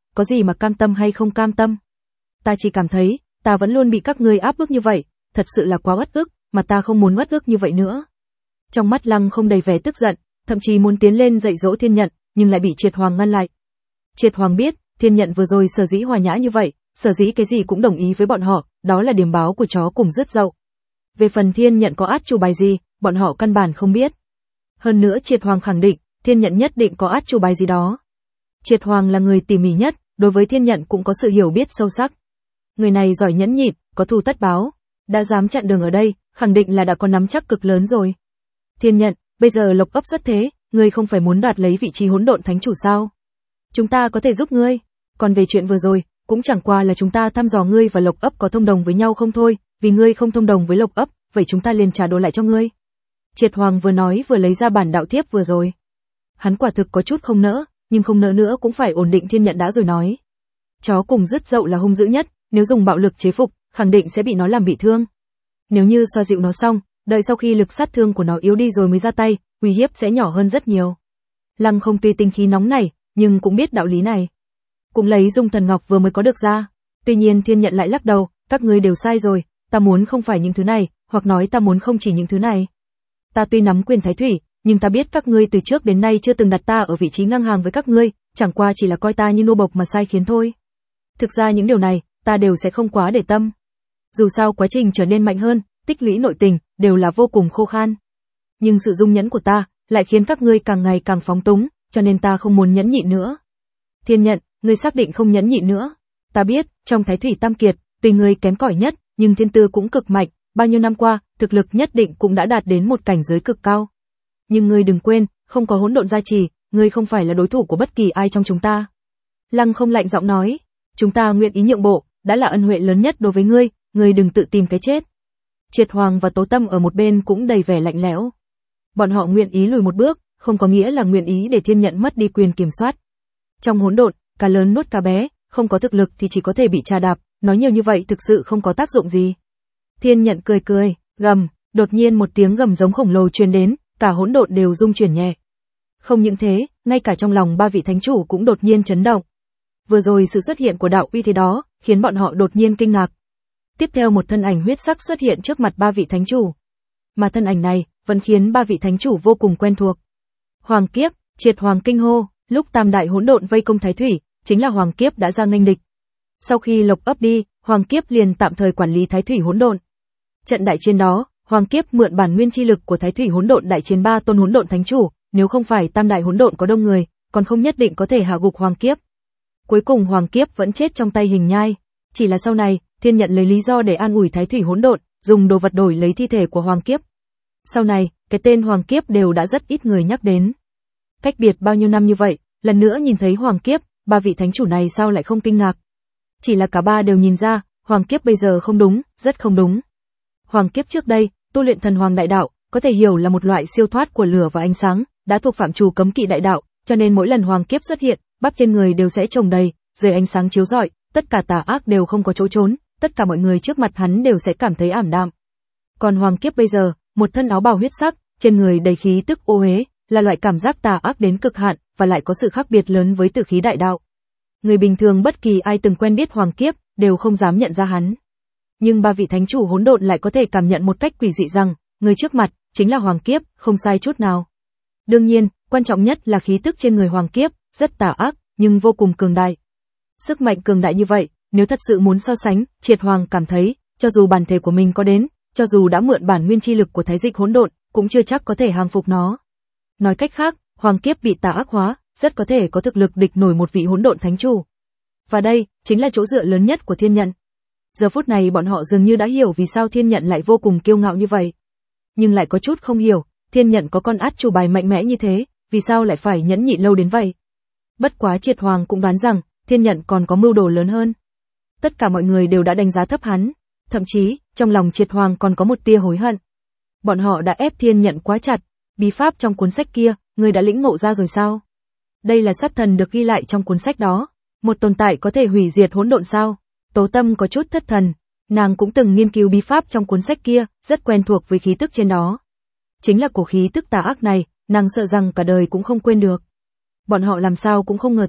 có gì mà cam tâm hay không cam tâm. Ta chỉ cảm thấy, ta vẫn luôn bị các ngươi áp bức như vậy, thật sự là quá uất ức, mà ta không muốn uất ức như vậy nữa. Trong mắt Lăng không đầy vẻ tức giận, thậm chí muốn tiến lên dạy dỗ Thiên Nhận, nhưng lại bị Triệt Hoàng ngăn lại. Triệt Hoàng biết, Thiên Nhận vừa rồi sở dĩ hòa nhã như vậy, sở dĩ cái gì cũng đồng ý với bọn họ, đó là điểm báo của chó cùng rứt dậu. Về phần Thiên Nhận có át chủ bài gì, bọn họ căn bản không biết. Hơn nữa Triệt Hoàng khẳng định, Thiên Nhận nhất định có át chủ bài gì đó. Triệt Hoàng là người tỉ mỉ nhất, đối với Thiên Nhận cũng có sự hiểu biết sâu sắc. Người này giỏi nhẫn nhịn, có thù tất báo, đã dám chặn đường ở đây, khẳng định là đã có nắm chắc cực lớn rồi. Thiên Nhận, bây giờ Lộc Ấp xuất thế, ngươi không phải muốn đoạt lấy vị trí hỗn độn thánh chủ sao? Chúng ta có thể giúp ngươi, còn về chuyện vừa rồi, cũng chẳng qua là chúng ta thăm dò ngươi và Lộc Ấp có thông đồng với nhau không thôi, vì ngươi không thông đồng với Lộc Ấp, vậy chúng ta liền trả đồ lại cho ngươi. Triệt Hoàng vừa nói vừa lấy ra bản đạo thiếp vừa rồi. Hắn quả thực có chút không nỡ, nhưng không nỡ nữa cũng phải ổn định Thiên Nhận đã rồi nói. Chó cùng rứt dậu là hung dữ nhất, nếu dùng bạo lực chế phục, khẳng định sẽ bị nó làm bị thương. Nếu như xoa dịu nó xong, đợi sau khi lực sát thương của nó yếu đi rồi mới ra tay, uy hiếp sẽ nhỏ hơn rất nhiều. Lăng không tuy tinh khí nóng này, nhưng cũng biết đạo lý này. Cũng lấy dung thần ngọc vừa mới có được ra. Tuy nhiên Thiên Nhận lại lắc đầu, các ngươi đều sai rồi, ta muốn không phải những thứ này, hoặc nói ta muốn không chỉ những thứ này. Ta tuy nắm quyền thái thủy, nhưng ta biết các ngươi từ trước đến nay chưa từng đặt ta ở vị trí ngang hàng với các ngươi, chẳng qua chỉ là coi ta như nô bộc mà sai khiến thôi. Thực ra những điều này, ta đều sẽ không quá để tâm. Dù sao quá trình trở nên mạnh hơn, tích lũy nội tình, đều là vô cùng khô khan. Nhưng sự dung nhẫn của ta, lại khiến các ngươi càng ngày càng phóng túng, cho nên ta không muốn nhẫn nhịn nữa. Thiên Nhận, ngươi xác định không nhẫn nhịn nữa. Ta biết, trong Thái Thủy Tam Kiệt, tuy ngươi kém cỏi nhất, nhưng thiên tư cũng cực mạnh, bao nhiêu năm qua, thực lực nhất định cũng đã đạt đến một cảnh giới cực cao. Nhưng ngươi đừng quên, không có hỗn độn gia trì, ngươi không phải là đối thủ của bất kỳ ai trong chúng ta. Lăng không lạnh giọng nói, chúng ta nguyện ý nhượng bộ, đã là ân huệ lớn nhất đối với ngươi, ngươi đừng tự tìm cái chết. Triệt Hoàng và Tố Tâm ở một bên cũng đầy vẻ lạnh lẽo. Bọn họ nguyện ý lùi một bước, không có nghĩa là nguyện ý để Thiên Nhận mất đi quyền kiểm soát. Trong hỗn độn, cá lớn nuốt cá bé, không có thực lực thì chỉ có thể bị trà đạp, nói nhiều như vậy thực sự không có tác dụng gì. Thiên Nhận cười cười, gầm, đột nhiên một tiếng gầm giống khổng lồ truyền đến, cả hỗn độn đều rung chuyển nhẹ. Không những thế, ngay cả trong lòng ba vị thánh chủ cũng đột nhiên chấn động. Vừa rồi sự xuất hiện của đạo uy thế đó, khiến bọn họ đột nhiên kinh ngạc. Tiếp theo một thân ảnh huyết sắc xuất hiện trước mặt ba vị thánh chủ. Mà thân ảnh này, vẫn khiến ba vị thánh chủ vô cùng quen thuộc. Hoàng Kiếp, Triệt Hoàng kinh hô, lúc tam đại hỗn độn vây công Thái Thủy, chính là Hoàng Kiếp đã ra nghênh địch. Sau khi Lộc Ấp đi, Hoàng Kiếp liền tạm thời quản lý Thái Thủy hỗn độn. Trận đại chiến đó, Hoàng Kiếp mượn bản nguyên chi lực của Thái Thủy hỗn độn đại chiến ba tôn hỗn độn thánh chủ, nếu không phải tam đại hỗn độn có đông người, còn không nhất định có thể hạ gục Hoàng Kiếp. Cuối cùng Hoàng Kiếp vẫn chết trong tay Hình Nhai, chỉ là sau này, Thiên Nhận lấy lý do để an ủi Thái Thủy hỗn độn, dùng đồ vật đổi lấy thi thể của Hoàng Kiếp. Sau này, cái tên Hoàng Kiếp đều đã rất ít người nhắc đến. Cách biệt bao nhiêu năm như vậy, lần nữa nhìn thấy Hoàng Kiếp, ba vị thánh chủ này sao lại không kinh ngạc? Chỉ là cả ba đều nhìn ra, Hoàng Kiếp bây giờ không đúng, rất không đúng. Hoàng Kiếp trước đây, tu luyện thần hoàng đại đạo, có thể hiểu là một loại siêu thoát của lửa và ánh sáng, đã thuộc phạm trù cấm kỵ đại đạo, cho nên mỗi lần Hoàng Kiếp xuất hiện, bắp trên người đều sẽ trồng đầy, dưới ánh sáng chiếu rọi, tất cả tà ác đều không có chỗ trốn, tất cả mọi người trước mặt hắn đều sẽ cảm thấy ảm đạm. Còn Hoàng Kiếp bây giờ, một thân áo bào huyết sắc, trên người đầy khí tức ô uế, là loại cảm giác tà ác đến cực hạn, và lại có sự khác biệt lớn với tử khí đại đạo. Người bình thường bất kỳ ai từng quen biết Hoàng Kiếp, đều không dám nhận ra hắn. Nhưng ba vị thánh chủ hỗn độn lại có thể cảm nhận một cách quỷ dị rằng, người trước mặt, chính là Hoàng Kiếp, không sai chút nào. Đương nhiên, quan trọng nhất là khí tức trên người Hoàng Kiếp, rất tà ác, nhưng vô cùng cường đại. Sức mạnh cường đại như vậy, nếu thật sự muốn so sánh, Triệt Hoàng cảm thấy, cho dù bản thể của mình có đến, cho dù đã mượn bản nguyên chi lực của Thái Dịch hỗn độn, cũng chưa chắc có thể hàng phục nó. Nói cách khác, Hoàng Kiếp bị tà ác hóa, rất có thể có thực lực địch nổi một vị hỗn độn thánh chủ. Và đây, chính là chỗ dựa lớn nhất của Thiên Nhận. Giờ phút này bọn họ dường như đã hiểu vì sao Thiên Nhận lại vô cùng kiêu ngạo như vậy. Nhưng lại có chút không hiểu, Thiên Nhận có con át chủ bài mạnh mẽ như thế, vì sao lại phải nhẫn nhịn lâu đến vậy? Bất quá Triệt Hoàng cũng đoán rằng, Thiên Nhận còn có mưu đồ lớn hơn. Tất cả mọi người đều đã đánh giá thấp hắn, thậm chí, trong lòng Triệt Hoàng còn có một tia hối hận. Bọn họ đã ép Thiên Nhận quá chặt, bí pháp trong cuốn sách kia, người đã lĩnh ngộ ra rồi sao? Đây là sát thần được ghi lại trong cuốn sách đó, một tồn tại có thể hủy diệt hỗn độn sao? Tố Tâm có chút thất thần, nàng cũng từng nghiên cứu bí pháp trong cuốn sách kia, rất quen thuộc với khí tức trên đó. Chính là cổ khí tức tà ác này, nàng sợ rằng cả đời cũng không quên được. Bọn họ làm sao cũng không ngờ tới,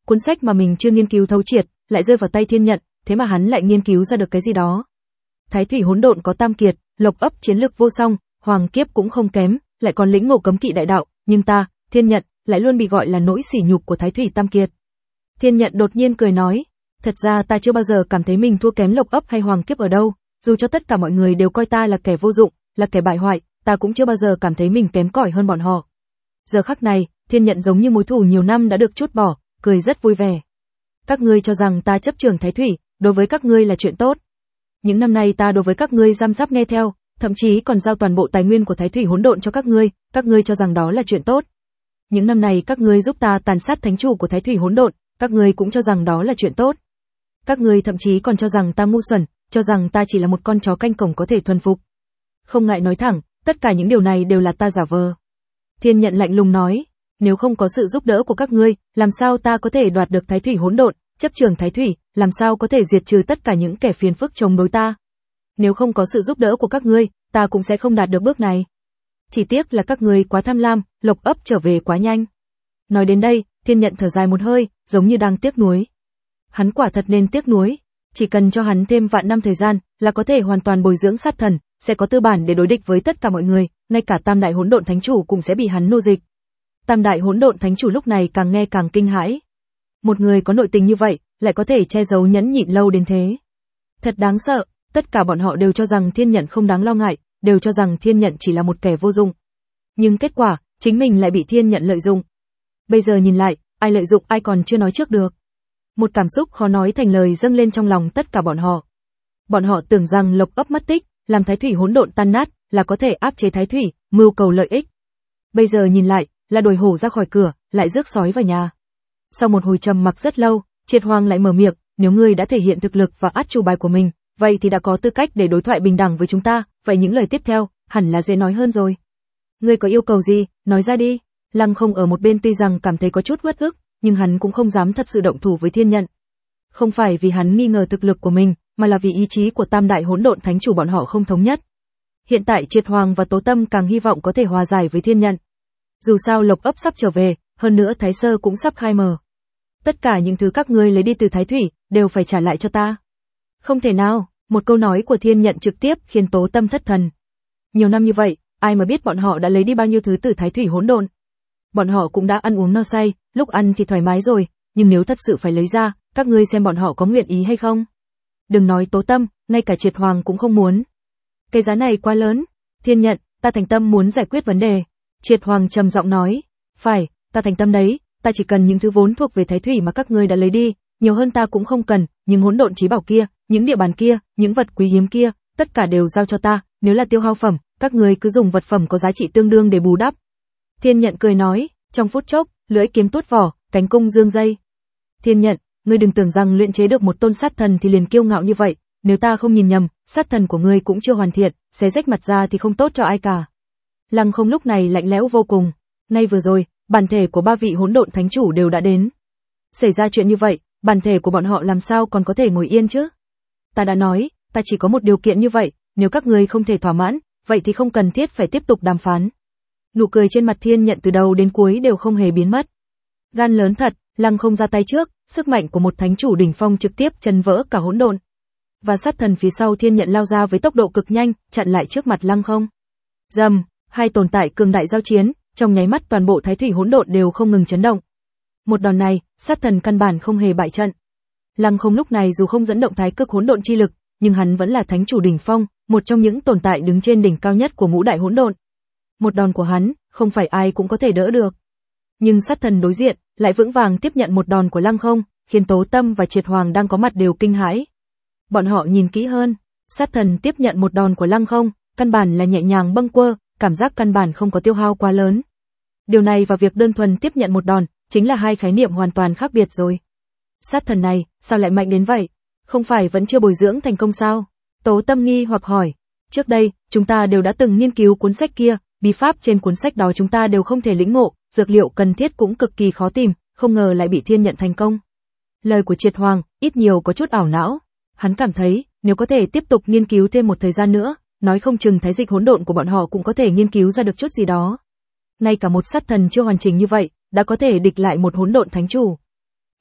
cuốn sách mà mình chưa nghiên cứu thấu triệt, lại rơi vào tay Thiên Nhận, thế mà hắn lại nghiên cứu ra được cái gì đó. Thái thủy hỗn độn có tam kiệt, lộc ấp chiến lực vô song, hoàng kiếp cũng không kém, lại còn lĩnh ngộ cấm kỵ đại đạo, nhưng ta, Thiên Nhận, lại luôn bị gọi là nỗi sỉ nhục của thái thủy tam kiệt. Thiên Nhận đột nhiên cười nói, thật ra ta chưa bao giờ cảm thấy mình thua kém lộc ấp hay hoàng kiếp ở đâu, dù cho tất cả mọi người đều coi ta là kẻ vô dụng, là kẻ bại hoại, ta cũng chưa bao giờ cảm thấy mình kém cỏi hơn bọn họ. Giờ khắc này, Thiên Nhận giống như mối thù nhiều năm đã được trút bỏ, cười rất vui vẻ. Các ngươi cho rằng ta chấp trưởng thái thủy, đối với các ngươi là chuyện tốt. Những năm nay ta đối với các ngươi giam giáp nghe theo, thậm chí còn giao toàn bộ tài nguyên của thái thủy hỗn độn cho các ngươi, các ngươi cho rằng đó là chuyện tốt. Những năm này các ngươi giúp ta tàn sát thánh chủ của thái thủy hỗn độn, các ngươi cũng cho rằng đó là chuyện tốt. Các ngươi thậm chí còn cho rằng ta ngu xuẩn, cho rằng ta chỉ là một con chó canh cổng có thể thuần phục. Không ngại nói thẳng, tất cả những điều này đều là ta giả vờ. Thiên Nhận lạnh lùng nói, nếu không có sự giúp đỡ của các ngươi, làm sao ta có thể đoạt được thái thủy hỗn độn, chấp trưởng thái thủy, làm sao có thể diệt trừ tất cả những kẻ phiền phức chống đối ta. Nếu không có sự giúp đỡ của các ngươi, ta cũng sẽ không đạt được bước này. Chỉ tiếc là các ngươi quá tham lam, lộc ấp trở về quá nhanh. Nói đến đây, Thiên Nhận thở dài một hơi, giống như đang tiếc nuối. Hắn quả thật nên tiếc nuối, chỉ cần cho hắn thêm vạn năm thời gian, là có thể hoàn toàn bồi dưỡng sát thần, sẽ có tư bản để đối địch với tất cả mọi người, ngay cả Tam Đại Hỗn Độn Thánh Chủ cũng sẽ bị hắn nô dịch. Tam Đại Hỗn Độn Thánh Chủ lúc này càng nghe càng kinh hãi. Một người có nội tình như vậy, lại có thể che giấu nhẫn nhịn lâu đến thế. Thật đáng sợ, tất cả bọn họ đều cho rằng Thiên Nhận không đáng lo ngại, đều cho rằng Thiên Nhận chỉ là một kẻ vô dụng. Nhưng kết quả, chính mình lại bị Thiên Nhận lợi dụng. Bây giờ nhìn lại, ai lợi dụng ai còn chưa nói trước được. Một cảm xúc khó nói thành lời dâng lên trong lòng tất cả bọn họ. Bọn họ tưởng rằng lộc ấp mất tích, làm thái thủy hỗn độn tan nát, là có thể áp chế thái thủy, mưu cầu lợi ích. Bây giờ nhìn lại, là đuổi hổ ra khỏi cửa, lại rước sói vào nhà. Sau một hồi trầm mặc rất lâu, Triệt Hoàng lại mở miệng, nếu ngươi đã thể hiện thực lực và át chủ bài của mình, vậy thì đã có tư cách để đối thoại bình đẳng với chúng ta, vậy những lời tiếp theo, hẳn là dễ nói hơn rồi. Ngươi có yêu cầu gì, nói ra đi. Lăng Không ở một bên tuy rằng cảm thấy có chút uất ức, nhưng hắn cũng không dám thật sự động thủ với Thiên Nhận. Không phải vì hắn nghi ngờ thực lực của mình, mà là vì ý chí của Tam Đại Hỗn Độn Thánh Chủ bọn họ không thống nhất. Hiện tại Triệt Hoàng và Tố Tâm càng hy vọng có thể hòa giải với Thiên Nhận. Dù sao lộc ấp sắp trở về, hơn nữa Thái Sơ cũng sắp khai mở. Tất cả những thứ các ngươi lấy đi từ Thái Thủy, đều phải trả lại cho ta. Không thể nào, một câu nói của Thiên Nhận trực tiếp khiến Tố Tâm thất thần. Nhiều năm như vậy, ai mà biết bọn họ đã lấy đi bao nhiêu thứ từ Thái Thủy hỗn độn. Bọn họ cũng đã ăn uống no say, lúc ăn thì thoải mái rồi, nhưng nếu thật sự phải lấy ra, các ngươi xem bọn họ có nguyện ý hay không. Đừng nói Tố Tâm, ngay cả Triệt Hoàng cũng không muốn. Cái giá này quá lớn. Thiên Nhận, ta thành tâm muốn giải quyết vấn đề. Triệt Hoàng trầm giọng nói, phải, ta thành tâm đấy, ta chỉ cần những thứ vốn thuộc về Thái Thủy mà các ngươi đã lấy đi, nhiều hơn ta cũng không cần, những hỗn độn chí bảo kia, những địa bàn kia, những vật quý hiếm kia, tất cả đều giao cho ta, nếu là tiêu hao phẩm, các ngươi cứ dùng vật phẩm có giá trị tương đương để bù đắp. Thiên Nhận cười nói, trong phút chốc, lưỡi kiếm tuốt vỏ, cánh cung dương dây. Thiên Nhận, ngươi đừng tưởng rằng luyện chế được một tôn sát thần thì liền kiêu ngạo như vậy, nếu ta không nhìn nhầm, sát thần của ngươi cũng chưa hoàn thiện, xé rách mặt ra thì không tốt cho ai cả. Lăng Không lúc này lạnh lẽo vô cùng, ngay vừa rồi, bản thể của ba vị hỗn độn thánh chủ đều đã đến. Xảy ra chuyện như vậy, bản thể của bọn họ làm sao còn có thể ngồi yên chứ? Ta đã nói, ta chỉ có một điều kiện như vậy, nếu các ngươi không thể thỏa mãn, vậy thì không cần thiết phải tiếp tục đàm phán. Nụ cười trên mặt Thiên Nhận từ đầu đến cuối đều không hề biến mất. Gan lớn thật, Lăng Không ra tay trước, sức mạnh của một thánh chủ đỉnh phong trực tiếp chấn vỡ cả hỗn độn. Và sát thần phía sau Thiên Nhận lao ra với tốc độ cực nhanh, chặn lại trước mặt Lăng Không. Rầm, hai tồn tại cường đại giao chiến, trong nháy mắt toàn bộ Thái Thủy hỗn độn đều không ngừng chấn động. Một đòn này, sát thần căn bản không hề bại trận. Lăng Không lúc này dù không dẫn động thái cực hỗn độn chi lực, nhưng hắn vẫn là thánh chủ đỉnh phong, một trong những tồn tại đứng trên đỉnh cao nhất của ngũ đại hỗn độn. Một đòn của hắn, không phải ai cũng có thể đỡ được. Nhưng sát thần đối diện, lại vững vàng tiếp nhận một đòn của Lăng Không, khiến Tố Tâm và Triệt Hoàng đang có mặt đều kinh hãi. Bọn họ nhìn kỹ hơn, sát thần tiếp nhận một đòn của Lăng Không, căn bản là nhẹ nhàng bâng quơ, cảm giác căn bản không có tiêu hao quá lớn. Điều này và việc đơn thuần tiếp nhận một đòn, chính là hai khái niệm hoàn toàn khác biệt rồi. Sát thần này, sao lại mạnh đến vậy? Không phải vẫn chưa bồi dưỡng thành công sao? Tố Tâm nghi hoặc hỏi. Trước đây, chúng ta đều đã từng nghiên cứu cuốn sách kia, bí pháp trên cuốn sách đó chúng ta đều không thể lĩnh ngộ, dược liệu cần thiết cũng cực kỳ khó tìm, không ngờ lại bị Thiên Nhận thành công. Lời của Triệt Hoàng, ít nhiều có chút ảo não. Hắn cảm thấy, nếu có thể tiếp tục nghiên cứu thêm một thời gian nữa, nói không chừng thái dịch hỗn độn của bọn họ cũng có thể nghiên cứu ra được chút gì đó. Ngay cả một sát thần chưa hoàn chỉnh như vậy, đã có thể địch lại một hỗn độn thánh chủ.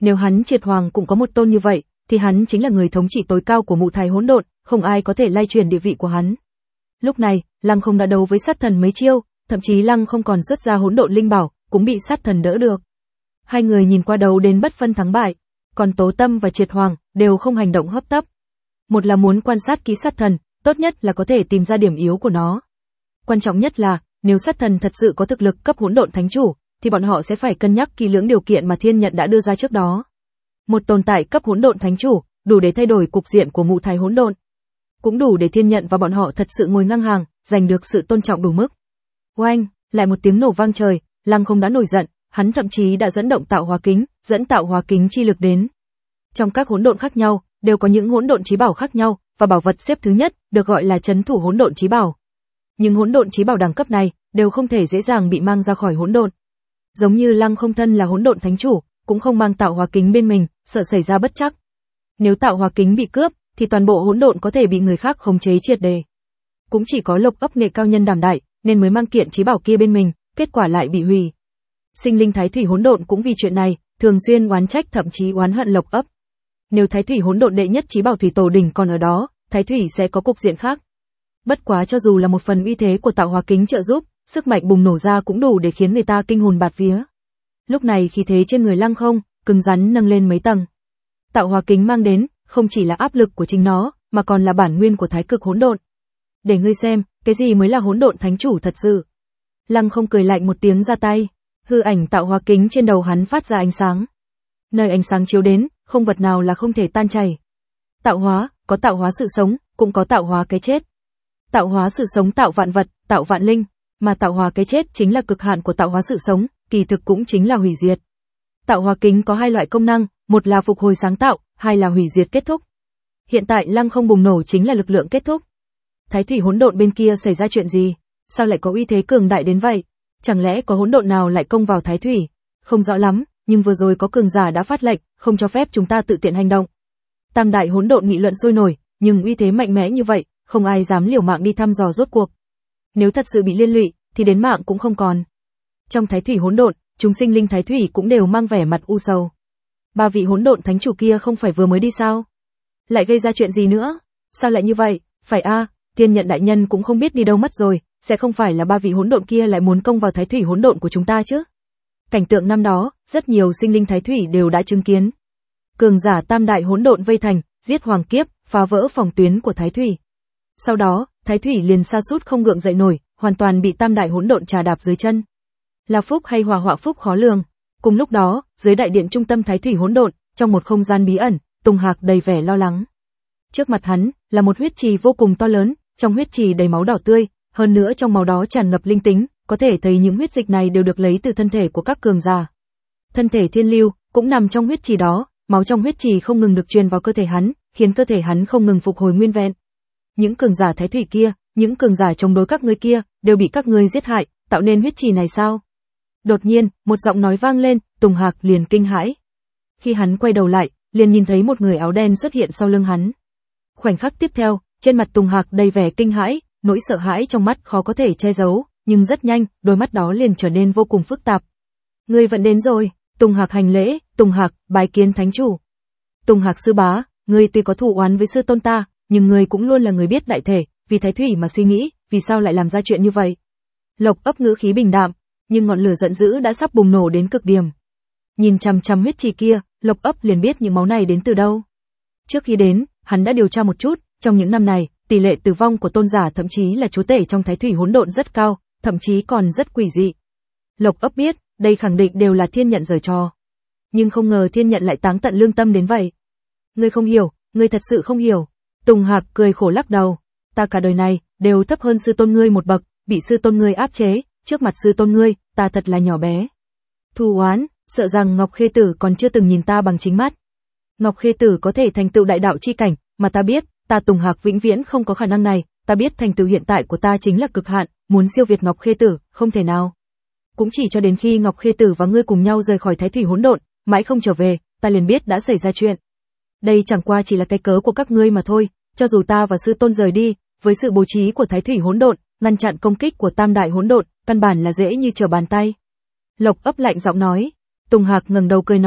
Nếu hắn Triệt Hoàng cũng có một tôn như vậy, thì hắn chính là người thống trị tối cao của Mụ Thái Hỗn Độn, không ai có thể lay chuyển địa vị của hắn. Lúc này, Lăng Không đã đấu với sát thần mấy chiêu, thậm chí Lăng Không còn xuất ra hỗn độn linh bảo, cũng bị sát thần đỡ được. Hai người nhìn qua đấu đến bất phân thắng bại, còn Tố Tâm và Triệt Hoàng đều không hành động hấp tấp. Một là muốn quan sát kỹ sát thần, tốt nhất là có thể tìm ra điểm yếu của nó. Quan trọng nhất là, nếu sát thần thật sự có thực lực cấp hỗn độn thánh chủ, thì bọn họ sẽ phải cân nhắc kỹ lưỡng điều kiện mà Thiên Nhận đã đưa ra trước đó. Một tồn tại cấp hỗn độn thánh chủ, đủ để thay đổi cục diện của Mụ Thái Hỗn Độn, cũng đủ để Thiên Nhận và bọn họ thật sự ngồi ngang hàng, giành được sự tôn trọng đủ mức. Oanh, lại một tiếng nổ vang trời, Lăng Không đã nổi giận, hắn thậm chí đã dẫn động tạo hóa kính, dẫn tạo hóa kính chi lực đến. Trong các hỗn độn khác nhau, đều có những hỗn độn chí bảo khác nhau, và bảo vật xếp thứ nhất được gọi là trấn thủ hỗn độn chí bảo. Nhưng hỗn độn chí bảo đẳng cấp này đều không thể dễ dàng bị mang ra khỏi hỗn độn. Giống như Lăng Không thân là hỗn độn thánh chủ, cũng không mang tạo hóa kính bên mình, sợ xảy ra bất trắc. Nếu tạo hóa kính bị cướp, thì toàn bộ hỗn độn có thể bị người khác khống chế triệt để. Cũng chỉ có Lộc Ấp nghệ cao nhân đảm đại, nên mới mang kiện chí bảo kia bên mình, kết quả lại bị hủy. Sinh linh Thái Thủy hỗn độn cũng vì chuyện này, thường xuyên oán trách thậm chí oán hận Lộc Ấp. Nếu Thái Thủy hỗn độn đệ nhất chí bảo thủy tổ đỉnh còn ở đó, Thái Thủy sẽ có cục diện khác. Bất quá cho dù là một phần uy thế của tạo hóa kính trợ giúp, sức mạnh bùng nổ ra cũng đủ để khiến người ta kinh hồn bạt vía. Lúc này khí thế trên người Lăng Không, cứng rắn nâng lên mấy tầng. Tạo hóa kính mang đến, không chỉ là áp lực của chính nó, mà còn là bản nguyên của thái cực hỗn độn. Để ngươi xem, cái gì mới là hỗn độn thánh chủ thật sự. Lăng Không cười lạnh một tiếng ra tay, hư ảnh tạo hóa kính trên đầu hắn phát ra ánh sáng. Nơi ánh sáng chiếu đến, không vật nào là không thể tan chảy. Tạo hóa, có tạo hóa sự sống, cũng có tạo hóa cái chết. Tạo hóa sự sống tạo vạn vật, tạo vạn linh, mà tạo hóa cái chết chính là cực hạn của tạo hóa sự sống, kỳ thực cũng chính là hủy diệt. Tạo hóa kính có hai loại công năng, một là phục hồi sáng tạo, hai là hủy diệt kết thúc. Hiện tại Lăng Không bùng nổ chính là lực lượng kết thúc. Thái Thủy hỗn độn bên kia xảy ra chuyện gì? Sao lại có uy thế cường đại đến vậy? Chẳng lẽ có hỗn độn nào lại công vào Thái Thủy? Không rõ lắm, nhưng vừa rồi có cường giả đã phát lệnh, không cho phép chúng ta tự tiện hành động. Tam đại hỗn độn nghị luận sôi nổi, nhưng uy thế mạnh mẽ như vậy, không ai dám liều mạng đi thăm dò rốt cuộc. Nếu thật sự bị liên lụy, thì đến mạng cũng không còn. Trong Thái Thủy hỗn độn, chúng sinh linh Thái Thủy cũng đều mang vẻ mặt u sầu. Ba vị hỗn độn thánh chủ kia không phải vừa mới đi sao? Lại gây ra chuyện gì nữa? Sao lại như vậy? Phải a, à, Thiên Nhận đại nhân cũng không biết đi đâu mất rồi, sẽ không phải là ba vị hỗn độn kia lại muốn công vào Thái Thủy hỗn độn của chúng ta chứ? Cảnh tượng năm đó, rất nhiều sinh linh Thái Thủy đều đã chứng kiến. Cường giả tam đại hỗn độn vây thành, giết hoàng kiếp, phá vỡ phòng tuyến của Thái Thủy. Sau đó, Thái Thủy liền sa sút không gượng dậy nổi, hoàn toàn bị tam đại hỗn độn trà đạp dưới chân. Là phúc hay hòa họa phúc khó lường. Cùng lúc đó, dưới đại điện trung tâm Thái Thủy hỗn độn, trong một không gian bí ẩn, Tùng Hạc đầy vẻ lo lắng. Trước mặt hắn là một huyết trì vô cùng to lớn, trong huyết trì đầy máu đỏ tươi, hơn nữa trong máu đó tràn ngập linh tính, có thể thấy những huyết dịch này đều được lấy từ thân thể của các cường giả. Thân thể Thiên Lưu cũng nằm trong huyết trì đó, máu trong huyết trì không ngừng được truyền vào cơ thể hắn, khiến cơ thể hắn không ngừng phục hồi nguyên vẹn. Những cường giả Thái Thủy kia, những cường giả chống đối các ngươi kia, đều bị các ngươi giết hại, tạo nên huyết trì này sao? Đột nhiên, một giọng nói vang lên, Tùng Hạc liền kinh hãi. Khi hắn quay đầu lại, liền nhìn thấy một người áo đen xuất hiện sau lưng hắn. Khoảnh khắc tiếp theo, trên mặt Tùng Hạc đầy vẻ kinh hãi, nỗi sợ hãi trong mắt khó có thể che giấu, nhưng rất nhanh, đôi mắt đó liền trở nên vô cùng phức tạp. Ngươi vẫn đến rồi. Tùng Hạc hành lễ, Tùng Hạc, bái kiến thánh chủ. Tùng Hạc sư bá, ngươi tuy có thù oán với sư tôn ta, nhưng ngươi cũng luôn là người biết đại thể, vì Thái Thủy mà suy nghĩ, vì sao lại làm ra chuyện như vậy? Lộc Ấp ngữ khí bình đạm, nhưng ngọn lửa giận dữ đã sắp bùng nổ đến cực điểm. Nhìn chằm chằm huyết trì kia, Lộc Ấp liền biết những máu này đến từ đâu. Trước khi đến, hắn đã điều tra một chút, trong những năm này, tỷ lệ tử vong của tôn giả thậm chí là chúa tể trong Thái Thủy hỗn độn rất cao, thậm chí còn rất quỷ dị. Lộc Ấp biết, đây khẳng định đều là Thiên Nhận giở trò. Nhưng không ngờ Thiên Nhận lại táng tận lương tâm đến vậy. Ngươi không hiểu, ngươi thật sự không hiểu. Tùng Hạc cười khổ lắc đầu. Ta cả đời này, đều thấp hơn sư tôn ngươi một bậc, bị sư tôn ngươi áp chế, trước mặt sư tôn ngươi, ta thật là nhỏ bé. Thù oán, sợ rằng Ngọc Khê Tử còn chưa từng nhìn ta bằng chính mắt. Ngọc Khê Tử có thể thành tựu đại đạo chi cảnh, mà ta biết, ta Tùng Hạc vĩnh viễn không có khả năng này, ta biết thành tựu hiện tại của ta chính là cực hạn, muốn siêu việt Ngọc Khê Tử, không thể nào. Cũng chỉ cho đến khi Ngọc Khê Tử và ngươi cùng nhau rời khỏi Thái Thủy hỗn độn, mãi không trở về, ta liền biết đã xảy ra chuyện. Đây chẳng qua chỉ là cái cớ của các ngươi mà thôi, cho dù ta và sư tôn rời đi, với sự bố trí của Thái Thủy hỗn độn, ngăn chặn công kích của Tam đại hỗn độn, căn bản là dễ như trở bàn tay. Lộc Ấp lạnh giọng nói. Tùng Hạc ngẩng đầu cười nói,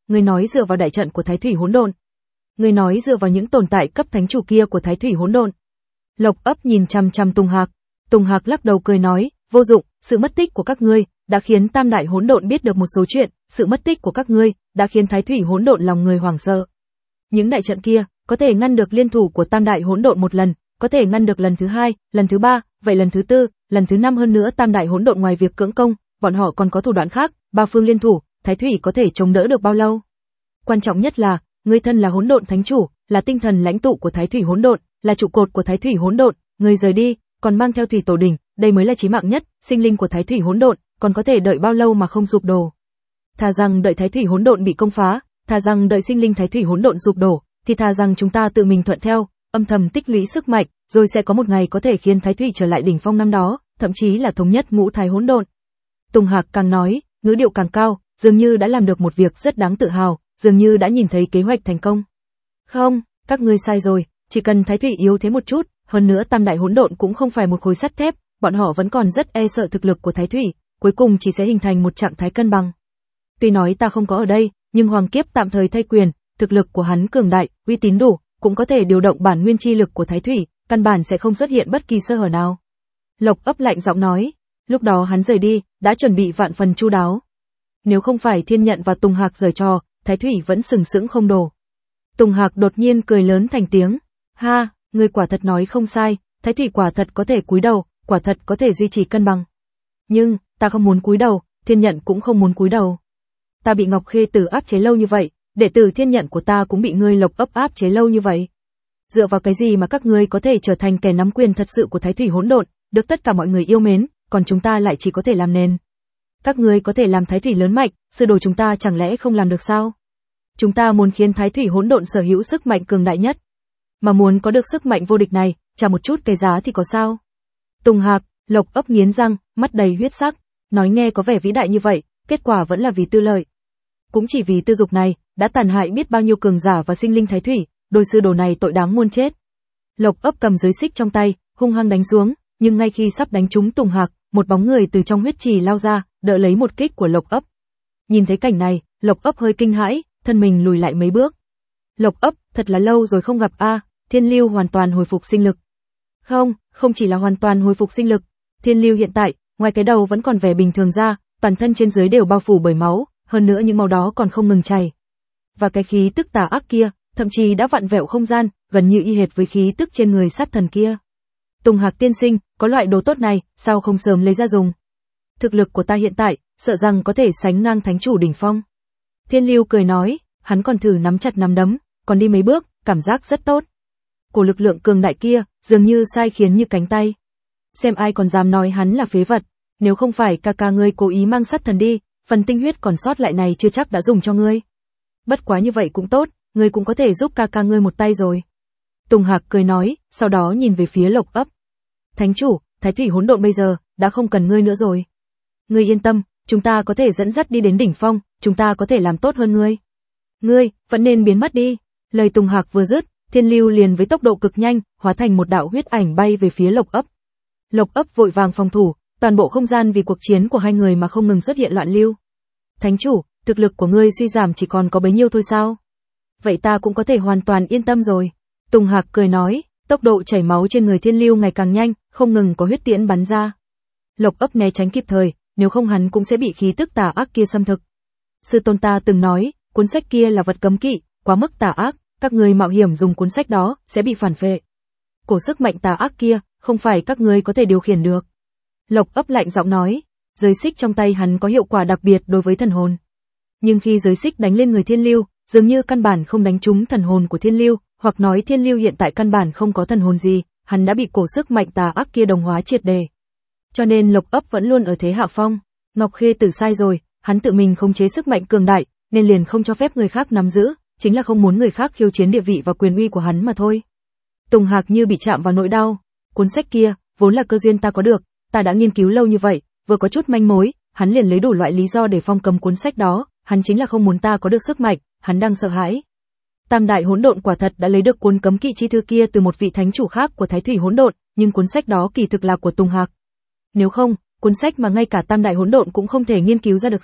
Ngươi nói dựa vào đại trận của Thái Thủy Hỗn Độn. Ngươi nói dựa vào những tồn tại cấp thánh chủ kia của Thái Thủy Hỗn Độn. Lộc Ấp nhìn chằm chằm Tùng Hạc. Tùng Hạc lắc đầu cười nói, vô dụng, sự mất tích của các ngươi đã khiến Tam Đại Hỗn Độn biết được một số chuyện, sự mất tích của các ngươi đã khiến Thái Thủy Hỗn Độn lòng người hoảng sợ. Những đại trận kia có thể ngăn được liên thủ của Tam Đại Hỗn Độn một lần, có thể ngăn được lần thứ hai, lần thứ ba, vậy lần thứ tư, lần thứ năm hơn nữa Tam Đại Hỗn Độn ngoài việc cưỡng công, bọn họ còn có thủ đoạn khác, ba phương liên thủ, Thái Thủy có thể chống đỡ được bao lâu? Quan trọng nhất là, ngươi thân là Hỗn Độn Thánh Chủ, là tinh thần lãnh tụ của Thái Thủy Hỗn Độn, là trụ cột của Thái Thủy Hỗn Độn, ngươi rời đi, còn mang theo Thủy Tổ Đỉnh, đây mới là chí mạng nhất, sinh linh của Thái Thủy Hỗn Độn, còn có thể đợi bao lâu mà không sụp đổ? Thà rằng đợi Thái Thủy Hỗn Độn bị công phá, thà rằng đợi sinh linh Thái Thủy Hỗn Độn sụp đổ, thì thà rằng chúng ta tự mình thuận theo, âm thầm tích lũy sức mạnh, rồi sẽ có một ngày có thể khiến Thái Thủy trở lại đỉnh phong năm đó, thậm chí là thống nhất ngũ thái hỗn độn. Tùng Hạc càng nói, ngữ điệu càng cao, dường như đã làm được một việc rất đáng tự hào, dường như đã nhìn thấy kế hoạch thành công. Không, các ngươi sai rồi, chỉ cần Thái Thủy yếu thế một chút, hơn nữa Tam Đại Hỗn Độn cũng không phải một khối sắt thép, bọn họ vẫn còn rất e sợ thực lực của Thái Thủy, cuối cùng chỉ sẽ hình thành một trạng thái cân bằng. Tuy nói ta không có ở đây, nhưng Hoàng Kiếp tạm thời thay quyền, thực lực của hắn cường đại, uy tín đủ, cũng có thể điều động bản nguyên chi lực của Thái Thủy, căn bản sẽ không xuất hiện bất kỳ sơ hở nào. Lộc Ấp lạnh giọng nói, lúc đó hắn rời đi, đã chuẩn bị vạn phần chu đáo. Nếu không phải Thiên Nhận và Tùng Hạc giở trò, Thái Thủy vẫn sừng sững không đổ. Tùng Hạc đột nhiên cười lớn thành tiếng, ha, ngươi quả thật nói không sai, Thái Thủy quả thật có thể cúi đầu, quả thật có thể duy trì cân bằng. Nhưng, ta không muốn cúi đầu, Thiên Nhận cũng không muốn cúi đầu. Ta bị Ngọc Khê Tử áp chế lâu như vậy, đệ tử Thiên Nhận của ta cũng bị ngươi Lộc Ấp áp chế lâu như vậy. Dựa vào cái gì mà các ngươi có thể trở thành kẻ nắm quyền thật sự của Thái Thủy Hỗn Độn, được tất cả mọi người yêu mến, còn chúng ta lại chỉ có thể làm nền. Các ngươi có thể làm Thái Thủy lớn mạnh, sư đồ chúng ta chẳng lẽ không làm được sao? Chúng ta muốn khiến Thái Thủy Hỗn Độn sở hữu sức mạnh cường đại nhất, mà muốn có được sức mạnh vô địch này, trả một chút cái giá thì có sao? Tùng Hạc, Lộc Ấp nghiến răng, mắt đầy huyết sắc, nói nghe có vẻ vĩ đại như vậy, kết quả vẫn là vì tư lợi. Cũng chỉ vì tư dục này, đã tàn hại biết bao nhiêu cường giả và sinh linh Thái Thủy, đôi sư đồ này tội đáng muôn chết. Lộc Ấp cầm giới xích trong tay, hung hăng đánh xuống, nhưng ngay khi sắp đánh trúng Tùng Hạc, một bóng người từ trong huyết trì lao ra, đỡ lấy một kích của Lộc Ấp. Nhìn thấy cảnh này, Lộc Ấp hơi kinh hãi, thân mình lùi lại mấy bước. Lộc Ấp, thật là lâu rồi không gặp a, à, Thiên Lưu hoàn toàn hồi phục sinh lực. Không, không chỉ là hoàn toàn hồi phục sinh lực, Thiên Lưu hiện tại, ngoài cái đầu vẫn còn vẻ bình thường ra, toàn thân trên dưới đều bao phủ bởi máu, hơn nữa những máu đó còn không ngừng chảy. Và cái khí tức tà ác kia, thậm chí đã vặn vẹo không gian, gần như y hệt với khí tức trên người sát thần kia. Tùng Hạc tiên sinh, có loại đồ tốt này, sao không sớm lấy ra dùng? Thực lực của ta hiện tại, sợ rằng có thể sánh ngang thánh chủ đỉnh phong. Thiên Lưu cười nói, hắn còn thử nắm chặt nắm đấm, còn đi mấy bước, cảm giác rất tốt. Cổ lực lượng cường đại kia, dường như sai khiến như cánh tay. Xem ai còn dám nói hắn là phế vật, nếu không phải ca ca ngươi cố ý mang sát thần đi, phần tinh huyết còn sót lại này chưa chắc đã dùng cho ngươi. Bất quá như vậy cũng tốt, ngươi cũng có thể giúp ca ca ngươi một tay rồi. Tùng Hạc cười nói, sau đó nhìn về phía Lộc Ấp. Thánh chủ, Thái Thủy Hỗn Độn bây giờ, đã không cần ngươi nữa rồi. Ngươi yên tâm, chúng ta có thể dẫn dắt đi đến đỉnh phong, chúng ta có thể làm tốt hơn ngươi. Ngươi, vẫn nên biến mất đi. Lời Tùng Hạc vừa dứt, Thiên Lưu liền với tốc độ cực nhanh, hóa thành một đạo huyết ảnh bay về phía Lộc Ấp. Lộc Ấp vội vàng phòng thủ, toàn bộ không gian vì cuộc chiến của hai người mà không ngừng xuất hiện loạn lưu. Thánh chủ, thực lực của ngươi suy giảm chỉ còn có bấy nhiêu thôi sao? Vậy ta cũng có thể hoàn toàn yên tâm rồi. Tùng Hạc cười nói, tốc độ chảy máu trên người Thiên Lưu ngày càng nhanh, không ngừng có huyết tiễn bắn ra. Lộc Ấp né tránh kịp thời, nếu không hắn cũng sẽ bị khí tức tà ác kia xâm thực. Sư tôn ta từng nói, cuốn sách kia là vật cấm kỵ, quá mức tà ác, các người mạo hiểm dùng cuốn sách đó sẽ bị phản phệ. Cổ sức mạnh tà ác kia, không phải các ngươi có thể điều khiển được. Lộc Ấp lạnh giọng nói, giới xích trong tay hắn có hiệu quả đặc biệt đối với thần hồn. Nhưng khi giới xích đánh lên người Thiên Lưu, dường như căn bản không đánh trúng thần hồn của Thiên Lưu, hoặc nói Thiên Lưu hiện tại căn bản không có thần hồn gì, hắn đã bị cổ sức mạnh tà ác kia đồng hóa triệt đề. Cho nên Lộc Ấp vẫn luôn ở thế hạ phong. Ngọc Khê Tử sai rồi, hắn tự mình khống chế sức mạnh cường đại, nên liền không cho phép người khác nắm giữ, chính là không muốn người khác khiêu chiến địa vị và quyền uy của hắn mà thôi. Tùng Hạc như bị chạm vào nỗi đau, cuốn sách kia, vốn là cơ duyên ta có được, ta đã nghiên cứu lâu như vậy, vừa có chút manh mối, hắn liền lấy đủ loại lý do để phong cấm cuốn sách đó, hắn chính là không muốn ta có được sức mạnh, hắn đang sợ hãi. Tam Đại Hỗn Độn quả thật đã lấy được cuốn cấm kỵ chi thư kia từ một vị thánh chủ khác của Thái Thủy Hỗn Độn, nhưng cuốn sách đó kỳ thực là của Tùng Hạc. Nếu không, cuốn sách mà ngay cả Tam Đại Hỗn Độn cũng không thể nghiên cứu ra được gì,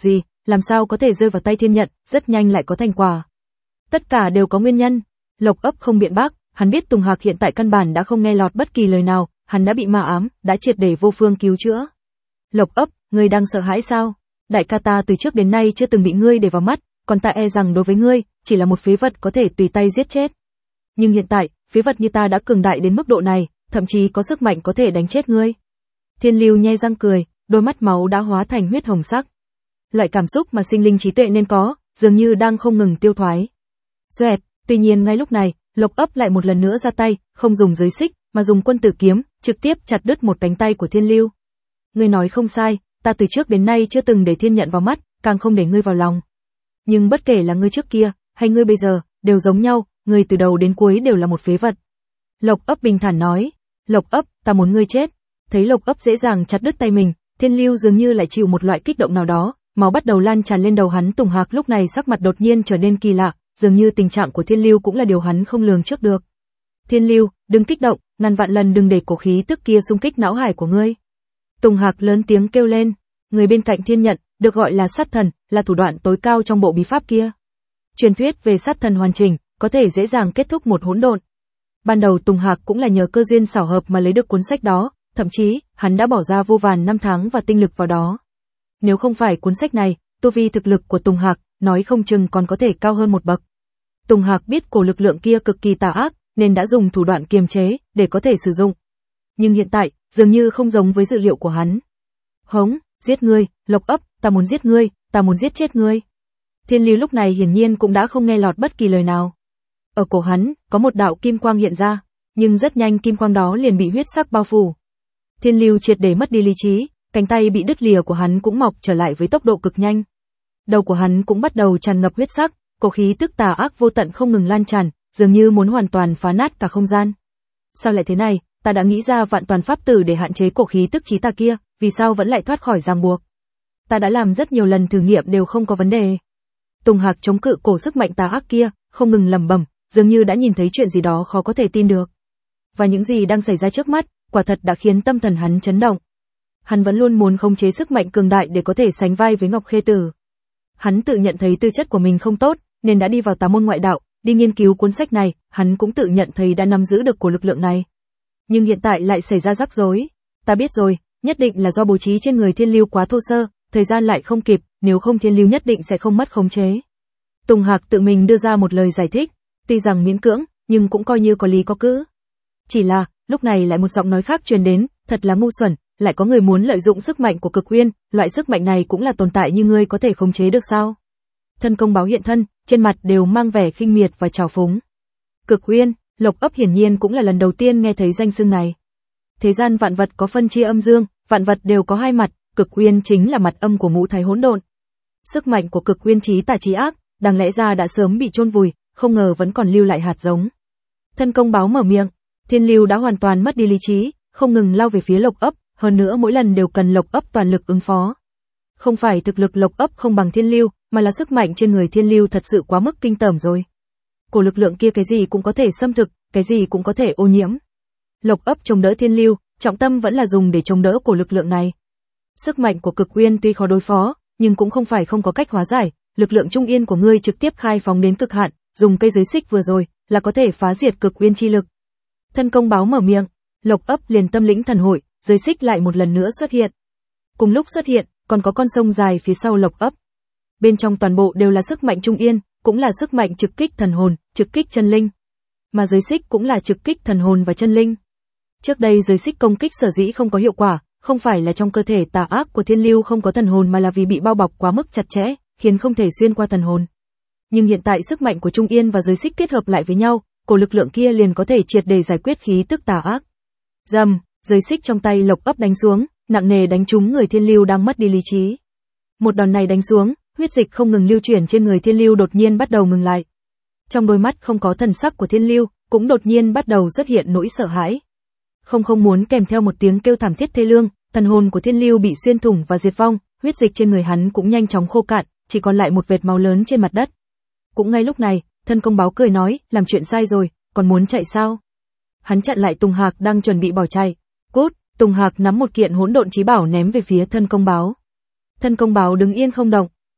làm sao có thể rơi vào tay thiên nhận, rất nhanh lại có thành quả. Tất cả đều có nguyên nhân. Lộc ấp không biện bác, hắn biết Tùng Hạc hiện tại căn bản đã không nghe lọt bất kỳ lời nào, hắn đã bị ma ám, đã triệt để vô phương cứu chữa. Lộc ấp, ngươi đang sợ hãi sao? Đại ca ta từ trước đến nay chưa từng bị ngươi để vào mắt, còn ta e rằng đối với ngươi, chỉ là một phế vật có thể tùy tay giết chết. Nhưng hiện tại, phế vật như ta đã cường đại đến mức độ này, thậm chí có sức mạnh có thể đánh chết ngươi. Thiên Lưu nhe răng cười, đôi mắt máu đã hóa thành huyết hồng sắc. Loại cảm xúc mà sinh linh trí tuệ nên có, dường như đang không ngừng tiêu thoái. Xoẹt, tuy nhiên ngay lúc này, Lộc ấp lại một lần nữa ra tay, không dùng giới xích, mà dùng quân tử kiếm, trực tiếp chặt đứt một cánh tay của Thiên Lưu. Ngươi nói không sai, ta từ trước đến nay chưa từng để thiên nhận vào mắt, càng không để ngươi vào lòng. Nhưng bất kể là ngươi trước kia, hay ngươi bây giờ, đều giống nhau, ngươi từ đầu đến cuối đều là một phế vật. Lộc ấp bình thản nói, Lộc ấp, ta muốn ngươi chết. Thấy Lộc ấp dễ dàng chặt đứt tay mình, Thiên Lưu dường như lại chịu một loại kích động nào đó, máu bắt đầu lan tràn lên đầu hắn. Tùng Hạc lúc này sắc mặt đột nhiên trở nên kỳ lạ, dường như tình trạng của Thiên Lưu cũng là điều hắn không lường trước được. Thiên Lưu, đừng kích động, ngàn vạn lần đừng để cổ khí tức kia xung kích não hải của ngươi. Tùng Hạc lớn tiếng kêu lên, người bên cạnh thiên nhận, được gọi là sát thần, là thủ đoạn tối cao trong bộ bí pháp kia. Truyền thuyết về sát thần hoàn chỉnh, có thể dễ dàng kết thúc một hỗn độn. Ban đầu Tùng Hạc cũng là nhờ cơ duyên xảo hợp mà lấy được cuốn sách đó, thậm chí, hắn đã bỏ ra vô vàn năm tháng và tinh lực vào đó. Nếu không phải cuốn sách này, tu vi thực lực của Tùng Hạc, nói không chừng còn có thể cao hơn một bậc. Tùng Hạc biết cổ lực lượng kia cực kỳ tà ác, nên đã dùng thủ đoạn kiềm chế, để có thể sử dụng. Nhưng hiện tại, dường như không giống với dự liệu của hắn. Hống, giết ngươi, Lộc ấp, ta muốn giết ngươi, ta muốn giết chết ngươi. Thiên Lưu lúc này hiển nhiên cũng đã không nghe lọt bất kỳ lời nào. Ở cổ hắn, có một đạo kim quang hiện ra, nhưng rất nhanh kim quang đó liền bị huyết sắc bao phủ. Thiên Lưu triệt để mất đi lý trí, cánh tay bị đứt lìa của hắn cũng mọc trở lại với tốc độ cực nhanh. Đầu của hắn cũng bắt đầu tràn ngập huyết sắc, cổ khí tức tà ác vô tận không ngừng lan tràn, dường như muốn hoàn toàn phá nát cả không gian. Sao lại thế này, ta đã nghĩ ra vạn toàn pháp tử để hạn chế cổ khí tức chí tà kia, vì sao vẫn lại thoát khỏi ràng buộc? Ta đã làm rất nhiều lần thử nghiệm đều không có vấn đề. Tùng Hạc chống cự cổ sức mạnh tà ác kia, không ngừng lẩm bẩm, dường như đã nhìn thấy chuyện gì đó khó có thể tin được. Và những gì đang xảy ra trước mắt, quả thật đã khiến tâm thần hắn chấn động. Hắn vẫn luôn muốn khống chế sức mạnh cường đại để có thể sánh vai với Ngọc Khê Tử. Hắn tự nhận thấy tư chất của mình không tốt, nên đã đi vào tà môn ngoại đạo, đi nghiên cứu cuốn sách này, hắn cũng tự nhận thấy đã nắm giữ được cổ lực lượng này. Nhưng hiện tại lại xảy ra rắc rối. Ta biết rồi, nhất định là do bố trí trên người Thiên Lưu quá thô sơ, thời gian lại không kịp, nếu không Thiên Lưu nhất định sẽ không mất khống chế. Tùng Hạc tự mình đưa ra một lời giải thích, tuy rằng miễn cưỡng, nhưng cũng coi như có lý có cữ. Chỉ là, lúc này lại một giọng nói khác truyền đến, thật là ngu xuẩn, lại có người muốn lợi dụng sức mạnh của Cực Uyên, loại sức mạnh này cũng là tồn tại như ngươi có thể khống chế được sao? Thân công báo hiện thân, trên mặt đều mang vẻ khinh miệt và trào phúng. Cực Uyên, Lộc ấp hiển nhiên cũng là lần đầu tiên nghe thấy danh xưng này. Thế gian vạn vật có phân chia âm dương, vạn vật đều có hai mặt, Cực Uyên chính là mặt âm của ngũ thái hỗn độn. Sức mạnh của Cực Uyên chí tà chí ác, đáng lẽ ra đã sớm bị chôn vùi, không ngờ vẫn còn lưu lại hạt giống. Thân công báo mở miệng, Thiên Lưu đã hoàn toàn mất đi lý trí, không ngừng lao về phía Lộc ấp, hơn nữa mỗi lần đều cần Lộc ấp toàn lực ứng phó. Không phải thực lực Lộc ấp không bằng Thiên Lưu, mà là sức mạnh trên người Thiên Lưu thật sự quá mức kinh tởm rồi. Cổ lực lượng kia cái gì cũng có thể xâm thực, cái gì cũng có thể ô nhiễm. Lộc ấp chống đỡ Thiên Lưu, trọng tâm vẫn là dùng để chống đỡ cổ lực lượng này. Sức mạnh của Cực Uyên tuy khó đối phó, nhưng cũng không phải không có cách hóa giải, lực lượng trung yên của ngươi trực tiếp khai phóng đến cực hạn, dùng cây giới xích vừa rồi là có thể phá diệt Cực Uyên chi lực. Thân công báo mở miệng, Lộc ấp liền tâm lĩnh thần hội, giới xích lại một lần nữa xuất hiện. Cùng lúc xuất hiện, còn có con sông dài phía sau Lộc ấp. Bên trong toàn bộ đều là sức mạnh trung yên, cũng là sức mạnh trực kích thần hồn, trực kích chân linh. Mà giới xích cũng là trực kích thần hồn và chân linh. Trước đây giới xích công kích sở dĩ không có hiệu quả, không phải là trong cơ thể tà ác của Thiên Lưu không có thần hồn mà là vì bị bao bọc quá mức chặt chẽ, khiến không thể xuyên qua thần hồn. Nhưng hiện tại sức mạnh của Trung Yên và giới xích kết hợp lại với nhau, cổ lực lượng kia liền có thể triệt để giải quyết khí tức tà ác. Dầm, giới xích trong tay Lộc ấp đánh xuống, nặng nề đánh trúng người Thiên Lưu đang mất đi lý trí. Một đòn này đánh xuống, huyết dịch không ngừng lưu chuyển trên người Thiên Lưu đột nhiên bắt đầu ngừng lại. Trong đôi mắt không có thần sắc của Thiên Lưu, cũng đột nhiên bắt đầu xuất hiện nỗi sợ hãi. Không không muốn kèm theo một tiếng kêu thảm thiết thê lương, thần hồn của Thiên Lưu bị xuyên thủng và diệt vong, huyết dịch trên người hắn cũng nhanh chóng khô cạn, chỉ còn lại một vệt máu lớn trên mặt đất. Cũng ngay lúc này, thân công báo cười nói, làm chuyện sai rồi, còn muốn chạy sao? Hắn chặn lại Tùng Hạc đang chuẩn bị bỏ chạy. Cút, Tùng Hạc nắm một kiện hỗn độn chí bảo ném về phía thân công báo. Thân công báo đứng yên không động,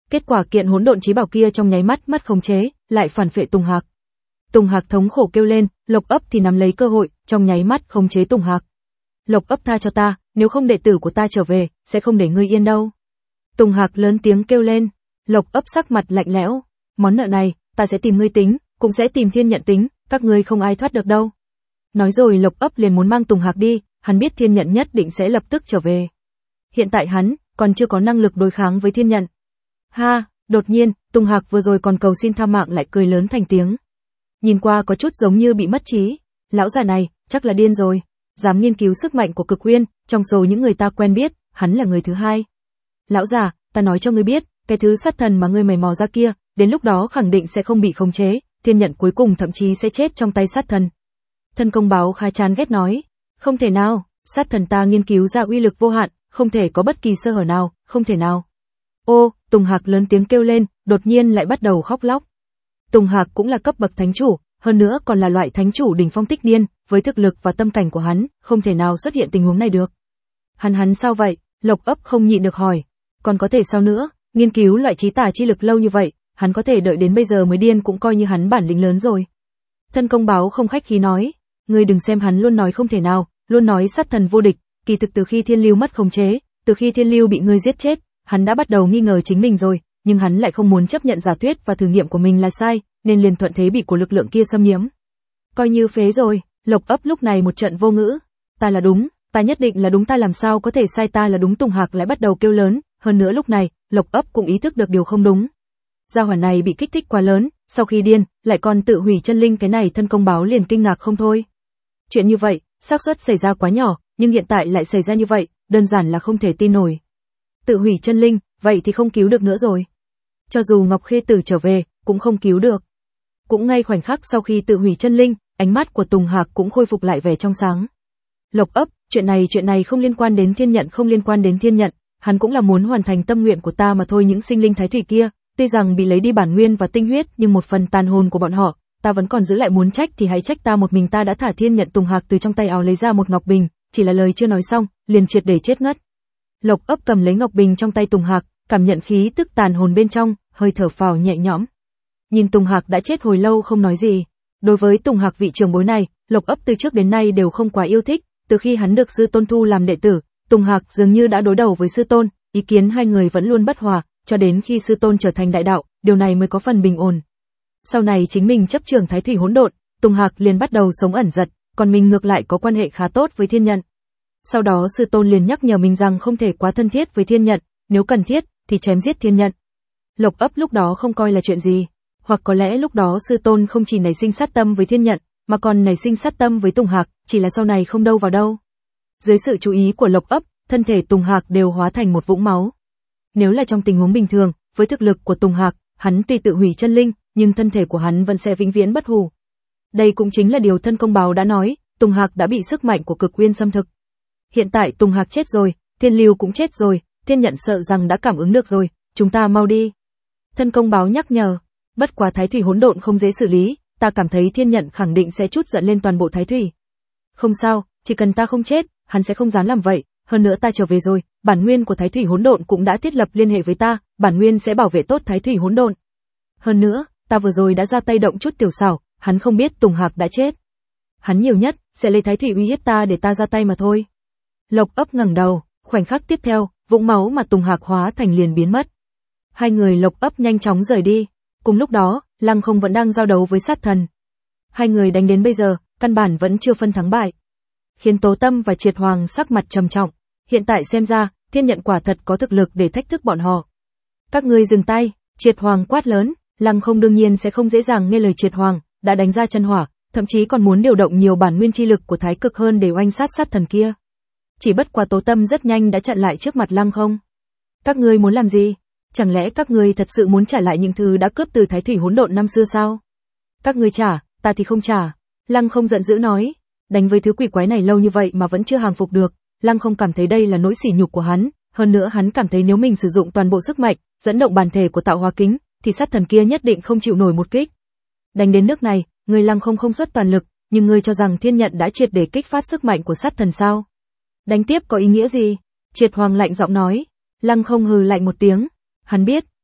Kết quả kiện hỗn độn chí bảo kia trong nháy mắt mất khống chế, lại phản phệ Tùng Hạc. Tùng Hạc thống khổ kêu lên, Lộc Ấp thì nắm lấy cơ hội, trong nháy mắt khống chế Tùng Hạc. Lộc Ấp tha cho ta, nếu không đệ tử của ta trở về, sẽ không để ngươi yên đâu. Tùng Hạc lớn tiếng kêu lên. Lộc Ấp sắc mặt lạnh lẽo, món nợ này, ta sẽ tìm ngươi tính, cũng sẽ tìm Thiên Nhận tính, các ngươi không ai thoát được đâu. Nói rồi Lộc Ấp liền muốn mang Tùng Hạc đi, hắn biết Thiên Nhận nhất định sẽ lập tức trở về. Hiện tại hắn còn chưa có năng lực đối kháng với Thiên Nhận. Ha, đột nhiên, Tùng Hạc vừa rồi còn cầu xin tha mạng lại cười lớn thành tiếng. Nhìn qua có chút giống như bị mất trí. Lão già này, chắc là điên rồi. Dám nghiên cứu sức mạnh của Cực Uyên, trong số những người ta quen biết, hắn là người thứ hai. Lão già, ta nói cho ngươi biết, cái thứ sát thần mà ngươi mày mò ra kia, đến lúc đó khẳng định sẽ không bị khống chế, Thiên Nhận cuối cùng thậm chí sẽ chết trong tay sát thần. Thân công báo khá chán ghét nói, không thể nào, sát thần ta nghiên cứu ra uy lực vô hạn, không thể có bất kỳ sơ hở nào, không thể nào. Ô, Tùng Hạc lớn tiếng kêu lên, đột nhiên lại bắt đầu khóc lóc. Tùng Hạc cũng là cấp bậc thánh chủ, hơn nữa còn là loại thánh chủ đỉnh phong tích niên, với thực lực và tâm cảnh của hắn, không thể nào xuất hiện tình huống này được. Hắn hắn sao vậy? Lộc Ấp không nhịn được hỏi. Còn có thể sao nữa, nghiên cứu loại chí tà chi lực lâu như vậy, hắn có thể đợi đến bây giờ mới điên cũng coi như hắn bản lĩnh lớn rồi. Thân công báo không khách khí nói, ngươi đừng xem hắn luôn nói không thể nào, luôn nói sát thần vô địch, kỳ thực từ khi Thiên Lưu mất khống chế, từ khi Thiên Lưu bị ngươi giết chết, hắn đã bắt đầu nghi ngờ chính mình rồi, nhưng hắn lại không muốn chấp nhận giả thuyết và thử nghiệm của mình là sai, nên liền thuận thế bị của lực lượng kia xâm nhiễm. Coi như phế rồi, Lộc Ấp lúc này một trận vô ngữ, ta là đúng, ta nhất định là đúng, ta làm sao có thể sai, ta là đúng. Tùng Hạc lại bắt đầu kêu lớn, hơn nữa lúc này, Lộc Ấp cũng ý thức được điều không đúng. Gia hỏa này bị kích thích quá lớn, sau khi điên, lại còn tự hủy chân linh, cái này thân công báo liền kinh ngạc không thôi. Chuyện như vậy, xác suất xảy ra quá nhỏ, nhưng hiện tại lại xảy ra như vậy, đơn giản là không thể tin nổi. Tự hủy chân linh, vậy thì không cứu được nữa rồi. Cho dù Ngọc Khê Tử trở về, cũng không cứu được. Cũng ngay khoảnh khắc sau khi tự hủy chân linh, ánh mắt của Tùng Hạc cũng khôi phục lại vẻ trong sáng. Lộc Ấp, chuyện này chuyện này không liên quan đến Thiên Nhận, không liên quan đến Thiên Nhận, hắn cũng là muốn hoàn thành tâm nguyện của ta mà thôi. Những sinh linh thái thủy kia, tuy rằng bị lấy đi bản nguyên và tinh huyết, nhưng một phần tàn hồn của bọn họ, ta vẫn còn giữ lại, muốn trách thì hãy trách ta một mình, ta đã thả Thiên Nhận. Tùng Hạc từ trong tay áo lấy ra một ngọc bình, chỉ là lời chưa nói xong, liền triệt để chết ngất. Lộc Ấp cầm lấy ngọc bình trong tay Tùng Hạc, cảm nhận khí tức tàn hồn bên trong, hơi thở phào nhẹ nhõm. Nhìn Tùng Hạc đã chết hồi lâu không nói gì. Đối với Tùng Hạc vị trưởng bối này, Lộc Ấp từ trước đến nay đều không quá yêu thích, từ khi hắn được sư tôn thu làm đệ tử, Tùng Hạc dường như đã đối đầu với sư tôn, ý kiến hai người vẫn luôn bất hòa, cho đến khi sư tôn trở thành đại đạo, điều này mới có phần bình ổn. Sau này chính mình chấp trưởng Thái Thủy Hỗn Độn, Tùng Hạc liền bắt đầu sống ẩn giật, còn mình ngược lại có quan hệ khá tốt với Thiên Nhận. Sau đó sư tôn liền nhắc nhở mình rằng không thể quá thân thiết với Thiên Nhận, nếu cần thiết thì chém giết Thiên Nhận. Lộc Ấp lúc đó không coi là chuyện gì, hoặc có lẽ lúc đó sư tôn không chỉ nảy sinh sát tâm với Thiên Nhận, mà còn nảy sinh sát tâm với Tùng Hạc, chỉ là sau này không đâu vào đâu. Dưới sự chú ý của Lộc Ấp, thân thể Tùng Hạc đều hóa thành một vũng máu. Nếu là trong tình huống bình thường, với thực lực của Tùng Hạc, hắn tuy tự hủy chân linh, nhưng thân thể của hắn vẫn sẽ vĩnh viễn bất hủ. Đây cũng chính là điều thân công báo đã nói, Tùng Hạc đã bị sức mạnh của Cực Uyên xâm thực. Hiện tại Tùng Hạc chết rồi, Thiên Lưu cũng chết rồi, Thiên Nhận sợ rằng đã cảm ứng được rồi, chúng ta mau đi. Thân công báo nhắc nhở, bất quá Thái Thủy Hỗn Độn không dễ xử lý, ta cảm thấy Thiên Nhận khẳng định sẽ trút giận lên toàn bộ Thái Thủy. Không sao, chỉ cần ta không chết, hắn sẽ không dám làm vậy, hơn nữa ta trở về rồi, bản nguyên của Thái Thủy Hỗn Độn cũng đã thiết lập liên hệ với ta, bản nguyên sẽ bảo vệ tốt Thái Thủy Hỗn Độn. Hơn nữa, ta vừa rồi đã ra tay động chút tiểu xảo, hắn không biết Tùng Hạc đã chết. Hắn nhiều nhất sẽ lấy Thái Thủy uy hiếp ta để ta ra tay mà thôi. Lộc Ấp ngẩng đầu, khoảnh khắc tiếp theo, vũng máu mà Tùng Hạc hóa thành liền biến mất. Hai người Lộc Ấp nhanh chóng rời đi. Cùng lúc đó, Lăng Không vẫn đang giao đấu với sát thần. Hai người đánh đến bây giờ, căn bản vẫn chưa phân thắng bại, khiến Tố Tâm và Triệt Hoàng sắc mặt trầm trọng. Hiện tại xem ra, Thiên Nhận quả thật có thực lực để thách thức bọn họ. Các ngươi dừng tay, Triệt Hoàng quát lớn. Lăng Không đương nhiên sẽ không dễ dàng nghe lời Triệt Hoàng, đã đánh ra chân hỏa, thậm chí còn muốn điều động nhiều bản nguyên chi lực của Thái Cực hơn để oanh sát sát thần kia. Chỉ bất quá Tố Tâm rất nhanh đã chặn lại trước mặt Lăng Không. Các ngươi muốn làm gì? Chẳng lẽ các ngươi thật sự muốn trả lại những thứ đã cướp từ Thái Thủy Hỗn Độn năm xưa sao? Các ngươi trả, ta thì không trả. Lăng Không giận dữ nói, đánh với thứ quỷ quái này lâu như vậy mà vẫn chưa hàng phục được. Lăng Không cảm thấy đây là nỗi sỉ nhục của hắn, hơn nữa hắn cảm thấy nếu mình sử dụng toàn bộ sức mạnh, dẫn động bản thể của Tạo Hóa Kính, thì sát thần kia nhất định không chịu nổi một kích. Đánh đến nước này, người Lăng Không không xuất toàn lực, nhưng ngươi cho rằng Thiên Nhận đã triệt để kích phát sức mạnh của sát thần sao? Đánh tiếp có ý nghĩa gì? Triệt Hoàng lạnh giọng nói. Lăng Không hừ lạnh một tiếng. Hắn biết,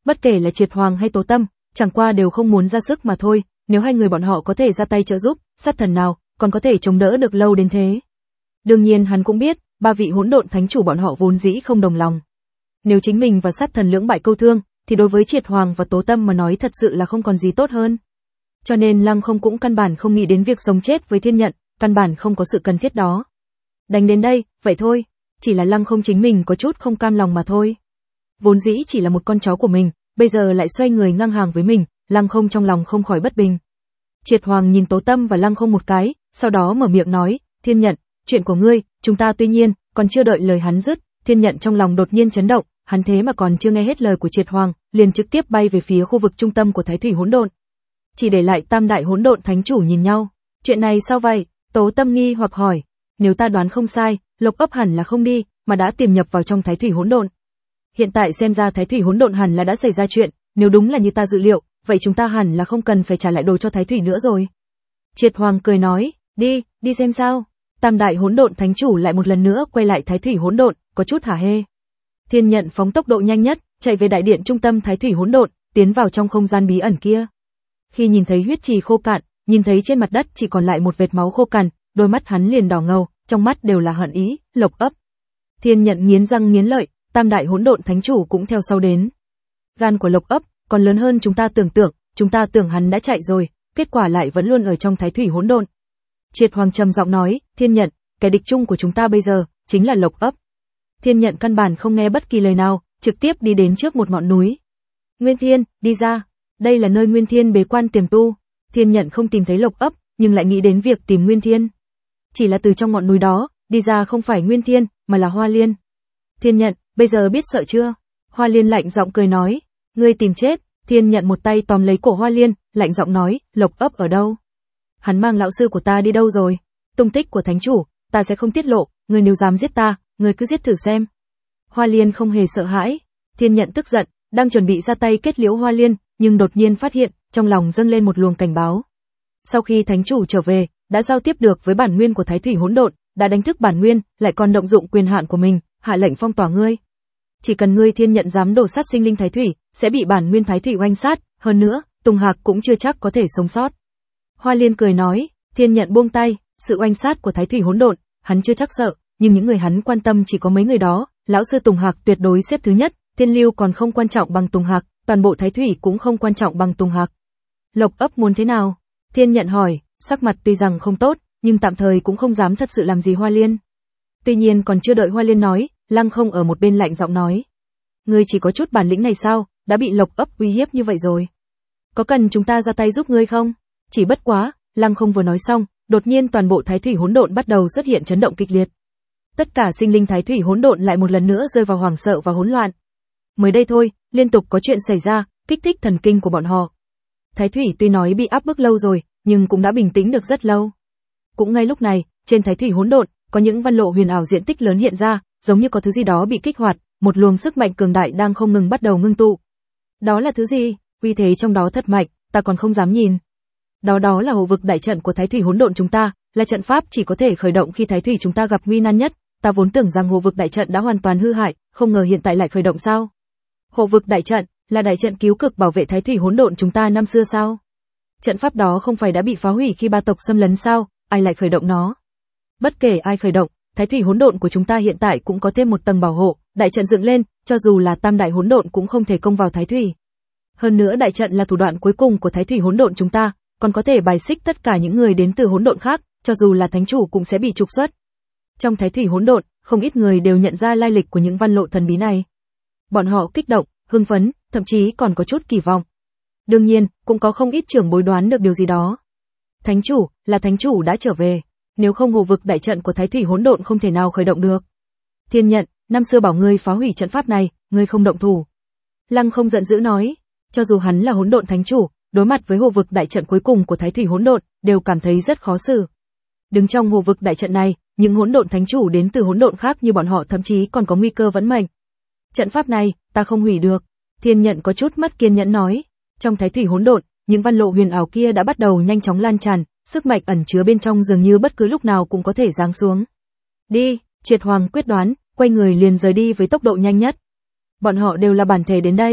bất kể là Triệt Hoàng hay Tố Tâm, chẳng qua đều không muốn ra sức mà thôi, nếu hai người bọn họ có thể ra tay trợ giúp, sát thần nào còn có thể chống đỡ được lâu đến thế. Đương nhiên hắn cũng biết, ba vị hỗn độn thánh chủ bọn họ vốn dĩ không đồng lòng. Nếu chính mình và sát thần lưỡng bại câu thương, thì đối với Triệt Hoàng và Tố Tâm mà nói thật sự là không còn gì tốt hơn. Cho nên Lăng Không cũng căn bản không nghĩ đến việc sống chết với Thiên Nhận, căn bản không có sự cần thiết đó. Đánh đến đây, vậy thôi, chỉ là Lăng Không chính mình có chút không cam lòng mà thôi. Vốn dĩ chỉ là một con chó của mình, bây giờ lại xoay người ngang hàng với mình, Lăng Không trong lòng không khỏi bất bình. Triệt Hoàng nhìn Tố Tâm và Lăng Không một cái, sau đó mở miệng nói, Thiên Nhận, chuyện của ngươi, chúng ta tuy nhiên, còn chưa đợi lời hắn dứt, Thiên Nhận trong lòng đột nhiên chấn động, hắn thế mà còn chưa nghe hết lời của Triệt Hoàng, liền trực tiếp bay về phía khu vực trung tâm của Thái Thủy Hỗn Độn. Chỉ để lại tam đại hỗn độn thánh chủ nhìn nhau, chuyện này sao vậy? Tố Tâm nghi hoặc hỏi, nếu ta đoán không sai, Lộc Ấp hẳn là không đi, mà đã tiềm nhập vào trong Thái Thủy Hỗn Độn. Hiện tại xem ra Thái Thủy Hỗn Độn hẳn là đã xảy ra chuyện, nếu đúng là như ta dự liệu, vậy chúng ta hẳn là không cần phải trả lại đồ cho Thái Thủy nữa rồi. Triệt Hoàng cười nói, đi, đi xem sao. Tam đại hỗn độn thánh chủ lại một lần nữa quay lại Thái Thủy Hỗn Độn, có chút hả hê. Thiên Nhận phóng tốc độ nhanh nhất, chạy về đại điện trung tâm Thái Thủy Hỗn Độn, tiến vào trong không gian bí ẩn kia. Khi nhìn thấy huyết trì khô cạn, nhìn thấy trên mặt đất chỉ còn lại một vệt máu khô cằn, đôi mắt hắn liền đỏ ngầu, trong mắt đều là hận ý, Lộc Ấp. Thiên Nhận nghiến răng nghiến lợi, tam đại hỗn độn thánh chủ cũng theo sau đến. Gan của Lộc Ấp còn lớn hơn chúng ta tưởng tượng, chúng ta tưởng hắn đã chạy rồi, kết quả lại vẫn luôn ở trong Thái Thủy Hỗn Độn. Triệt Hoàng trầm giọng nói, Thiên Nhận, kẻ địch chung của chúng ta bây giờ chính là Lộc Ấp. Thiên Nhận căn bản không nghe bất kỳ lời nào, trực tiếp đi đến trước một ngọn núi. Nguyên Thiên, đi ra. Đây là nơi Nguyên Thiên bế quan tiềm tu. Thiên Nhận không tìm thấy Lộc Ấp, nhưng lại nghĩ đến việc tìm Nguyên Thiên. Chỉ là từ trong ngọn núi đó, đi ra không phải Nguyên Thiên, mà là Hoa Liên. Thiên Nhận, bây giờ biết sợ chưa? Hoa Liên lạnh giọng cười nói, ngươi tìm chết. Thiên Nhận một tay tóm lấy cổ Hoa Liên, lạnh giọng nói, Lộc Ấp ở đâu? Hắn mang lão sư của ta đi đâu rồi? Tung tích của thánh chủ, ta sẽ không tiết lộ, ngươi nếu dám giết ta, ngươi cứ giết thử xem. Hoa Liên không hề sợ hãi. Thiên Nhận tức giận, đang chuẩn bị ra tay kết liễu Hoa Liên, nhưng đột nhiên phát hiện, trong lòng dâng lên một luồng cảnh báo. Sau khi thánh chủ trở về, đã giao tiếp được với bản nguyên của Thái Thủy Hỗn Độn, đã đánh thức bản nguyên, lại còn động dụng quyền hạn của mình, hạ lệnh phong tỏa ngươi. Chỉ cần ngươi Thiên Nhận dám đổ sát sinh linh Thái Thủy, sẽ bị bản nguyên Thái Thủy oanh sát, hơn nữa, Tùng Hạc cũng chưa chắc có thể sống sót. Hoa Liên cười nói, Thiên Nhận buông tay, sự oanh sát của Thái Thủy Hỗn Độn, hắn chưa chắc sợ, nhưng những người hắn quan tâm chỉ có mấy người đó, lão sư Tùng Hạc tuyệt đối xếp thứ nhất, Thiên Lưu còn không quan trọng bằng Tùng Hạc, toàn bộ Thái Thủy cũng không quan trọng bằng Tùng Hạc. Lộc Ấp muốn thế nào? Thiên Nhận hỏi, sắc mặt tuy rằng không tốt, nhưng tạm thời cũng không dám thật sự làm gì Hoa Liên. Tuy nhiên còn chưa đợi Hoa Liên nói, Lăng Không ở một bên lạnh giọng nói, ngươi chỉ có chút bản lĩnh này sao, đã bị Lộc Ấp uy hiếp như vậy rồi. Có cần chúng ta ra tay giúp ngươi không? Chỉ bất quá, Lăng Không vừa nói xong, đột nhiên toàn bộ Thái Thủy Hỗn Độn bắt đầu xuất hiện chấn động kịch liệt. Tất cả sinh linh Thái Thủy Hỗn Độn lại một lần nữa rơi vào hoảng sợ và hỗn loạn. Mới đây thôi, liên tục có chuyện xảy ra, kích thích thần kinh của bọn họ. Thái Thủy tuy nói bị áp bức lâu rồi, nhưng cũng đã bình tĩnh được rất lâu. Cũng ngay lúc này, trên Thái Thủy Hỗn Độn, có những văn lộ huyền ảo diện tích lớn hiện ra, giống như có thứ gì đó bị kích hoạt, một luồng sức mạnh cường đại đang không ngừng bắt đầu ngưng tụ. Đó là thứ gì? Uy thế trong đó thật mạnh, ta còn không dám nhìn. Đó đó là hộ vực đại trận của Thái Thủy Hỗn Độn chúng ta, là trận pháp chỉ có thể khởi động khi Thái Thủy chúng ta gặp nguy nan nhất, ta vốn tưởng rằng hộ vực đại trận đã hoàn toàn hư hại, không ngờ hiện tại lại khởi động sao? Hộ vực đại trận là đại trận cứu cực bảo vệ Thái Thủy Hỗn Độn chúng ta năm xưa sao? Trận pháp đó không phải đã bị phá hủy khi ba tộc xâm lấn sao, ai lại khởi động nó? Bất kể ai khởi động, Thái Thủy Hỗn Độn của chúng ta hiện tại cũng có thêm một tầng bảo hộ, đại trận dựng lên, cho dù là tam đại hỗn độn cũng không thể công vào Thái Thủy. Hơn nữa đại trận là thủ đoạn cuối cùng của Thái Thủy Hỗn Độn chúng ta, còn có thể bài xích tất cả những người đến từ hỗn độn khác, cho dù là thánh chủ cũng sẽ bị trục xuất. Trong Thái Thủy Hỗn Độn, không ít người đều nhận ra lai lịch của những văn lộ thần bí này. Bọn họ kích động, hưng phấn, thậm chí còn có chút kỳ vọng. Đương nhiên, cũng có không ít trưởng bối đoán được điều gì đó. Thánh chủ, là thánh chủ đã trở về, nếu không hộ vực đại trận của Thái Thủy Hỗn Độn không thể nào khởi động được. Thiên Nhận, năm xưa bảo ngươi phá hủy trận pháp này, ngươi không động thủ. Lăng Không giận dữ nói, cho dù hắn là hỗn độn thánh chủ, đối mặt với hộ vực đại trận cuối cùng của Thái Thủy Hỗn Độn, đều cảm thấy rất khó xử. Đứng trong hộ vực đại trận này, những hỗn độn thánh chủ đến từ hỗn độn khác như bọn họ thậm chí còn có nguy cơ vẫn mệnh. Trận pháp này, ta không hủy được. Thiên Nhận có chút mất kiên nhẫn nói, trong Thái Thủy Hỗn Độn, những văn lộ huyền ảo kia đã bắt đầu nhanh chóng lan tràn, sức mạnh ẩn chứa bên trong dường như bất cứ lúc nào cũng có thể giáng xuống. Đi, Triệt Hoàng quyết đoán, quay người liền rời đi với tốc độ nhanh nhất. Bọn họ đều là bản thể đến đây,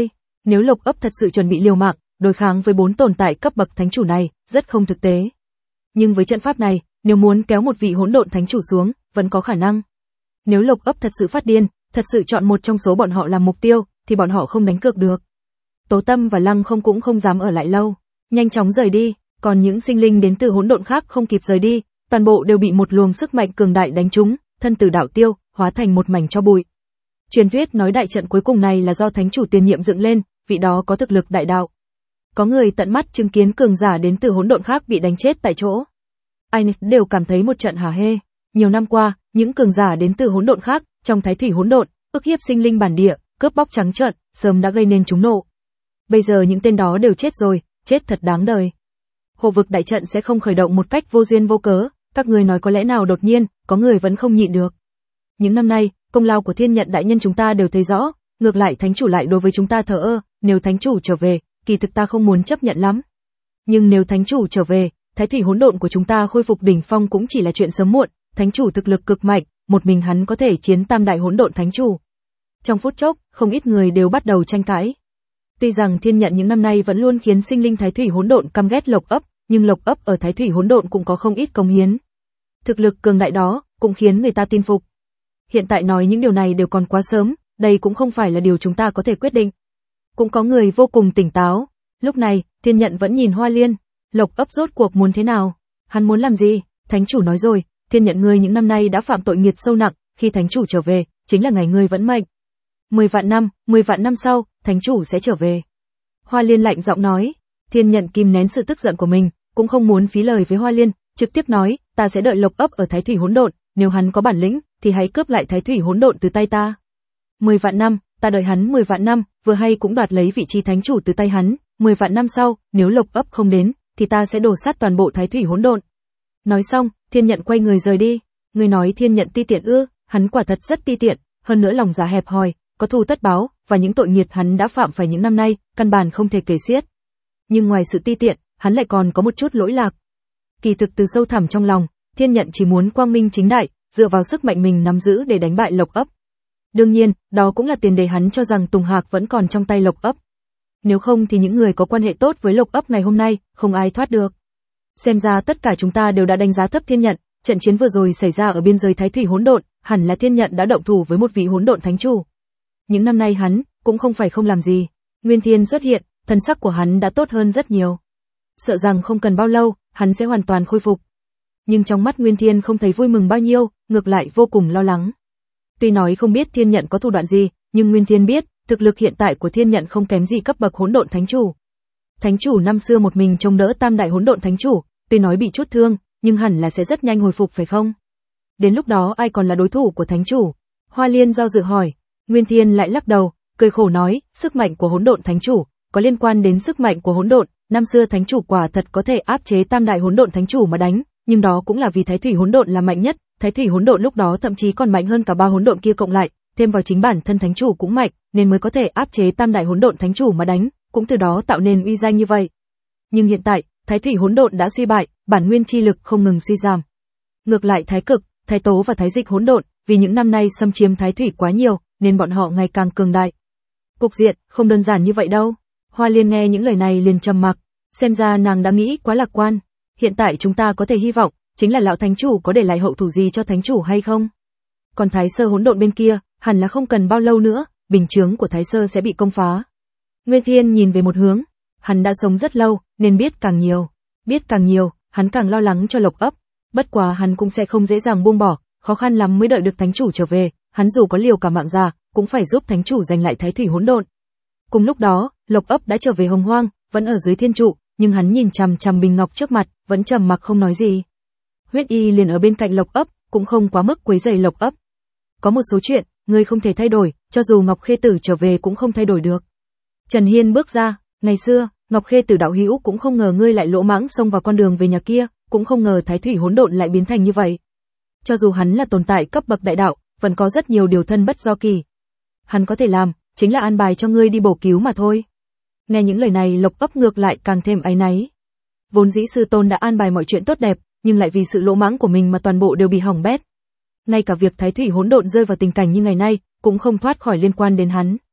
Nếu Lộc ấp thật sự chuẩn bị liều mạng, đối kháng với bốn tồn tại cấp bậc thánh chủ này, rất không thực tế. Nhưng với trận pháp này, nếu muốn kéo một vị hỗn độn thánh chủ xuống, vẫn có khả năng. Nếu Lộc ấp thật sự phát điên, thật sự chọn một trong số bọn họ làm mục tiêu, thì bọn họ không đánh cược được. Tố Tâm và Lăng Không cũng không dám ở lại lâu, nhanh chóng rời đi, còn những sinh linh đến từ hỗn độn khác không kịp rời đi, toàn bộ đều bị một luồng sức mạnh cường đại đánh trúng, thân tử đạo tiêu, hóa thành một mảnh tro bụi. Truyền thuyết nói đại trận cuối cùng này là do thánh chủ tiền nhiệm dựng lên, vị đó có thực lực đại đạo. Có người tận mắt chứng kiến cường giả đến từ hỗn độn khác bị đánh chết tại chỗ. Ai đều cảm thấy một trận hả hê. Nhiều năm qua, những cường giả đến từ hỗn độn khác, trong thái thủy hỗn độn, ức hiếp sinh linh bản địa, cướp bóc trắng trợn, sớm đã gây nên chúng nộ. Bây giờ những tên đó đều chết rồi, chết thật đáng đời. Hộ vực đại trận sẽ không khởi động một cách vô duyên vô cớ, các người nói có lẽ nào đột nhiên, có người vẫn không nhịn được. Những năm nay, công lao của Thiên Nhận đại nhân chúng ta đều thấy rõ, ngược lại thánh chủ lại đối với chúng ta thờ ơ, nếu thánh chủ trở về, kỳ thực ta không muốn chấp nhận lắm. Nhưng nếu thánh chủ trở về, thái thủy hỗn độn của chúng ta khôi phục đỉnh phong cũng chỉ là chuyện sớm muộn, thánh chủ thực lực cực mạnh, một mình hắn có thể chiến tam đại hỗn độn thánh chủ. Trong phút chốc, không ít người đều bắt đầu tranh cãi. Tuy rằng Thiên Nhận những năm nay vẫn luôn khiến sinh linh thái thủy hỗn độn căm ghét Lộc ấp, nhưng Lộc ấp ở thái thủy hỗn độn cũng có không ít công hiến. Thực lực cường đại đó cũng khiến người ta tin phục. Hiện tại nói những điều này đều còn quá sớm, đây cũng không phải là điều chúng ta có thể quyết định. Cũng có người vô cùng tỉnh táo. Lúc này, Thiên Nhận vẫn nhìn Hoa Liên. Lộc ấp rốt cuộc muốn thế nào? Hắn muốn làm gì? Thánh chủ nói rồi, Thiên Nhận ngươi những năm nay đã phạm tội nghiệt sâu nặng, khi thánh chủ trở về, chính là ngày ngươi vẫn mệnh. Mười vạn năm, mười vạn năm sau, thánh chủ sẽ trở về. Hoa Liên lạnh giọng nói. Thiên Nhận kìm nén sự tức giận của mình, cũng không muốn phí lời với Hoa Liên, trực tiếp nói, ta sẽ đợi Lộc ấp ở thái thủy hỗn độn, nếu hắn có bản lĩnh, thì hãy cướp lại thái thủy hỗn độn từ tay ta. Mười vạn năm, ta đợi hắn mười vạn năm, vừa hay cũng đoạt lấy vị trí thánh chủ từ tay hắn, mười vạn năm sau, nếu Lộc ấp không đến, thì ta sẽ đổ sát toàn bộ thái thủy hỗn độn. Nói xong, Thiên Nhận quay người rời đi. Người nói Thiên Nhận ti tiện ư? Hắn quả thật rất ti tiện, hơn nữa lòng dạ hẹp hòi, có thù tất báo, và những tội nghiệt hắn đã phạm phải những năm nay, căn bản không thể kể xiết. Nhưng ngoài sự ti tiện, hắn lại còn có một chút lỗi lạc. Kỳ thực từ sâu thẳm trong lòng, Thiên Nhận chỉ muốn quang minh chính đại, dựa vào sức mạnh mình nắm giữ để đánh bại Lộc ấp. Đương nhiên, đó cũng là tiền đề hắn cho rằng Tùng Hạc vẫn còn trong tay Lộc ấp. Nếu không thì những người có quan hệ tốt với Lộc ấp ngày hôm nay, không ai thoát được. Xem ra tất cả chúng ta đều đã đánh giá thấp Thiên Nhận, trận chiến vừa rồi xảy ra ở biên giới thái thủy hỗn độn, hẳn là Thiên Nhận đã động thủ với một vị hỗn độn thánh chủ. Những năm nay hắn cũng không phải không làm gì. Nguyên Thiên xuất hiện, thân sắc của hắn đã tốt hơn rất nhiều. Sợ rằng không cần bao lâu, hắn sẽ hoàn toàn khôi phục. Nhưng trong mắt Nguyên Thiên không thấy vui mừng bao nhiêu, ngược lại vô cùng lo lắng. Tuy nói không biết Thiên Nhận có thủ đoạn gì, nhưng Nguyên Thiên biết, thực lực hiện tại của Thiên Nhận không kém gì cấp bậc hỗn độn thánh chủ. Thánh chủ năm xưa một mình chống đỡ tam đại hỗn độn thánh chủ, tuy nói bị chút thương, nhưng hẳn là sẽ rất nhanh hồi phục phải không? Đến lúc đó ai còn là đối thủ của thánh chủ? Hoa Liên do dự hỏi. Nguyên Thiên lại lắc đầu, cười khổ nói, sức mạnh của hỗn độn thánh chủ có liên quan đến sức mạnh của hỗn độn, năm xưa thánh chủ quả thật có thể áp chế tam đại hỗn độn thánh chủ mà đánh, nhưng đó cũng là vì thái thủy hỗn độn là mạnh nhất, thái thủy hỗn độn lúc đó thậm chí còn mạnh hơn cả ba hỗn độn kia cộng lại, thêm vào chính bản thân thánh chủ cũng mạnh, nên mới có thể áp chế tam đại hỗn độn thánh chủ mà đánh, cũng từ đó tạo nên uy danh như vậy. Nhưng hiện tại, thái thủy hỗn độn đã suy bại, bản nguyên chi lực không ngừng suy giảm. Ngược lại thái cực, thái tố và thái dịch hỗn độn, vì những năm nay xâm chiếm thái thủy quá nhiều, nên bọn họ ngày càng cường đại. Cục diện không đơn giản như vậy đâu. Hoa Liên nghe những lời này liền trầm mặc, xem ra nàng đã nghĩ quá lạc quan. Hiện tại chúng ta có thể hy vọng, chính là lão thánh chủ có để lại hậu thủ gì cho thánh chủ hay không? Còn Thái Sơ hỗn độn bên kia, hẳn là không cần bao lâu nữa, bình chướng của Thái Sơ sẽ bị công phá. Nguyên Thiên nhìn về một hướng, hắn đã sống rất lâu, nên biết càng nhiều. Biết càng nhiều, hắn càng lo lắng cho Lộc ấp. Bất quá hắn cũng sẽ không dễ dàng buông bỏ, khó khăn lắm mới đợi được thánh chủ trở về, hắn dù có liều cả mạng già, cũng phải giúp thánh chủ giành lại thái thủy hỗn độn. Cùng lúc đó, Lộc ấp đã trở về Hồng Hoang, vẫn ở dưới thiên trụ, nhưng hắn nhìn chằm chằm bình ngọc trước mặt, vẫn trầm mặc không nói gì. Huyết Y liền ở bên cạnh Lộc ấp, cũng không quá mức quấy rầy Lộc ấp. Có một số chuyện, ngươi không thể thay đổi, cho dù Ngọc Khê Tử trở về cũng không thay đổi được. Trần Hiên bước ra, ngày xưa, Ngọc Khê Tử đạo hữu cũng không ngờ ngươi lại lỗ mãng xông vào con đường về nhà kia, cũng không ngờ thái thủy hỗn độn lại biến thành như vậy. Cho dù hắn là tồn tại cấp bậc đại đạo, vẫn có rất nhiều điều thân bất do kỳ. Hắn có thể làm, chính là an bài cho ngươi đi bổ cứu mà thôi. Nghe những lời này Lộc ấp ngược lại càng thêm áy náy. Vốn dĩ sư tôn đã an bài mọi chuyện tốt đẹp, nhưng lại vì sự lỗ mãng của mình mà toàn bộ đều bị hỏng bét. Ngay cả việc thái thủy hỗn độn rơi vào tình cảnh như ngày nay, cũng không thoát khỏi liên quan đến hắn.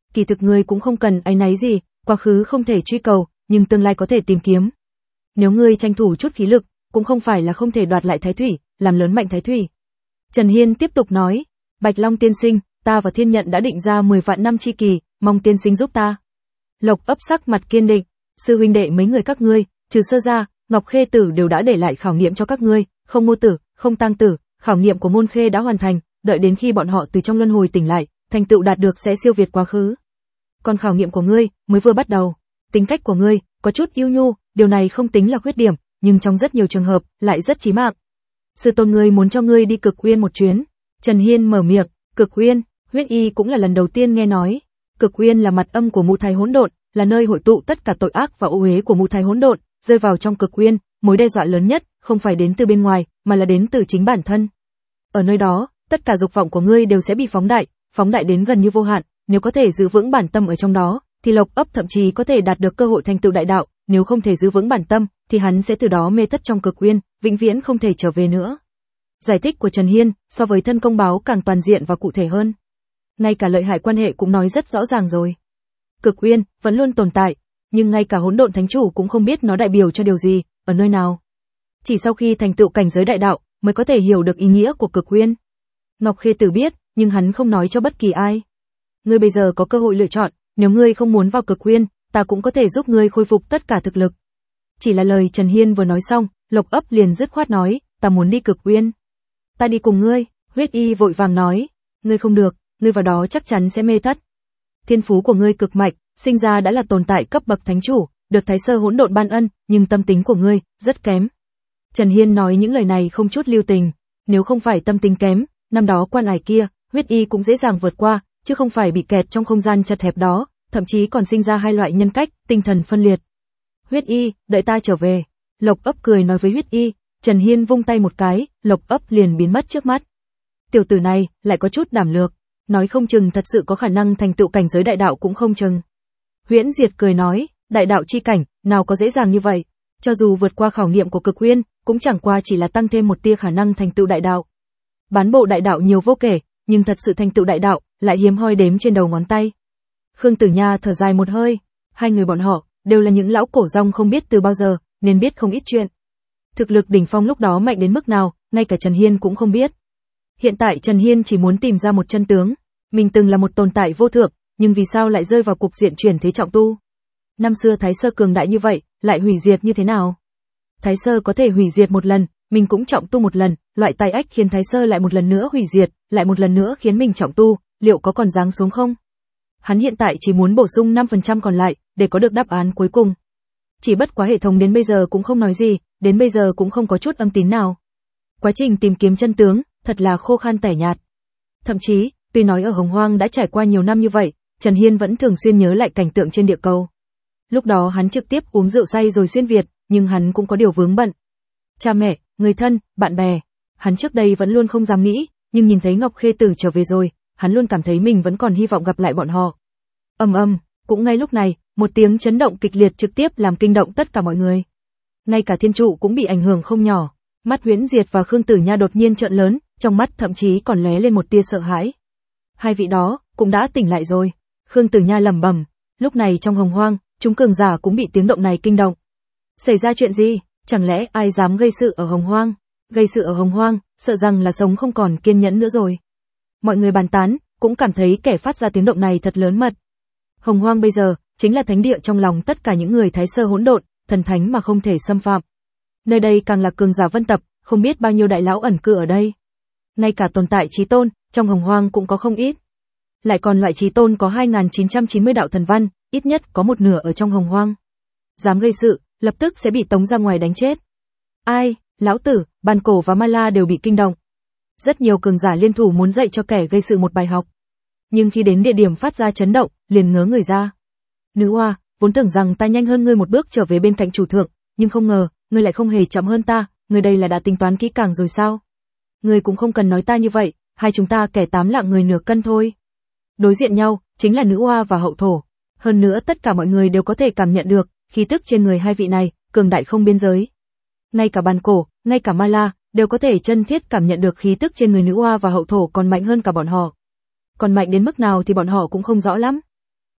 Kỳ thực ngươi cũng không cần áy náy gì, quá khứ không thể truy cầu, nhưng tương lai có thể tìm kiếm. Nếu ngươi tranh thủ chút khí lực, cũng không phải là không thể đoạt lại Thái Thủy, làm lớn mạnh Thái Thủy. Trần Hiên tiếp tục nói, Bạch Long tiên sinh, ta và Thiên Nhận đã định ra mười vạn năm chi kỳ, mong tiên sinh giúp ta. Lộc Ấp sắc mặt kiên định, sư huynh đệ mấy người các ngươi, trừ Sơ Gia, Ngọc Khê Tử đều đã để lại khảo nghiệm cho các ngươi, không Ngô Tử, không Tăng Tử, khảo nghiệm của môn Khê đã hoàn thành, đợi đến khi bọn họ từ trong luân hồi tỉnh lại, thành tựu đạt được sẽ siêu việt quá khứ. Còn khảo nghiệm của ngươi mới vừa bắt đầu. Tính cách của ngươi có chút yêu nhu, điều này không tính là khuyết điểm, nhưng trong rất nhiều trường hợp lại rất chí mạng. Sư tôn ngươi muốn cho ngươi đi Cực Uyên một chuyến. Trần Hiên mở miệng, Cực Uyên, Huyết Y cũng là lần đầu tiên nghe nói. Cực Uyên là mặt âm của Mù Thai Hỗn Độn, là nơi hội tụ tất cả tội ác và ô uế của Mù Thai Hỗn Độn, rơi vào trong Cực Uyên, mối đe dọa lớn nhất không phải đến từ bên ngoài, mà là đến từ chính bản thân. Ở nơi đó, tất cả dục vọng của ngươi đều sẽ bị phóng đại, phóng đại đến gần như vô hạn, nếu có thể giữ vững bản tâm ở trong đó, thì Lộc Ấp thậm chí có thể đạt được cơ hội thành tựu đại đạo, nếu không thể giữ vững bản tâm, thì hắn sẽ từ đó mê thất trong Cực Uyên, vĩnh viễn không thể trở về nữa. Giải thích của Trần Hiên, so với thân công báo càng toàn diện và cụ thể hơn. Ngay cả lợi hại quan hệ cũng nói rất rõ ràng rồi. Cực Uyên vẫn luôn tồn tại, nhưng ngay cả Hỗn Độn Thánh Chủ cũng không biết nó đại biểu cho điều gì, ở nơi nào. Chỉ sau khi thành tựu cảnh giới đại đạo, mới có thể hiểu được ý nghĩa của Cực Uyên. Ngọc Khê Tử biết, nhưng hắn không nói cho bất kỳ ai. Ngươi bây giờ có cơ hội lựa chọn, nếu ngươi không muốn vào Cực Uyên, ta cũng có thể giúp ngươi khôi phục tất cả thực lực. Chỉ là lời Trần Hiên vừa nói xong, Lộc Ấp liền dứt khoát nói, ta muốn đi Cực Uyên. Ta đi cùng ngươi, Huyết Y vội vàng nói, ngươi không được, ngươi vào đó chắc chắn sẽ mê thất. Thiên phú của ngươi cực mạnh, sinh ra đã là tồn tại cấp bậc thánh chủ, được Thái Sơ Hỗn Độn ban ân, nhưng tâm tính của ngươi rất kém. Trần Hiên nói những lời này không chút lưu tình, nếu không phải tâm tính kém, năm đó quan ải kia, Huyết Y cũng dễ dàng vượt qua, chứ không phải bị kẹt trong không gian chật hẹp đó, thậm chí còn sinh ra hai loại nhân cách, tinh thần phân liệt. Huyết Y, đợi ta trở về. Lộc Ấp cười nói với Huyết Y, Trần Hiên vung tay một cái, Lộc Ấp liền biến mất trước mắt. Tiểu tử này lại có chút đảm lược, nói không chừng thật sự có khả năng thành tựu cảnh giới đại đạo cũng không chừng. Huyễn Diệt cười nói, đại đạo chi cảnh, nào có dễ dàng như vậy, cho dù vượt qua khảo nghiệm của Cực Uyên, cũng chẳng qua chỉ là tăng thêm một tia khả năng thành tựu đại đạo. Bán bộ đại đạo nhiều vô kể, nhưng thật sự thành tựu đại đạo lại hiếm hoi đếm trên đầu ngón tay. Khương Tử Nha thở dài một hơi, hai người bọn họ đều là những lão cổ rong không biết từ bao giờ, nên biết không ít chuyện. Thực lực đỉnh phong lúc đó mạnh đến mức nào, ngay cả Trần Hiên cũng không biết. Hiện tại Trần Hiên chỉ muốn tìm ra một chân tướng, mình từng là một tồn tại vô thượng, nhưng vì sao lại rơi vào cục diện chuyển thế trọng tu? Năm xưa Thái Sơ cường đại như vậy, lại hủy diệt như thế nào? Thái Sơ có thể hủy diệt một lần, mình cũng trọng tu một lần, loại tai ách khiến Thái Sơ lại một lần nữa hủy diệt, lại một lần nữa khiến mình trọng tu, liệu có còn giáng xuống không? Hắn hiện tại chỉ muốn bổ sung năm phần trăm còn lại, để có được đáp án cuối cùng. Chỉ bất quá hệ thống đến bây giờ cũng không nói gì, đến bây giờ cũng không có chút âm tín nào. Quá trình tìm kiếm chân tướng, thật là khô khan tẻ nhạt. Thậm chí, tuy nói ở Hồng Hoang đã trải qua nhiều năm như vậy, Trần Hiên vẫn thường xuyên nhớ lại cảnh tượng trên địa cầu. Lúc đó hắn trực tiếp uống rượu say rồi xuyên Việt, nhưng hắn cũng có điều vướng bận. Cha mẹ, người thân, bạn bè, hắn trước đây vẫn luôn không dám nghĩ, nhưng nhìn thấy Ngọc Khê Tử trở về rồi, hắn luôn cảm thấy mình vẫn còn hy vọng gặp lại bọn họ. Ầm ầm, cũng ngay lúc này, một tiếng chấn động kịch liệt trực tiếp làm kinh động tất cả mọi người. Ngay cả thiên trụ cũng bị ảnh hưởng không nhỏ. Mắt Huyễn Diệt và Khương Tử Nha đột nhiên trợn lớn, trong mắt thậm chí còn lóe lên một tia sợ hãi. Hai vị đó cũng đã tỉnh lại rồi. Khương Tử Nha lẩm bẩm, lúc này trong Hồng Hoang, chúng cường giả cũng bị tiếng động này kinh động. Xảy ra chuyện gì? Chẳng lẽ ai dám gây sự ở Hồng Hoang? Gây sự ở Hồng Hoang, sợ rằng là sống không còn kiên nhẫn nữa rồi. Mọi người bàn tán, cũng cảm thấy kẻ phát ra tiếng động này thật lớn mật. Hồng Hoang bây giờ chính là thánh địa trong lòng tất cả những người Thái Sơ hỗn độn, thần thánh mà không thể xâm phạm. Nơi đây càng là cường giả vân tập, không biết bao nhiêu đại lão ẩn cư ở đây. Ngay cả tồn tại chí tôn, trong Hồng Hoang cũng có không ít. Lại còn loại chí tôn có hai nghìn chín trăm chín mươi đạo thần văn, ít nhất có một nửa ở trong Hồng Hoang. Dám gây sự, lập tức sẽ bị tống ra ngoài đánh chết. Ai, lão tử, Bàn Cổ và Ma La đều bị kinh động. Rất nhiều cường giả liên thủ muốn dạy cho kẻ gây sự một bài học. Nhưng khi đến địa điểm phát ra chấn động, liền ngớ người ra. Nữ oa, vốn tưởng rằng ta nhanh hơn ngươi một bước trở về bên cạnh chủ thượng, nhưng không ngờ, ngươi lại không hề chậm hơn ta, ngươi đây là đã tính toán kỹ càng rồi sao? Ngươi cũng không cần nói ta như vậy, hai chúng ta kẻ tám lạng người nửa cân thôi. Đối diện nhau, chính là nữ oa và hậu thổ. Hơn nữa tất cả mọi người đều có thể cảm nhận được, khí tức trên người hai vị này, cường đại không biên giới. Ngay cả Bàn Cổ, ngay cả Ma La, đều có thể chân thiết cảm nhận được khí tức trên người nữ oa và hậu thổ còn mạnh hơn cả bọn họ. Còn mạnh đến mức nào thì bọn họ cũng không rõ lắm.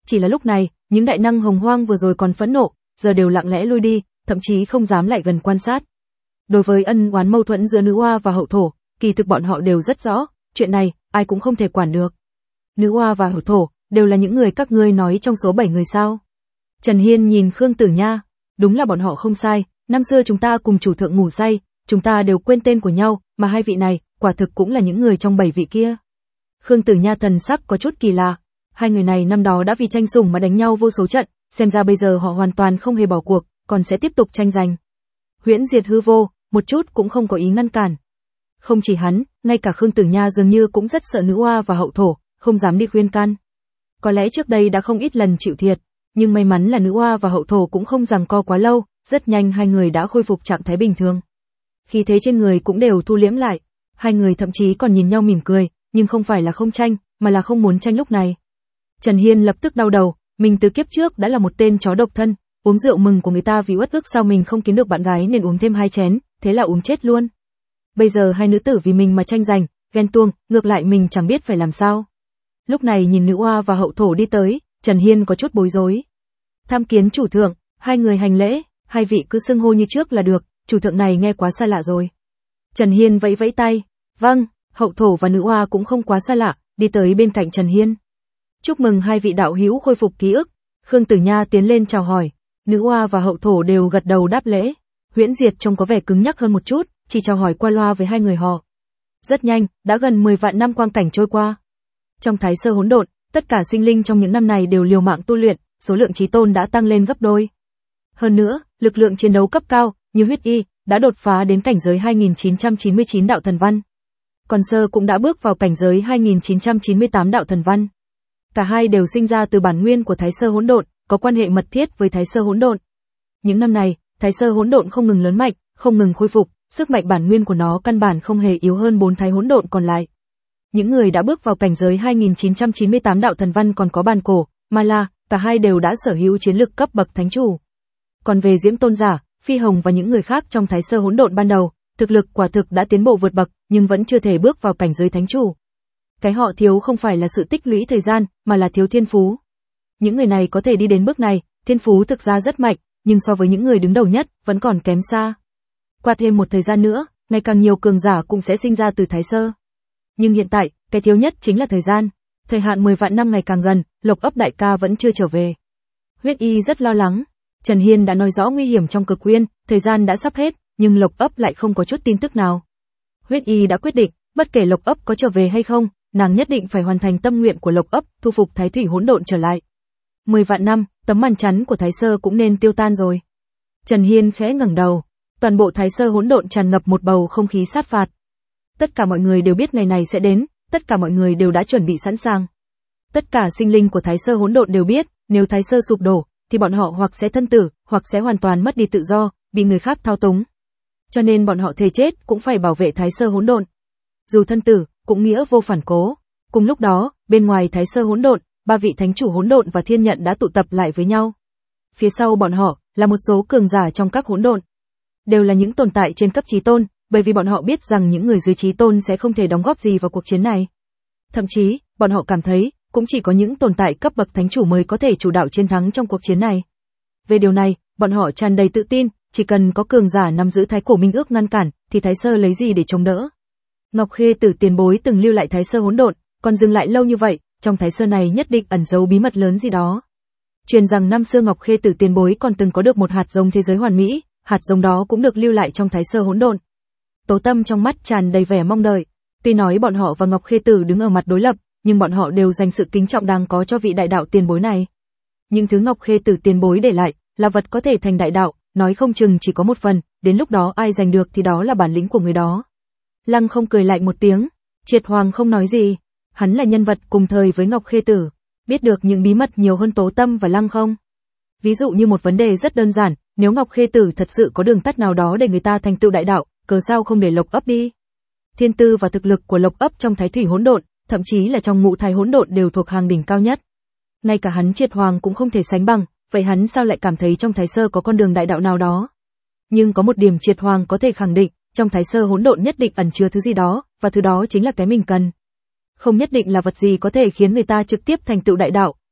Chỉ là lúc này, những đại năng hồng hoang vừa rồi còn phẫn nộ, giờ đều lặng lẽ lui đi, thậm chí không dám lại gần quan sát. Đối với ân oán mâu thuẫn giữa nữ oa và hậu thổ, kỳ thực bọn họ đều rất rõ, chuyện này, ai cũng không thể quản được. Nữ oa và hậu thổ, đều là những người các ngươi nói trong số bảy người sao. Trần Hiên nhìn Khương Tử Nha, đúng là bọn họ không sai, năm xưa chúng ta cùng chủ thượng ngủ say, chúng ta đều quên tên của nhau, mà hai vị này, quả thực cũng là những người trong bảy vị kia. Khương Tử Nha thần sắc có chút kỳ lạ, hai người này năm đó đã vì tranh sủng mà đánh nhau vô số trận, xem ra bây giờ họ hoàn toàn không hề bỏ cuộc, còn sẽ tiếp tục tranh giành. Huyễn Diệt hư vô, một chút cũng không có ý ngăn cản. Không chỉ hắn, ngay cả Khương Tử Nha dường như cũng rất sợ nữ oa và hậu thổ, không dám đi khuyên can. Có lẽ trước đây đã không ít lần chịu thiệt, nhưng may mắn là nữ oa và hậu thổ cũng không giằng co quá lâu, rất nhanh hai người đã khôi phục trạng thái bình thường. Khí thế trên người cũng đều thu liễm lại, hai người thậm chí còn nhìn nhau mỉm cười, nhưng không phải là không tranh, mà là không muốn tranh lúc này. Trần Hiên lập tức đau đầu, mình từ kiếp trước đã là một tên chó độc thân, uống rượu mừng của người ta vì uất ức sao mình không kiếm được bạn gái nên uống thêm hai chén, thế là uống chết luôn. Bây giờ hai nữ tử vì mình mà tranh giành, ghen tuông, ngược lại mình chẳng biết phải làm sao. Lúc này nhìn nữ oa và hậu thổ đi tới, Trần Hiên có chút bối rối. Tham kiến chủ thượng, hai người hành lễ, hai vị cứ xưng hô như trước là được, chủ thượng này nghe quá xa lạ rồi. Trần Hiên vẫy vẫy tay, vâng, hậu thổ và nữ oa cũng không quá xa lạ, đi tới bên cạnh Trần Hiên. Chúc mừng hai vị đạo hữu khôi phục ký ức. Khương Tử Nha tiến lên chào hỏi, nữ oa và hậu thổ đều gật đầu đáp lễ. Huyễn Diệt trông có vẻ cứng nhắc hơn một chút, chỉ chào hỏi qua loa với hai người họ. Rất nhanh, đã gần mười vạn năm quang cảnh trôi qua. Trong Thái Sơ Hỗn Độn, tất cả sinh linh trong những năm này đều liều mạng tu luyện, số lượng chí tôn đã tăng lên gấp đôi. Hơn nữa, lực lượng chiến đấu cấp cao, như Huyết Y, đã đột phá đến cảnh giới hai nghìn chín trăm chín mươi chín đạo thần văn. Còn Sơ cũng đã bước vào cảnh giới hai nghìn chín trăm chín mươi tám đạo thần văn. Cả hai đều sinh ra từ bản nguyên của Thái Sơ Hỗn Độn, có quan hệ mật thiết với Thái Sơ Hỗn Độn. Những năm này, Thái Sơ Hỗn Độn không ngừng lớn mạnh, không ngừng khôi phục, sức mạnh bản nguyên của nó căn bản không hề yếu hơn bốn Thái Hỗn Độn còn lại. Những người đã bước vào cảnh giới hai nghìn chín trăm chín mươi tám đạo thần văn còn có Bàn Cổ, Ma La, cả hai đều đã sở hữu chiến lực cấp bậc thánh chủ. Còn về Diễm Tôn Giả, Phi Hồng và những người khác trong Thái Sơ Hỗn Độn ban đầu, thực lực quả thực đã tiến bộ vượt bậc, nhưng vẫn chưa thể bước vào cảnh giới thánh chủ. Cái họ thiếu không phải là sự tích lũy thời gian, mà là thiếu thiên phú. Những người này có thể đi đến bước này, thiên phú thực ra rất mạnh, nhưng so với những người đứng đầu nhất, vẫn còn kém xa. Qua thêm một thời gian nữa, ngày càng nhiều cường giả cũng sẽ sinh ra từ Thái Sơ. Nhưng hiện tại, cái thiếu nhất chính là thời gian. Thời hạn mười vạn năm ngày càng gần, Lộc Ấp đại ca vẫn chưa trở về. Huyết Y rất lo lắng. Trần Hiên đã nói rõ nguy hiểm trong Cực Uyên, thời gian đã sắp hết, nhưng Lộc Ấp lại không có chút tin tức nào. Huyết Y đã quyết định, bất kể Lộc Ấp có trở về hay không, nàng nhất định phải hoàn thành tâm nguyện của Lộc Ấp, thu phục Thái Thủy Hỗn Độn trở lại. Mười vạn năm, tấm màn chắn của Thái Sơ cũng nên tiêu tan rồi. Trần Hiên khẽ ngẩng đầu, toàn bộ Thái Sơ Hỗn Độn tràn ngập một bầu không khí sát phạt. Tất cả mọi người đều biết ngày này sẽ đến, tất cả mọi người đều đã chuẩn bị sẵn sàng. Tất cả sinh linh của Thái Sơ Hỗn Độn đều biết, nếu Thái Sơ sụp đổ, thì bọn họ hoặc sẽ thân tử, hoặc sẽ hoàn toàn mất đi tự do, bị người khác thao túng. Cho nên bọn họ thề chết cũng phải bảo vệ Thái Sơ Hỗn Độn. Dù thân tử, cũng nghĩa vô phản cố. Cùng lúc đó, bên ngoài Thái Sơ Hỗn Độn, ba vị thánh chủ hỗn độn và thiên nhận đã tụ tập lại với nhau. Phía sau bọn họ là một số cường giả trong các hỗn độn, đều là những tồn tại trên cấp chí tôn, bởi vì bọn họ biết rằng những người dưới chí tôn sẽ không thể đóng góp gì vào cuộc chiến này. Thậm chí, bọn họ cảm thấy, cũng chỉ có những tồn tại cấp bậc thánh chủ mới có thể chủ đạo chiến thắng trong cuộc chiến này. Về điều này, bọn họ tràn đầy tự tin, chỉ cần có cường giả nắm giữ Thái Cổ Minh Ước ngăn cản, thì Thái Sơ lấy gì để chống đỡ. Ngọc Khê Tử tiền bối từng lưu lại Thái Sơ hỗn độn, còn dừng lại lâu như vậy, trong Thái Sơ này nhất định ẩn giấu bí mật lớn gì đó. Truyền rằng năm xưa Ngọc Khê Tử tiền bối còn từng có được một hạt giống thế giới hoàn mỹ, hạt giống đó cũng được lưu lại trong Thái Sơ hỗn độn. Tố Tâm trong mắt tràn đầy vẻ mong đợi, tuy nói bọn họ và Ngọc Khê Tử đứng ở mặt đối lập, nhưng bọn họ đều dành sự kính trọng đáng có cho vị đại đạo tiền bối này. Những thứ Ngọc Khê Tử tiền bối để lại, là vật có thể thành đại đạo, nói không chừng chỉ có một phần, đến lúc đó ai giành được thì đó là bản lĩnh của người đó. Lăng Không cười lạnh một tiếng, Triệt Hoàng không nói gì, hắn là nhân vật cùng thời với Ngọc Khê Tử, biết được những bí mật nhiều hơn Tố Tâm và Lăng Không. Ví dụ như một vấn đề rất đơn giản, nếu Ngọc Khê Tử thật sự có đường tắt nào đó để người ta thành tựu đại đạo, cớ sao không để Lộc Ấp đi? Thiên tư và thực lực của Lộc Ấp trong Thái Thủy hỗn độn, thậm chí là trong Ngũ Thái hỗn độn đều thuộc hàng đỉnh cao nhất. Ngay cả hắn Triệt Hoàng cũng không thể sánh bằng, vậy hắn sao lại cảm thấy trong Thái Sơ có con đường đại đạo nào đó? Nhưng có một điểm Triệt Hoàng có thể khẳng định, trong Thái Sơ hỗn độn nhất định ẩn chứa thứ gì đó, và thứ đó chính là cái mình cần. Không nhất định là vật gì có thể khiến người ta trực tiếp thành tựu đại đạo,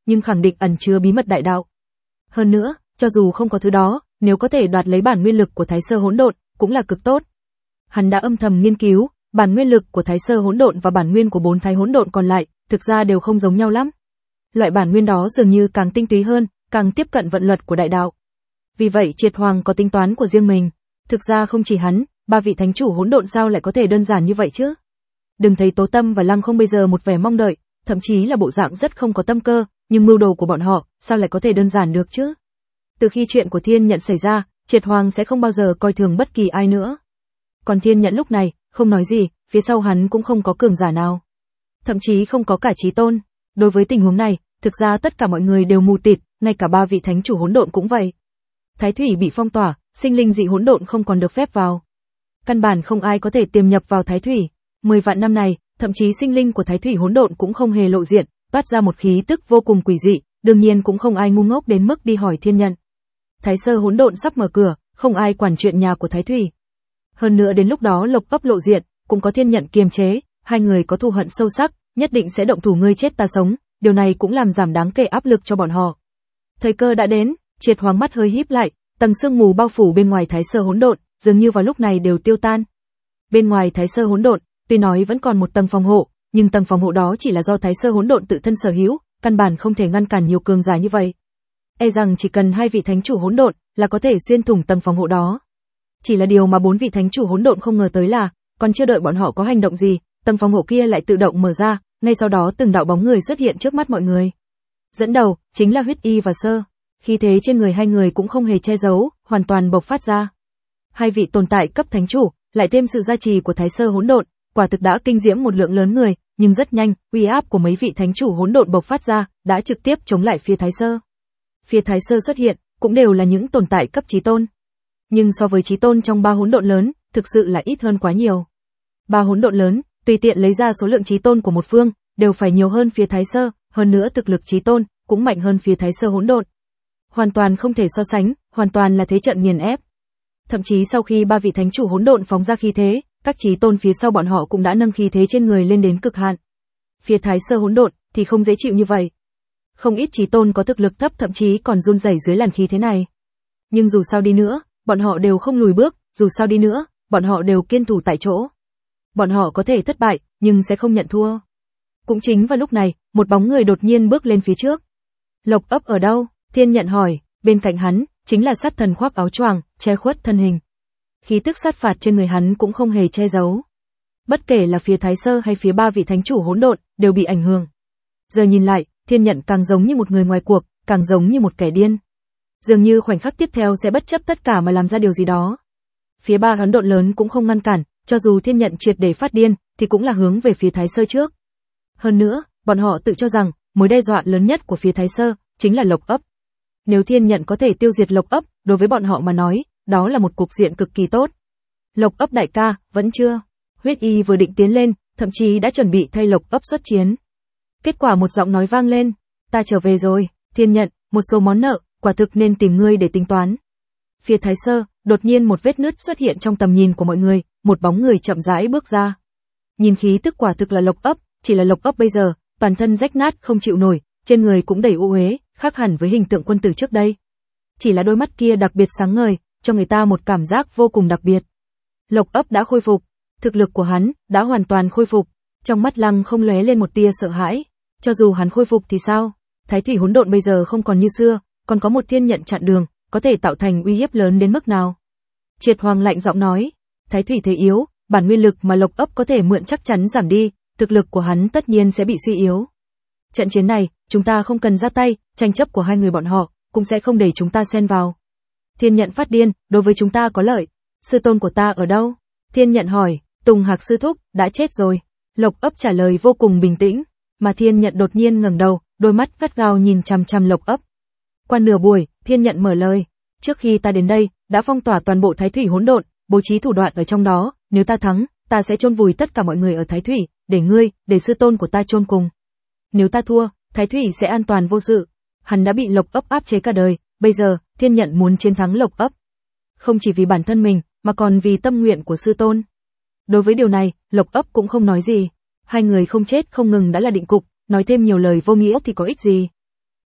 nhưng khẳng định ẩn chứa bí mật đại đạo. Hơn nữa, cho dù không có thứ đó, nếu có thể đoạt lấy bản nguyên lực của Thái Sơ Hỗn Độn, cũng là cực tốt. Hắn đã âm thầm nghiên cứu, bản nguyên lực của Thái Sơ Hỗn Độn và bản nguyên của bốn Thái Hỗn Độn còn lại, thực ra đều không giống nhau lắm. Loại bản nguyên đó dường như càng tinh túy hơn, càng tiếp cận vận luật của đại đạo. Vì vậy Triệt Hoàng có tính toán của riêng mình. Thực ra không chỉ hắn, ba vị thánh chủ hỗn độn sao lại có thể đơn giản như vậy chứ? Đừng thấy Tố Tâm và Lăng Không bây giờ một vẻ mong đợi, thậm chí là bộ dạng rất không có tâm cơ, nhưng mưu đồ của bọn họ, sao lại có thể đơn giản được chứ? Từ khi chuyện của Thiên Nhận xảy ra, Triệt Hoàng sẽ không bao giờ coi thường bất kỳ ai nữa. Còn Thiên Nhận lúc này, không nói gì, phía sau hắn cũng không có cường giả nào. Thậm chí không có cả Chí Tôn. Đối với tình huống này, thực ra tất cả mọi người đều mù tịt, ngay cả ba vị thánh chủ hỗn độn cũng vậy. Thái thủy bị phong tỏa, sinh linh dị hỗn độn không còn được phép vào. Căn bản không ai có thể tiềm nhập vào Thái thủy. Mười vạn năm này, thậm chí sinh linh của Thái thủy hỗn độn cũng không hề lộ diện, toát ra một khí tức vô cùng quỷ dị, đương nhiên cũng không ai ngu ngốc đến mức đi hỏi Thiên Nhận. Thái Sơ hỗn độn sắp mở cửa, không ai quản chuyện nhà của Thái thủy. Hơn nữa đến lúc đó Lộc Ấp lộ diện, cũng có Thiên Nhận kiềm chế, hai người có thù hận sâu sắc, nhất định sẽ động thủ ngươi chết ta sống, điều này cũng làm giảm đáng kể áp lực cho bọn họ. Thời cơ đã đến, Triệt Hoàng mắt hơi híp lại, tầng sương mù bao phủ bên ngoài Thái Sơ hỗn độn, dường như vào lúc này đều tiêu tan. Bên ngoài Thái Sơ hỗn độn, tuy nói vẫn còn một tầng phòng hộ, nhưng tầng phòng hộ đó chỉ là do Thái Sơ hỗn độn tự thân sở hữu, căn bản không thể ngăn cản nhiều cường giả như vậy. E rằng chỉ cần hai vị thánh chủ hỗn độn là có thể xuyên thủng tầng phòng hộ đó. Chỉ là điều mà bốn vị thánh chủ hỗn độn không ngờ tới là, còn chưa đợi bọn họ có hành động gì, tầng phòng hộ kia lại tự động mở ra, ngay sau đó từng đạo bóng người xuất hiện trước mắt mọi người. Dẫn đầu chính là Huyết Y và Sơ. Khí thế trên người hai người cũng không hề che giấu, hoàn toàn bộc phát ra. Hai vị tồn tại cấp thánh chủ, lại thêm sự gia trì của Thái Sơ hỗn độn, quả thực đã kinh diễm một lượng lớn người, nhưng rất nhanh, uy áp của mấy vị thánh chủ hỗn độn bộc phát ra, đã trực tiếp chống lại phía Thái Sơ. Phía Thái Sơ xuất hiện, cũng đều là những tồn tại cấp chí tôn. Nhưng so với chí tôn trong ba hỗn độn lớn, thực sự là ít hơn quá nhiều. Ba hỗn độn lớn, tùy tiện lấy ra số lượng chí tôn của một phương, đều phải nhiều hơn phía Thái Sơ, hơn nữa thực lực chí tôn cũng mạnh hơn phía Thái Sơ hỗn độn. Hoàn toàn không thể so sánh, hoàn toàn là thế trận nghiền ép. Thậm chí sau khi ba vị thánh chủ hỗn độn phóng ra khí thế, các chí tôn phía sau bọn họ cũng đã nâng khí thế trên người lên đến cực hạn. Phía Thái Sơ hỗn độn thì không dễ chịu như vậy. Không ít chí tôn có thực lực thấp thậm chí còn run rẩy dưới làn khí thế này. Nhưng dù sao đi nữa, bọn họ đều không lùi bước, dù sao đi nữa, bọn họ đều kiên thủ tại chỗ. Bọn họ có thể thất bại, nhưng sẽ không nhận thua. Cũng chính vào lúc này, một bóng người đột nhiên bước lên phía trước. Lộc Ấp ở đâu? Thiên Nhận hỏi, bên cạnh hắn, chính là sát thần khoác áo choàng, che khuất thân hình. Khí tức sát phạt trên người hắn cũng không hề che giấu. Bất kể là phía Thái Sơ hay phía ba vị thánh chủ hỗn độn, đều bị ảnh hưởng. Giờ nhìn lại, Thiên Nhận càng giống như một người ngoài cuộc, càng giống như một kẻ điên. Dường như khoảnh khắc tiếp theo sẽ bất chấp tất cả mà làm ra điều gì đó. Phía ba hỗn độn lớn cũng không ngăn cản, cho dù Thiên Nhận triệt để phát điên, thì cũng là hướng về phía Thái Sơ trước. Hơn nữa, bọn họ tự cho rằng, mối đe dọa lớn nhất của phía Thái Sơ, chính là Lộc Ấp. Nếu Thiên Nhận có thể tiêu diệt Lộc Ấp, đối với bọn họ mà nói, đó là một cục diện cực kỳ tốt. Lộc Ấp đại ca, vẫn chưa. Huyết Y vừa định tiến lên, thậm chí đã chuẩn bị thay Lộc Ấp xuất chiến. Kết quả một giọng nói vang lên, ta trở về rồi, Thiên Nhận, một số món nợ, quả thực nên tìm ngươi để tính toán. Phía Thái Sơ, đột nhiên một vết nứt xuất hiện trong tầm nhìn của mọi người, một bóng người chậm rãi bước ra. Nhìn khí tức quả thực là Lộc Ấp, chỉ là Lộc Ấp bây giờ, toàn thân rách nát không chịu nổi, trên người cũng đầy u uế, khác hẳn với hình tượng quân tử trước đây. Chỉ là đôi mắt kia đặc biệt sáng ngời, cho người ta một cảm giác vô cùng đặc biệt. Lộc Ấp đã khôi phục, thực lực của hắn đã hoàn toàn khôi phục, trong mắt Lăng không lóe lên một tia sợ hãi, cho dù hắn khôi phục thì sao? Thái thủy hỗn độn bây giờ không còn như xưa, còn có một Thiên Nhận chặn đường, có thể tạo thành uy hiếp lớn đến mức nào? Triệt Hoàng lạnh giọng nói, Thái thủy thế yếu, bản nguyên lực mà Lộc Ấp có thể mượn chắc chắn giảm đi, thực lực của hắn tất nhiên sẽ bị suy yếu. Trận chiến này, chúng ta không cần ra tay, tranh chấp của hai người bọn họ cũng sẽ không để chúng ta xen vào. Thiên Nhận phát điên, đối với chúng ta có lợi. Sư tôn của ta ở đâu? Thiên Nhận hỏi. Tùng Hạc sư thúc đã chết rồi. Lộc Ấp trả lời vô cùng bình tĩnh, mà Thiên Nhận đột nhiên ngẩng đầu, đôi mắt gắt gao nhìn chằm chằm Lộc Ấp. Qua nửa buổi, Thiên Nhận mở lời, trước khi ta đến đây, đã phong tỏa toàn bộ Thái thủy hỗn độn, bố trí thủ đoạn ở trong đó, nếu ta thắng, ta sẽ chôn vùi tất cả mọi người ở Thái thủy, để ngươi, để sư tôn của ta chôn cùng. Nếu ta thua, Thái thủy sẽ an toàn vô sự. Hắn đã bị Lộc Ấp áp chế cả đời, bây giờ, Thiên Nhận muốn chiến thắng Lộc Ấp. Không chỉ vì bản thân mình, mà còn vì tâm nguyện của sư tôn. Đối với điều này, Lộc Ấp cũng không nói gì. Hai người không chết không ngừng đã là định cục, nói thêm nhiều lời vô nghĩa thì có ích gì.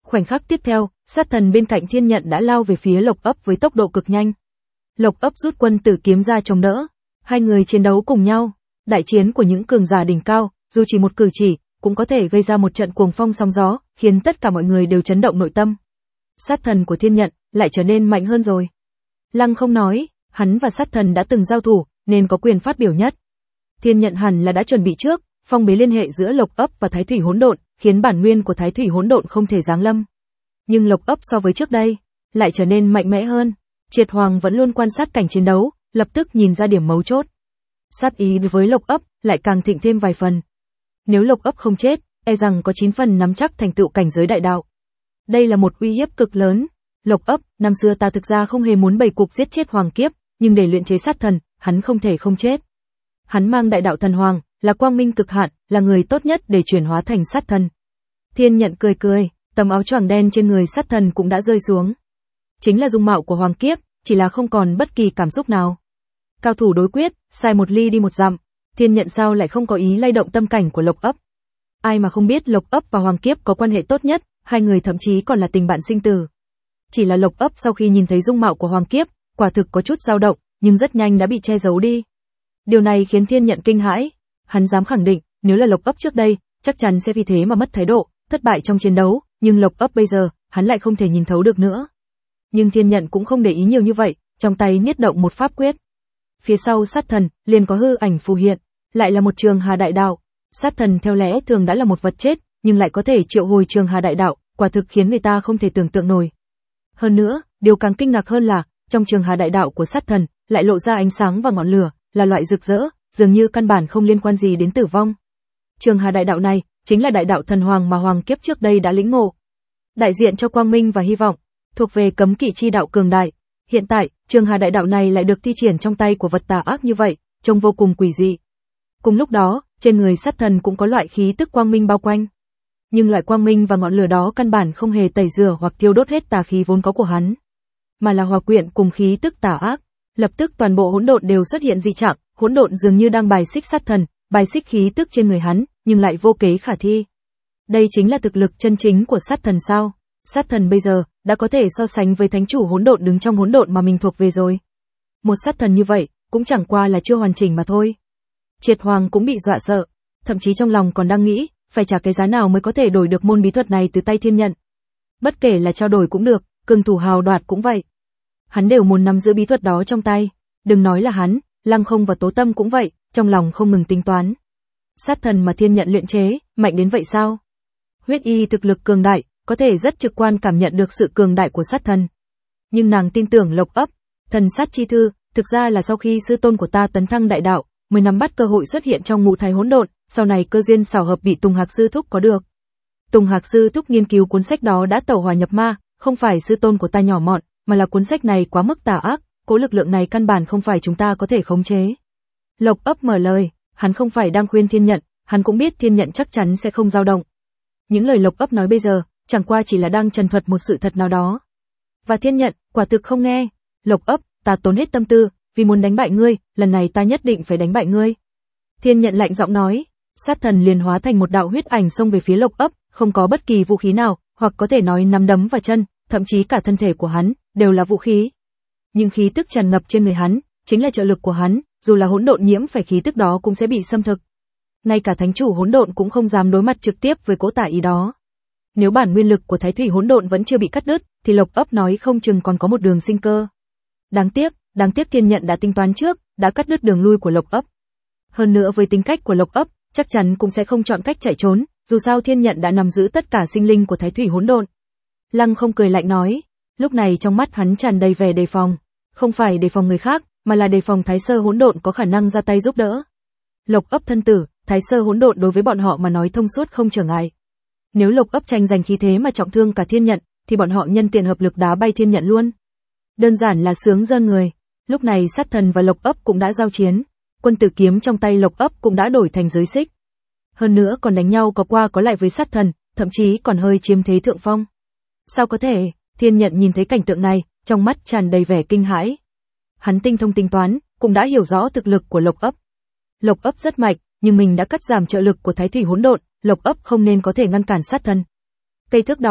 Khoảnh khắc tiếp theo, sát thần bên cạnh Thiên Nhận đã lao về phía Lộc Ấp với tốc độ cực nhanh. Lộc Ấp rút quân tử kiếm ra chống đỡ, hai người chiến đấu cùng nhau. Đại chiến của những cường giả đỉnh cao, dù chỉ một cử chỉ, cũng có thể gây ra một trận cuồng phong sóng gió, khiến tất cả mọi người đều chấn động nội tâm. Sát thần của Thiên Nhận lại trở nên mạnh hơn rồi. Lăng không nói, hắn và sát thần đã từng giao thủ, nên có quyền phát biểu nhất. Thiên Nhận hẳn là đã chuẩn bị trước, phong bế liên hệ giữa Lộc Ấp và Thái Thủy Hỗn Độn, khiến bản nguyên của Thái Thủy Hỗn Độn không thể giáng lâm. Nhưng Lộc Ấp so với trước đây, lại trở nên mạnh mẽ hơn. Triệt Hoàng vẫn luôn quan sát cảnh chiến đấu, lập tức nhìn ra điểm mấu chốt. Sát ý đối với Lộc Ấp lại càng thịnh thêm vài phần. Nếu Lộc Ấp không chết, e rằng có chín phần nắm chắc thành tựu cảnh giới đại đạo. Đây là một uy hiếp cực lớn. Lộc Ấp, năm xưa ta thực ra không hề muốn bày cục giết chết Hoàng Kiếp, nhưng để luyện chế sát thần, hắn không thể không chết. Hắn mang đại đạo thần hoàng, là quang minh cực hạn, là người tốt nhất để chuyển hóa thành sát thần. Thiên Nhận cười cười, tấm áo choàng đen trên người sát thần cũng đã rơi xuống. Chính là dung mạo của Hoàng Kiếp, chỉ là không còn bất kỳ cảm xúc nào. Cao thủ đối quyết, sai một ly đi một dặm. Thiên Nhận sao lại không có ý lay động tâm cảnh của Lộc Ấp. Ai mà không biết Lộc Ấp và Hoàng Kiếp có quan hệ tốt nhất, hai người thậm chí còn là tình bạn sinh tử. Chỉ là Lộc Ấp sau khi nhìn thấy dung mạo của Hoàng Kiếp, quả thực có chút dao động, nhưng rất nhanh đã bị che giấu đi. Điều này khiến Thiên Nhận kinh hãi. Hắn dám khẳng định, nếu là Lộc Ấp trước đây, chắc chắn sẽ vì thế mà mất thái độ, thất bại trong chiến đấu, nhưng Lộc Ấp bây giờ, hắn lại không thể nhìn thấu được nữa. Nhưng Thiên Nhận cũng không để ý nhiều như vậy, trong tay niết động một pháp quyết. Phía sau sát thần, liền có hư ảnh phù hiện, lại là một trường hà đại đạo. Sát thần theo lẽ thường đã là một vật chết, nhưng lại có thể triệu hồi trường hà đại đạo, quả thực khiến người ta không thể tưởng tượng nổi. Hơn nữa, điều càng kinh ngạc hơn là, trong trường hà đại đạo của sát thần, lại lộ ra ánh sáng và ngọn lửa, là loại rực rỡ, dường như căn bản không liên quan gì đến tử vong. Trường hà đại đạo này, chính là đại đạo thần hoàng mà Hoàng Kiếp trước đây đã lĩnh ngộ. Đại diện cho quang minh và hy vọng, thuộc về cấm kỵ chi đạo cường đại. Hiện tại, trường hà đại đạo này lại được thi triển trong tay của vật tà ác như vậy, trông vô cùng quỷ dị. Cùng lúc đó, trên người sát thần cũng có loại khí tức quang minh bao quanh. Nhưng loại quang minh và ngọn lửa đó căn bản không hề tẩy rửa hoặc tiêu đốt hết tà khí vốn có của hắn, mà là hòa quyện cùng khí tức tà ác. Lập tức toàn bộ hỗn độn đều xuất hiện dị trạng, hỗn độn dường như đang bài xích sát thần, bài xích khí tức trên người hắn, nhưng lại vô kế khả thi. Đây chính là thực lực chân chính của sát thần sao? Sát thần bây giờ đã có thể so sánh với thánh chủ hỗn độn đứng trong hỗn độn mà mình thuộc về rồi. Một sát thần như vậy, cũng chẳng qua là chưa hoàn chỉnh mà thôi. Triệt Hoàng cũng bị dọa sợ, thậm chí trong lòng còn đang nghĩ, phải trả cái giá nào mới có thể đổi được môn bí thuật này từ tay Thiên Nhận. Bất kể là trao đổi cũng được, cường thủ hào đoạt cũng vậy. Hắn đều muốn nắm giữ bí thuật đó trong tay, đừng nói là hắn, Lăng Không và Tố Tâm cũng vậy, trong lòng không ngừng tính toán. Sát thần mà Thiên Nhận luyện chế, mạnh đến vậy sao? Huyết Y thực lực cường đại, có thể rất trực quan cảm nhận được sự cường đại của sát thần. Nhưng nàng tin tưởng Lộc Ấp, thần sát chi thư, thực ra là sau khi sư tôn của ta tấn thăng đại đạo, mới nắm bắt cơ hội xuất hiện trong ngũ thái hỗn độn, sau này cơ duyên xảo hợp bị Tùng Hạc sư thúc có được. Tùng Hạc sư thúc nghiên cứu cuốn sách đó đã tẩu hỏa nhập ma, không phải sư tôn của ta nhỏ mọn, mà là cuốn sách này quá mức tà ác, cố lực lượng này căn bản không phải chúng ta có thể khống chế. Lộc Ấp mở lời, hắn không phải đang khuyên Thiên Nhận, hắn cũng biết Thiên Nhận chắc chắn sẽ không dao động. Những lời Lộc Ấp nói bây giờ, chẳng qua chỉ là đang trần thuật một sự thật nào đó. Và Thiên Nhận, quả thực không nghe. Lộc Ấp, ta tốn hết tâm tư, vì muốn đánh bại ngươi, lần này ta nhất định phải đánh bại ngươi. Thiên Nhận lạnh giọng nói, sát thần liền hóa thành một đạo huyết ảnh xông về phía Lộc Ấp, không có bất kỳ vũ khí nào, hoặc có thể nói nắm đấm và chân, thậm chí cả thân thể của hắn, đều là vũ khí. Nhưng khí tức tràn ngập trên người hắn, chính là trợ lực của hắn, dù là hỗn độn nhiễm phải khí tức đó cũng sẽ bị xâm thực. Ngay cả thánh chủ hỗn độn cũng không dám đối mặt trực tiếp với cỗ tà ý đó. Nếu bản nguyên lực của Thái Thủy hỗn độn vẫn chưa bị cắt đứt, thì Lộc Ấp nói không chừng còn có một đường sinh cơ. Đáng tiếc, đáng tiếc Thiên Nhận đã tính toán trước, đã cắt đứt đường lui của Lộc Ấp. Hơn nữa với tính cách của Lộc Ấp, chắc chắn cũng sẽ không chọn cách chạy trốn, dù sao Thiên Nhận đã nắm giữ tất cả sinh linh của Thái Thủy hỗn độn. Lăng Không cười lạnh nói, lúc này trong mắt hắn tràn đầy vẻ đề phòng, không phải đề phòng người khác, mà là đề phòng Thái Sơ hỗn độn có khả năng ra tay giúp đỡ. Lộc Ấp thân tử, Thái Sơ hỗn độn đối với bọn họ mà nói thông suốt không trở ngại. Nếu Lộc Ấp tranh giành khí thế mà trọng thương cả Thiên Nhận, thì bọn họ nhân tiện hợp lực đá bay Thiên Nhận luôn. Đơn giản là sướng rơn người. Lúc này sát thần và Lộc Ấp cũng đã giao chiến, quân tử kiếm trong tay Lộc Ấp cũng đã đổi thành giới xích. Hơn nữa còn đánh nhau có qua có lại với sát thần, thậm chí còn hơi chiếm thế thượng phong. Sao có thể? Thiên Nhận nhìn thấy cảnh tượng này, trong mắt tràn đầy vẻ kinh hãi. Hắn tinh thông tính toán, cũng đã hiểu rõ thực lực của Lộc Ấp. Lộc Ấp rất mạnh, nhưng mình đã cắt giảm trợ lực của Thái Thủy hỗn độn, Lộc Ấp không nên có thể ngăn cản sát thần. Cây thước đó,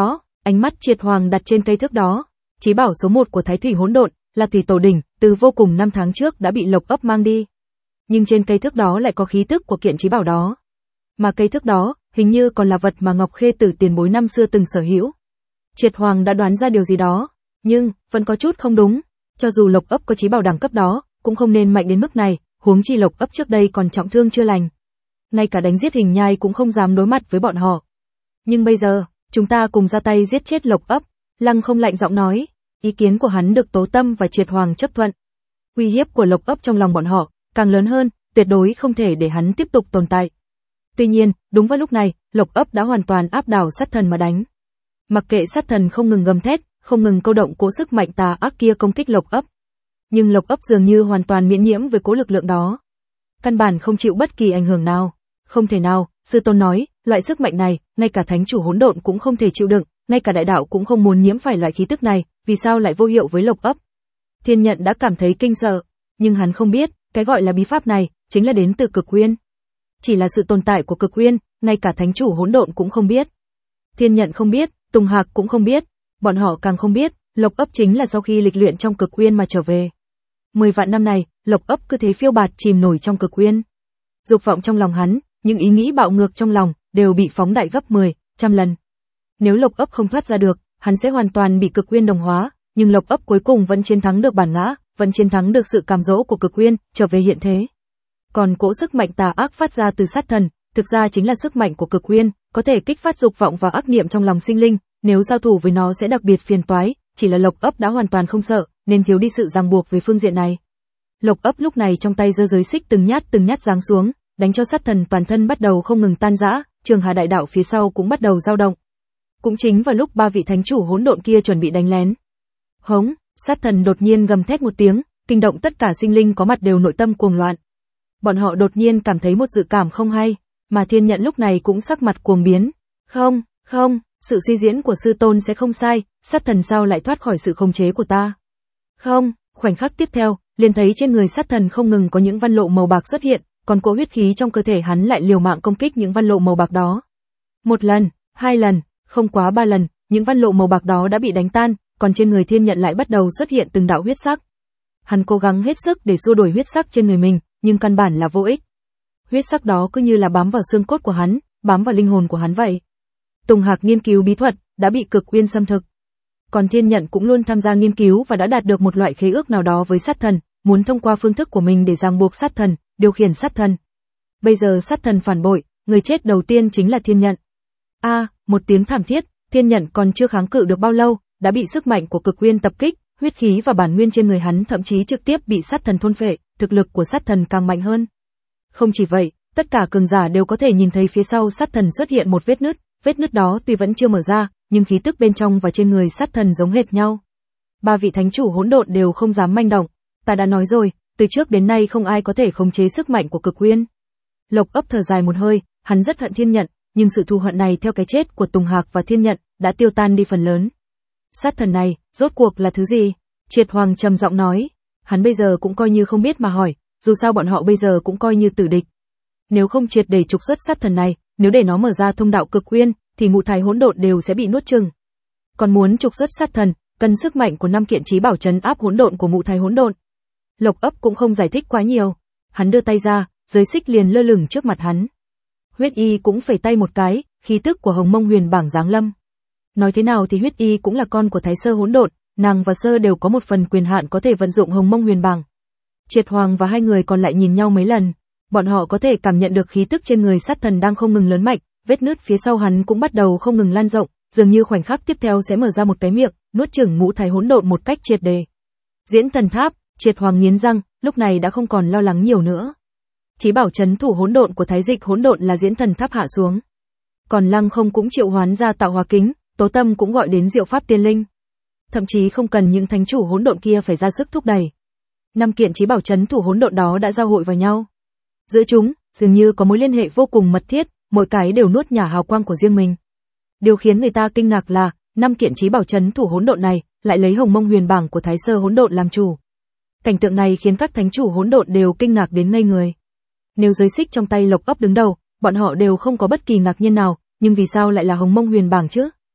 Ánh mắt Triệt Hoàng đặt trên cây thước đó. Chí bảo số một của Thái Thủy Hỗn Độn là Thủy Tổ Đỉnh, từ vô cùng năm tháng trước đã bị Lộc Ấp mang đi. Nhưng trên cây thước đó lại có khí tức của kiện chí bảo đó. Mà cây thước đó, hình như còn là vật mà Ngọc Khê Tử tiền bối năm xưa từng sở hữu. Triệt Hoàng đã đoán ra điều gì đó, nhưng vẫn có chút không đúng. Cho dù Lộc Ấp có chí bảo đẳng cấp đó, cũng không nên mạnh đến mức này, huống chi Lộc Ấp trước đây còn trọng thương chưa lành. Ngay cả đánh giết Hình Nhai cũng không dám đối mặt với bọn họ. Nhưng bây giờ, chúng ta cùng ra tay giết chết Lộc Ấp. Lăng Không lạnh giọng nói, ý kiến của hắn được Tố Tâm và Triệt Hoàng chấp thuận. Uy hiếp của Lộc Ấp trong lòng bọn họ càng lớn hơn, tuyệt đối không thể để hắn tiếp tục tồn tại. Tuy nhiên, đúng vào lúc này, Lộc Ấp đã hoàn toàn áp đảo sát thần mà đánh. Mặc kệ sát thần không ngừng gầm thét, không ngừng câu động cỗ sức mạnh tà ác kia công kích Lộc Ấp. Nhưng Lộc Ấp dường như hoàn toàn miễn nhiễm với cỗ lực lượng đó. Căn bản không chịu bất kỳ ảnh hưởng nào. Không thể nào, sư tôn nói, loại sức mạnh này, ngay cả thánh chủ hỗn độn cũng không thể chịu đựng, ngay cả đại đạo cũng không muốn nhiễm phải loại khí tức này, vì sao lại vô hiệu với Lộc Ấp? Thiên Nhận đã cảm thấy kinh sợ, nhưng hắn không biết, cái gọi là bí pháp này, chính là đến từ Cực Uyên. Chỉ là sự tồn tại của Cực Uyên, ngay cả thánh chủ hỗn độn cũng không biết. Thiên Nhận không biết, Tùng Hạc cũng không biết, bọn họ càng không biết, Lộc Ấp chính là sau khi lịch luyện trong Cực Uyên mà trở về. Mười vạn năm này, Lộc Ấp cứ thế phiêu bạt chìm nổi trong Cực Uyên. Dục vọng trong lòng hắn, những ý nghĩ bạo ngược trong lòng, đều bị phóng đại gấp mười, trăm lần. Nếu Lộc Ấp không thoát ra được, hắn sẽ hoàn toàn bị Cực Uyên đồng hóa, nhưng Lộc Ấp cuối cùng vẫn chiến thắng được bản ngã, vẫn chiến thắng được sự cám dỗ của Cực Uyên, trở về hiện thế. Còn cỗ sức mạnh tà ác phát ra từ sát thần, thực ra chính là sức mạnh của Cực Uyên, có thể kích phát dục vọng và ác niệm trong lòng sinh linh, nếu giao thủ với nó sẽ đặc biệt phiền toái, chỉ là Lộc Ấp đã hoàn toàn không sợ, nên thiếu đi sự ràng buộc về phương diện này. Lộc Ấp lúc này trong tay giơ giới xích từng nhát từng nhát giáng xuống, đánh cho sát thần toàn thân bắt đầu không ngừng tan rã, Trường Hà đại đạo phía sau cũng bắt đầu dao động. Cũng chính vào lúc ba vị thánh chủ hỗn độn kia chuẩn bị đánh lén. Hống, sát thần đột nhiên gầm thét một tiếng, kinh động tất cả sinh linh có mặt đều nội tâm cuồng loạn. Bọn họ đột nhiên cảm thấy một dự cảm không hay, mà Thiên Nhận lúc này cũng sắc mặt cuồng biến. Không, không, sự suy diễn của sư tôn sẽ không sai, sát thần sao lại thoát khỏi sự khống chế của ta? Không, khoảnh khắc tiếp theo, liền thấy trên người sát thần không ngừng có những văn lộ màu bạc xuất hiện, còn cỗ huyết khí trong cơ thể hắn lại liều mạng công kích những văn lộ màu bạc đó. Một lần, hai lần, không quá ba lần, những văn lộ màu bạc đó đã bị đánh tan, còn trên người Thiên Nhận lại bắt đầu xuất hiện từng đạo huyết sắc. Hắn cố gắng hết sức để xua đuổi huyết sắc trên người mình, nhưng căn bản là vô ích. Huyết sắc đó cứ như là bám vào xương cốt của hắn, bám vào linh hồn của hắn vậy. Tùng Hạc nghiên cứu bí thuật, đã bị Cực Uyên xâm thực. Còn Thiên Nhận cũng luôn tham gia nghiên cứu và đã đạt được một loại khế ước nào đó với sát thần, muốn thông qua phương thức của mình để ràng buộc sát thần, điều khiển sát thần. Bây giờ sát thần phản bội, người chết đầu tiên chính là Thiên Nhận. A, à, một tiếng thảm thiết, Thiên Nhận còn chưa kháng cự được bao lâu, đã bị sức mạnh của Cực Uyên tập kích, huyết khí và bản nguyên trên người hắn thậm chí trực tiếp bị sát thần thôn phệ, thực lực của sát thần càng mạnh hơn. Không chỉ vậy, tất cả cường giả đều có thể nhìn thấy phía sau sát thần xuất hiện một vết nứt, vết nứt đó tuy vẫn chưa mở ra, nhưng khí tức bên trong và trên người sát thần giống hệt nhau. Ba vị thánh chủ hỗn độn đều không dám manh động, ta đã nói rồi, từ trước đến nay không ai có thể khống chế sức mạnh của Cực Uyên. Lộc Ấp thở dài một hơi, hắn rất hận Thiên Nhận, nhưng sự thù hận này theo cái chết của Tùng Hạc và Thiên Nhận đã tiêu tan đi phần lớn. Sát thần này, rốt cuộc là thứ gì? Triệt Hoàng trầm giọng nói, hắn bây giờ cũng coi như không biết mà hỏi, dù sao bọn họ bây giờ cũng coi như tử địch. Nếu không triệt để trục xuất sát thần này, nếu để nó mở ra thông đạo Cực Uyên, thì ngũ thái hỗn độn đều sẽ bị nuốt chửng. Còn muốn trục xuất sát thần, cần sức mạnh của năm kiện chí bảo trấn áp hỗn độn của ngũ thái hỗn độn. Lộc Ấp cũng không giải thích quá nhiều, hắn đưa tay ra, giới xích liền lơ lửng trước mặt hắn. Huyết Y cũng phẩy tay một cái, khí tức của Hồng Mông Huyền Bảng giáng lâm. Nói thế nào thì Huyết Y cũng là con của Thái Sơ hỗn độn, nàng và Sơ đều có một phần quyền hạn có thể vận dụng Hồng Mông Huyền Bảng. Triệt Hoàng và hai người còn lại nhìn nhau mấy lần, bọn họ có thể cảm nhận được khí tức trên người sát thần đang không ngừng lớn mạnh, vết nứt phía sau hắn cũng bắt đầu không ngừng lan rộng, dường như khoảnh khắc tiếp theo sẽ mở ra một cái miệng, nuốt chửng ngũ thái hỗn độn một cách triệt để. Diễn Thần Tháp, Triệt Hoàng nghiến răng, lúc này đã không còn lo lắng nhiều nữa. Chí bảo trấn thủ hỗn độn của Thái Dịch hỗn độn là Diễn Thần Tháp hạ xuống. Còn Lăng Không cũng triệu hoán ra Tạo Hóa Kính, Tố Tâm cũng gọi đến Diệu Pháp Tiên Linh. Thậm chí không cần những thánh chủ hỗn độn kia phải ra sức thúc đẩy. Năm kiện chí bảo trấn thủ hỗn độn đó đã giao hội vào nhau. Giữa chúng, dường như có mối liên hệ vô cùng mật thiết, mỗi cái đều nuốt nhả hào quang của riêng mình. Điều khiến người ta kinh ngạc là, năm kiện chí bảo trấn thủ hỗn độn này lại lấy Hồng Mông Huyền Bảng của Thái Sơ hỗn độn làm chủ. Cảnh tượng này khiến các thánh chủ hỗn độn đều kinh ngạc đến ngây người. Nếu giới xích trong tay Lộc Ấp đứng đầu, bọn họ đều không có bất kỳ ngạc nhiên nào, nhưng vì sao lại là Hồng Mông Huyền Bảng chứ?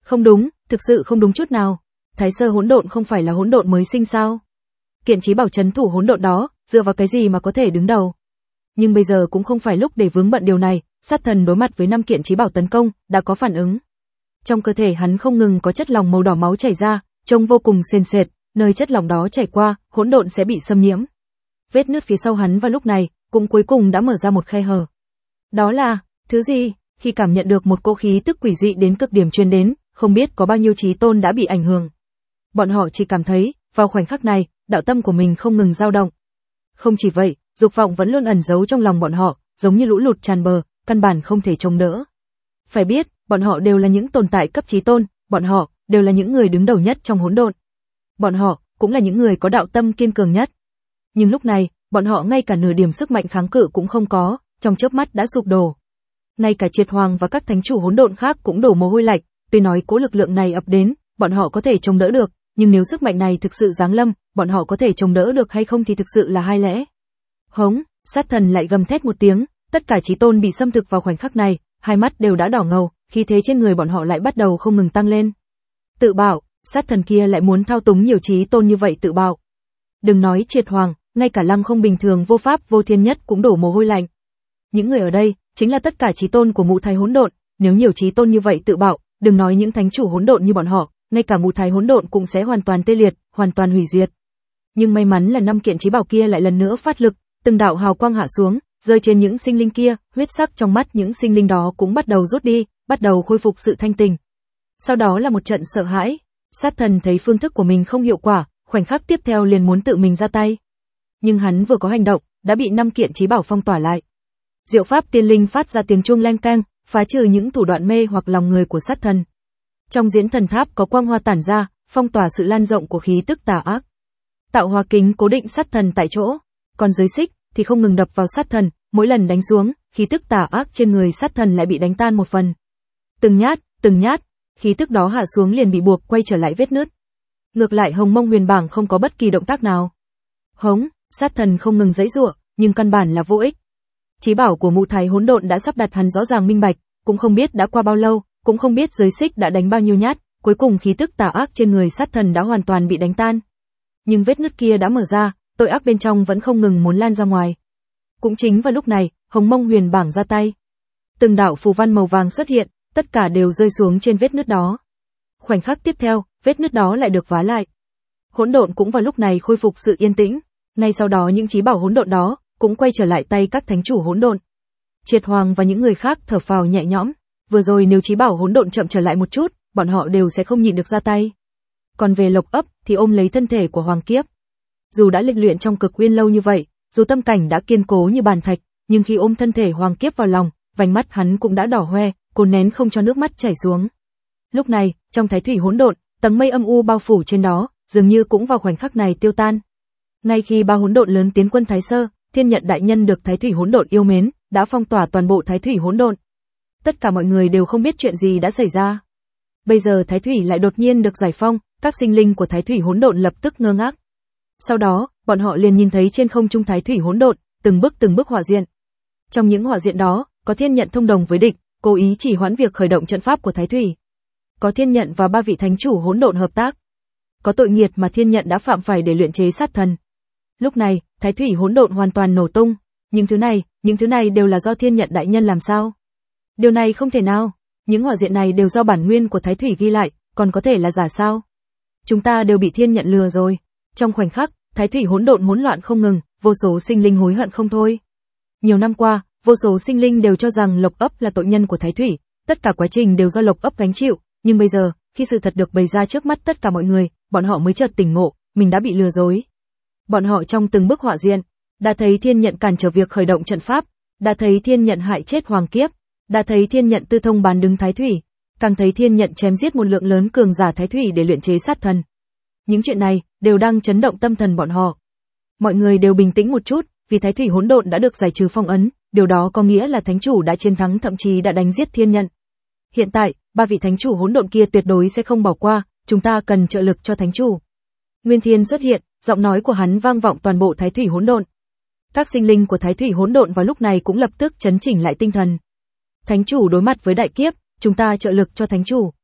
Không đúng, thực sự không đúng chút nào. Thái Sơ hỗn độn không phải là hỗn độn mới sinh sao? Kiện chí bảo trấn thủ hỗn độn đó, dựa vào cái gì mà có thể đứng đầu? Nhưng bây giờ cũng không phải lúc để vướng bận điều này, sát thần đối mặt với năm kiện chí bảo tấn công, đã có phản ứng. Trong cơ thể hắn không ngừng có chất lỏng màu đỏ máu chảy ra, trông vô cùng sền sệt, nơi chất lỏng đó chảy qua, hỗn độn sẽ bị xâm nhiễm. Vết nứt phía sau hắn vào lúc này, cũng cuối cùng đã mở ra một khe hở. Đó là, thứ gì? Khi cảm nhận được một cỗ khí tức quỷ dị đến cực điểm truyền đến, không biết có bao nhiêu chí tôn đã bị ảnh hưởng. Bọn họ chỉ cảm thấy, vào khoảnh khắc này, đạo tâm của mình không ngừng dao động. Không chỉ vậy, dục vọng vẫn luôn ẩn giấu trong lòng bọn họ, giống như lũ lụt tràn bờ, căn bản không thể chống đỡ. Phải biết, bọn họ đều là những tồn tại cấp chí tôn, bọn họ đều là những người đứng đầu nhất trong hỗn độn. Bọn họ cũng là những người có đạo tâm kiên cường nhất. Nhưng lúc này, bọn họ ngay cả nửa điểm sức mạnh kháng cự cũng không có, trong chớp mắt đã sụp đổ. Ngay cả Triệt Hoàng và các thánh chủ hỗn độn khác cũng đổ mồ hôi lạnh, tuy nói cỗ lực lượng này ập đến, bọn họ có thể chống đỡ được, nhưng nếu sức mạnh này thực sự giáng lâm, bọn họ có thể chống đỡ được hay không thì thực sự là hai lẽ. Hống, sát thần lại gầm thét một tiếng, tất cả chí tôn bị xâm thực vào khoảnh khắc này, hai mắt đều đã đỏ ngầu, khí thế trên người bọn họ lại bắt đầu không ngừng tăng lên. Tự bảo, sát thần kia lại muốn thao túng nhiều chí tôn như vậy tự bảo. Đừng nói Triệt Hoàng, ngay cả Lăng Không bình thường vô pháp vô thiên nhất cũng đổ mồ hôi lạnh. Những người ở đây chính là tất cả chí tôn của Ngũ Thái hỗn độn, nếu nhiều chí tôn như vậy tự bảo, đừng nói những thánh chủ hỗn độn như bọn họ, ngay cả Ngũ Thái hỗn độn cũng sẽ hoàn toàn tê liệt, hoàn toàn hủy diệt. Nhưng may mắn là năm kiện chí bảo kia lại lần nữa phát lực, từng đạo hào quang hạ xuống, rơi trên những sinh linh kia, huyết sắc trong mắt những sinh linh đó cũng bắt đầu rút đi, bắt đầu khôi phục sự thanh tình. Sau đó là một trận sợ hãi, sát thần thấy phương thức của mình không hiệu quả, khoảnh khắc tiếp theo liền muốn tự mình ra tay. Nhưng hắn vừa có hành động, đã bị năm kiện chí bảo phong tỏa lại. Diệu pháp tiên linh phát ra tiếng chuông leng keng, phá trừ những thủ đoạn mê hoặc lòng người của sát thần. Trong diễn thần tháp có quang hoa tản ra, phong tỏa sự lan rộng của khí tức tà ác. Tạo hóa kính cố định sát thần tại chỗ, còn giới xích thì không ngừng đập vào sát thần, mỗi lần đánh xuống, khí tức tà ác trên người sát thần lại bị đánh tan một phần. Từng nhát, từng nhát, khí tức đó hạ xuống liền bị buộc quay trở lại vết nứt. Ngược lại Hồng Mông Huyền Bảng không có bất kỳ động tác nào. Hống, sát thần không ngừng giãy giụa, nhưng căn bản là vô ích. Chí bảo của Ngũ Thái hỗn độn đã sắp đặt hắn rõ ràng minh bạch, cũng không biết đã qua bao lâu, cũng không biết giới xích đã đánh bao nhiêu nhát, cuối cùng khí tức tà ác trên người sát thần đã hoàn toàn bị đánh tan. Nhưng vết nứt kia đã mở ra, tội ác bên trong vẫn không ngừng muốn lan ra ngoài. Cũng chính vào lúc này, Hồng Mông Huyền Bảng ra tay. Từng đạo phù văn màu vàng xuất hiện, tất cả đều rơi xuống trên vết nứt đó. Khoảnh khắc tiếp theo, vết nứt đó lại được vá lại. Hỗn độn cũng vào lúc này khôi phục sự yên tĩnh, ngay sau đó những chí bảo hỗn độn đó cũng quay trở lại tay các thánh chủ hỗn độn. Triệt Hoàng và những người khác thở phào nhẹ nhõm, vừa rồi nếu chí bảo hỗn độn chậm trở lại một chút, bọn họ đều sẽ không nhịn được ra tay. Còn về Lộc Ấp thì ôm lấy thân thể của Hoàng Kiếp. Dù đã lịch luyện trong cực uyên lâu như vậy, dù tâm cảnh đã kiên cố như bàn thạch, nhưng khi ôm thân thể Hoàng Kiếp vào lòng, vành mắt hắn cũng đã đỏ hoe, cố nén không cho nước mắt chảy xuống. Lúc này, trong Thái Thủy hỗn độn, tầng mây âm u bao phủ trên đó, dường như cũng vào khoảnh khắc này tiêu tan. Ngay khi ba hỗn độn lớn tiến quân Thái Sơ, Thiên Nhận đại nhân được Thái Thủy hỗn độn yêu mến, đã phong tỏa toàn bộ Thái Thủy hỗn độn. Tất cả mọi người đều không biết chuyện gì đã xảy ra. Bây giờ Thái Thủy lại đột nhiên được giải phong, các sinh linh của Thái Thủy hỗn độn lập tức ngơ ngác. Sau đó, bọn họ liền nhìn thấy trên không trung Thái Thủy hỗn độn, từng bước từng bước hỏa diện. Trong những hỏa diện đó, có Thiên Nhận thông đồng với địch, cố ý chỉ hoãn việc khởi động trận pháp của Thái Thủy. Có Thiên Nhận và ba vị thánh chủ hỗn độn hợp tác. Có tội nghiệt mà Thiên Nhận đã phạm phải để luyện chế sát thần. Lúc này, Thái Thủy hỗn độn hoàn toàn nổ tung, những thứ này, những thứ này đều là do Thiên Nhận đại nhân làm sao? Điều này không thể nào, những hỏa diện này đều do bản nguyên của Thái Thủy ghi lại, còn có thể là giả sao? Chúng ta đều bị Thiên Nhận lừa rồi. Trong khoảnh khắc, Thái Thủy hỗn độn hỗn loạn không ngừng, vô số sinh linh hối hận không thôi. Nhiều năm qua, vô số sinh linh đều cho rằng Lộc Ấp là tội nhân của Thái Thủy, tất cả quá trình đều do Lộc Ấp gánh chịu, nhưng bây giờ, khi sự thật được bày ra trước mắt tất cả mọi người, bọn họ mới chợt tỉnh ngộ, mình đã bị lừa dối. Bọn họ trong từng bức họa diện, đã thấy Thiên Nhận cản trở việc khởi động trận pháp, đã thấy Thiên Nhận hại chết Hoàng Kiếp, đã thấy Thiên Nhận tư thông bán đứng Thái Thủy, càng thấy Thiên Nhận chém giết một lượng lớn cường giả Thái Thủy để luyện chế sát thần. Những chuyện này đều đang chấn động tâm thần bọn họ. Mọi người đều bình tĩnh một chút, vì Thái Thủy hỗn độn đã được giải trừ phong ấn, điều đó có nghĩa là thánh chủ đã chiến thắng, thậm chí đã đánh giết Thiên Nhận. Hiện tại, ba vị thánh chủ hỗn độn kia tuyệt đối sẽ không bỏ qua, chúng ta cần trợ lực cho thánh chủ. Nguyên Thiên xuất hiện, giọng nói của hắn vang vọng toàn bộ Thái Thủy hỗn độn. Các sinh linh của Thái Thủy hỗn độn vào lúc này cũng lập tức chấn chỉnh lại tinh thần. Thánh chủ đối mặt với đại kiếp, chúng ta trợ lực cho thánh chủ.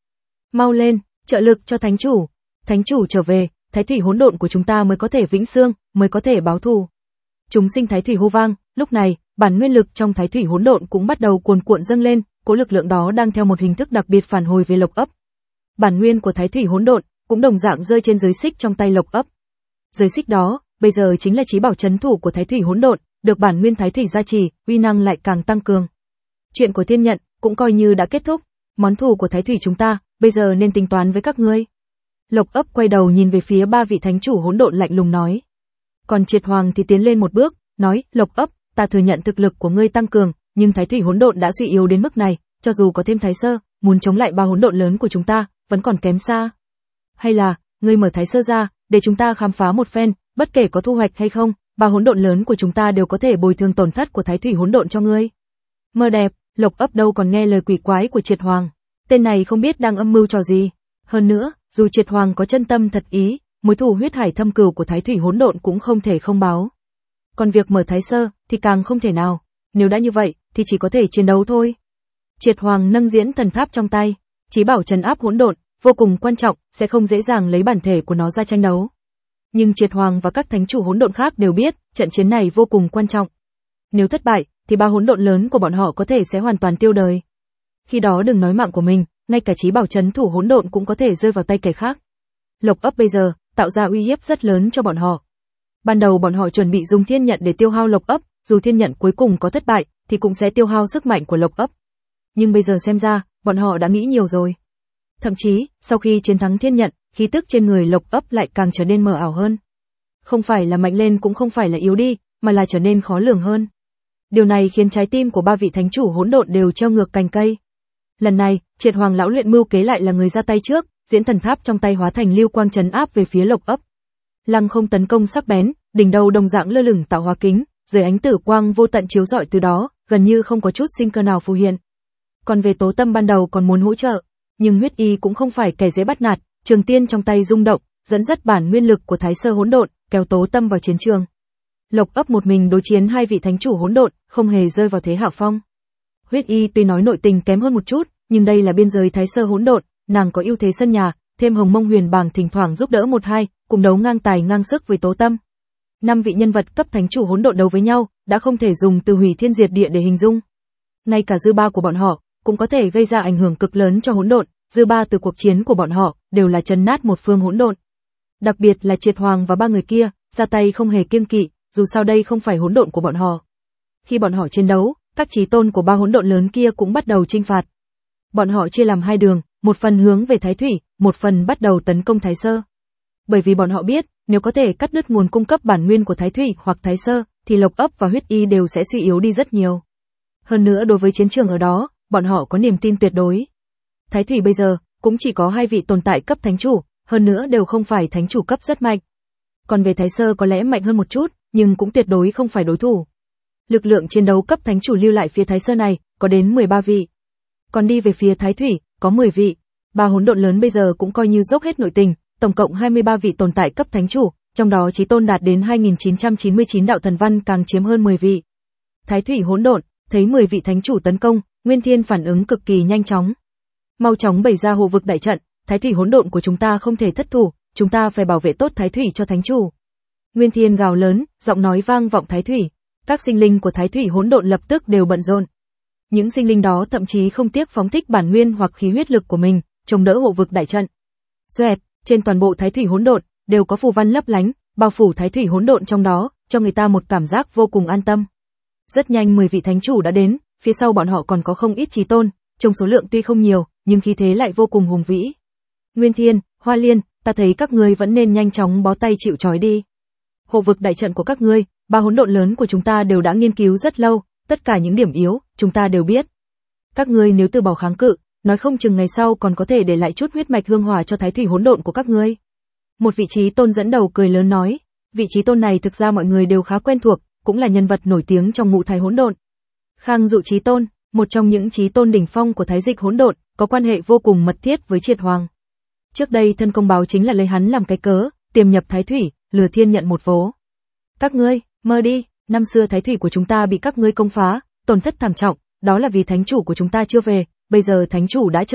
Mau lên, trợ lực cho thánh chủ. Thánh chủ trở về, thái thủy hỗn độn của chúng ta mới có thể vĩnh xương, mới có thể báo thù. Chúng sinh thái thủy hô vang, lúc này, bản nguyên lực trong thái thủy hỗn độn cũng bắt đầu cuồn cuộn dâng lên, cố lực lượng đó đang theo một hình thức đặc biệt phản hồi về Lộc Ấp. Bản nguyên của thái thủy hỗn độn cũng đồng dạng rơi trên giới xích trong tay Lộc Ấp. Giới xích đó, bây giờ chính là chí bảo trấn thủ của thái thủy hỗn độn, được bản nguyên thái thủy gia trì, uy năng lại càng tăng cường. Chuyện của thiên nhận cũng coi như đã kết thúc, món thù của thái thủy chúng ta, bây giờ nên tính toán với các ngươi. Lộc Ấp quay đầu nhìn về phía ba vị thánh chủ hỗn độn lạnh lùng nói. Còn Triệt Hoàng thì tiến lên một bước, nói, Lộc Ấp, ta thừa nhận thực lực của ngươi tăng cường, nhưng thái thủy hỗn độn đã suy yếu đến mức này, cho dù có thêm thái sơ, muốn chống lại ba hỗn độn lớn của chúng ta, vẫn còn kém xa. Hay là, ngươi mở thái sơ ra, để chúng ta khám phá một phen, bất kể có thu hoạch hay không, ba hỗn độn lớn của chúng ta đều có thể bồi thường tổn thất của thái thủy hỗn độn cho ngươi. Mơ đẹp, Lộc Ấp đâu còn nghe lời quỷ quái của Triệt Hoàng, tên này không biết đang âm mưu trò gì. Hơn nữa, dù Triệt Hoàng có chân tâm thật ý, mối thù huyết hải thâm cừu của thái thủy hỗn độn cũng không thể không báo. Còn việc mở thái sơ thì càng không thể nào, nếu đã như vậy thì chỉ có thể chiến đấu thôi. Triệt Hoàng nâng diễn thần tháp trong tay, chí bảo trấn áp hỗn độn, vô cùng quan trọng, sẽ không dễ dàng lấy bản thể của nó ra tranh đấu. Nhưng Triệt Hoàng và các thánh chủ hỗn độn khác đều biết, trận chiến này vô cùng quan trọng. Nếu thất bại, thì ba hỗn độn lớn của bọn họ có thể sẽ hoàn toàn tiêu đời. Khi đó đừng nói mạng của mình, ngay cả chí bảo trấn thủ hỗn độn cũng có thể rơi vào tay kẻ khác. Lộc Ấp bây giờ tạo ra uy hiếp rất lớn cho bọn họ. Ban đầu bọn họ chuẩn bị dùng thiên nhận để tiêu hao Lộc Ấp, dù thiên nhận cuối cùng có thất bại, thì cũng sẽ tiêu hao sức mạnh của Lộc Ấp. Nhưng bây giờ xem ra, bọn họ đã nghĩ nhiều rồi. Thậm chí, sau khi chiến thắng thiên nhận, khí tức trên người Lộc Ấp lại càng trở nên mờ ảo hơn. Không phải là mạnh lên cũng không phải là yếu đi, mà là trở nên khó lường hơn. Điều này khiến trái tim của ba vị thánh chủ hỗn độn đều treo ngược cành cây. Lần này, Triệt Hoàng lão luyện mưu kế lại là người ra tay trước, diễn thần tháp trong tay hóa thành lưu quang trấn áp về phía Lộc Ấp. Lăng không tấn công sắc bén, đỉnh đầu đồng dạng lơ lửng tạo hóa kính, dưới ánh tử quang vô tận chiếu rọi từ đó, gần như không có chút sinh cơ nào phù hiện. Còn về Tố Tâm ban đầu còn muốn hỗ trợ, nhưng Huyết Y cũng không phải kẻ dễ bắt nạt, trường tiên trong tay rung động, dẫn dắt bản nguyên lực của Thái Sơ hỗn độn, kéo Tố Tâm vào chiến trường. Lộc Ấp một mình đối chiến hai vị thánh chủ hỗn độn, không hề rơi vào thế hạ phong. Huyết Y tuy nói nội tình kém hơn một chút, nhưng đây là biên giới Thái Sơ hỗn độn, nàng có ưu thế sân nhà, thêm Hồng Mông Huyền Bảng thỉnh thoảng giúp đỡ một hai, cùng đấu ngang tài ngang sức với Tố Tâm. Năm vị nhân vật cấp thánh chủ hỗn độn đấu với nhau, đã không thể dùng từ hủy thiên diệt địa để hình dung. Ngay cả dư ba của bọn họ cũng có thể gây ra ảnh hưởng cực lớn cho hỗn độn, dư ba từ cuộc chiến của bọn họ đều là chấn nát một phương hỗn độn. Đặc biệt là Triệt Hoàng và ba người kia, ra tay không hề kiêng kỵ, dù sao đây không phải hỗn độn của bọn họ. Khi bọn họ chiến đấu, các chí tôn của ba hỗn độn lớn kia cũng bắt đầu chinh phạt. Bọn họ chia làm hai đường, một phần hướng về Thái Thủy, một phần bắt đầu tấn công Thái Sơ. Bởi vì bọn họ biết, nếu có thể cắt đứt nguồn cung cấp bản nguyên của Thái Thủy hoặc Thái Sơ, thì Lộc Ấp và Huyết Y đều sẽ suy yếu đi rất nhiều. Hơn nữa đối với chiến trường ở đó, bọn họ có niềm tin tuyệt đối. Thái Thủy bây giờ cũng chỉ có hai vị tồn tại cấp thánh chủ, hơn nữa đều không phải thánh chủ cấp rất mạnh. Còn về Thái Sơ có lẽ mạnh hơn một chút, nhưng cũng tuyệt đối không phải đối thủ. Lực lượng chiến đấu cấp thánh chủ lưu lại phía Thái Sơ này có đến mười ba vị. Còn đi về phía Thái Thủy có mười vị. Ba hỗn độn lớn bây giờ cũng coi như dốc hết nội tình, tổng cộng hai mươi ba vị tồn tại cấp thánh chủ, trong đó chí tôn đạt đến hai nghìn chín trăm chín mươi chín đạo thần văn càng chiếm hơn mười vị. Thái Thủy hỗn độn thấy mười vị thánh chủ tấn công, Nguyên Thiên phản ứng cực kỳ nhanh chóng. Mau chóng bày ra hộ vực đại trận, Thái Thủy hỗn độn của chúng ta không thể thất thủ, chúng ta phải bảo vệ tốt Thái Thủy cho thánh chủ. Nguyên Thiên gào lớn, giọng nói vang vọng Thái Thủy. Các sinh linh của Thái Thủy hỗn độn lập tức đều bận rộn. Những sinh linh đó thậm chí không tiếc phóng thích bản nguyên hoặc khí huyết lực của mình, chống đỡ hộ vực đại trận. Xoẹt, trên toàn bộ Thái Thủy hỗn độn đều có phù văn lấp lánh, bao phủ Thái Thủy hỗn độn trong đó, cho người ta một cảm giác vô cùng an tâm. Rất nhanh mười vị thánh chủ đã đến, phía sau bọn họ còn có không ít chí tôn, trong số lượng tuy không nhiều, nhưng khí thế lại vô cùng hùng vĩ. Nguyên Thiên, Hoa Liên, ta thấy các ngươi vẫn nên nhanh chóng bó tay chịu trói đi. Hộ vực đại trận của các ngươi, ba hỗn độn lớn của chúng ta đều đã nghiên cứu rất lâu, tất cả những điểm yếu, chúng ta đều biết. Các ngươi nếu từ bỏ kháng cự, nói không chừng ngày sau còn có thể để lại chút huyết mạch hương hỏa cho Thái Thủy hỗn độn của các ngươi. Một vị trí tôn dẫn đầu cười lớn nói, vị trí tôn này thực ra mọi người đều khá quen thuộc, cũng là nhân vật nổi tiếng trong ngũ thái hỗn độn. Khang Dụ Chí Tôn, một trong những chí tôn đỉnh phong của Thái Dịch hỗn độn, có quan hệ vô cùng mật thiết với Triệt Hoàng. Trước đây thân công báo chính là lấy hắn làm cái cớ, tiềm nhập Thái Thủy, lừa thiên nhận một vố. Các ngươi, mơ đi, năm xưa Thái Thủy của chúng ta bị các ngươi công phá, tổn thất thảm trọng, đó là vì thánh chủ của chúng ta chưa về, bây giờ thánh chủ đã trở lại,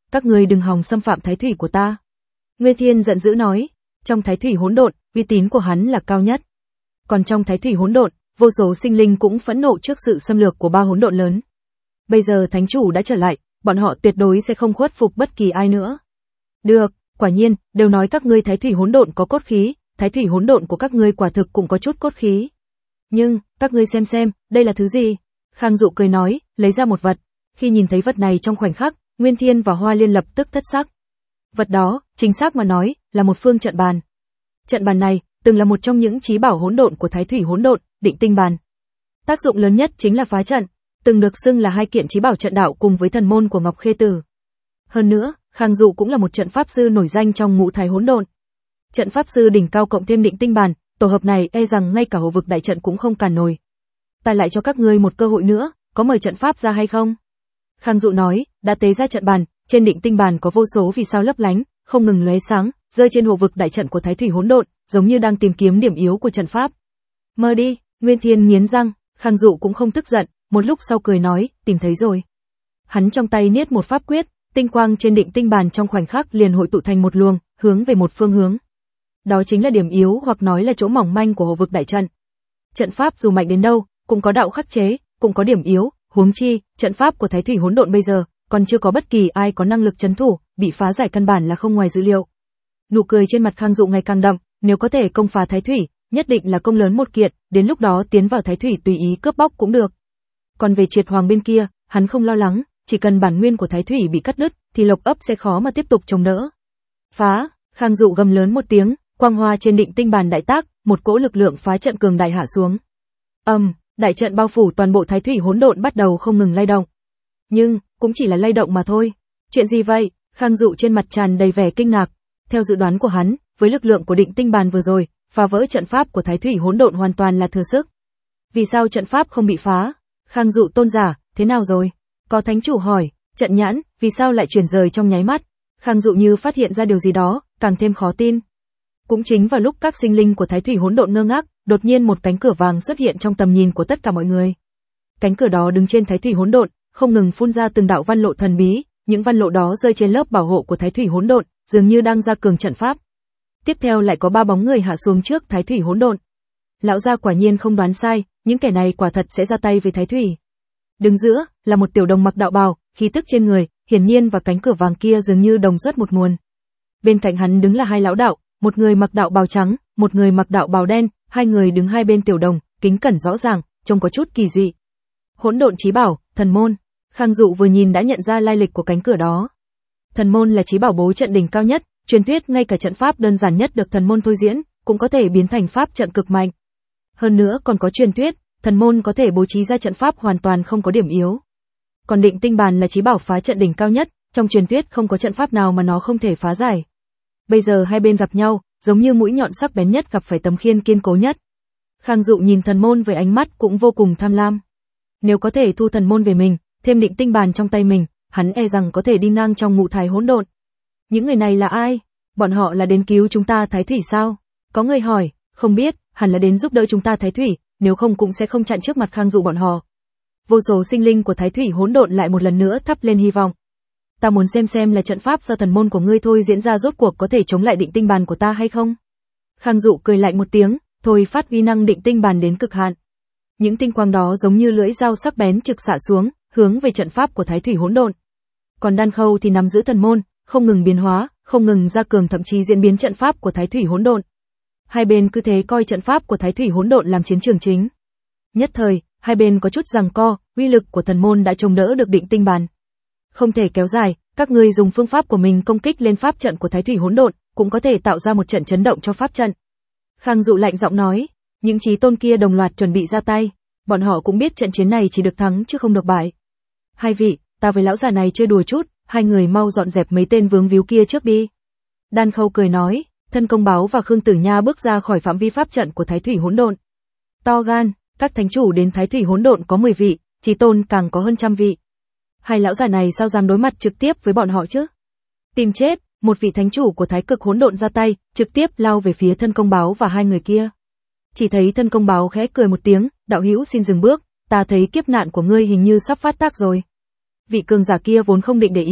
các ngươi đừng hòng xâm phạm thái thủy của ta. Nguyên Thiên giận dữ nói, trong thái thủy hỗn độn, uy tín của hắn là cao nhất. Còn trong thái thủy hỗn độn, vô số sinh linh cũng phẫn nộ trước sự xâm lược của ba hỗn độn lớn. Bây giờ thánh chủ đã trở lại, bọn họ tuyệt đối sẽ không khuất phục bất kỳ ai nữa. Được, quả nhiên, đều nói các ngươi thái thủy hỗn độn có cốt khí, thái thủy hỗn độn của các ngươi quả thực cũng có chút cốt khí. Nhưng, các ngươi xem xem, đây là thứ gì? Khang Dụ cười nói, lấy ra một vật. Khi nhìn thấy vật này trong khoảnh khắc, Nguyên Thiên và Hoa Liên lập tức thất sắc. Vật đó, chính xác mà nói, là một phương trận bàn. Trận bàn này, từng là một trong những chí bảo hỗn độn của thái thủy hỗn độn, Định Tinh Bàn. Tác dụng lớn nhất chính là phá trận, từng được xưng là hai kiện chí bảo trận đạo cùng với thần môn của Ngọc Khê Tử. Hơn nữa, Khang Dụ cũng là một trận pháp sư nổi danh trong ngũ thái hỗn độn. Trận pháp sư đỉnh cao cộng thêm Định Tinh Bàn, tổ hợp này e rằng ngay cả hộ vực đại trận cũng không cản nổi. Ta lại cho các ngươi một cơ hội nữa, có mời trận pháp ra hay không? Khang Dụ nói, đã tế ra trận bàn, trên Định Tinh Bàn có vô số vì sao lấp lánh, không ngừng lóe sáng, rơi trên hộ vực đại trận của thái thủy hỗn độn, giống như đang tìm kiếm điểm yếu của trận pháp. Mơ đi, Nguyên Thiên nghiến răng, Khang Dụ cũng không tức giận, một lúc sau cười nói, tìm thấy rồi. Hắn trong tay niết một pháp quyết, tinh quang trên Định Tinh Bàn trong khoảnh khắc liền hội tụ thành một luồng, hướng về một phương hướng. Đó chính là điểm yếu hoặc nói là chỗ mỏng manh của hộ vực đại trận. Trận pháp dù mạnh đến đâu, cũng có đạo khắc chế, cũng có điểm yếu, huống chi, trận pháp của thái thủy hỗn độn bây giờ, còn chưa có bất kỳ ai có năng lực trấn thủ, bị phá giải căn bản là không ngoài dữ liệu. Nụ cười trên mặt Khang Dụ ngày càng đậm, nếu có thể công phá thái thủy, nhất định là công lớn một kiện, đến lúc đó tiến vào thái thủy tùy ý cướp bóc cũng được. Còn về Triệt Hoàng bên kia, hắn không lo lắng, chỉ cần bản nguyên của thái thủy bị cắt đứt, thì Lộc Ấp sẽ khó mà tiếp tục chống đỡ. Phá, Khang Dụ gầm lớn một tiếng, quang hoa trên Định Tinh Bàn đại tác, một cỗ lực lượng phá trận cường đại hạ xuống. Ầm, um, đại trận bao phủ toàn bộ thái thủy hỗn độn bắt đầu không ngừng lay động. Nhưng, cũng chỉ là lay động mà thôi. Chuyện gì vậy? Khang Dụ trên mặt tràn đầy vẻ kinh ngạc. Theo dự đoán của hắn, với lực lượng của Định Tinh Bàn vừa rồi, phá vỡ trận pháp của thái thủy hỗn độn hoàn toàn là thừa sức. Vì sao trận pháp không bị phá? Khang Dụ tôn giả, thế nào rồi? Có thánh chủ hỏi, trận nhãn, vì sao lại chuyển rời trong nháy mắt? Khang Dụ như phát hiện ra điều gì đó, càng thêm khó tin. Cũng chính vào lúc các sinh linh của thái thủy hỗn độn ngơ ngác, đột nhiên một cánh cửa vàng xuất hiện trong tầm nhìn của tất cả mọi người. Cánh cửa đó đứng trên thái thủy hỗn độn, không ngừng phun ra từng đạo văn lộ thần bí, những văn lộ đó rơi trên lớp bảo hộ của thái thủy hỗn độn, dường như đang gia cường trận pháp. Tiếp theo lại có ba bóng người hạ xuống trước thái thủy hỗn độn. Lão gia quả nhiên không đoán sai, những kẻ này quả thật sẽ ra tay với thái thủy. Đứng giữa là một tiểu đồng mặc đạo bào, khí tức trên người, hiển nhiên và cánh cửa vàng kia dường như đồng xuất một nguồn. Bên cạnh hắn đứng là hai lão đạo, một người mặc đạo bào trắng, một người mặc đạo bào đen, hai người đứng hai bên tiểu đồng, kính cẩn rõ ràng, trông có chút kỳ dị. Hỗn độn chí bảo, thần môn. Khang Dụ vừa nhìn đã nhận ra lai lịch của cánh cửa đó. Thần môn là chí bảo bố trận đỉnh cao nhất, truyền thuyết ngay cả trận pháp đơn giản nhất được thần môn thôi diễn, cũng có thể biến thành pháp trận cực mạnh. Hơn nữa còn có truyền thuyết, thần môn có thể bố trí ra trận pháp hoàn toàn không có điểm yếu. Còn Định Tinh Bàn là chí bảo phá trận đỉnh cao nhất, trong truyền thuyết không có trận pháp nào mà nó không thể phá giải. Bây giờ hai bên gặp nhau, giống như mũi nhọn sắc bén nhất gặp phải tấm khiên kiên cố nhất. Khang Dụ nhìn thần môn với ánh mắt cũng vô cùng tham lam. Nếu có thể thu thần môn về mình, thêm Định Tinh Bàn trong tay mình, hắn e rằng có thể đi ngang trong ngũ thái hỗn độn. Những người này là ai? Bọn họ là đến cứu chúng ta thái thủy sao? Có người hỏi, không biết, hẳn là đến giúp đỡ chúng ta thái thủy, nếu không cũng sẽ không chặn trước mặt Khang Dụ bọn họ. Vô số sinh linh của thái thủy hỗn độn lại một lần nữa thắp lên hy vọng. Ta muốn xem xem là trận pháp do thần môn của ngươi thôi diễn ra rốt cuộc có thể chống lại Định Tinh Bàn của ta hay không? Khang Dụ cười lạnh một tiếng, thôi phát uy năng Định Tinh Bàn đến cực hạn. Những tinh quang đó giống như lưỡi dao sắc bén trực xạ xuống, hướng về trận pháp của thái thủy hỗn độn. Còn Đan Khâu thì nắm giữ thần môn, không ngừng biến hóa, không ngừng gia cường thậm chí diễn biến trận pháp của thái thủy hỗn độn. Hai bên cứ thế coi trận pháp của thái thủy hỗn độn làm chiến trường chính. Nhất thời, hai bên có chút giằng co, uy lực của thần môn đã chống đỡ được Định Tinh Bàn. Không thể kéo dài, các ngươi dùng phương pháp của mình công kích lên pháp trận của thái thủy hỗn độn, cũng có thể tạo ra một trận chấn động cho pháp trận. Khang Dụ lạnh giọng nói, những chí tôn kia đồng loạt chuẩn bị ra tay, bọn họ cũng biết trận chiến này chỉ được thắng chứ không được bại. Hai vị, ta với lão già này chơi đùa chút, hai người mau dọn dẹp mấy tên vướng víu kia trước đi. Đan Khâu cười nói, Thân Công Báo và Khương Tử Nha bước ra khỏi phạm vi pháp trận của thái thủy hỗn độn. To gan, các thánh chủ đến thái thủy hỗn độn có mười vị, chí tôn càng có hơn trăm vị. Hai lão già này sao dám đối mặt trực tiếp với bọn họ chứ? Tìm chết, một vị thánh chủ của thái cực hỗn độn ra tay, trực tiếp lao về phía Thân Công Báo và hai người kia. Chỉ thấy Thân Công Báo khẽ cười một tiếng, đạo hữu xin dừng bước, ta thấy kiếp nạn của ngươi hình như sắp phát tác rồi. Vị cường giả kia vốn không định để ý,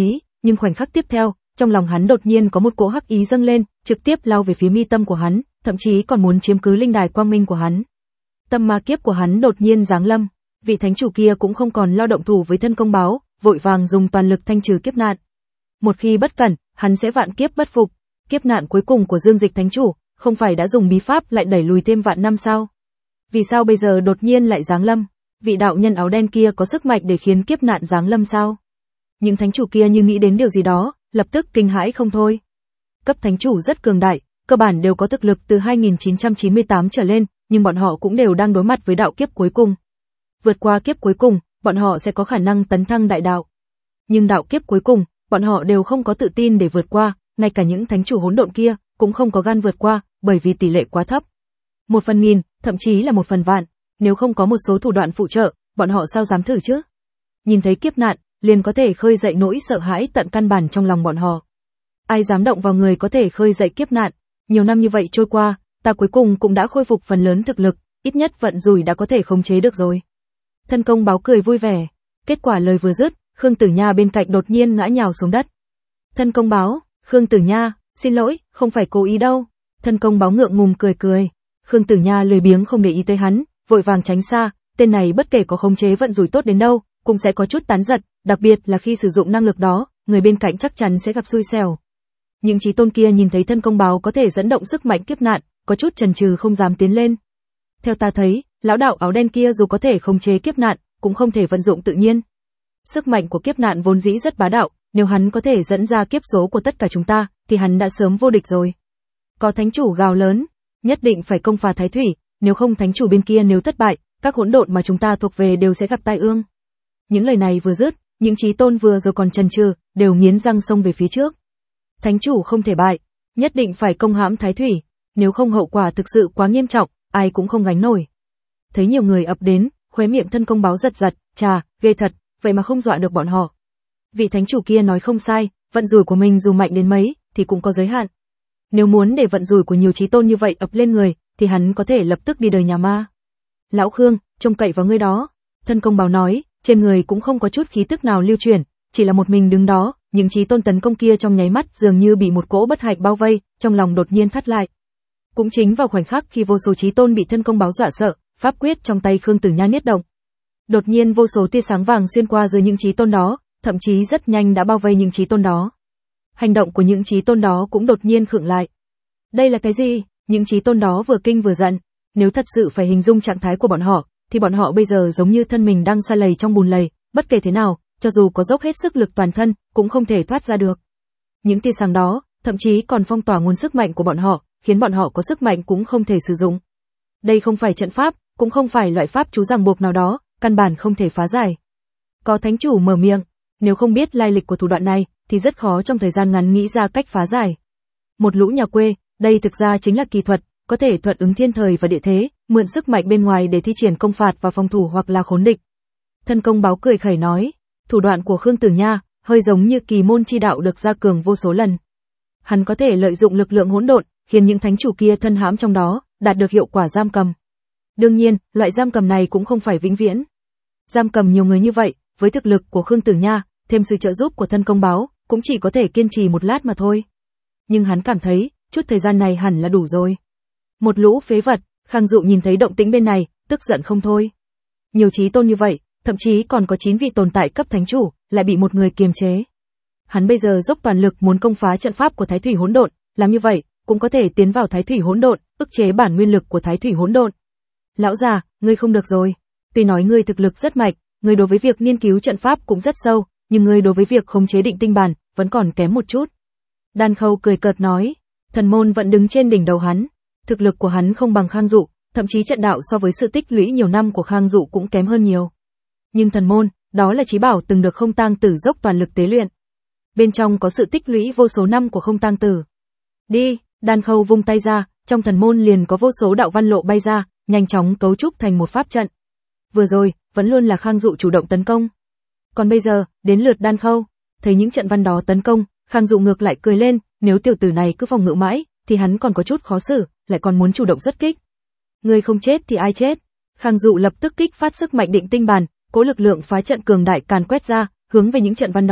nhưng khoảnh khắc tiếp theo, trong lòng hắn đột nhiên có một cỗ hắc ý dâng lên, trực tiếp lao về phía mi tâm của hắn, thậm chí còn muốn chiếm cứ linh đài quang minh của hắn. Tâm ma kiếp của hắn đột nhiên giáng lâm, vị thánh chủ kia cũng không còn lao động thủ với thân công báo, vội vàng dùng toàn lực thanh trừ kiếp nạn. Một khi bất cẩn, hắn sẽ vạn kiếp bất phục. Kiếp nạn cuối cùng của Dương Dịch thánh chủ, không phải đã dùng bí pháp lại đẩy lùi thêm vạn năm sao? Vì sao bây giờ đột nhiên lại giáng lâm? Vị đạo nhân áo đen kia có sức mạnh để khiến kiếp nạn giáng lâm sao? Những thánh chủ kia như nghĩ đến điều gì đó, lập tức kinh hãi không thôi. Cấp thánh chủ rất cường đại, cơ bản đều có thực lực từ hai nghìn chín trăm chín mươi tám trở lên, nhưng bọn họ cũng đều đang đối mặt với đạo kiếp cuối cùng. Vượt qua kiếp cuối cùng, bọn họ sẽ có khả năng tấn thăng đại đạo. Nhưng đạo kiếp cuối cùng, bọn họ đều không có tự tin để vượt qua, ngay cả những thánh chủ hỗn độn kia cũng không có gan vượt qua, bởi vì tỷ lệ quá thấp. Một phần nghìn, thậm chí là một phần vạn, nếu không có một số thủ đoạn phụ trợ, bọn họ sao dám thử chứ? Nhìn thấy kiếp nạn, liền có thể khơi dậy nỗi sợ hãi tận căn bản trong lòng bọn họ. Ai dám động vào người có thể khơi dậy kiếp nạn? Nhiều năm như vậy trôi qua, ta cuối cùng cũng đã khôi phục phần lớn thực lực, ít nhất vận rủi đã có thể khống chế được rồi. Thân công báo cười vui vẻ. Kết quả lời vừa dứt, Khương Tử Nha bên cạnh đột nhiên ngã nhào xuống đất. Thân công báo, Khương Tử Nha, xin lỗi, không phải cố ý đâu. Thân công báo ngượng ngùng cười cười. Khương Tử Nha lười biếng không để ý tới hắn, vội vàng tránh xa, tên này bất kể có khống chế vận rủi tốt đến đâu, cũng sẽ có chút tán giật, đặc biệt là khi sử dụng năng lực đó, người bên cạnh chắc chắn sẽ gặp xui xẻo. Những chí tôn kia nhìn thấy thân công báo có thể dẫn động sức mạnh kiếp nạn, có chút chần chừ không dám tiến lên. Theo ta thấy, lão đạo áo đen kia dù có thể khống chế kiếp nạn, cũng không thể vận dụng tự nhiên. Sức mạnh của kiếp nạn vốn dĩ rất bá đạo, nếu hắn có thể dẫn ra kiếp số của tất cả chúng ta, thì hắn đã sớm vô địch rồi. Có thánh chủ gào lớn, nhất định phải công phá Thái Thủy, nếu không thánh chủ bên kia nếu thất bại, các hỗn độn mà chúng ta thuộc về đều sẽ gặp tai ương. Những lời này vừa dứt, những chí tôn vừa rồi còn chần chừ, đều nghiến răng xông về phía trước. Thánh chủ không thể bại, nhất định phải công hãm Thái Thủy, nếu không hậu quả thực sự quá nghiêm trọng, ai cũng không gánh nổi. Thấy nhiều người ập đến, khóe miệng thân công báo giật giật, chà, ghê thật, vậy mà không dọa được bọn họ. Vị thánh chủ kia nói không sai, vận rủi của mình dù mạnh đến mấy, thì cũng có giới hạn. Nếu muốn để vận rủi của nhiều chí tôn như vậy ập lên người, thì hắn có thể lập tức đi đời nhà ma. Lão Khương, trông cậy vào ngươi đó. Thân công báo nói, trên người cũng không có chút khí tức nào lưu chuyển, chỉ là một mình đứng đó, những chí tôn tấn công kia trong nháy mắt dường như bị một cỗ bất hạnh bao vây, trong lòng đột nhiên thắt lại. Cũng chính vào khoảnh khắc khi vô số chí tôn bị thân công báo dọa sợ, pháp quyết trong tay Khương Tử Nha niết động. Đột nhiên vô số tia sáng vàng xuyên qua dưới những chí tôn đó, thậm chí rất nhanh đã bao vây những chí tôn đó. Hành động của những chí tôn đó cũng đột nhiên khựng lại. Đây là cái gì? Những chí tôn đó vừa kinh vừa giận, nếu thật sự phải hình dung trạng thái của bọn họ, thì bọn họ bây giờ giống như thân mình đang sa lầy trong bùn lầy, bất kể thế nào, cho dù có dốc hết sức lực toàn thân, cũng không thể thoát ra được. Những tia sáng đó, thậm chí còn phong tỏa nguồn sức mạnh của bọn họ, khiến bọn họ có sức mạnh cũng không thể sử dụng. Đây không phải trận pháp, cũng không phải loại pháp chú ràng buộc nào đó, căn bản không thể phá giải. Có thánh chủ mở miệng, nếu không biết lai lịch của thủ đoạn này, thì rất khó trong thời gian ngắn nghĩ ra cách phá giải. Một lũ nhà quê, đây thực ra chính là kỳ thuật, có thể thuận ứng thiên thời và địa thế, mượn sức mạnh bên ngoài để thi triển công phạt và phòng thủ hoặc là khốn địch. Thân công báo cười khẩy nói, thủ đoạn của Khương Tử Nha, hơi giống như kỳ môn chi đạo được gia cường vô số lần. Hắn có thể lợi dụng lực lượng hỗn độn, khiến những thánh chủ kia thân hãm trong đó, đạt được hiệu quả giam cầm. Đương nhiên, loại giam cầm này cũng không phải vĩnh viễn. Giam cầm nhiều người như vậy, với thực lực của Khương Tử Nha, thêm sự trợ giúp của thân công báo, cũng chỉ có thể kiên trì một lát mà thôi. Nhưng hắn cảm thấy, chút thời gian này hẳn là đủ rồi. Một lũ phế vật, Khang Dụ nhìn thấy động tĩnh bên này, tức giận không thôi. Nhiều chí tôn như vậy, thậm chí còn có chín vị tồn tại cấp thánh chủ, lại bị một người kiềm chế. Hắn bây giờ dốc toàn lực muốn công phá trận pháp của Thái Thủy Hỗn Độn, làm như vậy, cũng có thể tiến vào Thái Thủy Hỗn Độn, ức chế bản nguyên lực của Thái Thủy Hỗn Độn. Lão già, ngươi không được rồi. Tuy nói ngươi thực lực rất mạnh, ngươi đối với việc nghiên cứu trận pháp cũng rất sâu, nhưng ngươi đối với việc khống chế định tinh bản vẫn còn kém một chút. Đan Khâu cười cợt nói, thần môn vẫn đứng trên đỉnh đầu hắn, thực lực của hắn không bằng Khang Dụ, thậm chí trận đạo so với sự tích lũy nhiều năm của Khang Dụ cũng kém hơn nhiều. Nhưng thần môn, đó là chí bảo từng được Không Tang Tử dốc toàn lực tế luyện. Bên trong có sự tích lũy vô số năm của Không Tang Tử. Đi, Đan Khâu vung tay ra, trong thần môn liền có vô số đạo văn lộ bay ra, nhanh chóng cấu trúc thành một pháp trận. Vừa rồi, vẫn luôn là Khang Dụ chủ động tấn công. Còn bây giờ, đến lượt Đan Khâu, thấy những trận văn đó tấn công, Khang Dụ ngược lại cười lên, nếu tiểu tử này cứ phòng ngự mãi, thì hắn còn có chút khó xử, lại còn muốn chủ động xuất kích. Người không chết thì ai chết? Khang Dụ lập tức kích phát sức mạnh định tinh bàn, cố lực lượng phá trận cường đại càn quét ra, hướng về những trận văn đó,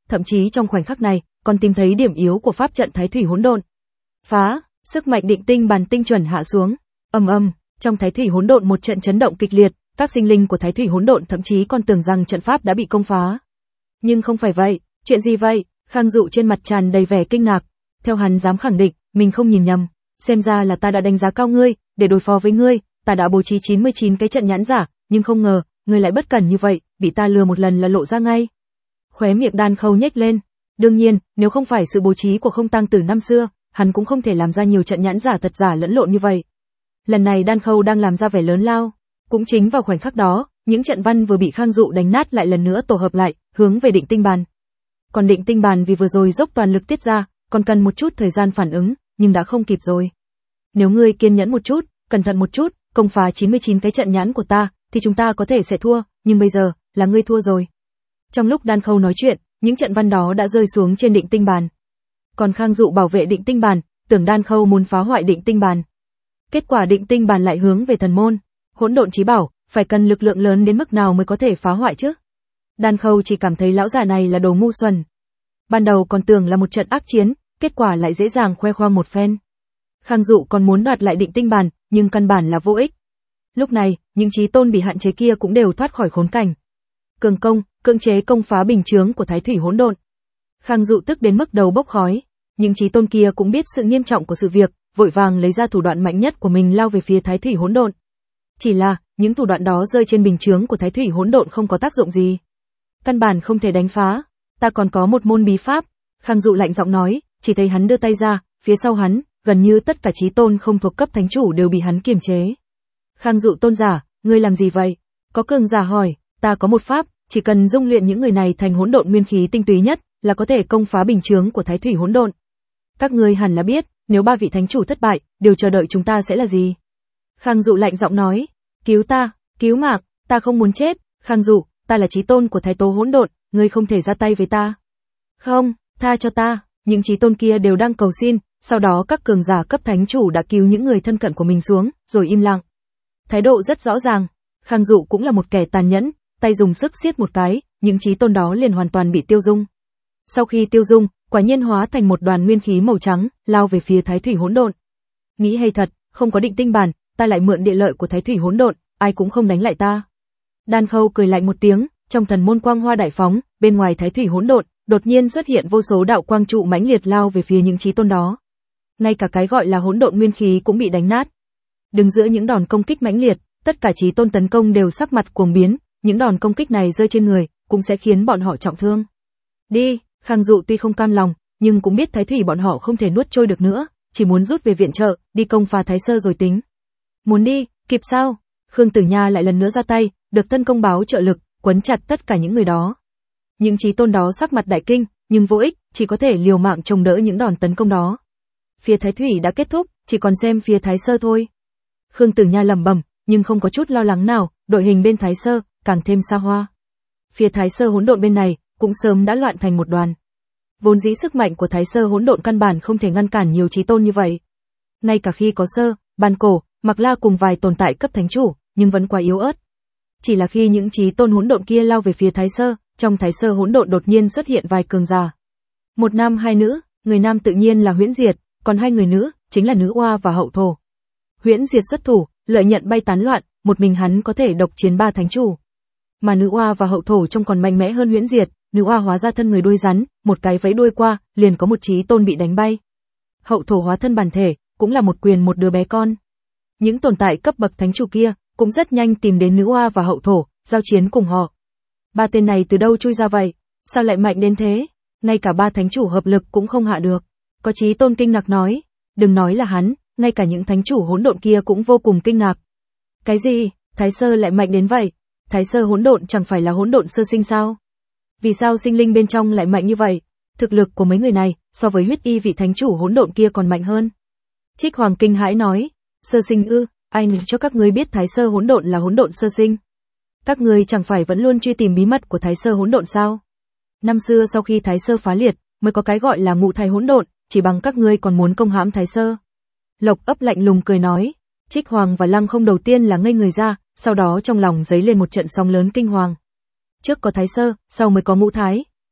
thậm chí trong khoảnh khắc này, còn tìm thấy điểm yếu của pháp trận Thái Thủy Hỗn Độn. Phá, sức mạnh định tinh bàn tinh chuẩn hạ xuống. Ầm ầm, trong Thái Thủy Hỗn Độn một trận chấn động kịch liệt, các sinh linh của Thái Thủy Hỗn Độn thậm chí còn tưởng rằng trận pháp đã bị công phá. Nhưng không phải vậy, chuyện gì vậy? Khang Dụ trên mặt tràn đầy vẻ kinh ngạc, theo hắn dám khẳng định, mình không nhìn nhầm, xem ra là ta đã đánh giá cao ngươi, để đối phó với ngươi, ta đã bố trí chín mươi chín cái trận nhãn giả, nhưng không ngờ, ngươi lại bất cẩn như vậy, bị ta lừa một lần là lộ ra ngay. Khóe miệng Đan Khâu nhếch lên, đương nhiên, nếu không phải sự bố trí của Không Tang Tử năm xưa, hắn cũng không thể làm ra nhiều trận nhãn giả thật giả lẫn lộn như vậy. Lần này Đan Khâu đang làm ra vẻ lớn lao, cũng chính vào khoảnh khắc đó, những trận văn vừa bị Khang Dụ đánh nát lại lần nữa tổ hợp lại, hướng về định tinh bàn. Còn định tinh bàn vì vừa rồi dốc toàn lực tiết ra, còn cần một chút thời gian phản ứng, nhưng đã không kịp rồi. Nếu ngươi kiên nhẫn một chút, cẩn thận một chút, công phá chín mươi chín cái trận nhãn của ta, thì chúng ta có thể sẽ thua, nhưng bây giờ, là ngươi thua rồi. Trong lúc Đan Khâu nói chuyện, những trận văn đó đã rơi xuống trên định tinh bàn. Còn Khang Dụ bảo vệ định tinh bàn, tưởng Đan Khâu muốn phá hoại định tinh bàn. Kết quả định tinh bàn lại hướng về thần môn, Hỗn Độn Chí Bảo, phải cần lực lượng lớn đến mức nào mới có thể phá hoại chứ? Đan Khâu chỉ cảm thấy lão già này là đồ ngu xuẩn. Ban đầu còn tưởng là một trận ác chiến, kết quả lại dễ dàng khoe khoang một phen. Khang Dụ còn muốn đoạt lại định tinh bàn, nhưng căn bản là vô ích. Lúc này, những chí tôn bị hạn chế kia cũng đều thoát khỏi khốn cảnh. Cường công, cưỡng chế công phá bình chướng của Thái Thủy Hỗn Độn. Khang Dụ tức đến mức đầu bốc khói, những chí tôn kia cũng biết sự nghiêm trọng của sự việc, vội vàng lấy ra thủ đoạn mạnh nhất của mình lao về phía Thái Thủy Hỗn Độn. Chỉ là, những thủ đoạn đó rơi trên bình chướng của Thái Thủy Hỗn Độn không có tác dụng gì. Căn bản không thể đánh phá, ta còn có một môn bí pháp, Khang Dụ lạnh giọng nói, chỉ thấy hắn đưa tay ra, phía sau hắn, gần như tất cả chí tôn không thuộc cấp thánh chủ đều bị hắn kiềm chế. Khang Dụ tôn giả, ngươi làm gì vậy? Có cường giả hỏi, ta có một pháp, chỉ cần dung luyện những người này thành hỗn độn nguyên khí tinh túy nhất, là có thể công phá bình chướng của Thái Thủy Hỗn Độn. Các ngươi hẳn là biết, nếu ba vị thánh chủ thất bại, điều chờ đợi chúng ta sẽ là gì? Khang Dụ lạnh giọng nói, cứu ta, cứu Mạc, ta không muốn chết. Khang Dụ, ta là chí tôn của Thái Tố Hỗn Độn, ngươi không thể ra tay với ta. Không, tha cho ta. Những chí tôn kia đều đang cầu xin, sau đó các cường giả cấp thánh chủ đã cứu những người thân cận của mình xuống, rồi im lặng. Thái độ rất rõ ràng, Khang Dụ cũng là một kẻ tàn nhẫn, tay dùng sức siết một cái, những chí tôn đó liền hoàn toàn bị tiêu dung. Sau khi tiêu dung, quả nhiên hóa thành một đoàn nguyên khí màu trắng, lao về phía Thái Thủy Hỗn Độn. Nghĩ hay thật, không có định tinh bản, ta lại mượn địa lợi của Thái Thủy Hỗn Độn, ai cũng không đánh lại ta. Đan Khâu cười lạnh một tiếng, trong thần môn quang hoa đại phóng, bên ngoài Thái Thủy Hỗn Độn, đột nhiên xuất hiện vô số đạo quang trụ mãnh liệt lao về phía những chí tôn đó. Ngay cả cái gọi là hỗn độn nguyên khí cũng bị đánh nát. Đứng giữa những đòn công kích mãnh liệt, tất cả chí tôn tấn công đều sắc mặt cuồng biến, những đòn công kích này rơi trên người, cũng sẽ khiến bọn họ trọng thương. Đi, Khang Dụ tuy không cam lòng, nhưng cũng biết Thái Thủy bọn họ không thể nuốt trôi được nữa, chỉ muốn rút về viện trợ, đi công phá Thái Sơ rồi tính. Muốn đi, kịp sao? Khương Tử Nha lại lần nữa ra tay, được thân công báo trợ lực, quấn chặt tất cả những người đó. Những chí tôn đó sắc mặt đại kinh, nhưng vô ích, chỉ có thể liều mạng chống đỡ những đòn tấn công đó. Phía Thái Thủy đã kết thúc, chỉ còn xem phía Thái Sơ thôi. Khương Tử Nha lẩm bẩm, nhưng không có chút lo lắng nào, đội hình bên Thái Sơ càng thêm xa hoa. Phía Thái Sơ hỗn độn bên này cũng sớm đã loạn thành một đoàn. Vốn dĩ sức mạnh của Thái Sơ hỗn độn căn bản không thể ngăn cản nhiều chí tôn như vậy. Ngay cả khi có Sơ, Ban Cổ, Mạc La cùng vài tồn tại cấp thánh chủ, nhưng vẫn quá yếu ớt. Chỉ là khi những chí tôn hỗn độn kia lao về phía Thái Sơ, trong Thái Sơ hỗn độn đột nhiên xuất hiện vài cường giả. Một nam hai nữ, người nam tự nhiên là Huyễn Diệt, còn hai người nữ chính là Nữ Oa và Hậu Thổ. Huyễn Diệt xuất thủ, lợi nhận bay tán loạn, một mình hắn có thể độc chiến ba thánh chủ. Mà Nữ Oa và Hậu Thổ trông còn mạnh mẽ hơn Huyễn Diệt, Nữ Oa hóa ra thân người đuôi rắn, một cái vẫy đuôi qua, liền có một chí tôn bị đánh bay. Hậu Thổ hóa thân bản thể, cũng là một quyền một đứa bé con. Những tồn tại cấp bậc thánh chủ kia cũng rất nhanh tìm đến Nữ Oa và Hậu Thổ, giao chiến cùng họ. Ba tên này từ đâu chui ra vậy? Sao lại mạnh đến thế? Ngay cả ba thánh chủ hợp lực cũng không hạ được. Có chí tôn kinh ngạc nói, đừng nói là hắn, ngay cả những thánh chủ hỗn độn kia cũng vô cùng kinh ngạc. Cái gì? Thái Sơ lại mạnh đến vậy? Thái Sơ hỗn độn chẳng phải là hỗn độn sơ sinh sao? Vì sao sinh linh bên trong lại mạnh như vậy? Thực lực của mấy người này so với Huyết Y vị thánh chủ hỗn độn kia còn mạnh hơn. Trích Hoàng kinh hãi nói, sơ sinh ư? Ai nói cho các ngươi biết Thái Sơ hỗn độn là hỗn độn sơ sinh? Các ngươi chẳng phải vẫn luôn truy tìm bí mật của Thái Sơ hỗn độn sao? Năm xưa sau khi Thái Sơ phá liệt, mới có cái gọi là ngũ thai hỗn độn, chỉ bằng các ngươi còn muốn công hãm Thái Sơ. Lộc Ấp lạnh lùng cười nói. Trích Hoàng và Lăng Không đầu tiên là ngây người ra, sau đó trong lòng dấy lên một trận sóng lớn kinh hoàng. Trước có Thái Sơ, sau mới có ngũ thái.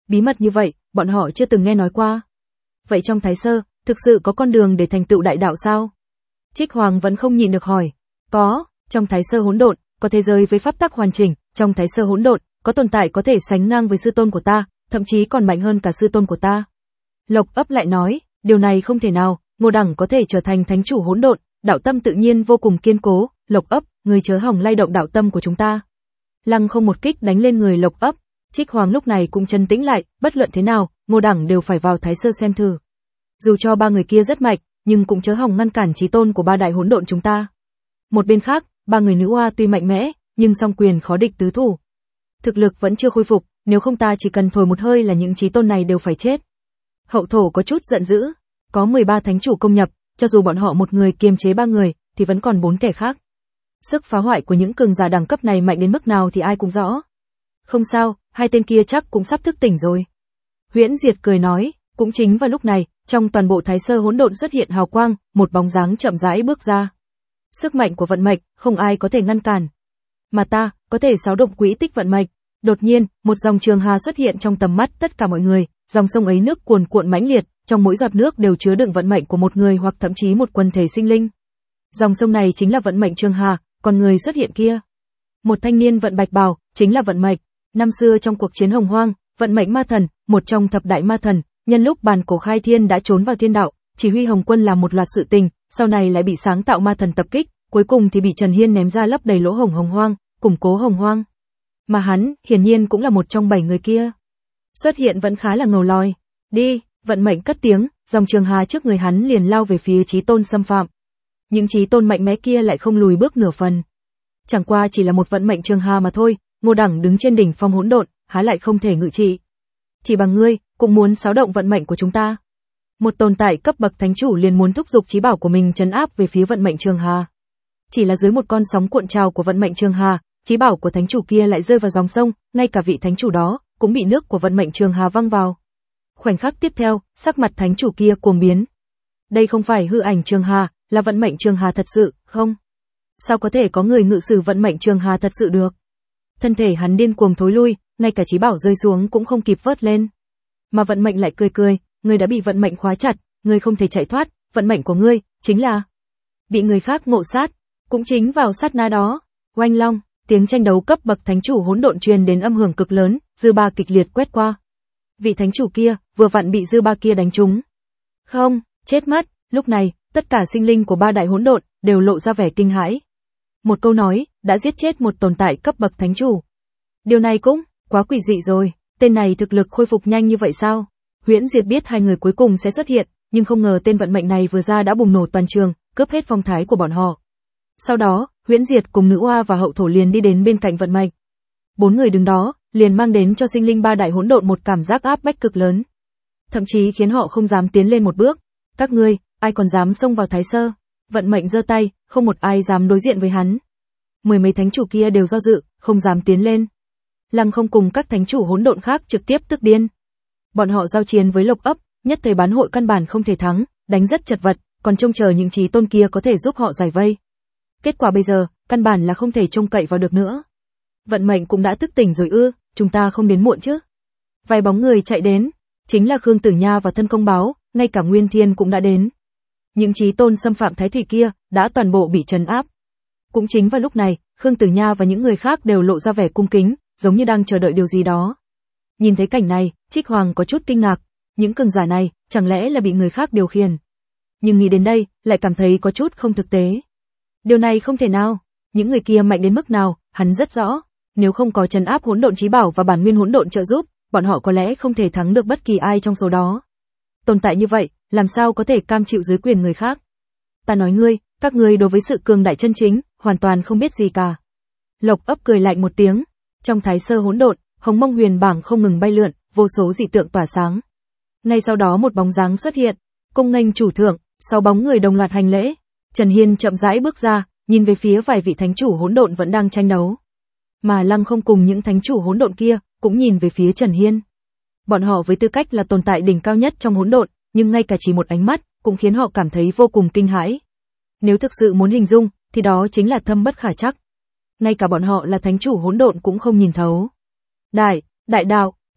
Bí mật như vậy, bọn họ chưa từng nghe nói qua. Vậy trong Thái Sơ, thực sự có con đường để thành tựu đại đạo sao? Trích Hoàng vẫn không nhịn được hỏi. Có, trong Thái Sơ hỗn độn, có thế giới với pháp tắc hoàn chỉnh, trong Thái Sơ hỗn độn, có tồn tại có thể sánh ngang với sư tôn của ta, thậm chí còn mạnh hơn cả sư tôn của ta. Lộc Ấp lại nói, điều này không thể nào, Ngô Đẳng có thể trở thành thánh chủ hỗn độn, đạo tâm tự nhiên vô cùng kiên cố, Lộc Ấp, người chớ hỏng lay động đạo tâm của chúng ta. Lăng Không một kích đánh lên người Lộc Ấp, Trích Hoàng lúc này cũng trấn tĩnh lại, bất luận thế nào, Ngô Đẳng đều phải vào Thái Sơ xem thử. Dù cho ba người kia rất mạnh, nhưng cũng chớ hỏng ngăn cản chí tôn của ba đại hỗn độn chúng ta. Một bên khác, ba người nữ oa tuy mạnh mẽ, nhưng song quyền khó địch tứ thủ. Thực lực vẫn chưa khôi phục, nếu không ta chỉ cần thổi một hơi là những chí tôn này đều phải chết. Hậu thổ có chút giận dữ, có mười ba thánh chủ công nhập, cho dù bọn họ một người kiềm chế ba người, thì vẫn còn bốn kẻ khác. Sức phá hoại của những cường giả đẳng cấp này mạnh đến mức nào thì ai cũng rõ. Không sao, hai tên kia chắc cũng sắp thức tỉnh rồi. Huyễn Diệt cười nói, cũng chính vào lúc này, trong toàn bộ Thái Sơ hỗn độn xuất hiện hào quang, một bóng dáng chậm rãi bước ra. Sức mạnh của vận mệnh, không ai có thể ngăn cản. Mà ta, có thể xáo động quỹ tích vận mệnh. Đột nhiên, một dòng trường hà xuất hiện trong tầm mắt tất cả mọi người, dòng sông ấy nước cuồn cuộn mãnh liệt, trong mỗi giọt nước đều chứa đựng vận mệnh của một người hoặc thậm chí một quần thể sinh linh. Dòng sông này chính là vận mệnh trường hà, còn người xuất hiện kia, một thanh niên vận bạch bào, chính là vận mệnh. Năm xưa trong cuộc chiến Hồng Hoang, vận mệnh ma thần, một trong thập đại ma thần, nhân lúc bàn cổ khai thiên đã trốn vào thiên đạo, chỉ huy Hồng Quân làm một loạt sự tình, sau này lại bị sáng tạo ma thần tập kích, cuối cùng thì bị Trần Hiên ném ra lấp đầy lỗ hổng Hồng Hoang, củng cố Hồng Hoang. Mà hắn, hiển nhiên cũng là một trong bảy người kia. Xuất hiện vẫn khá là ngầu lòi. Đi, vận mệnh cất tiếng, dòng trường hà trước người hắn liền lao về phía chí tôn xâm phạm. Những chí tôn mạnh mẽ kia lại không lùi bước nửa phần. Chẳng qua chỉ là một vận mệnh trường hà mà thôi, Ngô Đẳng đứng trên đỉnh phong hỗn độn, há lại không thể ngự trị. Chỉ bằng ngươi, cũng muốn xáo động vận mệnh của chúng ta. Một tồn tại cấp bậc thánh chủ liền muốn thúc giục chí bảo của mình trấn áp về phía vận mệnh trường hà. Chỉ là dưới một con sóng cuộn trào của vận mệnh trường hà, chí bảo của thánh chủ kia lại rơi vào dòng sông, ngay cả vị thánh chủ đó cũng bị nước của vận mệnh trường hà văng vào. Khoảnh khắc tiếp theo, sắc mặt thánh chủ kia cuồng biến. Đây không phải hư ảnh trường hà, là vận mệnh trường hà thật sự, không? Sao có thể có người ngự sử vận mệnh trường hà thật sự được? Thân thể hắn điên cuồng thối lui, ngay cả chí bảo rơi xuống cũng không kịp vớt lên. Mà vận mệnh lại cười cười, ngươi đã bị vận mệnh khóa chặt, ngươi không thể chạy thoát, vận mệnh của ngươi chính là bị người khác ngộ sát. Cũng chính vào sát na đó, oanh long, tiếng tranh đấu cấp bậc thánh chủ hỗn độn truyền đến âm hưởng cực lớn, dư ba kịch liệt quét qua. Vị thánh chủ kia vừa vặn bị dư ba kia đánh trúng. Không, chết mất. Lúc này, tất cả sinh linh của ba đại hỗn độn đều lộ ra vẻ kinh hãi. Một câu nói đã giết chết một tồn tại cấp bậc thánh chủ. Điều này cũng quá quỷ dị rồi, tên này thực lực khôi phục nhanh như vậy sao? Huyễn Diệt biết hai người cuối cùng sẽ xuất hiện, nhưng không ngờ tên vận mệnh này vừa ra đã bùng nổ toàn trường, cướp hết phong thái của bọn họ. Sau đó, Huyễn Diệt cùng nữ oa và hậu thổ liền đi đến bên cạnh vận mệnh. Bốn người đứng đó, liền mang đến cho sinh linh ba đại hỗn độn một cảm giác áp bách cực lớn. Thậm chí khiến họ không dám tiến lên một bước. Các ngươi, ai còn dám xông vào Thái Sơ? Vận mệnh giơ tay, không một ai dám đối diện với hắn. Mười mấy thánh chủ kia đều do dự, không dám tiến lên. Lăng Không cùng các thánh chủ hỗn độn khác trực tiếp tức điên. Bọn họ giao chiến với Lộc Ấp, nhất thời bán hội căn bản không thể thắng, đánh rất chật vật, còn trông chờ những chí tôn kia có thể giúp họ giải vây. Kết quả bây giờ, căn bản là không thể trông cậy vào được nữa. Vận mệnh cũng đã thức tỉnh rồi ư, chúng ta không đến muộn chứ? Vài bóng người chạy đến, chính là Khương Tử Nha và Thân Công Báo, ngay cả Nguyên Thiên cũng đã đến. Những chí tôn xâm phạm Thái Thủy kia đã toàn bộ bị trấn áp. Cũng chính vào lúc này, Khương Tử Nha và những người khác đều lộ ra vẻ cung kính, giống như đang chờ đợi điều gì đó. Nhìn thấy cảnh này, Trích Hoàng có chút kinh ngạc, những cường giả này chẳng lẽ là bị người khác điều khiển? Nhưng nghĩ đến đây, lại cảm thấy có chút không thực tế. Điều này không thể nào, những người kia mạnh đến mức nào, hắn rất rõ, nếu không có trấn áp hỗn độn chí bảo và bản nguyên hỗn độn trợ giúp, bọn họ có lẽ không thể thắng được bất kỳ ai trong số đó. Tồn tại như vậy, làm sao có thể cam chịu dưới quyền người khác? Ta nói ngươi, các ngươi đối với sự cường đại chân chính, hoàn toàn không biết gì cả. Lộc Ấp cười lạnh một tiếng, trong Thái Sơ hỗn độn, Hồng Mông Huyền bảng không ngừng bay lượn, vô số dị tượng tỏa sáng. Ngay sau đó một bóng dáng xuất hiện, cung nghênh chủ thượng, sáu bóng người đồng loạt hành lễ. Trần Hiên chậm rãi bước ra, nhìn về phía vài vị thánh chủ hỗn độn vẫn đang tranh đấu. Mà Lăng Không cùng những thánh chủ hỗn độn kia cũng nhìn về phía Trần Hiên. Bọn họ với tư cách là tồn tại đỉnh cao nhất trong hỗn độn, nhưng ngay cả chỉ một ánh mắt cũng khiến họ cảm thấy vô cùng kinh hãi. Nếu thực sự muốn hình dung, thì đó chính là thâm bất khả trắc. Ngay cả bọn họ là thánh chủ hỗn độn cũng không nhìn thấu. Đại, đại đạo,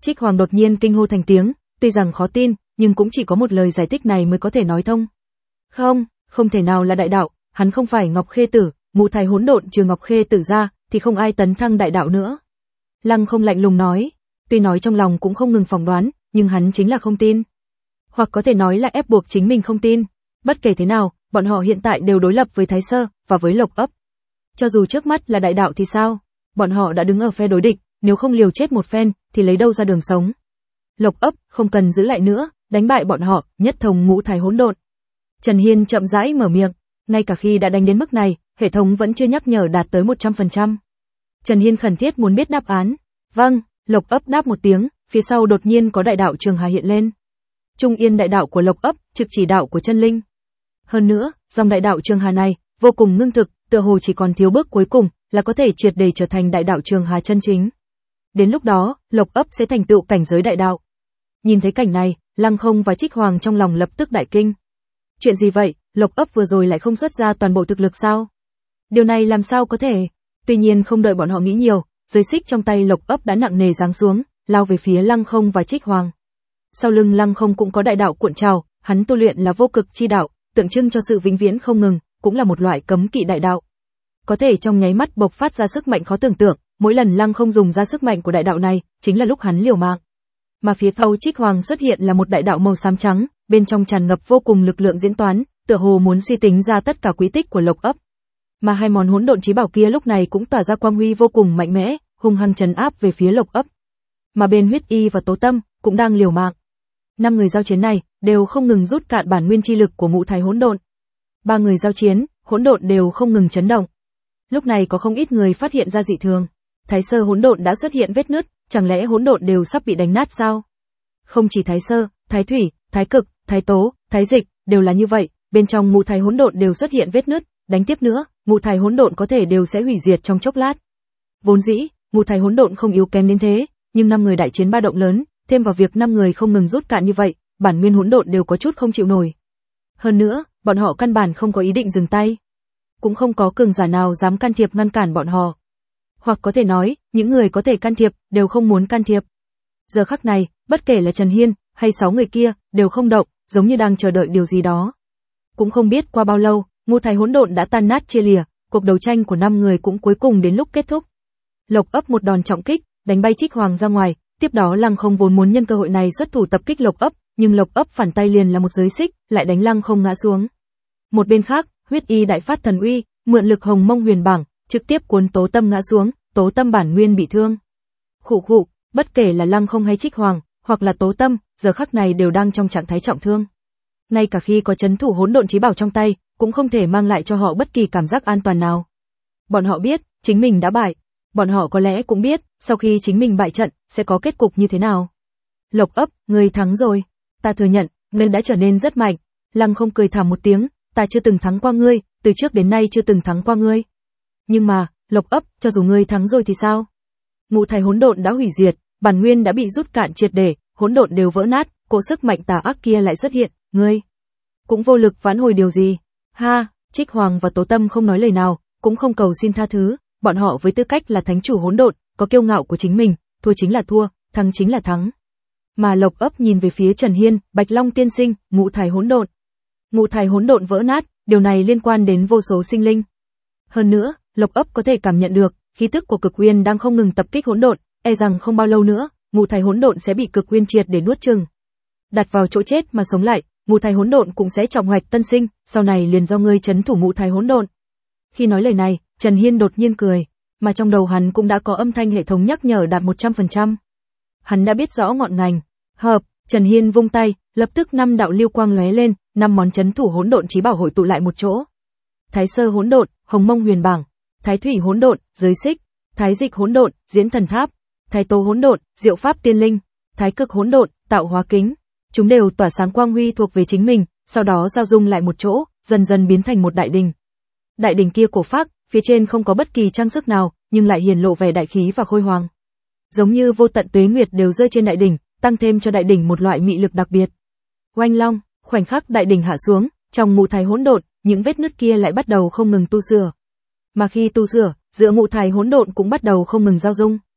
Trích Hoàng đột nhiên kinh hô thành tiếng, tuy rằng khó tin, nhưng cũng chỉ có một lời giải thích này mới có thể nói thông. Không, không thể nào là đại đạo, hắn không phải Ngọc Khê Tử, ngũ thải hỗn độn trừ Ngọc Khê Tử ra, thì không ai tấn thăng đại đạo nữa. Lăng Không lạnh lùng nói, tuy nói trong lòng cũng không ngừng phỏng đoán, nhưng hắn chính là không tin. Hoặc có thể nói là ép buộc chính mình không tin. Bất kể thế nào, bọn họ hiện tại đều đối lập với Thái Sơ, và với Lộc Ấp. Cho dù trước mắt là đại đạo thì sao? Bọn họ đã đứng ở phe đối địch, nếu không liều chết một phen, thì lấy đâu ra đường sống. Lộc Ấp không cần giữ lại nữa, đánh bại bọn họ, nhất thống ngũ thải hỗn độn. Trần Hiên chậm rãi mở miệng, ngay cả khi đã đánh đến mức này, hệ thống vẫn chưa nhắc nhở đạt tới một trăm phần trăm. Trần Hiên khẩn thiết muốn biết đáp án. Vâng, Lộc Ấp đáp một tiếng, phía sau đột nhiên có đại đạo Trường Hà hiện lên. Trung Yên đại đạo của Lộc Ấp, trực chỉ đạo của chân linh. Hơn nữa, dòng đại đạo Trường Hà này vô cùng ngưng thực, tựa hồ chỉ còn thiếu bước cuối cùng là có thể triệt để trở thành đại đạo Trường Hà chân chính. Đến lúc đó, Lộc Ấp sẽ thành tựu cảnh giới đại đạo. Nhìn thấy cảnh này, Lăng Không và Trích Hoàng trong lòng lập tức đại kinh. Chuyện gì vậy, Lộc Ấp vừa rồi lại không xuất ra toàn bộ thực lực sao? Điều này làm sao có thể? Tuy nhiên không đợi bọn họ nghĩ nhiều, giới xích trong tay Lộc Ấp đã nặng nề giáng xuống, lao về phía Lăng Không và Trích Hoàng. Sau lưng Lăng Không cũng có đại đạo cuộn trào, hắn tu luyện là vô cực chi đạo, tượng trưng cho sự vĩnh viễn không ngừng, cũng là một loại cấm kỵ đại đạo. Có thể trong nháy mắt bộc phát ra sức mạnh khó tưởng tượng, mỗi lần Lăng Không dùng ra sức mạnh của đại đạo này, chính là lúc hắn liều mạng. Mà phía sau Trích Hoàng xuất hiện là một đại đạo màu xám trắng, bên trong tràn ngập vô cùng lực lượng diễn toán, tựa hồ muốn suy tính ra tất cả quy tích của Lộc Ấp. Mà hai món hỗn độn chí bảo kia lúc này cũng tỏa ra quang huy vô cùng mạnh mẽ, hung hăng trấn áp về phía Lộc Ấp. Mà bên Huyết Y và Tố Tâm cũng đang liều mạng. Năm người giao chiến này đều không ngừng rút cạn bản nguyên chi lực của ngũ thải hỗn độn. Ba người giao chiến, hỗn độn đều không ngừng chấn động. Lúc này có không ít người phát hiện ra dị thường. Thái Sơ hỗn độn đã xuất hiện vết nứt, chẳng lẽ hỗn độn đều sắp bị đánh nát sao? Không chỉ Thái Sơ, Thái Thủy, Thái Cực, Thái Tố, Thái Dịch đều là như vậy, bên trong ngũ thải hỗn độn đều xuất hiện vết nứt, đánh tiếp nữa, ngũ thải hỗn độn có thể đều sẽ hủy diệt trong chốc lát. Vốn dĩ, ngũ thải hỗn độn không yếu kém đến thế, nhưng năm người đại chiến ba động lớn, thêm vào việc năm người không ngừng rút cạn như vậy, bản nguyên hỗn độn đều có chút không chịu nổi. Hơn nữa, bọn họ căn bản không có ý định dừng tay, cũng không có cường giả nào dám can thiệp ngăn cản bọn họ. Hoặc có thể nói, những người có thể can thiệp đều không muốn can thiệp. Giờ khắc này, bất kể là Trần Hiên hay sáu người kia, đều không động, giống như đang chờ đợi điều gì đó. Cũng không biết qua bao lâu, ngũ thải hỗn độn đã tan nát chia lìa, cuộc đấu tranh của năm người cũng cuối cùng đến lúc kết thúc. Lộc Ấp một đòn trọng kích, đánh bay Trích Hoàng ra ngoài, tiếp đó Lăng Không vốn muốn nhân cơ hội này xuất thủ tập kích Lộc Ấp, nhưng Lộc Ấp phản tay liền là một giới xích, lại đánh Lăng Không ngã xuống. Một bên khác, Huyết Y đại phát thần uy, mượn lực Hồng Mông Huyền Bảng, trực tiếp cuốn Tố Tâm ngã xuống, Tố Tâm bản nguyên bị thương. Khụ khụ, bất kể là Lăng Không hay Trích Hoàng, hoặc là Tố Tâm, giờ khắc này đều đang trong trạng thái trọng thương. Ngay cả khi có trấn thủ hỗn độn chí bảo trong tay, cũng không thể mang lại cho họ bất kỳ cảm giác an toàn nào. Bọn họ biết, chính mình đã bại. Bọn họ có lẽ cũng biết, sau khi chính mình bại trận, sẽ có kết cục như thế nào. Lộc Ấp, ngươi thắng rồi. Ta thừa nhận, ngươi đã trở nên rất mạnh. Lăng Không cười thảm một tiếng, ta chưa từng thắng qua ngươi, từ trước đến nay chưa từng thắng qua ngươi. Nhưng mà, Lộc Ấp, cho dù ngươi thắng rồi thì sao? Ngũ thải hỗn độn đã hủy diệt, bản nguyên đã bị rút cạn triệt để, hỗn độn đều vỡ nát, cỗ sức mạnh tà ác kia lại xuất hiện, ngươi cũng vô lực vãn hồi điều gì. Ha, Trích Hoàng và Tố Tâm không nói lời nào, cũng không cầu xin tha thứ, bọn họ với tư cách là thánh chủ hỗn độn, có kiêu ngạo của chính mình, thua chính là thua, thắng chính là thắng. Mà Lộc Ấp nhìn về phía Trần Hiên, Bạch Long tiên sinh, ngũ thải hỗn độn. Ngũ thải hỗn độn vỡ nát, điều này liên quan đến vô số sinh linh. Hơn nữa, Lộc Ấp có thể cảm nhận được, khí tức của Cực Uyên đang không ngừng tập kích hỗn độn, e rằng không bao lâu nữa, ngũ thải hỗn độn sẽ bị Cực Uyên triệt để nuốt chửng. Đặt vào chỗ chết mà sống lại, ngũ thải hỗn độn cũng sẽ trọng hoạch tân sinh, sau này liền do ngươi trấn thủ ngũ thải hỗn độn. Khi nói lời này, Trần Hiên đột nhiên cười, mà trong đầu hắn cũng đã có âm thanh hệ thống nhắc nhở đạt một trăm phần trăm. Hắn đã biết rõ ngọn ngành. Hợp, Trần Hiên vung tay, lập tức năm đạo lưu quang lóe lên, năm món trấn thủ hỗn độn chí bảo hội tụ lại một chỗ. Thái Sơ hỗn độn, Hồng Mông Huyền Bảng, Thái Thủy hỗn độn, Giới Xích, Thái Dịch hỗn độn, Diễn Thần Tháp, Thái Tố hỗn độn, Diệu Pháp Tiên Linh, Thái Cực hỗn độn, Tạo Hóa Kính. Chúng đều tỏa sáng quang huy thuộc về chính mình, sau đó giao dung lại một chỗ, dần dần biến thành một đại đình. Đại đình kia cổ phác, phía trên không có bất kỳ trang sức nào, nhưng lại hiển lộ vẻ đại khí và khôi hoàng. Giống như vô tận tuế nguyệt đều rơi trên đại đỉnh, tăng thêm cho đại đỉnh một loại mị lực đặc biệt. Oanh long, khoảnh khắc đại đỉnh hạ xuống, trong ngũ thải hỗn độn, những vết nứt kia lại bắt đầu không ngừng tu sửa. Mà khi tu sửa, giữa ngũ thải hỗn độn cũng bắt đầu không ngừng giao dung.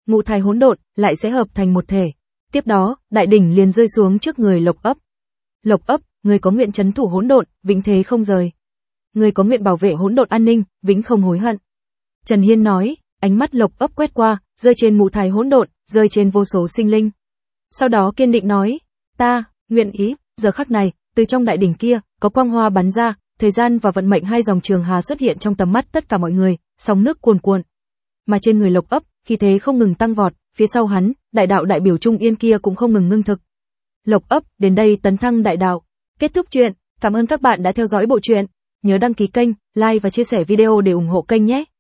ngũ thải hỗn độn lại sẽ hợp thành một thể. Tiếp đó, đại đỉnh liền rơi xuống trước người Lộc Ấp. Lộc Ấp, người có nguyện trấn thủ hỗn độn, vĩnh thế không rời. Người có nguyện bảo vệ hỗn độn an ninh, vĩnh không hối hận. Trần Hiên nói, ánh mắt Lộc Ấp quét qua, rơi trên ngũ thải hỗn độn, rơi trên vô số sinh linh. Sau đó kiên định nói, ta, nguyện ý, giờ khắc này, từ trong đại đỉnh kia, có quang hoa bắn ra, thời gian và vận mệnh hai dòng trường hà xuất hiện trong tầm mắt tất cả mọi người, sóng nước cuồn cuộn. Mà trên người Lộc Ấp, khí thế không ngừng tăng vọt, phía sau hắn, đại đạo đại biểu Trung Yên kia cũng không ngừng ngưng thực. Lộc Ấp, đến đây tấn thăng đại đạo. Kết thúc chuyện, cảm ơn các bạn đã theo dõi bộ truyện. Nhớ đăng ký kênh, like và chia sẻ video để ủng hộ kênh nhé.